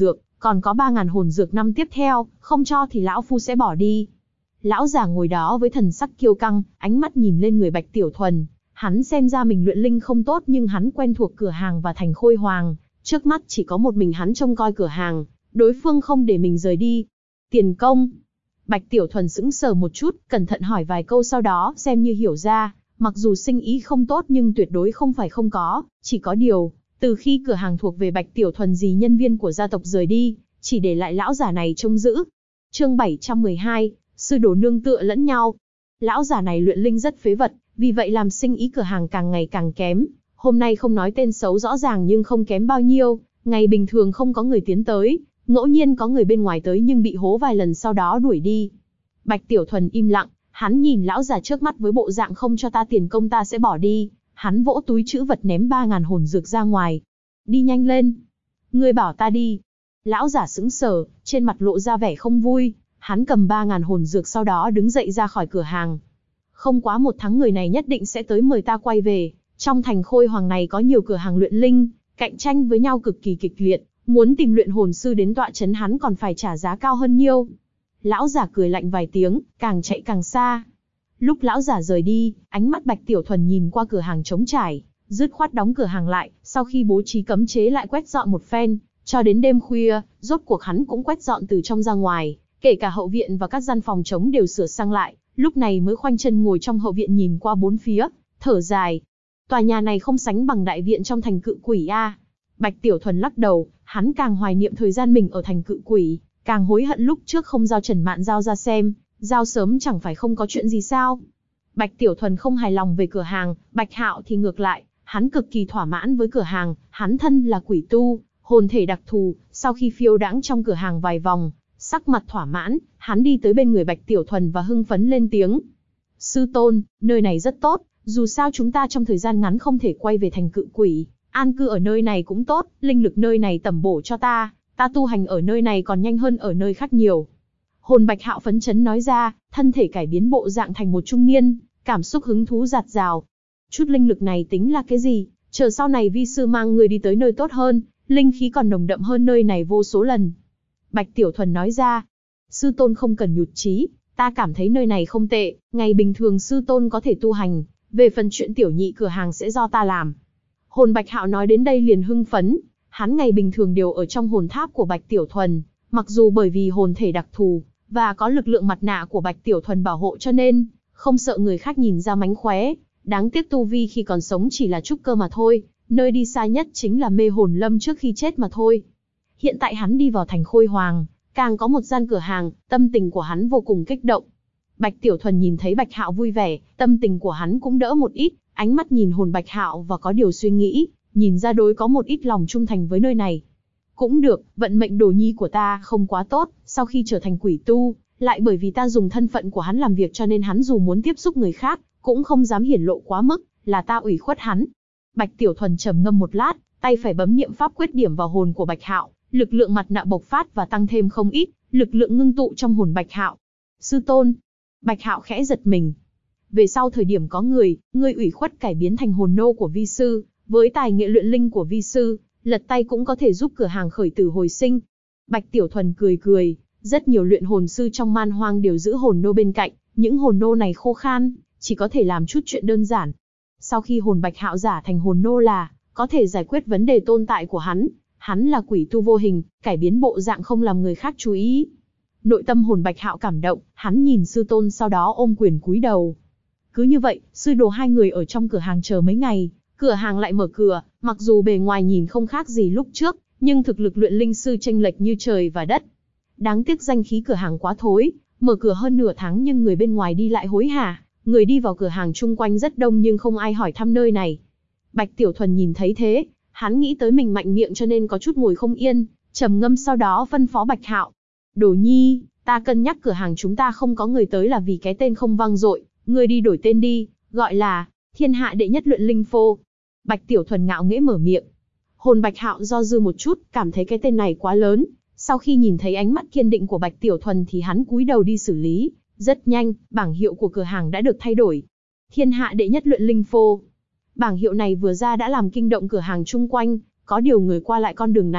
Speaker 1: còn có 3.000 hồn dược năm tiếp theo, không cho thì lão phu sẽ bỏ đi. Lão già ngồi đó với thần sắc kiêu căng, ánh mắt nhìn lên người Bạch Tiểu Thuần. Hắn xem ra mình luyện linh không tốt nhưng hắn quen thuộc cửa hàng và thành Khôi Hoàng. Trước mắt chỉ có một mình hắn trông coi cửa hàng, đối phương không để mình rời đi. Tiền công. Bạch Tiểu Thuần sững sờ một chút, cẩn thận hỏi vài câu sau đó xem như hiểu ra. Mặc dù sinh ý không tốt nhưng tuyệt đối không phải không có, chỉ có điều, từ khi cửa hàng thuộc về Bạch Tiểu Thuần dì nhân viên của gia tộc rời đi, chỉ để lại lão già này trông giữ. Chương 712, sư đồ nương tựa lẫn nhau. Lão già này luyện linh rất phế vật, vì vậy làm sinh ý cửa hàng càng ngày càng kém. Hôm nay không nói tên xấu rõ ràng nhưng không kém bao nhiêu, ngày bình thường không có người tiến tới, ngẫu nhiên có người bên ngoài tới nhưng bị hố vài lần sau đó đuổi đi. Bạch Tiểu Thuần im lặng, hắn nhìn lão già trước mắt với bộ dạng không cho ta tiền công ta sẽ bỏ đi. Hắn vỗ túi trữ vật ném 3.000 hồn dược ra ngoài. Đi nhanh lên. Ngươi bảo ta đi. Lão giả sững sờ, trên mặt lộ ra vẻ không vui. Hắn cầm 3.000 hồn dược sau đó đứng dậy ra khỏi cửa hàng. Không quá 1 tháng người này nhất định sẽ tới mời ta quay về. Trong thành Khôi Hoàng này có nhiều cửa hàng luyện linh, cạnh tranh với nhau cực kỳ kịch liệt. Muốn tìm luyện hồn sư đến tọa chấn hắn còn phải trả giá cao hơn nhiều. Lão giả cười lạnh vài tiếng, càng chạy càng xa. Lúc lão giả rời đi, ánh mắt Bạch Tiểu Thuần nhìn qua cửa hàng trống trải, dứt khoát đóng cửa hàng lại, sau khi bố trí cấm chế lại quét dọn một phen, cho đến đêm khuya, rốt cuộc hắn cũng quét dọn từ trong ra ngoài, kể cả hậu viện và các gian phòng trống đều sửa sang lại, lúc này mới khoanh chân ngồi trong hậu viện nhìn qua bốn phía, thở dài. Tòa nhà này không sánh bằng đại viện trong thành Cự Quỷ a. Bạch Tiểu Thuần lắc đầu, hắn càng hoài niệm thời gian mình ở thành Cự Quỷ, càng hối hận lúc trước không giao Trần Mạn Giao ra xem. Giao sớm chẳng phải không có chuyện gì sao? Bạch Tiểu Thuần không hài lòng về cửa hàng, Bạch Hạo thì ngược lại, hắn cực kỳ thỏa mãn với cửa hàng, hắn thân là quỷ tu, hồn thể đặc thù, sau khi phiêu đãng trong cửa hàng vài vòng, sắc mặt thỏa mãn, hắn đi tới bên người Bạch Tiểu Thuần và hưng phấn lên tiếng. Sư tôn, nơi này rất tốt, dù sao chúng ta trong thời gian ngắn không thể quay về thành Cự Quỷ, an cư ở nơi này cũng tốt, linh lực nơi này tẩm bổ cho ta tu hành ở nơi này còn nhanh hơn ở nơi khác nhiều. Hồn Bạch Hạo phấn chấn nói ra, thân thể cải biến bộ dạng thành một trung niên, cảm xúc hứng thú dạt dào. Chút linh lực này tính là cái gì? Chờ sau này vi sư mang người đi tới nơi tốt hơn, linh khí còn nồng đậm hơn nơi này vô số lần. Bạch Tiểu Thuần nói ra, sư tôn không cần nhụt chí, ta cảm thấy nơi này không tệ, ngày bình thường sư tôn có thể tu hành, về phần chuyện tiểu nhị cửa hàng sẽ do ta làm. Hồn Bạch Hạo nói đến đây liền hưng phấn, hắn ngày bình thường đều ở trong hồn tháp của Bạch Tiểu Thuần, mặc dù bởi vì hồn thể đặc thù, và có lực lượng mặt nạ của Bạch Tiểu Thuần bảo hộ cho nên, không sợ người khác nhìn ra mánh khóe, đáng tiếc tu vi khi còn sống chỉ là trúc cơ mà thôi, nơi đi xa nhất chính là mê hồn lâm trước khi chết mà thôi. Hiện tại hắn đi vào thành Khôi Hoàng, càng có một gian cửa hàng, tâm tình của hắn vô cùng kích động. Bạch Tiểu Thuần nhìn thấy Bạch Hạo vui vẻ, tâm tình của hắn cũng đỡ một ít, ánh mắt nhìn hồn Bạch Hạo và có điều suy nghĩ, nhìn ra đối có một ít lòng trung thành với nơi này. Cũng được, vận mệnh đồ nhi của ta không quá tốt, sau khi trở thành quỷ tu, lại bởi vì ta dùng thân phận của hắn làm việc cho nên hắn dù muốn tiếp xúc người khác, cũng không dám hiển lộ quá mức, là ta ủy khuất hắn. Bạch Tiểu Thuần trầm ngâm một lát, tay phải bấm niệm pháp quyết điểm vào hồn của Bạch Hạo, lực lượng mặt nạ bộc phát và tăng thêm không ít, lực lượng ngưng tụ trong hồn Bạch Hạo. Sư tôn. Bạch Hạo khẽ giật mình. Về sau thời điểm có người, ngươi ủy khuất cải biến thành hồn nô của vi sư, với tài nghệ luyện linh của vi sư, lật tay cũng có thể giúp cửa hàng khởi tử hồi sinh. Bạch Tiểu Thuần cười cười, rất nhiều luyện hồn sư trong man hoang đều giữ hồn nô bên cạnh, những hồn nô này khô khan, chỉ có thể làm chút chuyện đơn giản. Sau khi hồn Bạch Hạo giả thành hồn nô là, có thể giải quyết vấn đề tồn tại của hắn là quỷ tu vô hình, cải biến bộ dạng không làm người khác chú ý. Nội tâm hồn Bạch Hạo cảm động, hắn nhìn sư tôn sau đó ôm quyền cúi đầu. Cứ như vậy, sư đồ hai người ở trong cửa hàng chờ mấy ngày, cửa hàng lại mở cửa, mặc dù bề ngoài nhìn không khác gì lúc trước, nhưng thực lực luyện linh sư chênh lệch như trời và đất. Đáng tiếc danh khí cửa hàng quá thối, mở cửa hơn nửa tháng nhưng người bên ngoài đi lại hối hả, người đi vào cửa hàng chung quanh rất đông nhưng không ai hỏi thăm nơi này. Bạch Tiểu Thuần nhìn thấy thế, hắn nghĩ tới mình mạnh miệng cho nên có chút ngồi không yên, trầm ngâm sau đó phân phó Bạch Hạo. Đồ nhi, ta cân nhắc cửa hàng chúng ta không có người tới là vì cái tên không vang dội, ngươi đi đổi tên đi, gọi là Thiên Hạ Đệ Nhất Luyện Linh Phô. Bạch Tiểu Thuần ngạo nghễ mở miệng. Hồn Bạch Hạo do dự một chút, cảm thấy cái tên này quá lớn. Sau khi nhìn thấy ánh mắt kiên định của Bạch Tiểu Thuần thì hắn cúi đầu đi xử lý. Rất nhanh, bảng hiệu của cửa hàng đã được thay đổi. Thiên Hạ Đệ Nhất Luyện Linh Phô. Bảng hiệu này vừa ra đã làm kinh động cửa hàng chung quanh, có điều người qua lại con đường này,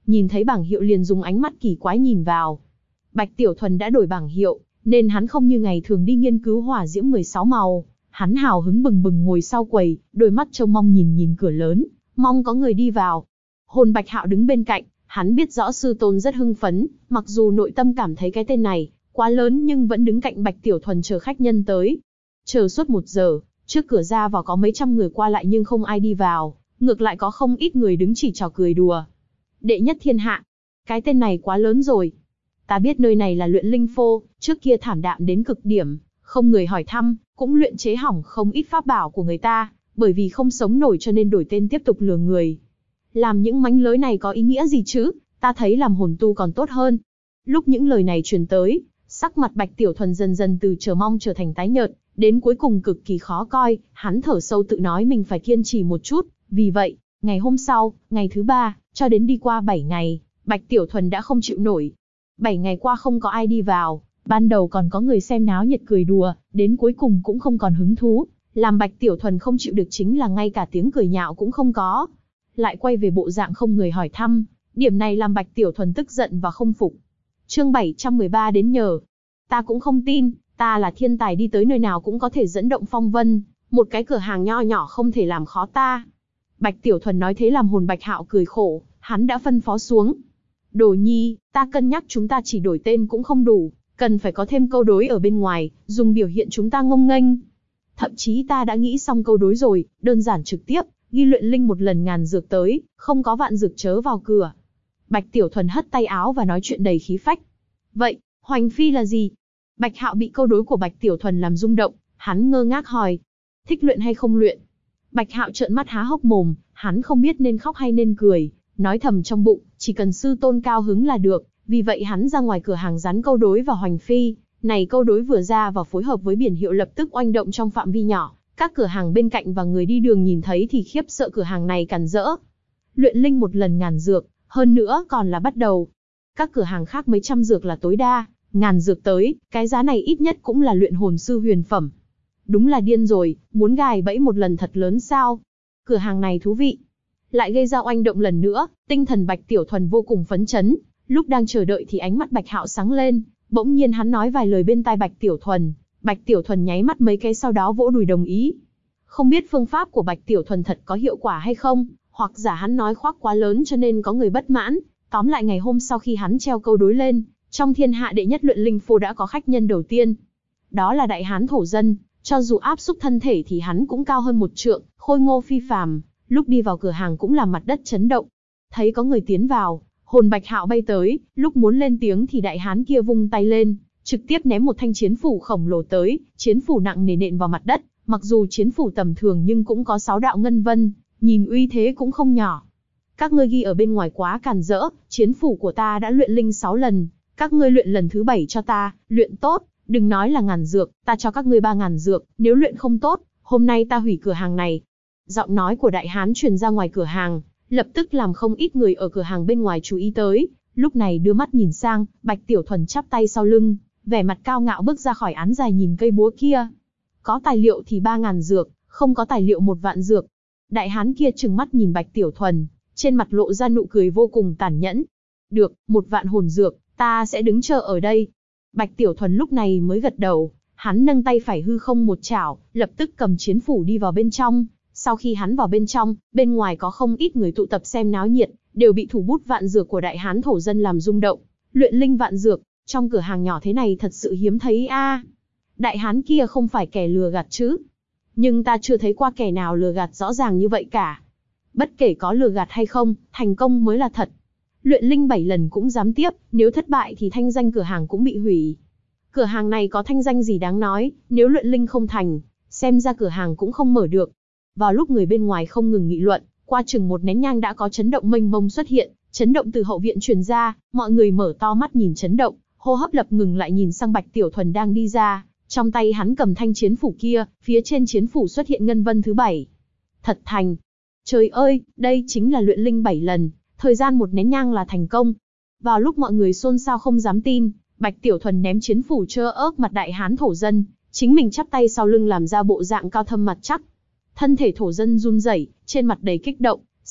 Speaker 1: nhìn thấy bảng hiệu liền dùng ánh mắt kỳ quái nhìn vào. Bạch Tiểu Thuần đã đổi bảng hiệu, nên hắn không như ngày thường đi nghiên cứu hỏa diễm 16 màu. Hắn hào hứng bừng bừng ngồi sau quầy, đôi mắt trông mong nhìn cửa lớn, mong có người đi vào. Hồn Bạch Hạo đứng bên cạnh, hắn biết rõ sư tôn rất hưng phấn, mặc dù nội tâm cảm thấy cái tên này quá lớn nhưng vẫn đứng cạnh Bạch Tiểu Thuần chờ khách nhân tới. Chờ suốt 1 giờ, trước cửa ra vào có mấy trăm người qua lại nhưng không ai đi vào, ngược lại có không ít người đứng chỉ trò cười đùa. Đệ nhất thiên hạ, cái tên này quá lớn rồi. Ta biết nơi này là luyện linh phô, trước kia thảm đạm đến cực điểm, không người hỏi thăm, cũng luyện chế hỏng không ít pháp bảo của người ta, bởi vì không sống nổi cho nên đổi tên tiếp tục lừa người. Làm những mánh lới này có ý nghĩa gì chứ, ta thấy làm hồn tu còn tốt hơn. Lúc những lời này truyền tới, sắc mặt Bạch Tiểu Thuần dần dần từ chờ mong trở thành tái nhợt, đến cuối cùng cực kỳ khó coi, hắn thở sâu tự nói mình phải kiên trì một chút. Vì vậy, ngày hôm sau, ngày thứ 3, cho đến đi qua 7 ngày, Bạch Tiểu Thuần đã không chịu nổi. 7 ngày qua không có ai đi vào, ban đầu còn có người xem náo nhiệt cười đùa, đến cuối cùng cũng không còn hứng thú. Làm Bạch Tiểu Thuần không chịu được chính là ngay cả tiếng cười nhạo cũng không có. Lại quay về bộ dạng không người hỏi thăm, điểm này làm Bạch Tiểu Thuần tức giận và không phục. Chương 713 đến nhờ. Ta cũng không tin, ta là thiên tài đi tới nơi nào cũng có thể dẫn động phong vân, một cái cửa hàng nho nhỏ không thể làm khó ta. Bạch Tiểu Thuần nói thế làm Hồn Bạch Hạo cười khổ, hắn đã phân phó xuống. Đồ nhi, ta cân nhắc chúng ta chỉ đổi tên cũng không đủ, cần phải có thêm câu đối ở bên ngoài, dùng biểu hiện chúng ta ngông nghênh. Thậm chí ta đã nghĩ xong câu đối rồi, đơn giản trực tiếp, ghi luyện linh một lần ngàn dược tới, không có vạn dược chớ vào cửa. Bạch Tiểu Thuần hất tay áo và nói chuyện đầy khí phách. Vậy, Hoành Phi là gì? Bạch Hạo bị câu đối của Bạch Tiểu Thuần làm rung động, hắn ngơ ngác hỏi. Thích luyện hay không luyện? Bạch Hạo trợn mắt há hốc mồm, hắn không biết nên khóc hay nên cười, nói thầm trong bụng, chỉ cần sư tôn cao hứng là được, vì vậy hắn ra ngoài cửa hàng dán câu đối vào Hoành Phi. Này câu đối vừa ra và phối hợp với biển hiệu lập tức oanh động trong phạm vi nhỏ, các cửa hàng bên cạnh và người đi đường nhìn thấy thì khiếp sợ cửa hàng này càn rỡ. Luyện linh một lần ngàn dược, hơn nữa còn là bắt đầu. Các cửa hàng khác mấy trăm dược là tối đa, ngàn dược tới, cái giá này ít nhất cũng là luyện hồn sư huyền phẩm. Đúng là điên rồi, muốn gài bẫy một lần thật lớn sao? Cửa hàng này thú vị. Lại gây ra oanh động lần nữa, tinh thần Bạch Tiểu Thuần vô cùng phấn chấn. Lúc đang chờ đợi thì ánh mắt Bạch Hạo sáng lên, bỗng nhiên hắn nói vài lời bên tai Bạch Tiểu Thuần. Bạch Tiểu Thuần nháy mắt mấy cái sau đó vỗ đùi đồng ý. Không biết phương pháp của Bạch Tiểu Thuần thật có hiệu quả hay không, hoặc giả hắn nói khoác quá lớn cho nên có người bất mãn. Tóm lại ngày hôm sau khi hắn treo câu đối lên, trong thiên hạ đệ nhất luyện linh phô đã có khách nhân đầu tiên. Đó là đại hán thổ dân, cho dù áp xúc thân thể thì hắn cũng cao hơn 1 trượng, khôi ngô phi phàm, lúc đi vào cửa hàng cũng làm mặt đất chấn động. Thấy có người tiến vào, Hồn Bạch Hạo bay tới, lúc muốn lên tiếng thì đại hán kia vung tay lên, trực tiếp ném một thanh chiến phủ khổng lồ tới, chiến phủ nặng nề nện vào mặt đất, mặc dù chiến phủ tầm thường nhưng cũng có 6 đạo ngân vân, nhìn uy thế cũng không nhỏ. Các ngươi ghi ở bên ngoài quá càn rỡ, chiến phủ của ta đã luyện linh 6 lần, các ngươi luyện lần thứ 7 cho ta, luyện tốt, đừng nói là ngàn dược, ta cho các ngươi 3.000 dược, nếu luyện không tốt, hôm nay ta hủy cửa hàng này. Giọng nói của đại hán truyền ra ngoài cửa hàng, lập tức làm không ít người ở cửa hàng bên ngoài chú ý tới, lúc này đưa mắt nhìn sang, Bạch Tiểu Thuần chắp tay sau lưng, vẻ mặt cao ngạo bước ra khỏi án dài nhìn cây búa kia. Có tài liệu thì 3.000 dược, không có tài liệu 1 vạn dược. Đại hán kia trừng mắt nhìn Bạch Tiểu Thuần, trên mặt lộ ra nụ cười vô cùng tàn nhẫn. Được, 1 vạn hồn dược, ta sẽ đứng chờ ở đây. Bạch Tiểu Thuần lúc này mới gật đầu, hắn nâng tay phải hư không một chảo, lập tức cầm chiến phủ đi vào bên trong. Sau khi hắn vào bên trong, bên ngoài có không ít người tụ tập xem náo nhiệt, đều bị thủ bút vạn dược của đại hán thổ dân làm rung động. Luyện linh vạn dược, trong cửa hàng nhỏ thế này thật sự hiếm thấy a. Đại hán kia không phải kẻ lừa gạt chứ? Nhưng ta chưa thấy qua kẻ nào lừa gạt rõ ràng như vậy cả. Bất kể có lừa gạt hay không, thành công mới là thật. Luyện linh 7 lần cũng dám tiếp, nếu thất bại thì thanh danh cửa hàng cũng bị hủy. Cửa hàng này có thanh danh gì đáng nói, nếu luyện linh không thành, xem ra cửa hàng cũng không mở được. Vào lúc người bên ngoài không ngừng nghị luận, qua chừng 1 nén nhang đã có chấn động mênh mông xuất hiện, chấn động từ hậu viện truyền ra, mọi người mở to mắt nhìn chấn động, hô hấp lập ngừng lại nhìn sang Bạch Tiểu Thuần đang đi ra, trong tay hắn cầm thanh chiến phủ kia, phía trên chiến phủ xuất hiện ngân vân thứ 7. Thật thành. Trời ơi, đây chính là luyện linh 7 lần, thời gian 1 nén nhang là thành công. Vào lúc mọi người xôn xao không dám tin, Bạch Tiểu Thuần ném chiến phủ trơ ớt mặt đại hán thổ dân, chính mình chắp tay sau lưng làm ra bộ dạng cao thâm mặt chắc. Thân thể thổ dân run rẩy, trên mặt đầy kích động,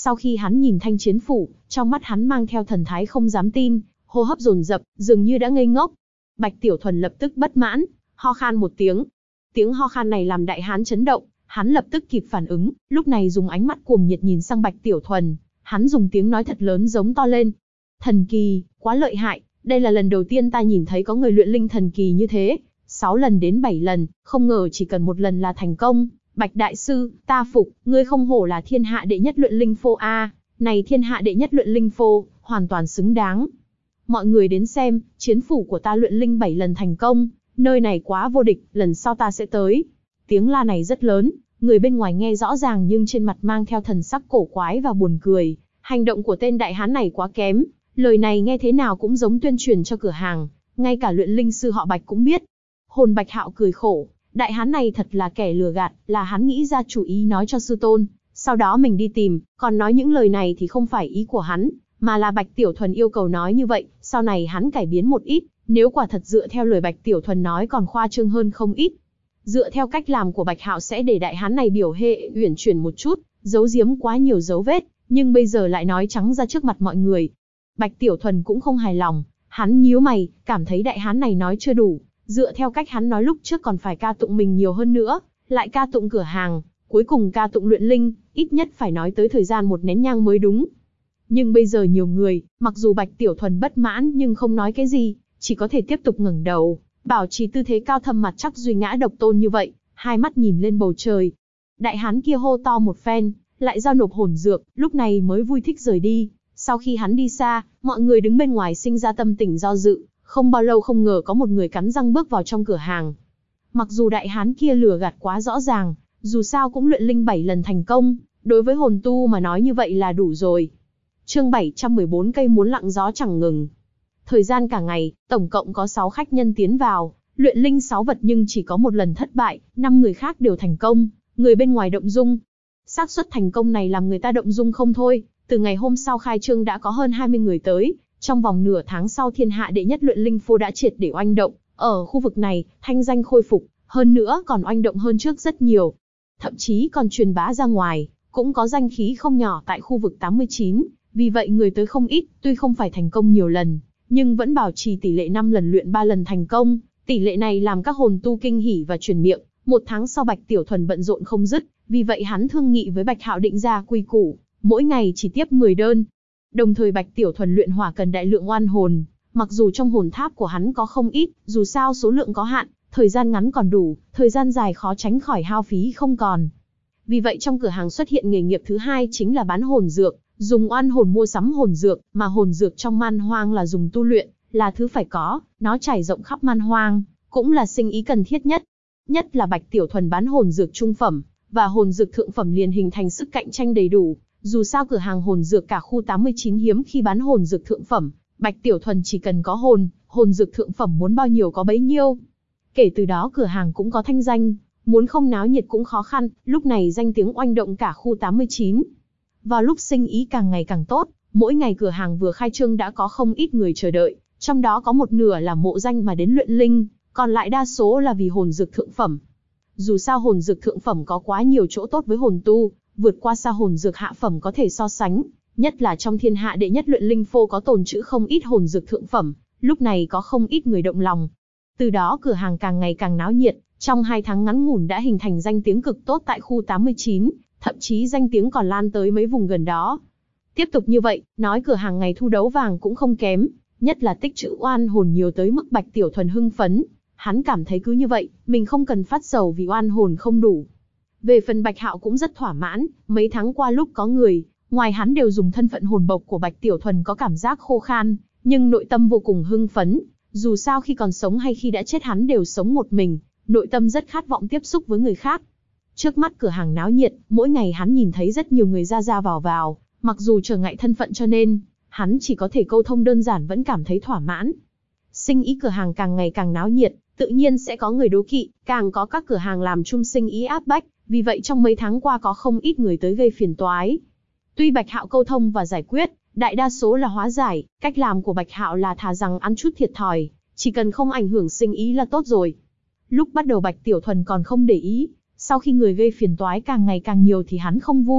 Speaker 1: Sau khi hắn nhìn thanh chiến phủ, trong mắt hắn mang theo thần thái không dám tin, hô hấp dồn dập, dường như đã ngây ngốc. Bạch Tiểu Thuần lập tức bất mãn, ho khan một tiếng. Tiếng ho khan này làm đại hán chấn động, hắn lập tức kịp phản ứng, lúc này dùng ánh mắt cuồng nhiệt nhìn sang Bạch Tiểu Thuần, hắn dùng tiếng nói thật lớn giống to lên. Thần kỳ, quá lợi hại, đây là lần đầu tiên ta nhìn thấy có người luyện linh thần kỳ như thế, 6 lần đến 7 lần, không ngờ chỉ cần một lần là thành công. Bạch đại sư, ta phục, ngươi không hổ là thiên hạ đệ nhất luyện linh phô a, này thiên hạ đệ nhất luyện linh phô, hoàn toàn xứng đáng. Mọi người đến xem, chiến phủ của ta luyện linh 7 lần thành công, nơi này quá vô địch, lần sau ta sẽ tới. Tiếng la này rất lớn, người bên ngoài nghe rõ ràng nhưng trên mặt mang theo thần sắc cổ quái và buồn cười. Hành động của tên đại hán này quá kém, lời này nghe thế nào cũng giống tuyên truyền cho cửa hàng, ngay cả luyện linh sư họ Bạch cũng biết. Hồn Bạch Hạo cười khổ, đại hán này thật là kẻ lừa gạt, là hắn nghĩ ra chủ ý nói cho sư tôn, sau đó mình đi tìm, còn nói những lời này thì không phải ý của hắn, mà là Bạch Tiểu Thuần yêu cầu nói như vậy, sau này hắn cải biến một ít, nếu quả thật dựa theo lời Bạch Tiểu Thuần nói còn khoa trương hơn không ít. Dựa theo cách làm của Bạch Hạo sẽ để đại hán này biểu hệ uyển chuyển một chút, giấu giếm quá nhiều dấu vết, nhưng bây giờ lại nói trắng ra trước mặt mọi người. Bạch Tiểu Thuần cũng không hài lòng, hắn nhíu mày, cảm thấy đại hán này nói chưa đủ, dựa theo cách hắn nói lúc trước còn phải ca tụng mình nhiều hơn nữa, lại ca tụng cửa hàng, cuối cùng ca tụng luyện linh, ít nhất phải nói tới thời gian 1 nén nhang mới đúng. Nhưng bây giờ nhiều người, mặc dù Bạch Tiểu Thuần bất mãn nhưng không nói cái gì, chỉ có thể tiếp tục ngẩng đầu, bảo trì tư thế cao thâm mặt chắc duy ngã độc tôn như vậy, hai mắt nhìn lên bầu trời. Đại hán kia hô to một phen, lại giao nộp hồn dược, lúc này mới vui thích rời đi. Sau khi hắn đi xa, mọi người đứng bên ngoài sinh ra tâm tình do dự, không bao lâu không ngờ có một người cắn răng bước vào trong cửa hàng. Mặc dù đại hán kia lừa gạt quá rõ ràng, dù sao cũng luyện linh 7 lần thành công, đối với hồn tu mà nói như vậy là đủ rồi. Chương 714 cây muốn lặng gió chẳng ngừng. Thời gian cả ngày, tổng cộng có 6 khách nhân tiến vào, luyện linh 6 vật nhưng chỉ có một lần thất bại, 5 người khác đều thành công, người bên ngoài động dung. Xác suất thành công này làm người ta động dung không thôi, từ ngày hôm sau khai trương đã có hơn 20 người tới, trong vòng nửa tháng sau thiên hạ đệ nhất luyện linh phô đã triệt để oanh động, ở khu vực này, thanh danh khôi phục, hơn nữa còn oanh động hơn trước rất nhiều. Thậm chí còn truyền bá ra ngoài, cũng có danh khí không nhỏ tại khu vực 89, vì vậy người tới không ít, tuy không phải thành công nhiều lần, nhưng vẫn bảo trì tỷ lệ 5 lần luyện 3 lần thành công, tỷ lệ này làm các hồn tu kinh hỉ và truyền miệng. 1 tháng sau Bạch Tiểu Thuần bận rộn không dứt, vì vậy hắn thương nghị với Bạch Hạo định ra quy củ, mỗi ngày chỉ tiếp 10 đơn. Đồng thời Bạch Tiểu Thuần luyện hỏa cần đại lượng oan hồn, mặc dù trong hồn tháp của hắn có không ít, dù sao số lượng có hạn, thời gian ngắn còn đủ, thời gian dài khó tránh khỏi hao phí không còn. Vì vậy trong cửa hàng xuất hiện nghề nghiệp thứ hai chính là bán hồn dược, dùng oan hồn mua sắm hồn dược, mà hồn dược trong man hoang là dùng tu luyện, là thứ phải có, nó trải rộng khắp man hoang, cũng là sinh ý cần thiết nhất. Nhất là Bạch Tiểu Thuần bán hồn dược trung phẩm, và hồn dược thượng phẩm liền hình thành sức cạnh tranh đầy đủ. Dù sao cửa hàng hồn dược cả khu 89 hiếm khi bán hồn dược thượng phẩm, Bạch Tiểu Thuần chỉ cần có hồn dược thượng phẩm muốn bao nhiêu có bấy nhiêu. Kể từ đó cửa hàng cũng có thanh danh, muốn không náo nhiệt cũng khó khăn, lúc này danh tiếng oanh động cả khu 89. Vào lúc sinh ý càng ngày càng tốt, mỗi ngày cửa hàng vừa khai trương đã có không ít người chờ đợi, trong đó có một nửa là mộ danh mà đến luyện linh, còn lại đa số là vì hồn dược thượng phẩm. Dù sao hồn dược thượng phẩm có quá nhiều chỗ tốt với hồn tu, vượt qua xa hồn dược hạ phẩm có thể so sánh, nhất là trong thiên hạ đệ nhất luyện linh phô có tồn trữ không ít hồn dược thượng phẩm, lúc này có không ít người động lòng. Từ đó cửa hàng càng ngày càng náo nhiệt, trong 2 tháng ngắn ngủn đã hình thành danh tiếng cực tốt tại khu 89, thậm chí danh tiếng còn lan tới mấy vùng gần đó. Tiếp tục như vậy, nói cửa hàng ngày thu đấu vàng cũng không kém, nhất là tích trữ oan hồn nhiều tới mức Bạch Tiểu Thuần hưng phấn. Hắn cảm thấy cứ như vậy, mình không cần phát sầu vì oan hồn không đủ. Về phần Bạch Hạo cũng rất thỏa mãn, mấy tháng qua lúc có người, ngoài hắn đều dùng thân phận hồn bộc của Bạch Tiểu Thuần có cảm giác khô khan, nhưng nội tâm vô cùng hưng phấn. Dù sao khi còn sống hay khi đã chết hắn đều sống một mình, nội tâm rất khát vọng tiếp xúc với người khác. Trước mắt cửa hàng náo nhiệt, mỗi ngày hắn nhìn thấy rất nhiều người ra ra vào vào, mặc dù trở ngại thân phận cho nên, hắn chỉ có thể câu thông đơn giản vẫn cảm thấy thỏa mãn. Sinh ý cửa hàng càng ngày càng náo nhiệt, tự nhiên sẽ có người đố kỵ, càng có các cửa hàng làm chung sinh ý áp bách, vì vậy trong mấy tháng qua có không ít người tới gây phiền toái. Tuy Bạch Hạo câu thông và giải quyết, đại đa số là hóa giải, cách làm của Bạch Hạo là thà rằng ăn chút thiệt thòi, chỉ cần không ảnh hưởng sinh ý là tốt rồi. Lúc bắt đầu Bạch Tiểu Thuần còn không để ý, sau khi người gây phiền toái càng ngày càng nhiều thì hắn không vui,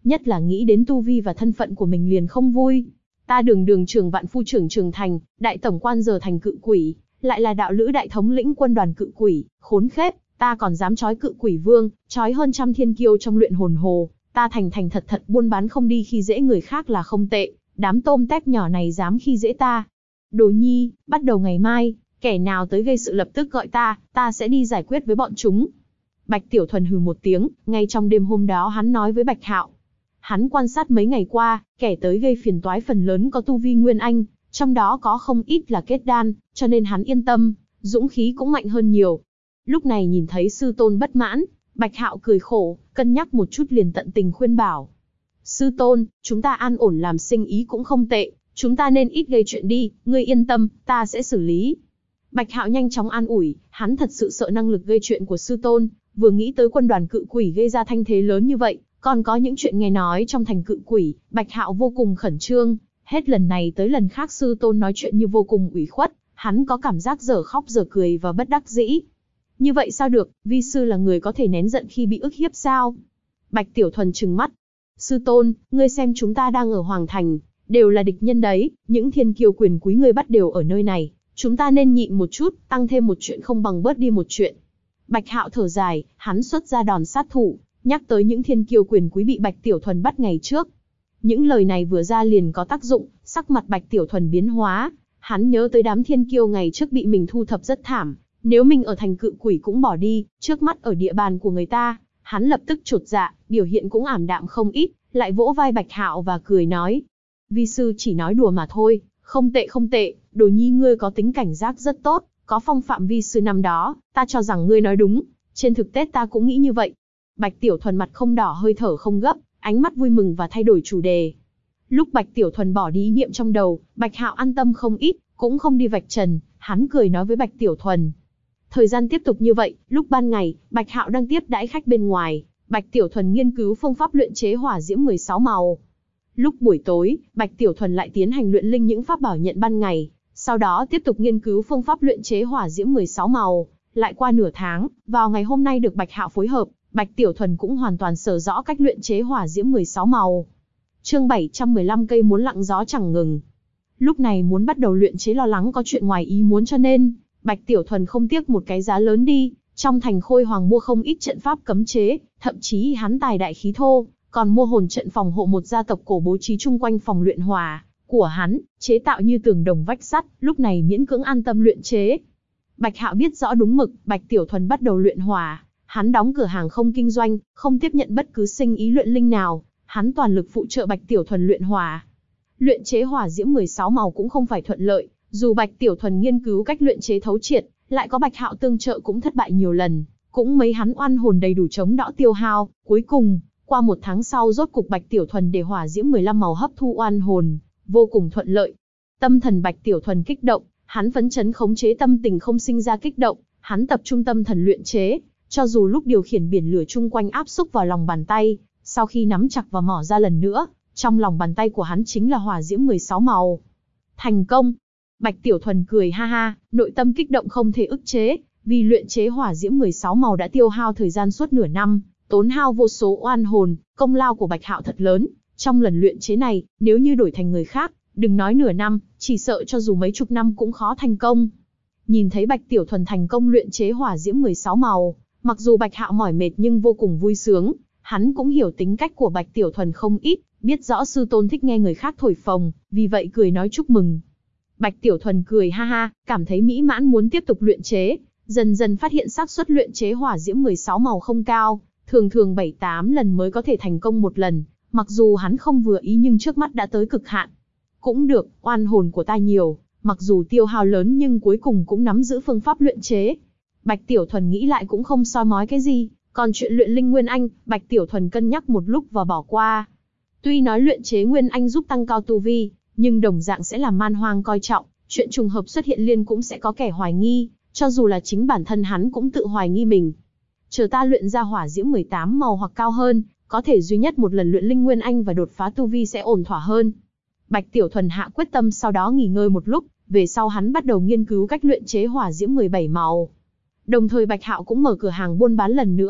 Speaker 1: nhất là nghĩ đến tu vi và thân phận của mình liền không vui. Ta đường đường Trường Vạn Phu trưởng Trường Thành, đại tổng quan giờ thành cự quỷ, lại là đạo lữ đại thống lĩnh quân đoàn cự quỷ, khốn khép, ta còn dám trói cự quỷ vương, trói hơn trăm thiên kiêu trong luyện hồn hồ, ta thành thành thật thật buôn bán không đi khi dễ người khác là không tệ, đám tôm tép nhỏ này dám khi dễ ta. Đồ Nhi, bắt đầu ngày mai, kẻ nào tới gây sự lập tức gọi ta sẽ đi giải quyết với bọn chúng. Bạch Tiểu Thuần hừ một tiếng, ngay trong đêm hôm đó hắn nói với Bạch Hạo. Hắn quan sát mấy ngày qua, kẻ tới gây phiền toái phần lớn có tu vi Nguyên Anh, trong đó có không ít là kết đan, cho nên hắn yên tâm, dũng khí cũng mạnh hơn nhiều. Lúc này nhìn thấy sư tôn bất mãn, Bạch Hạo cười khổ, cân nhắc một chút liền tận tình khuyên bảo. Sư tôn, chúng ta an ổn làm sinh ý cũng không tệ, chúng ta nên ít gây chuyện đi, ngươi yên tâm, ta sẽ xử lý. Bạch Hạo nhanh chóng an ủi, hắn thật sự sợ năng lực gây chuyện của sư tôn, vừa nghĩ tới quân đoàn cự quỷ gây ra thanh thế lớn như vậy, còn có những chuyện nghe nói trong thành cự quỷ, Bạch Hạo vô cùng khẩn trương, hết lần này tới lần khác sư tôn nói chuyện như vô cùng ủy khuất, hắn có cảm giác dở khóc dở cười và bất đắc dĩ. Như vậy sao được, vi sư là người có thể nén giận khi bị ức hiếp sao? Bạch Tiểu Thuần trừng mắt. Sư tôn, ngươi xem chúng ta đang ở Hoàng Thành, đều là địch nhân đấy, những thiên kiêu quyền quý ngươi bắt đều ở nơi này, chúng ta nên nhịn một chút, tăng thêm một chuyện không bằng bớt đi một chuyện. Bạch Hạo thở dài, hắn xuất ra đòn sát thủ, nhắc tới những thiên kiêu quyền quý bị Bạch Tiểu Thuần bắt ngày trước. Những lời này vừa ra liền có tác dụng, sắc mặt Bạch Tiểu Thuần biến hóa, hắn nhớ tới đám thiên kiêu ngày trước bị mình thu thập rất thảm, nếu mình ở thành cự quỷ cũng bỏ đi, trước mắt ở địa bàn của người ta, hắn lập tức chột dạ, biểu hiện cũng ảm đạm không ít, lại vỗ vai Bạch Hạo và cười nói. Vi sư chỉ nói đùa mà thôi, không tệ không tệ, Đồ Nhi ngươi có tính cảnh giác rất tốt, có phong phạm vi sư năm đó, ta cho rằng ngươi nói đúng, trên thực tế ta cũng nghĩ như vậy. Bạch Tiểu Thuần mặt không đỏ hơi thở không gấp, ánh mắt vui mừng và thay đổi chủ đề. Lúc Bạch Tiểu Thuần bỏ đi ý niệm trong đầu, Bạch Hạo an tâm không ít, cũng không đi vạch trần, hắn cười nói với Bạch Tiểu Thuần. Thời gian tiếp tục như vậy, lúc ban ngày, Bạch Hạo đang tiếp đãi khách bên ngoài, Bạch Tiểu Thuần nghiên cứu phương pháp luyện chế hỏa diễm 16 màu. Lúc buổi tối, Bạch Tiểu Thuần lại tiến hành luyện linh những pháp bảo nhận ban ngày, sau đó tiếp tục nghiên cứu phương pháp luyện chế hỏa diễm 16 màu. Lại qua nửa tháng, vào ngày hôm nay được Bạch Hạo phối hợp, Bạch Tiểu Thuần cũng hoàn toàn sở rõ cách luyện chế hỏa diễm 16 màu. Chương 715 cây muốn lặng gió chẳng ngừng. Lúc này muốn bắt đầu luyện chế lo lắng có chuyện ngoài ý muốn cho nên, Bạch Tiểu Thuần không tiếc một cái giá lớn đi, trong thành Khôi Hoàng mua không ít trận pháp cấm chế, thậm chí hắn tài đại khí thô, còn mua hồn trận phòng hộ một gia tộc cổ bố trí chung quanh phòng luyện hỏa của hắn, chế tạo như tường đồng vách sắt, lúc này miễn cưỡng an tâm luyện chế. Bạch Hạo biết rõ đúng mực, Bạch Tiểu Thuần bắt đầu luyện hỏa, hắn đóng cửa hàng không kinh doanh, không tiếp nhận bất cứ sinh ý luyện linh nào, hắn toàn lực phụ trợ Bạch Tiểu Thuần luyện hỏa. Luyện chế hỏa diễm 16 màu cũng không phải thuận lợi, dù Bạch Tiểu Thuần nghiên cứu cách luyện chế thấu triệt, lại có Bạch Hạo tương trợ cũng thất bại nhiều lần, cũng mấy hắn oan hồn đầy đủ chống đỡ tiêu hao, cuối cùng, qua một tháng sau rốt cục Bạch Tiểu Thuần để hỏa diễm 15 màu hấp thu oan hồn, vô cùng thuận lợi. Tâm thần Bạch Tiểu Thuần kích động, hắn phấn chấn khống chế tâm tình không sinh ra kích động, hắn tập trung tâm thần luyện chế, cho dù lúc điều khiển biển lửa chung quanh áp xúc vào lòng bàn tay, sau khi nắm chặt và mỏ ra lần nữa, trong lòng bàn tay của hắn chính là hỏa diễm 16 màu. Thành công! Bạch Tiểu Thuần cười ha ha, nội tâm kích động không thể ức chế, vì luyện chế hỏa diễm 16 màu đã tiêu hao thời gian suốt nửa năm, tốn hao vô số oan hồn, công lao của Bạch Hạo thật lớn. Trong lần luyện chế này, nếu như đổi thành người khác, đừng nói nửa năm, chỉ sợ cho dù mấy chục năm cũng khó thành công. Nhìn thấy Bạch Tiểu Thuần thành công luyện chế hỏa diễm 16 màu, mặc dù Bạch Hạo mỏi mệt nhưng vô cùng vui sướng, hắn cũng hiểu tính cách của Bạch Tiểu Thuần không ít, biết rõ sư tôn thích nghe người khác thổi phồng, vì vậy cười nói chúc mừng. Bạch Tiểu Thuần cười ha ha, cảm thấy mỹ mãn muốn tiếp tục luyện chế, dần dần phát hiện xác suất luyện chế hỏa diễm 16 màu không cao, thường thường 7-8 lần mới có thể thành công một lần, mặc dù hắn không vừa ý nhưng trước mắt đã tới cực hạn. Cũng được, oan hồn của ta nhiều, mặc dù tiêu hao lớn nhưng cuối cùng cũng nắm giữ phương pháp luyện chế. Bạch Tiểu Thuần nghĩ lại cũng không soi mói cái gì, còn chuyện luyện linh Nguyên Anh, Bạch Tiểu Thuần cân nhắc một lúc và bỏ qua. Tuy nói luyện chế Nguyên Anh giúp tăng cao tu vi, nhưng đồng dạng sẽ làm man hoang coi trọng, chuyện trùng hợp xuất hiện liên cũng sẽ có kẻ hoài nghi, cho dù là chính bản thân hắn cũng tự hoài nghi mình. Chờ ta luyện ra hỏa diễm 18 màu hoặc cao hơn, có thể duy nhất một lần luyện linh Nguyên Anh và đột phá tu vi sẽ ổn thỏa hơn. Bạch Tiểu Thuần hạ quyết tâm, sau đó nghỉ ngơi một lúc, về sau hắn bắt đầu nghiên cứu cách luyện chế hỏa diễm 17 màu. Đồng thời Bạch Hạo cũng mở cửa hàng buôn bán lần nữa,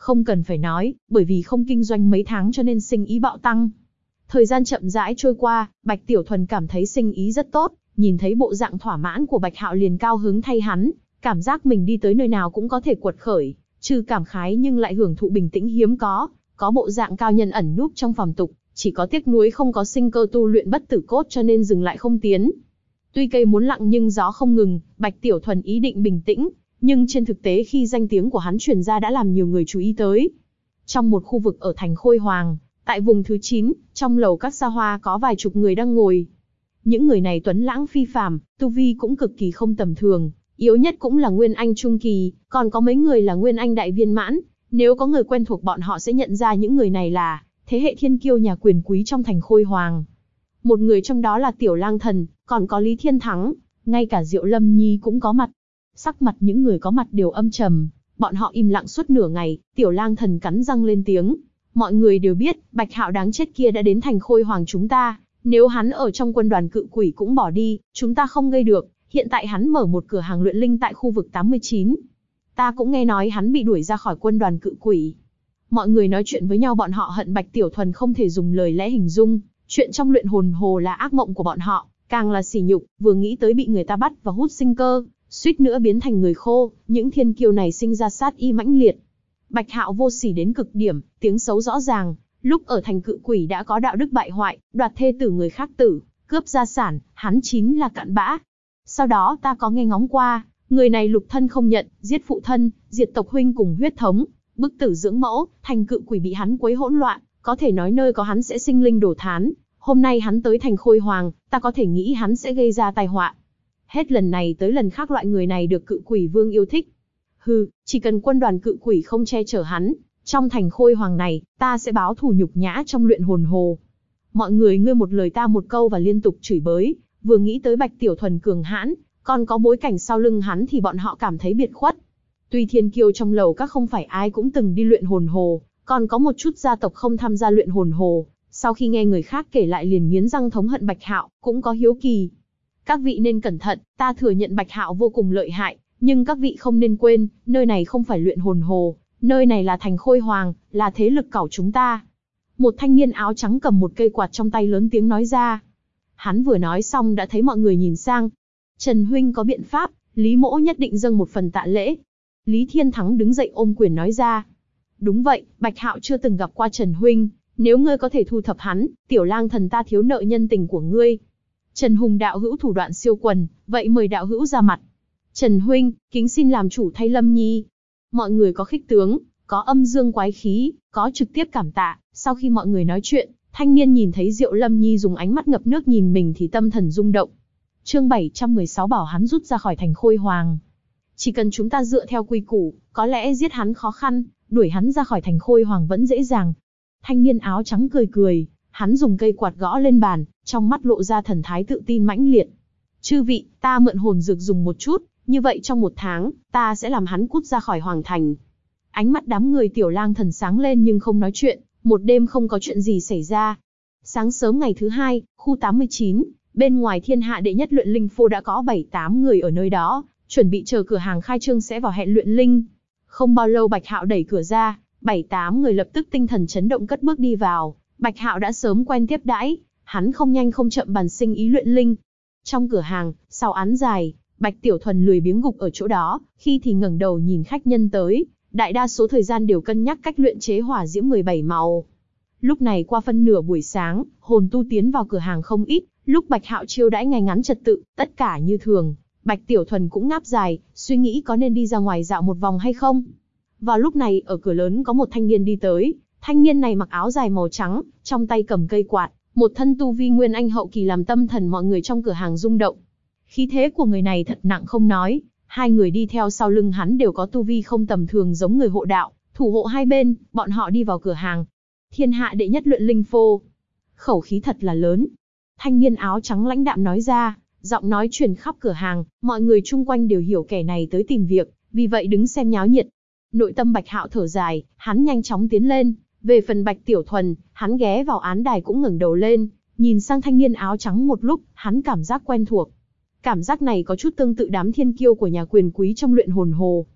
Speaker 1: Không cần phải nói, bởi vì không kinh doanh mấy tháng cho nên sinh ý bạo tăng. Thời gian chậm rãi trôi qua, Bạch Tiểu Thuần cảm thấy sinh ý rất tốt, nhìn thấy bộ dạng thỏa mãn của Bạch Hạo liền cao hứng thay hắn, cảm giác mình đi tới nơi nào cũng có thể quật khởi, trừ cảm khái nhưng lại hưởng thụ bình tĩnh hiếm có bộ dạng cao nhân ẩn núp trong phàm tục, chỉ có tiếc nuối không có sinh cơ tu luyện bất tử cốt cho nên dừng lại không tiến. Tuy cây muốn lặng nhưng gió không ngừng, Bạch Tiểu Thuần ý định bình tĩnh, nhưng trên thực tế khi danh tiếng của hắn truyền ra đã làm nhiều người chú ý tới. Trong một khu vực ở thành Khôi Hoàng, tại vùng thứ 9, trong lầu các xa hoa có vài chục người đang ngồi. Những người này tuấn lãng phi phàm, tu vi cũng cực kỳ không tầm thường, yếu nhất cũng là Nguyên Anh trung kỳ, còn có mấy người là Nguyên Anh đại viên mãn. Nếu có người quen thuộc bọn họ sẽ nhận ra những người này là thế hệ thiên kiêu nhà quyền quý trong thành Khôi Hoàng. Một người trong đó là Tiểu Lang Thần, còn có Lý Thiên Thắng, ngay cả Diệu Lâm Nhi cũng có mặt. Sắc mặt những người có mặt đều âm trầm, bọn họ im lặng suốt nửa ngày. Tiểu Lang Thần cắn răng lên tiếng. Mọi người đều biết, Bạch Hạo đáng chết kia đã đến thành Khôi Hoàng chúng ta. Nếu hắn ở trong quân đoàn cự quỷ cũng bỏ đi, chúng ta không gây được. Hiện tại hắn mở một cửa hàng luyện linh tại khu vực 89. Ta cũng nghe nói hắn bị đuổi ra khỏi quân đoàn cự quỷ. Mọi người nói chuyện với nhau, bọn họ hận Bạch Tiểu Thuần không thể dùng lời lẽ hình dung. Chuyện trong luyện hồn hồ là ác mộng của bọn họ, càng là sỉ nhục, vừa nghĩ tới bị người ta bắt và hút sinh cơ, suýt nữa biến thành người khô, những thiên kiêu này sinh ra sát ý mãnh liệt. Bạch Hạo vô sỉ đến cực điểm, tiếng xấu rõ ràng, lúc ở thành cự quỷ đã có đạo đức bại hoại, đoạt thê tử người khác tử, cướp gia sản, hắn chính là cặn bã. Sau đó ta có nghe ngóng qua, người này lục thân không nhận, giết phụ thân, diệt tộc huynh cùng huyết thống, bức tử dưỡng mẫu, thành cự quỷ bị hắn quấy hỗn loạn, có thể nói nơi có hắn sẽ sinh linh đổ thán. Hôm nay hắn tới thành Khôi Hoàng, ta có thể nghĩ hắn sẽ gây ra tai họa. Hết lần này tới lần khác loại người này được cự quỷ vương yêu thích. Hừ, chỉ cần quân đoàn cự quỷ không che chở hắn, trong thành Khôi Hoàng này, ta sẽ báo thù nhục nhã trong luyện hồn hồ. Mọi người ngươi một lời ta một câu và liên tục chửi bới, vừa nghĩ tới Bạch Tiểu Thuần cường hãn, còn có bối cảnh sau lưng hắn thì bọn họ cảm thấy biệt khuất. Tuy thiên kiêu trong lầu các không phải ai cũng từng đi luyện hồn hồ, còn có một chút gia tộc không tham gia luyện hồn hồ, sau khi nghe người khác kể lại liền nghiến răng thống hận Bạch Hạo, cũng có hiếu kỳ. Các vị nên cẩn thận, ta thừa nhận Bạch Hạo vô cùng lợi hại, nhưng các vị không nên quên, nơi này không phải luyện hồn hồ, nơi này là thành Khôi Hoàng, là thế lực cẩu chúng ta. Một thanh niên áo trắng cầm một cây quạt trong tay lớn tiếng nói ra. Hắn vừa nói xong đã thấy mọi người nhìn sang. Trần huynh có biện pháp, Lý mỗ nhất định dâng một phần tạ lễ. Lý Thiên Thắng đứng dậy ôm quyền nói ra. Đúng vậy, Bạch Hạo chưa từng gặp qua Trần huynh, nếu ngươi có thể thu thập hắn, Tiểu Lang Thần ta thiếu nợ nhân tình của ngươi. Trần Hùng đạo hữu thủ đoạn siêu quần, vậy mời đạo hữu ra mặt. Trần huynh, kính xin làm chủ thay Lâm Nhi. Mọi người có khích tướng, có âm dương quái khí, có trực tiếp cảm tạ. Sau khi mọi người nói chuyện, thanh niên nhìn thấy Diệu Lâm Nhi dùng ánh mắt ngập nước nhìn mình thì tâm thần rung động. Chương 716 bảo hắn rút ra khỏi thành Khôi Hoàng. Chỉ cần chúng ta dựa theo quy củ, có lẽ giết hắn khó khăn, đuổi hắn ra khỏi thành Khôi Hoàng vẫn dễ dàng. Thanh niên áo trắng cười cười, hắn dùng cây quạt gõ lên bàn, trong mắt lộ ra thần thái tự tin mãnh liệt. Chư vị, ta mượn hồn dược dùng một chút, như vậy trong 1 tháng, ta sẽ làm hắn cút ra khỏi Hoàng thành. Ánh mắt đám người Tiểu Lang Thần sáng lên nhưng không nói chuyện, một đêm không có chuyện gì xảy ra. Sáng sớm ngày thứ 2, khu 89, bên ngoài Thiên Hạ đệ nhất luyện linh phô đã có 7-8 người ở nơi đó, chuẩn bị chờ cửa hàng khai trương sẽ vào hẹn luyện linh. Không bao lâu Bạch Hạo đẩy cửa ra, 7-8 người lập tức tinh thần chấn động cất bước đi vào. Bạch Hạo đã sớm quen tiếp đãi, hắn không nhanh không chậm bàn sinh ý luyện linh. Trong cửa hàng, sau án dài, Bạch Tiểu Thuần lười biếng gục ở chỗ đó, khi thì ngẩng đầu nhìn khách nhân tới, đại đa số thời gian đều cân nhắc cách luyện chế hỏa diễm 17 màu. Lúc này qua phân nửa buổi sáng, hồn tu tiến vào cửa hàng không ít, lúc Bạch Hạo chiêu đãi ngay ngắn trật tự, tất cả như thường. Bạch Tiểu Thuần cũng ngáp dài, suy nghĩ có nên đi ra ngoài dạo một vòng hay không. Vào lúc này ở cửa lớn có một thanh niên đi tới, thanh niên này mặc áo dài màu trắng, trong tay cầm cây quạt, một thân tu vi Nguyên Anh hậu kỳ làm tâm thần mọi người trong cửa hàng rung động. Khí thế của người này thật nặng không nói, hai người đi theo sau lưng hắn đều có tu vi không tầm thường giống người hộ đạo, thủ hộ hai bên, bọn họ đi vào cửa hàng. Thiên Hạ đệ nhất luyện linh phô. Khẩu khí thật là lớn. Thanh niên áo trắng lãnh đạm nói ra, giọng nói truyền khắp cửa hàng, mọi người chung quanh đều hiểu kẻ này tới tìm việc, vì vậy đứng xem nháo nhiệt. Nội tâm Bạch Hạo thở dài, hắn nhanh chóng tiến lên. Về phần Bạch Tiểu Thuần, hắn ghé vào án đài cũng ngẩng đầu lên, nhìn sang thanh niên áo trắng một lúc, hắn cảm giác quen thuộc. Cảm giác này có chút tương tự đám thiên kiêu của nhà quyền quý trong luyện hồn hồ.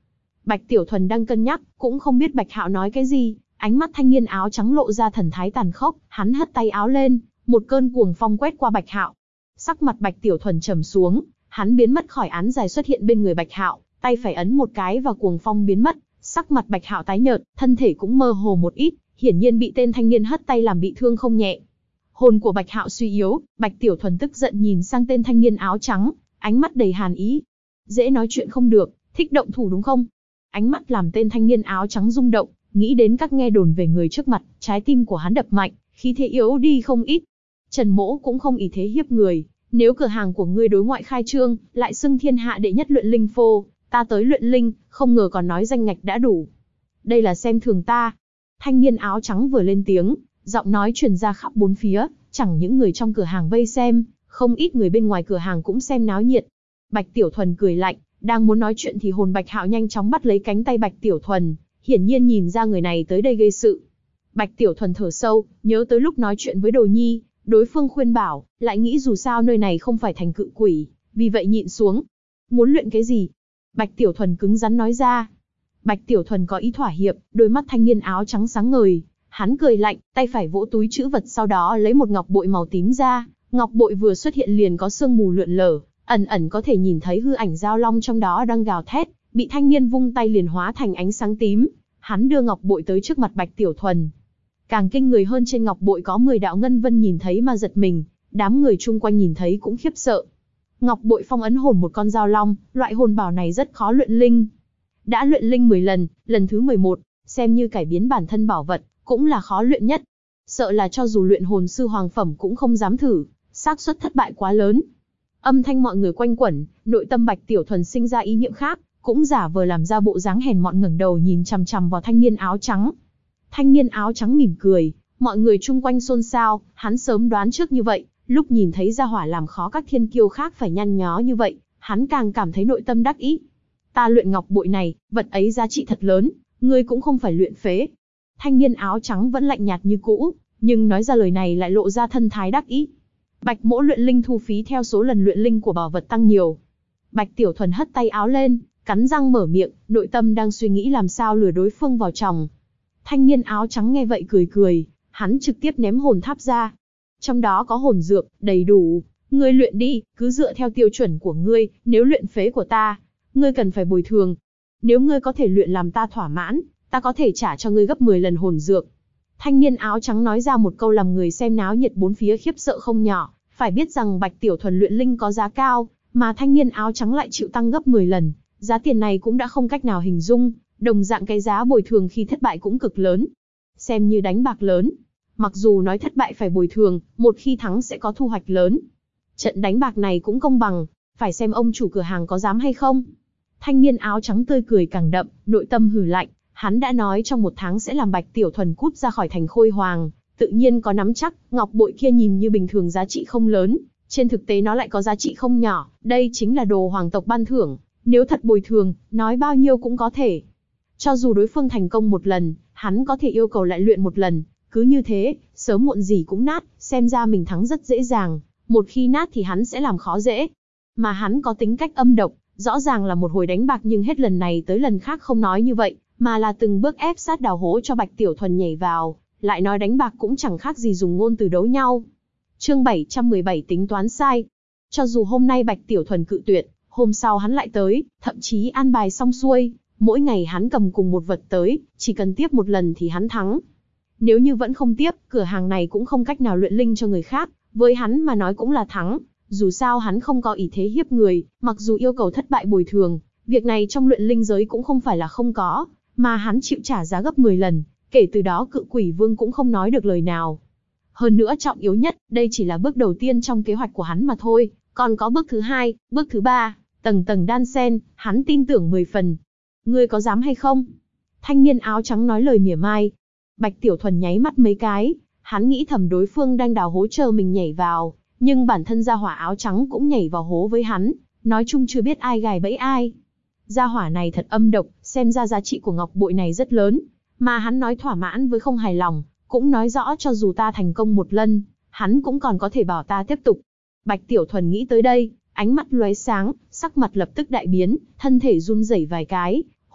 Speaker 1: Bạch Tiểu Thuần đang cân nhắc, cũng không biết Bạch Hạo nói cái gì, ánh mắt thanh niên áo trắng lộ ra thần thái tàn khốc, hắn hất tay áo lên, một cơn cuồng phong quét qua Bạch Hạo. Sắc mặt Bạch Tiểu Thuần trầm xuống, hắn biến mất khỏi án dài xuất hiện bên người Bạch Hạo, tay phải ấn một cái và cuồng phong biến mất, sắc mặt Bạch Hạo tái nhợt, thân thể cũng mơ hồ một ít, hiển nhiên bị tên thanh niên hất tay làm bị thương không nhẹ. Hồn của Bạch Hạo suy yếu, Bạch Tiểu Thuần tức giận nhìn sang tên thanh niên áo trắng, ánh mắt đầy hàn ý. Dễ nói chuyện không được, thích động thủ đúng không? Ánh mắt làm tên thanh niên áo trắng rung động, nghĩ đến các nghe đồn về người trước mặt, trái tim của hắn đập mạnh, khí thế yếu đi không ít. Trần Mỗ cũng không ý thế hiếp người, nếu cửa hàng của ngươi đối ngoại khai trương, lại xưng thiên hạ đệ nhất luyện linh phô, ta tới luyện linh, không ngờ còn nói danh ngạch đã đủ. Đây là xem thường ta. Thanh niên áo trắng vừa lên tiếng, giọng nói truyền ra khắp bốn phía, chẳng những người trong cửa hàng vây xem, không ít người bên ngoài cửa hàng cũng xem náo nhiệt. Bạch Tiểu Thuần cười lạnh, đang muốn nói chuyện thì hồn Bạch Hạo nhanh chóng bắt lấy cánh tay Bạch Tiểu Thuần, hiển nhiên nhìn ra người này tới đây gây sự. Bạch Tiểu Thuần thở sâu, nhớ tới lúc nói chuyện với Đồ Nhi, đối phương khuyên bảo, lại nghĩ dù sao nơi này không phải thành cự quỷ, vì vậy nhịn xuống. Muốn luyện cái gì? Bạch Tiểu Thuần cứng rắn nói ra. Bạch Tiểu Thuần có ý thỏa hiệp, đôi mắt thanh niên áo trắng sáng ngời, hắn cười lạnh, tay phải vỗ túi trữ vật sau đó lấy một ngọc bội màu tím ra, ngọc bội vừa xuất hiện liền có sương mù lượn lờ, ẩn ẩn có thể nhìn thấy hư ảnh giao long trong đó đang gào thét, bị thanh niên vung tay liền hóa thành ánh sáng tím. Hắn đưa ngọc bội tới trước mặt Bạch Tiểu Thuần. Càng kinh người hơn, trên ngọc bội có 10 đạo ngân vân, nhìn thấy mà giật mình, đám người chung quanh nhìn thấy cũng khiếp sợ. Ngọc bội phong ấn hồn một con giao long, loại hồn bảo này rất khó luyện linh. Đã luyện linh 10 lần, lần thứ 11, xem như cải biến bản thân bảo vật, cũng là khó luyện nhất. Sợ là cho dù luyện hồn sư hoàng phẩm cũng không dám thử, xác suất thất bại quá lớn. Âm thanh mọi người quanh quẩn, nội tâm Bạch Tiểu Thuần sinh ra ý niệm khác, cũng giả vờ làm ra bộ dáng hèn mọn ngẩng đầu nhìn chằm chằm vào thanh niên áo trắng. Thanh niên áo trắng mỉm cười, mọi người chung quanh xôn xao, hắn sớm đoán trước như vậy, lúc nhìn thấy gia hỏa làm khó các thiên kiêu khác phải nhăn nhó như vậy, hắn càng cảm thấy nội tâm đắc ý. Ta luyện ngọc bội này, vật ấy giá trị thật lớn, ngươi cũng không phải luyện phế. Thanh niên áo trắng vẫn lạnh nhạt như cũ, nhưng nói ra lời này lại lộ ra thân thái đắc ý. Bạch Mỗ luyện linh thu phí theo số lần luyện linh của bảo vật tăng nhiều. Bạch Tiểu Thuần hất tay áo lên, cắn răng mở miệng, nội tâm đang suy nghĩ làm sao lừa đối phương vào chồng. Thanh niên áo trắng nghe vậy cười cười, hắn trực tiếp ném hồn tháp ra. Trong đó có hồn dược, đầy đủ, ngươi luyện đi, cứ dựa theo tiêu chuẩn của ngươi, nếu luyện phế của ta, ngươi cần phải bồi thường. Nếu ngươi có thể luyện làm ta thỏa mãn, ta có thể trả cho ngươi gấp 10 lần hồn dược. Thanh niên áo trắng nói ra một câu làm người xem náo nhiệt bốn phía khiếp sợ không nhỏ, phải biết rằng Bạch Tiểu Thuần luyện linh có giá cao, mà thanh niên áo trắng lại chịu tăng gấp 10 lần, giá tiền này cũng đã không cách nào hình dung, đồng dạng cái giá bồi thường khi thất bại cũng cực lớn. Xem như đánh bạc lớn, mặc dù nói thất bại phải bồi thường, một khi thắng sẽ có thu hoạch lớn. Trận đánh bạc này cũng công bằng, phải xem ông chủ cửa hàng có dám hay không. Thanh niên áo trắng tươi cười càng đậm, nội tâm hừ lạnh, hắn đã nói trong 1 tháng sẽ làm Bạch Tiểu Thuần cút ra khỏi thành Khôi Hoàng, tự nhiên có nắm chắc. Ngọc bội kia nhìn như bình thường giá trị không lớn, trên thực tế nó lại có giá trị không nhỏ, đây chính là đồ hoàng tộc ban thưởng, nếu thật bồi thường, nói bao nhiêu cũng có thể. Cho dù đối phương thành công 1 lần, hắn có thể yêu cầu lại luyện 1 lần, cứ như thế, sớm muộn gì cũng nát, xem ra mình thắng rất dễ dàng, một khi nát thì hắn sẽ làm khó dễ. Mà hắn có tính cách âm độc, rõ ràng là một hồi đánh bạc nhưng hết lần này tới lần khác không nói như vậy, mà là từng bước ép sát đào hố cho Bạch Tiểu Thuần nhảy vào, lại nói đánh bạc cũng chẳng khác gì dùng ngôn từ đấu nhau. Chương 717 tính toán sai. Cho dù hôm nay Bạch Tiểu Thuần cự tuyệt, hôm sau hắn lại tới, thậm chí an bài xong xuôi, mỗi ngày hắn cầm cùng một vật tới, chỉ cần tiếp 1 lần thì hắn thắng. Nếu như vẫn không tiếp, cửa hàng này cũng không cách nào luyện linh cho người khác, với hắn mà nói cũng là thắng. Dù sao hắn không có ý thế hiếp người, mặc dù yêu cầu thất bại bồi thường, việc này trong luyện linh giới cũng không phải là không có, mà hắn chịu trả giá gấp 10 lần, kể từ đó Cự Quỷ Vương cũng không nói được lời nào. Hơn nữa trọng yếu nhất, đây chỉ là bước đầu tiên trong kế hoạch của hắn mà thôi, còn có bước thứ 2, bước thứ 3, tầng tầng đan xen, hắn tin tưởng 10 phần. Ngươi có dám hay không? Thanh niên áo trắng nói lời mỉa mai. Bạch Tiểu Thuần nháy mắt mấy cái, hắn nghĩ thầm đối phương đang đào hố chờ mình nhảy vào, nhưng bản thân gia hỏa áo trắng cũng nhảy vào hố với hắn, nói chung chưa biết ai gài bẫy ai. Gia hỏa này thật âm độc, xem ra giá trị của ngọc bội này rất lớn, mà hắn nói thỏa mãn với không hài lòng, cũng nói rõ cho dù ta thành công 1 lần, hắn cũng còn có thể bảo ta tiếp tục. Bạch Tiểu Thuần nghĩ tới đây, ánh mắt lóe sáng, sắc mặt lập tức đại biến, thân thể run rẩy vài cái,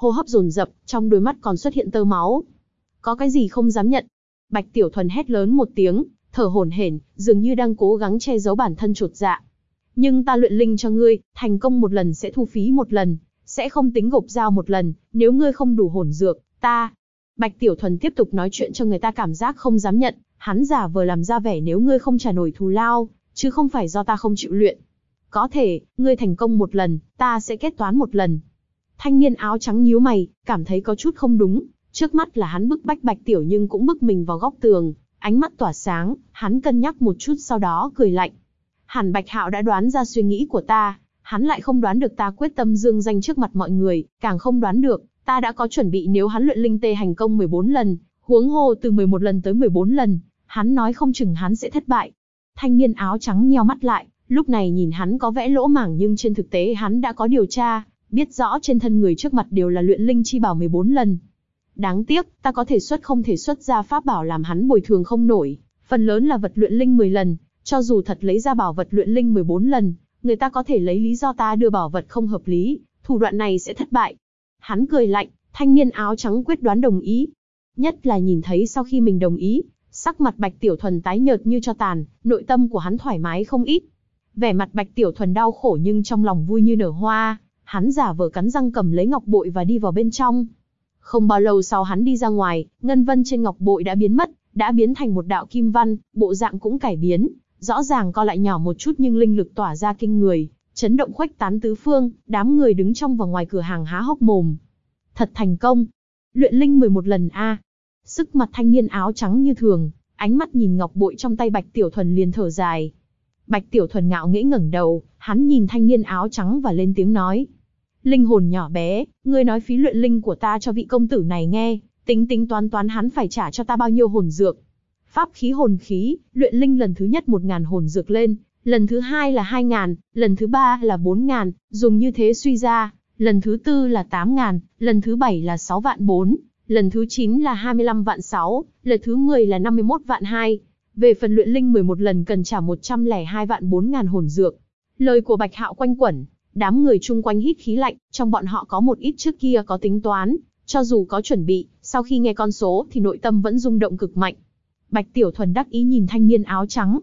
Speaker 1: hô hấp dồn dập, trong đôi mắt còn xuất hiện tơ máu. Có cái gì không dám nhận? Bạch Tiểu Thuần hét lớn một tiếng, thở hổn hển, dường như đang cố gắng che giấu bản thân chột dạ. Nhưng ta luyện linh cho ngươi, thành công một lần sẽ thu phí một lần, sẽ không tính gộp dao một lần, nếu ngươi không đủ hồn dược, ta... Bạch Tiểu Thuần tiếp tục nói chuyện cho người ta cảm giác không dám nhận, hắn giả vờ làm ra vẻ nếu ngươi không trả nổi thù lao, chứ không phải do ta không chịu luyện. Có thể, ngươi thành công một lần, ta sẽ kết toán một lần. Thanh niên áo trắng nhíu mày, cảm thấy có chút không đúng, trước mắt là hắn bức bách Bạch Tiểu nhưng cũng bức mình vào góc tường, ánh mắt tỏa sáng, hắn cân nhắc một chút sau đó cười lạnh. Hẳn Bạch Hạo đã đoán ra suy nghĩ của ta, hắn lại không đoán được ta quyết tâm dương danh trước mặt mọi người, càng không đoán được, ta đã có chuẩn bị nếu hắn luyện linh tê hành công 14 lần, huống hồ từ 11 lần tới 14 lần, hắn nói không chừng hắn sẽ thất bại. Thanh niên áo trắng nheo mắt lại, lúc này nhìn hắn có vẻ lỗ mảng nhưng trên thực tế hắn đã có điều tra, biết rõ trên thân người trước mặt đều là luyện linh chi bảo 14 lần. Đáng tiếc, ta có thể xuất không thể xuất ra pháp bảo làm hắn bồi thường không nổi, phần lớn là vật luyện linh 10 lần, cho dù thật lấy ra bảo vật luyện linh 14 lần, người ta có thể lấy lý do ta đưa bảo vật không hợp lý, thủ đoạn này sẽ thất bại. Hắn cười lạnh, thanh niên áo trắng quyết đoán đồng ý. Nhất là nhìn thấy sau khi mình đồng ý, sắc mặt Bạch Tiểu Thuần tái nhợt như tro tàn, nội tâm của hắn thoải mái không ít. Vẻ mặt Bạch Tiểu Thuần đau khổ nhưng trong lòng vui như nở hoa, hắn giả vờ cắn răng cầm lấy ngọc bội và đi vào bên trong. Không bao lâu sau hắn đi ra ngoài, ngân vân trên ngọc bội đã biến mất, đã biến thành một đạo kim văn, bộ dạng cũng cải biến, rõ ràng co lại nhỏ một chút nhưng linh lực tỏa ra kinh người, chấn động khuếch tán tứ phương, đám người đứng trong và ngoài cửa hàng há hốc mồm. Thật thành công. Luyện linh 11 lần a. Sức mặt thanh niên áo trắng như thường, ánh mắt nhìn ngọc bội trong tay Bạch Tiểu Thuần liền thở dài. Bạch Tiểu Thuần ngạo nghễ ngẩng đầu, hắn nhìn thanh niên áo trắng và lên tiếng nói: "Linh hồn nhỏ bé, ngươi nói phí luyện linh của ta cho vị công tử này nghe, tính tính toán toán hắn phải trả cho ta bao nhiêu hồn dược. Pháp khí hồn khí, luyện linh lần thứ nhất 1000 hồn dược lên, lần thứ hai là 2000, lần thứ ba là 4000, dùng như thế suy ra, lần thứ tư là 8000, lần thứ 7 là 6 vạn 4, lần thứ 9 là 25 vạn 6, lần thứ 10 là 51 vạn 2. Về phần luyện linh 11 lần cần trả 102 vạn 4000 hồn dược." Lời của Bạch Hạo quanh quẩn, đám người chung quanh hít khí lạnh, trong bọn họ có một ít trước kia có tính toán, cho dù có chuẩn bị, sau khi nghe con số thì nội tâm vẫn rung động cực mạnh. Bạch Tiểu Thuần đắc ý nhìn thanh niên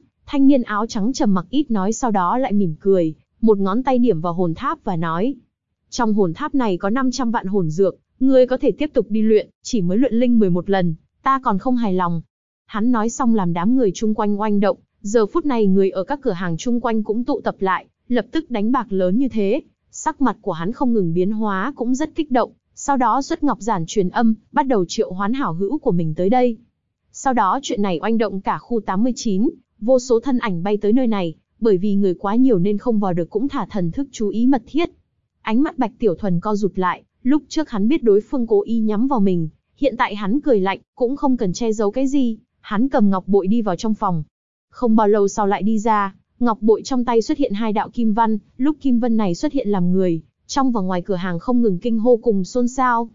Speaker 1: áo trắng trầm mặc ít nói sau đó lại mỉm cười, một ngón tay điểm vào hồn tháp và nói: "Trong hồn tháp này có 500 vạn hồn dược, ngươi có thể tiếp tục đi luyện, chỉ mới luyện linh 11 lần, ta còn không hài lòng." Hắn nói xong làm đám người chung quanh oanh động, giờ phút này người ở các cửa hàng chung quanh cũng tụ tập lại, lập tức đánh bạc lớn như thế, sắc mặt của hắn không ngừng biến hóa cũng rất kích động, sau đó xuất ngọc giản truyền âm, bắt đầu triệu hoán hảo hữu của mình tới đây. Sau đó chuyện này oanh động cả khu 89, vô số thân ảnh bay tới nơi này, bởi vì người quá nhiều nên không vào được cũng thả thần thức chú ý mật thiết. Ánh mắt Bạch Tiểu Thuần co rụt lại, lúc trước hắn biết đối phương cố ý nhắm vào mình, hiện tại hắn cười lạnh, cũng không cần che giấu cái gì, hắn cầm ngọc bội đi vào trong phòng. Không bao lâu sau lại đi ra, ngọc bội trong tay xuất hiện 2 đạo kim văn, lúc kim văn này xuất hiện làm người, trong và ngoài cửa hàng không ngừng kinh hô cùng xôn xao.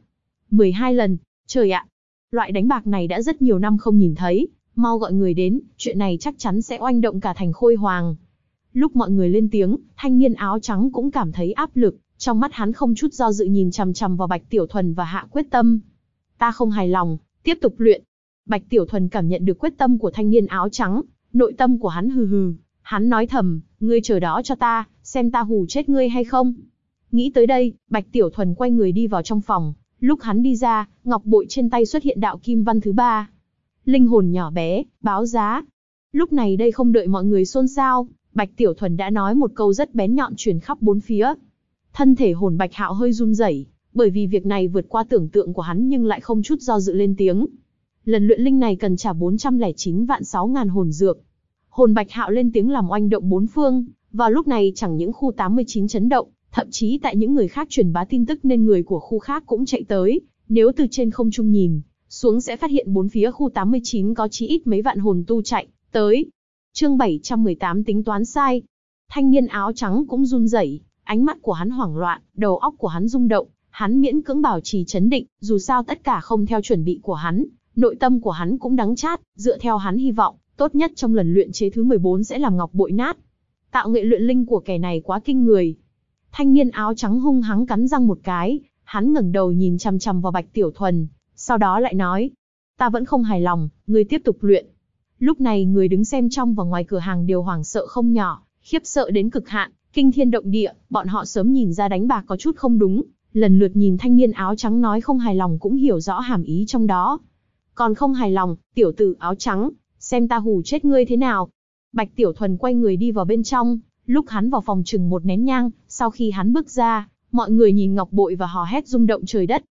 Speaker 1: 12 lần, trời ạ! Loại đánh bạc này đã rất nhiều năm không nhìn thấy, mau gọi người đến, chuyện này chắc chắn sẽ oanh động cả thành Khôi Hoàng. Lúc mọi người lên tiếng, thanh niên áo trắng cũng cảm thấy áp lực, trong mắt hắn không chút do dự nhìn chằm chằm vào Bạch Tiểu Thuần và hạ quyết tâm. Ta không hài lòng, tiếp tục luyện. Bạch Tiểu Thuần cảm nhận được quyết tâm của thanh niên áo trắng, nội tâm của hắn hừ hừ, hắn nói thầm, ngươi chờ đó cho ta, xem ta hù chết ngươi hay không. Nghĩ tới đây, Bạch Tiểu Thuần quay người đi vào trong phòng, lúc hắn đi ra, ngọc bội trên tay xuất hiện đạo kim văn thứ 3. Linh hồn nhỏ bé, báo giá. Lúc này đây không đợi mọi người xôn xao, Bạch Tiểu Thuần đã nói một câu rất bén nhọn truyền khắp bốn phía. Thân thể hồn Bạch Hạo hơi run rẩy, bởi vì việc này vượt qua tưởng tượng của hắn nhưng lại không chút do dự lên tiếng. Lần luyện linh này cần trả 409 vạn 6.000 hồn dược. Hồn Bạch Hạo lên tiếng làm oanh động bốn phương, vào lúc này chẳng những khu 89 chấn động, thậm chí tại những người khác truyền bá tin tức nên người của khu khác cũng chạy tới, nếu từ trên không trung nhìn xuống sẽ phát hiện bốn phía khu 89 có chí ít mấy vạn hồn tu chạy tới. Chương 718 tính toán sai. Thanh niên áo trắng cũng run rẩy, ánh mắt của hắn hoảng loạn, đầu óc của hắn rung động, hắn miễn cưỡng bảo trì trấn định, dù sao tất cả không theo chuẩn bị của hắn, nội tâm của hắn cũng đắng chát, dựa theo hắn hy vọng, tốt nhất trong lần luyện chế thứ 14 sẽ làm ngọc bội nát. Tạo nghệ luyện linh của kẻ này quá kinh người. Thanh niên áo trắng hung hăng cắn răng một cái, Hắn ngẩng đầu nhìn chằm chằm vào Bạch Tiểu Thuần, sau đó lại nói, ta vẫn không hài lòng, ngươi tiếp tục luyện. Lúc này người đứng xem trong và ngoài cửa hàng đều hoảng sợ không nhỏ, khiếp sợ đến cực hạn, kinh thiên động địa, bọn họ sớm nhìn ra đánh bạc có chút không đúng, lần lượt nhìn thanh niên áo trắng nói không hài lòng cũng hiểu rõ hàm ý trong đó. Còn không hài lòng, tiểu tử áo trắng, xem ta hù chết ngươi thế nào. Bạch Tiểu Thuần quay người đi vào bên trong, lúc hắn vào phòng chừng một nén nhang, sau khi hắn bước ra, mọi người nhìn ngọc bội và hò hét rung động trời đất.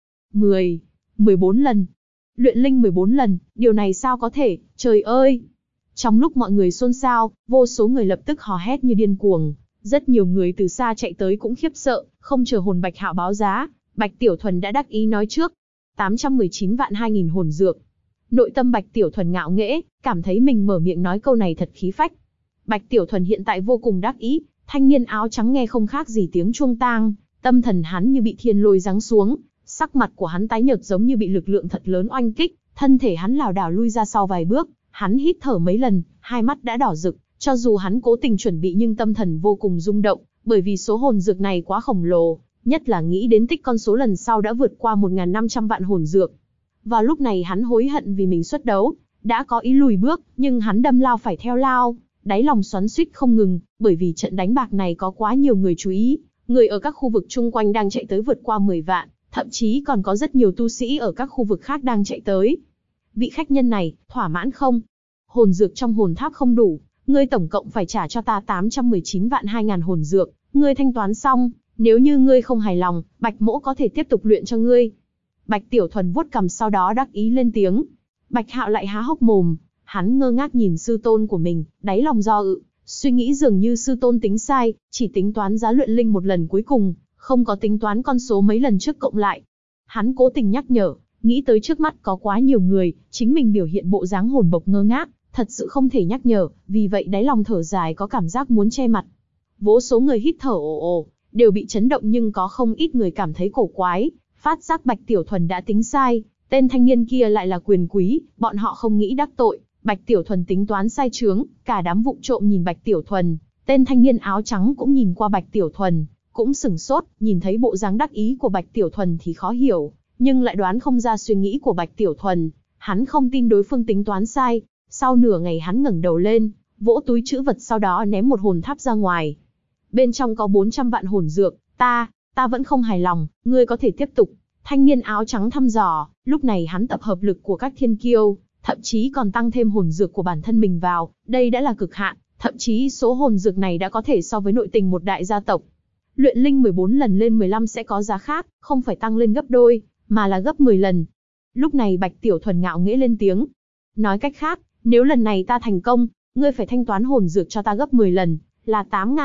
Speaker 1: 14 lần. Luyện linh 14 lần, điều này sao có thể, trời ơi! Trong lúc mọi người xôn xao, vô số người lập tức hò hét như điên cuồng. Rất nhiều người từ xa chạy tới cũng khiếp sợ, không chờ hồn Bạch Hạo báo giá, Bạch Tiểu Thuần đã đắc ý nói trước. 819 vạn 2000 hồn dược. Nội tâm Bạch Tiểu Thuần ngạo nghễ, cảm thấy mình mở miệng nói câu này thật khí phách. Bạch Tiểu Thuần hiện tại vô cùng đắc ý, thanh niên áo trắng nghe không khác gì tiếng chuông tang, tâm thần hắn như bị thiên lôi giáng xuống, sắc mặt của hắn tái nhợt giống như bị lực lượng thật lớn oanh kích, thân thể hắn lảo đảo lui ra sau vài bước, hắn hít thở mấy lần, hai mắt đã đỏ rực, cho dù hắn cố tình chuẩn bị nhưng tâm thần vô cùng rung động, bởi vì số hồn dược này quá khổng lồ, nhất là nghĩ đến tích con số lần sau đã vượt qua 1.500 vạn hồn dược. Vào lúc này hắn hối hận vì mình xuất đấu, đã có ý lùi bước, nhưng hắn đâm lao phải theo lao, đáy lòng xoắn xuýt không ngừng, bởi vì trận đánh bạc này có quá nhiều người chú ý, người ở các khu vực chung quanh đang chạy tới vượt qua 10 vạn, thậm chí còn có rất nhiều tu sĩ ở các khu vực khác đang chạy tới. Vị khách nhân này, thỏa mãn không? Hồn dược trong hồn tháp không đủ, ngươi tổng cộng phải trả cho ta 819 vạn 2000 hồn dược, ngươi thanh toán xong, nếu như ngươi không hài lòng, Bạch Mỗ có thể tiếp tục luyện cho ngươi. Bạch Tiểu Thuần vuốt cằm sau đó đắc ý lên tiếng. Bạch Hạo lại há hốc mồm, hắn ngơ ngác nhìn sư tôn của mình, đáy lòng do dự, suy nghĩ dường như sư tôn tính sai, chỉ tính toán giá luyện linh một lần cuối cùng, không có tính toán con số mấy lần trước cộng lại. Hắn cố tình nhắc nhở, nghĩ tới trước mắt có quá nhiều người, chính mình biểu hiện bộ dáng hồn bộc ngơ ngác, thật sự không thể nhắc nhở, vì vậy đáy lòng thở dài có cảm giác muốn che mặt. Vô số người hít thở ồ ồ, đều bị chấn động nhưng có không ít người cảm thấy cổ quái, phát giác Bạch Tiểu Thuần đã tính sai, tên thanh niên kia lại là quyền quý, bọn họ không nghĩ đắc tội, Bạch Tiểu Thuần tính toán sai chướng, cả đám vụng trộm nhìn Bạch Tiểu Thuần, tên thanh niên áo trắng cũng nhìn qua Bạch Tiểu Thuần, cũng sửng sốt, nhìn thấy bộ dáng đắc ý của Bạch Tiểu Thuần thì khó hiểu, nhưng lại đoán không ra suy nghĩ của Bạch Tiểu Thuần, hắn không tin đối phương tính toán sai. Sau nửa ngày hắn ngẩng đầu lên, vỗ túi trữ vật sau đó ném một hồn tháp ra ngoài. Bên trong có 400 vạn hồn dược, ta vẫn không hài lòng, ngươi có thể tiếp tục. Thanh niên áo trắng thăm dò, lúc này hắn tập hợp lực của các thiên kiêu, thậm chí còn tăng thêm hồn dược của bản thân mình vào, đây đã là cực hạn, thậm chí số hồn dược này đã có thể so với nội tình một đại gia tộc. Luyện linh 14 lần lên 15 sẽ có giá khác, không phải tăng lên gấp đôi, mà là gấp 10 lần. Lúc này Bạch Tiểu Thuần ngạo nghễ lên tiếng. Nói cách khác, nếu lần này ta thành công, ngươi phải thanh toán hồn dược cho ta gấp 10 lần, là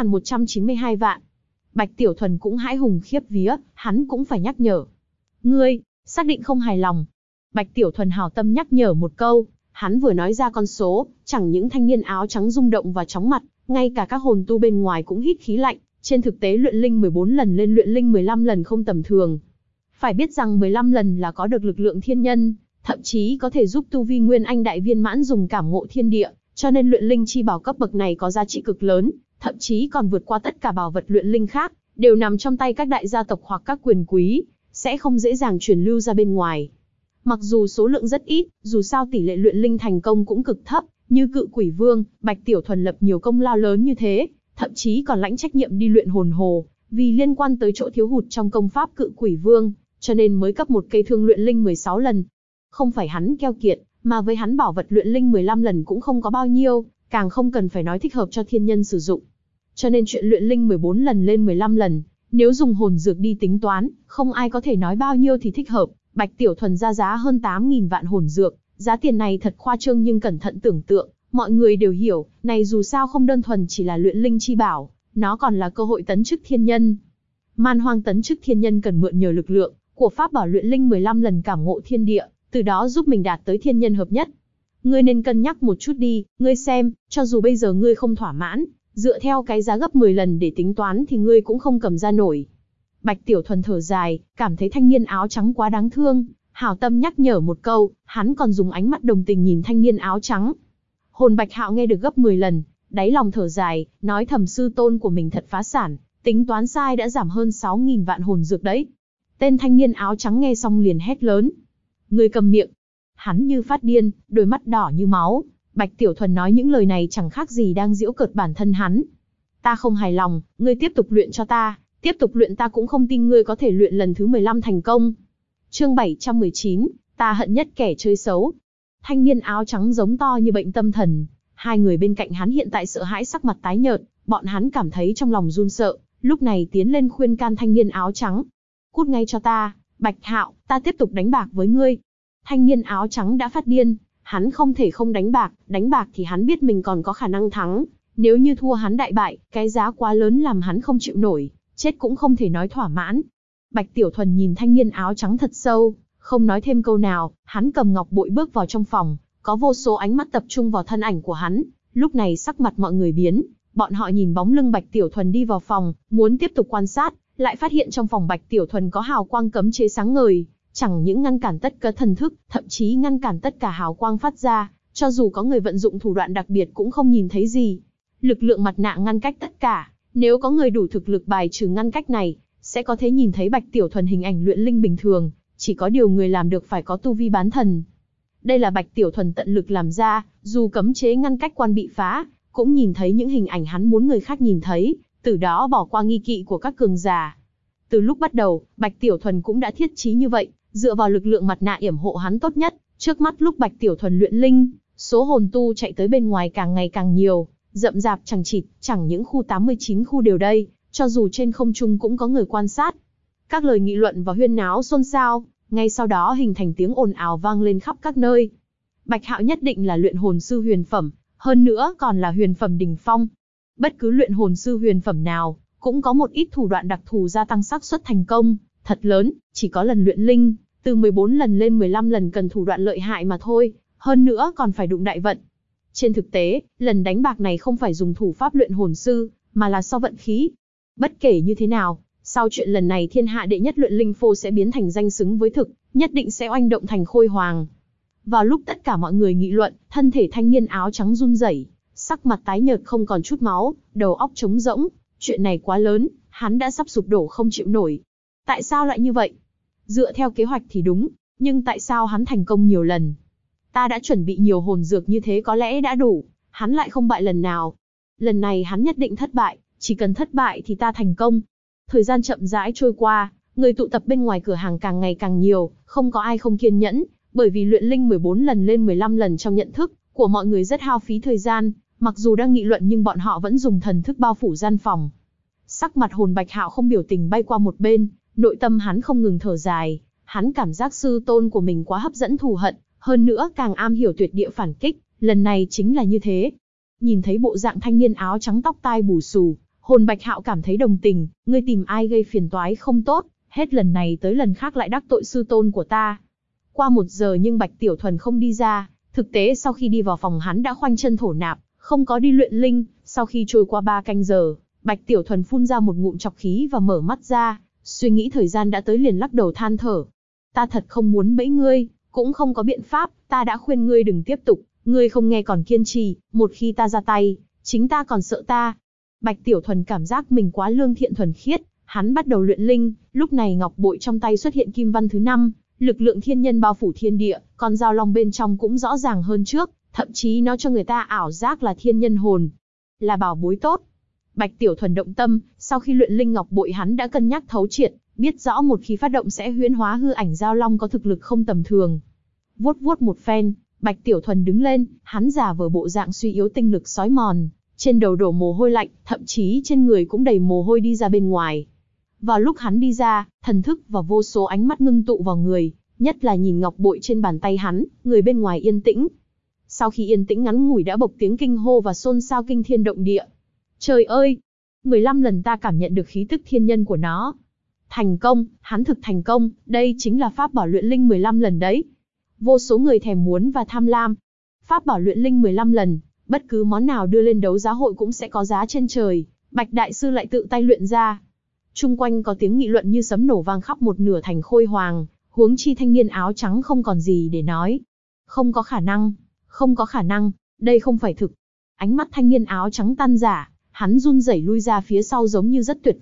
Speaker 1: 8.192 vạn. Bạch Tiểu Thuần cũng hãi hùng khiếp vía, hắn cũng phải nhắc nhở. Ngươi, xác định không hài lòng. Bạch Tiểu Thuần hảo tâm nhắc nhở một câu, hắn vừa nói ra con số, chẳng những thanh niên áo trắng rung động và chóng mặt, ngay cả các hồn tu bên ngoài cũng hít khí lạnh, trên thực tế luyện linh 14 lần lên luyện linh 15 lần không tầm thường. Phải biết rằng 15 lần là có được lực lượng thiên nhân, thậm chí có thể giúp tu vi Nguyên Anh đại viên mãn dùng cảm ngộ thiên địa, cho nên luyện linh chi bảo cấp bậc này có giá trị cực lớn, thậm chí còn vượt qua tất cả bảo vật luyện linh khác, đều nằm trong tay các đại gia tộc hoặc các quyền quý, sẽ không dễ dàng truyền lưu ra bên ngoài. Mặc dù số lượng rất ít, dù sao tỷ lệ luyện linh thành công cũng cực thấp, như Cự Quỷ Vương, Bạch Tiểu Thuần lập nhiều công lao lớn như thế, thậm chí còn lãnh trách nhiệm đi luyện hồn hồ, vì liên quan tới chỗ thiếu hụt trong công pháp Cự Quỷ Vương, cho nên mới cấp một cây thương luyện linh 16 lần. Không phải hắn keo kiệt, mà với hắn bảo vật luyện linh 15 lần cũng không có bao nhiêu, càng không cần phải nói thích hợp cho thiên nhân sử dụng. Cho nên chuyện luyện linh 14 lần lên 15 lần, nếu dùng hồn dược đi tính toán, không ai có thể nói bao nhiêu thì thích hợp. Bạch Tiểu Thuần ra giá hơn 8.000 vạn hồn dược, giá tiền này thật khoa trương nhưng cẩn thận tưởng tượng, mọi người đều hiểu, này dù sao không đơn thuần chỉ là luyện linh chi bảo, nó còn là cơ hội tấn chức thiên nhân. Man hoang tấn chức thiên nhân cần mượn nhờ lực lượng của pháp bảo luyện linh 15 lần cảm ngộ thiên địa, từ đó giúp mình đạt tới thiên nhân hợp nhất. Ngươi nên cân nhắc một chút đi, ngươi xem, cho dù bây giờ ngươi không thỏa mãn, dựa theo cái giá gấp 10 lần để tính toán thì ngươi cũng không cầm ra nổi. Bạch Tiểu Thuần thở dài, cảm thấy thanh niên áo trắng quá đáng thương, hảo tâm nhắc nhở một câu, hắn còn dùng ánh mắt đồng tình nhìn thanh niên áo trắng. Hồn Bạch Hạo nghe được gấp 10 lần, đáy lòng thở dài, nói thầm sư tôn của mình thật phá sản, tính toán sai đã giảm hơn 6.000 vạn hồn dược đấy. Tên thanh niên áo trắng nghe xong liền hét lớn. Ngươi cầm miệng. Hắn như phát điên, đôi mắt đỏ như máu. Bạch Tiểu Thuần nói những lời này chẳng khác gì đang giễu cợt bản thân hắn. Ta không hài lòng, ngươi tiếp tục luyện cho ta. Tiếp tục luyện, ta cũng không tin ngươi có thể luyện lần thứ 15 thành công. Chương 719, ta hận nhất kẻ chơi xấu. Thanh niên áo trắng giống to như bệnh tâm thần. Hai người bên cạnh hắn hiện tại sợ hãi sắc mặt tái nhợt, bọn hắn cảm thấy trong lòng run sợ, lúc này tiến lên khuyên can thanh niên áo trắng. Cút ngay cho ta, Bạch Hạo, ta tiếp tục đánh bạc với ngươi. Thanh niên áo trắng đã phát điên, hắn không thể không đánh bạc thì hắn biết mình còn có khả năng thắng. Nếu như thua hắn đại bại, cái giá quá lớn làm hắn không chịu nổi, chết cũng không thể nói thỏa mãn. Bạch Tiểu Thuần nhìn thanh niên áo trắng thật sâu, không nói thêm câu nào, hắn cầm ngọc bội bước vào trong phòng, có vô số ánh mắt tập trung vào thân ảnh của hắn. Lúc này sắc mặt mọi người biến, bọn họ nhìn bóng lưng Bạch Tiểu Thuần đi vào phòng, muốn tiếp tục quan sát, lại phát hiện trong phòng Bạch Tiểu Thuần có hào quang cấm chế sáng ngời, chẳng những ngăn cản tất cả thần thức, thậm chí ngăn cản tất cả hào quang phát ra, cho dù có người vận dụng thủ đoạn đặc biệt cũng không nhìn thấy gì. Lực lượng mặt nạ ngăn cách tất cả, nếu có người đủ thực lực bài trừ ngăn cách này, sẽ có thể nhìn thấy Bạch Tiểu Thuần hình ảnh luyện linh bình thường, chỉ có điều người làm được phải có tu vi bán thần. Đây là Bạch Tiểu Thuần tận lực làm ra, dù cấm chế ngăn cách quan bị phá, cũng nhìn thấy những hình ảnh hắn muốn người khác nhìn thấy, từ đó bỏ qua nghi kỵ của các cường giả. Từ lúc bắt đầu, Bạch Tiểu Thuần cũng đã thiết chí như vậy, dựa vào lực lượng mặt nạ yểm hộ hắn tốt nhất. Trước mắt lúc Bạch Tiểu Thuần luyện linh, số hồn tu chạy tới bên ngoài càng ngày càng nhiều, rậm rạp chẳng chịt, chẳng những khu 89 khu đều đây, cho dù trên không trung cũng có người quan sát. Các lời nghị luận và huyên náo xôn xao, ngay sau đó hình thành tiếng ồn ào vang lên khắp các nơi. Bạch Hạo nhất định là luyện hồn sư huyền phẩm, hơn nữa còn là huyền phẩm đỉnh phong. Bất cứ luyện hồn sư huyền phẩm nào, cũng có một ít thủ đoạn đặc thù gia tăng xác suất thành công, thật lớn, chỉ có lần luyện linh, từ 14 lần lên 15 lần cần thủ đoạn lợi hại mà thôi, hơn nữa còn phải đụng đại vận. Trên thực tế, lần đánh bạc này không phải dùng thủ pháp luyện hồn sư, mà là so vận khí. Bất kể như thế nào, sau chuyện lần này thiên hạ đệ nhất luyện linh phô sẽ biến thành danh xứng với thực, nhất định sẽ oanh động thành khôi hoàng. Vào lúc tất cả mọi người nghị luận, thân thể thanh niên áo trắng run rẩy, sắc mặt tái nhợt không còn chút máu, đầu óc trống rỗng, chuyện này quá lớn, hắn đã sắp sụp đổ không chịu nổi. Tại sao lại như vậy? Dựa theo kế hoạch thì đúng, nhưng tại sao hắn thành công nhiều lần? Ta đã chuẩn bị nhiều hồn dược như thế có lẽ đã đủ, hắn lại không bại lần nào. Lần này hắn nhất định thất bại, chỉ cần thất bại thì ta thành công. Thời gian chậm rãi trôi qua, người tụ tập bên ngoài cửa hàng càng ngày càng nhiều, không có ai không kiên nhẫn, bởi vì luyện linh 14 lần lên 15 lần trong nhận thức của mọi người rất hao phí thời gian, mặc dù đang nghị luận nhưng bọn họ vẫn dùng thần thức bao phủ gian phòng. Sắc mặt Hồn Bạch Hạo không biểu tình bay qua một bên, nội tâm hắn không ngừng thở dài, hắn cảm giác sư tôn của mình quá hấp dẫn thù hận, hơn nữa càng am hiểu tuyệt địa phản kích, lần này chính là như thế. Nhìn thấy bộ dạng thanh niên áo trắng tóc tai bù xù, Hồn Bạch Hạo cảm thấy đồng tình, ngươi tìm ai gây phiền toái không tốt, hết lần này tới lần khác lại đắc tội sư tôn của ta. Qua 1 giờ nhưng Bạch Tiểu Thuần không đi ra, thực tế sau khi đi vào phòng hắn đã khoanh chân thổ nạp, không có đi luyện linh. Sau khi trôi qua 3 canh giờ, Bạch Tiểu Thuần phun ra một ngụm trọc khí và mở mắt ra, suy nghĩ thời gian đã tới liền lắc đầu than thở. Ta thật không muốn bẫy ngươi, cũng không có biện pháp, ta đã khuyên ngươi đừng tiếp tục, ngươi không nghe còn kiên trì, một khi ta ra tay, chính ta còn sợ ta. Bạch Tiểu Thuần cảm giác mình quá lương thiện thuần khiết, hắn bắt đầu luyện linh, lúc này ngọc bội trong tay xuất hiện kim văn thứ 5, lực lượng thiên nhân bao phủ thiên địa, con dao long bên trong cũng rõ ràng hơn trước, thậm chí nó cho người ta ảo giác là thiên nhân hồn, là bảo bối tốt. Bạch Tiểu Thuần động tâm, sau khi luyện linh ngọc bội hắn đã cân nhắc thấu triệt, biết rõ một khi phát động sẽ huyễn hóa hư ảnh dao long có thực lực không tầm thường. Vuốt vuốt một phen, Bạch Tiểu Thuần đứng lên, hắn giả vờ bộ dạng suy yếu tinh lực sói mòn, trên đầu đổ mồ hôi lạnh, thậm chí trên người cũng đầy mồ hôi đi ra bên ngoài. Vào lúc hắn đi ra, thần thức và vô số ánh mắt ngưng tụ vào người, nhất là nhìn ngọc bội trên bàn tay hắn, người bên ngoài yên tĩnh. Sau khi yên tĩnh ngắn ngủi đã bộc tiếng kinh hô và xôn xao kinh thiên động địa. Trời ơi! 15 lần ta cảm nhận được khí tức thiên nhân của nó. Thành công, hắn thực thành công, đây chính là pháp bảo luyện linh 15 lần đấy. Vô số người thèm muốn và tham lam. Pháp bảo luyện linh 15 lần, bất cứ món nào đưa lên đấu giá hội cũng sẽ có giá trên trời, Bạch Đại Sư lại tự tay luyện ra. Chung quanh có tiếng nghị luận như sấm nổ vang khắp một nửa thành khôi hoàng, huống chi thanh niên áo trắng không còn gì để nói. Không có khả năng, không có khả năng, đây không phải thực. Ánh mắt thanh niên áo trắng tan rã, hắn run rẩy lui ra phía sau giống như rất tuyệt vọng,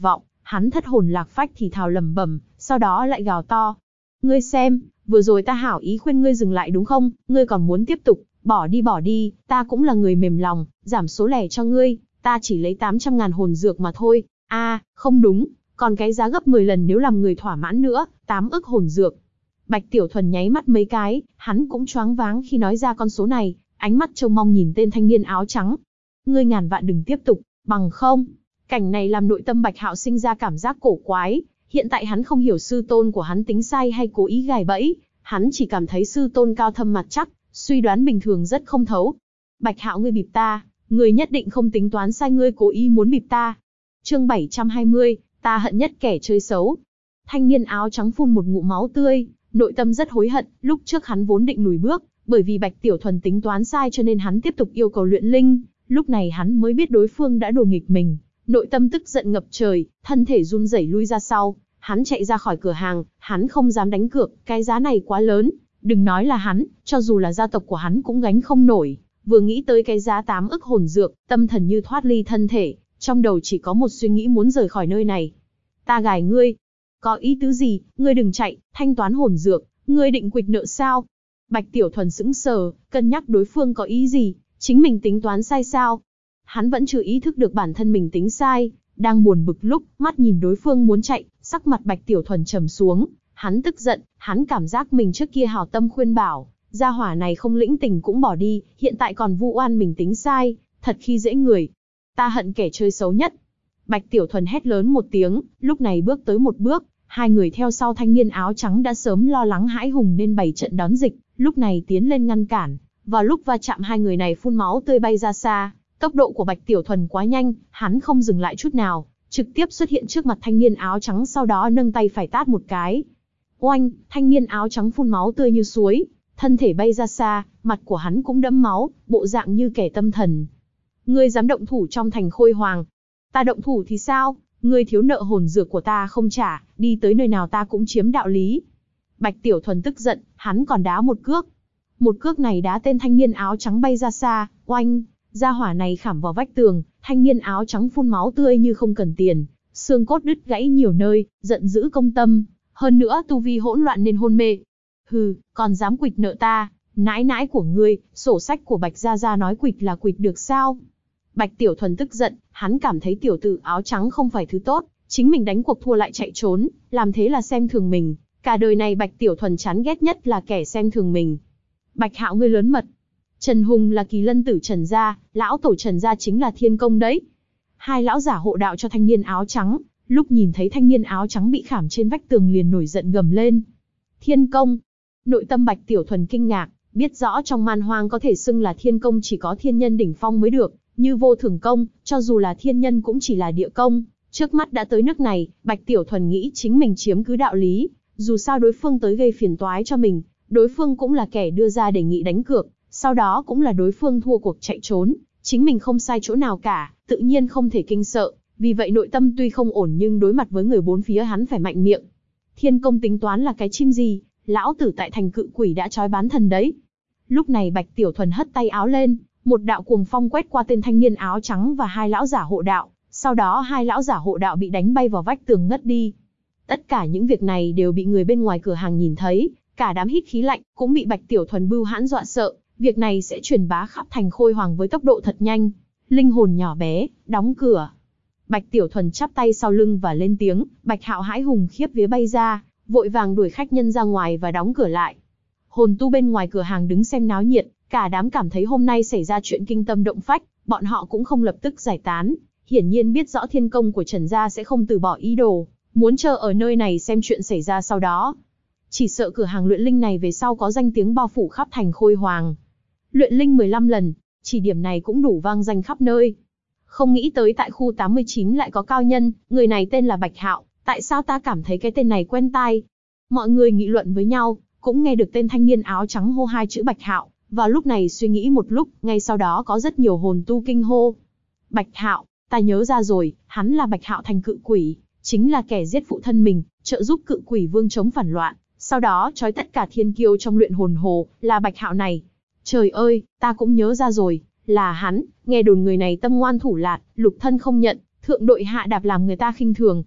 Speaker 1: Hắn thất hồn lạc phách thì thào lẩm bẩm, sau đó lại gào to. Ngươi xem, vừa rồi ta hảo ý khuyên ngươi dừng lại đúng không, ngươi còn muốn tiếp tục, bỏ đi, ta cũng là người mềm lòng, giảm số lẻ cho ngươi, ta chỉ lấy 800.000 hồn dược mà thôi. Không đúng, còn cái giá gấp 10 lần nếu làm người thỏa mãn nữa, 8 ức hồn dược. Bạch Tiểu Thuần nháy mắt mấy cái, hắn cũng choáng váng khi nói ra con số này, ánh mắt trông mong nhìn tên thanh niên áo trắng. Ngươi ngàn vạn đừng tiếp tục, bằng không. Cảnh này làm nội tâm Bạch Hạo sinh ra cảm giác cổ quái, hiện tại hắn không hiểu sư tôn của hắn tính sai hay cố ý gài bẫy, hắn chỉ cảm thấy sư tôn cao thâm mặt chắc, suy đoán bình thường rất không thấu. Bạch Hạo ngươi bịp ta, ngươi nhất định không tính toán sai, ngươi cố ý muốn bịp ta. Chương 720, ta hận nhất kẻ chơi xấu. Thanh niên áo trắng phun một ngụm máu tươi, nội tâm rất hối hận, lúc trước hắn vốn định lùi bước, bởi vì Bạch Tiểu Thuần tính toán sai cho nên hắn tiếp tục yêu cầu luyện linh, lúc này hắn mới biết đối phương đã đùa nghịch mình, nội tâm tức giận ngập trời, thân thể run rẩy lui ra sau, hắn chạy ra khỏi cửa hàng, hắn không dám đánh cược, cái giá này quá lớn, đừng nói là hắn, cho dù là gia tộc của hắn cũng gánh không nổi. Vừa nghĩ tới cái giá 8 ức hồn dược, tâm thần như thoát ly thân thể, trong đầu chỉ có một suy nghĩ muốn rời khỏi nơi này. Ta gài ngươi. Có ý tứ gì, ngươi đừng chạy, thanh toán hồn dược, ngươi định quỵt nợ sao? Bạch Tiểu Thuần sững sờ, cân nhắc đối phương có ý gì, chính mình tính toán sai sao? Hắn vẫn chưa ý thức được bản thân mình tính sai, đang buồn bực lúc, mắt nhìn đối phương muốn chạy, sắc mặt Bạch Tiểu Thuần trầm xuống, hắn tức giận, hắn cảm giác mình trước kia hảo tâm khuyên bảo, gia hỏa này không lĩnh tình cũng bỏ đi, hiện tại còn vu oan mình tính sai, thật khi dễ người. Ta hận kẻ chơi xấu nhất. Bạch Tiểu Thuần hét lớn một tiếng, lúc này bước tới một bước, hai người theo sau thanh niên áo trắng đã sớm lo lắng hãi hùng nên bày trận đón dịch, lúc này tiến lên ngăn cản. Vào lúc va chạm hai người này phun máu tươi bay ra xa, tốc độ của Bạch Tiểu Thuần quá nhanh, hắn không dừng lại chút nào, trực tiếp xuất hiện trước mặt thanh niên áo trắng, sau đó nâng tay phải tát một cái. Oanh, thanh niên áo trắng phun máu tươi như suối, thân thể bay ra xa, mặt của hắn cũng đẫm máu, bộ dạng như kẻ tâm thần. Ngươi dám động thủ trong thành Khôi Hoàng? Ta động thủ thì sao? Ngươi thiếu nợ hồn dược của ta không trả, đi tới nơi nào ta cũng chiếm đạo lý. Bạch Tiểu Thuần tức giận, hắn còn đá một cước. Một cước này đá tên thanh niên áo trắng bay ra xa, oanh, gia hỏa này khảm vào vách tường, thanh niên áo trắng phun máu tươi như không cần tiền, xương cốt đứt gãy nhiều nơi, giận dữ công tâm, hơn nữa tu vi hỗn loạn nên hôn mê. Hừ, còn dám quỵt nợ ta, nãi nãi của ngươi, sổ sách của Bạch gia gia nói quỵt là quỵt được sao? Bạch Tiểu Thuần tức giận, hắn cảm thấy tiểu tử áo trắng không phải thứ tốt, chính mình đánh cuộc thua lại chạy trốn, làm thế là xem thường mình, cả đời này Bạch Tiểu Thuần chán ghét nhất là kẻ xem thường mình. Bạch Hạo ngươi lớn mật. Trần Hùng là kỳ lân tử Trần gia, lão tổ Trần gia chính là Thiên Công đấy. Hai lão giả hộ đạo cho thanh niên áo trắng, lúc nhìn thấy thanh niên áo trắng bị khảm trên vách tường liền nổi giận gầm lên. Thiên Công. Nội tâm Bạch Tiểu Thuần kinh ngạc, biết rõ trong man hoang có thể xưng là Thiên Công chỉ có thiên nhân đỉnh phong mới được, như Vô Thường Công, cho dù là thiên nhân cũng chỉ là địa công. Trước mắt đã tới nước này, Bạch Tiểu Thuần nghĩ chính mình chiếm cứ đạo lý, dù sao đối phương tới gây phiền toái cho mình, đối phương cũng là kẻ đưa ra đề nghị đánh cược, sau đó cũng là đối phương thua cuộc chạy trốn, chính mình không sai chỗ nào cả, tự nhiên không thể kinh sợ, vì vậy nội tâm tuy không ổn nhưng đối mặt với người bốn phía hắn phải mạnh miệng. Thiên Công tính toán là cái chim gì, lão tử tại thành Cự Quỷ đã trói bán thần đấy. Lúc này Bạch Tiểu Thuần hất tay áo lên, một đạo cuồng phong quét qua tên thanh niên áo trắng và hai lão giả hộ đạo, sau đó hai lão giả hộ đạo bị đánh bay vào vách tường ngất đi. Tất cả những việc này đều bị người bên ngoài cửa hàng nhìn thấy, cả đám hít khí lạnh, cũng bị Bạch Tiểu Thuần bưu hãn dọa sợ, việc này sẽ truyền bá khắp thành Khôi Hoàng với tốc độ thật nhanh. Linh hồn nhỏ bé, đóng cửa. Bạch Tiểu Thuần chắp tay sau lưng và lên tiếng, Bạch Hạo hãi hùng khiếp vía bay ra, vội vàng đuổi khách nhân ra ngoài và đóng cửa lại. Hồn tu bên ngoài cửa hàng đứng xem náo nhiệt, cả đám cảm thấy hôm nay xảy ra chuyện kinh tâm động phách, bọn họ cũng không lập tức giải tán, hiển nhiên biết rõ Thiên Công của Trần gia sẽ không từ bỏ ý đồ, muốn chờ ở nơi này xem chuyện xảy ra sau đó. Chỉ sợ cửa hàng luyện linh này về sau có danh tiếng bao phủ khắp thành Khôi Hoàng. Luyện linh 15 lần, chỉ điểm này cũng đủ vang danh khắp nơi. Không nghĩ tới tại khu 89 lại có cao nhân, người này tên là Bạch Hạo, tại sao ta cảm thấy cái tên này quen tai? Mọi người nghị luận với nhau, cũng nghe được tên thanh niên áo trắng hô hai chữ Bạch Hạo. Vào lúc này suy nghĩ một lúc, ngay sau đó có rất nhiều hồn tu kinh hô. Bạch Hạo, ta nhớ ra rồi, hắn là Bạch Hạo thành Cự Quỷ, chính là kẻ giết phụ thân mình, trợ giúp Cự Quỷ Vương chống phản loạn, sau đó trói tất cả thiên kiêu trong luyện hồn hồ, là Bạch Hạo này. Trời ơi, ta cũng nhớ ra rồi, là hắn, nghe đồn người này tâm ngoan thủ lạt, lục thân không nhận, thượng đội hạ đạp làm người ta khinh thường.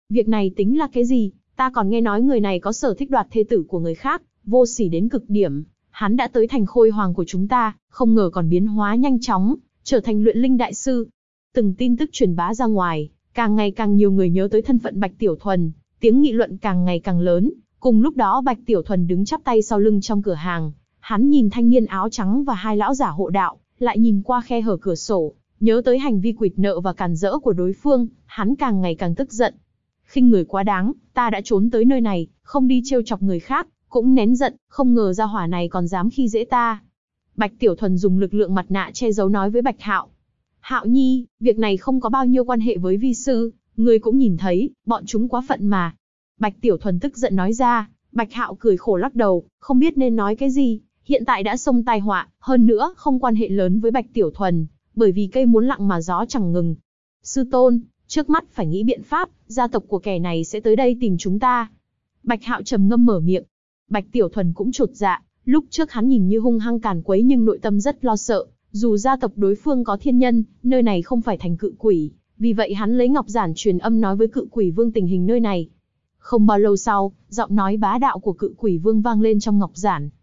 Speaker 1: Việc này tính là cái gì? Ta còn nghe nói người này có sở thích đoạt thê tử của người khác, vô sỉ đến cực điểm. Hắn đã tới thành Khôi Hoàng của chúng ta, không ngờ còn biến hóa nhanh chóng, trở thành luyện linh đại sư. Từng tin tức truyền bá ra ngoài, càng ngày càng nhiều người nhớ tới thân phận Bạch Tiểu Thuần, tiếng nghị luận càng ngày càng lớn. Cùng lúc đó Bạch Tiểu Thuần đứng chắp tay sau lưng trong cửa hàng, hắn nhìn thanh niên áo trắng và hai lão giả hộ đạo, lại nhìn qua khe hở cửa sổ, nhớ tới hành vi quỵt nợ và càn rỡ của đối phương, hắn càng ngày càng tức giận. Khinh người quá đáng, ta đã trốn tới nơi này, không đi trêu chọc người khác, cũng nén giận, không ngờ gia hỏa này còn dám khi dễ ta. Bạch Tiểu Thuần dùng lực lượng mặt nạ che giấu nói với Bạch Hạo. Hạo Nhi, việc này không có bao nhiêu quan hệ với vi sư, ngươi cũng nhìn thấy, bọn chúng quá phận mà. Bạch Tiểu Thuần tức giận nói ra. Bạch Hạo cười khổ lắc đầu, không biết nên nói cái gì. Hiện tại đã xông tai họa, hơn nữa không quan hệ lớn với Bạch Tiểu Thuần, bởi vì cây muốn lặng mà gió chẳng ngừng. Sư tôn, trước mắt phải nghĩ biện pháp, gia tộc của kẻ này sẽ tới đây tìm chúng ta. Bạch Hạo trầm ngâm mở miệng. Bạch Tiểu Thuần cũng chột dạ, lúc trước hắn nhìn như hung hăng càn quấy nhưng nội tâm rất lo sợ, dù gia tộc đối phương có thiên nhân, nơi này không phải thành Cự Quỷ, vì vậy hắn lấy ngọc giản truyền âm nói với Cự Quỷ Vương tình hình nơi này. Không bao lâu sau, giọng nói bá đạo của Cự Quỷ Vương vang lên trong ngọc giản.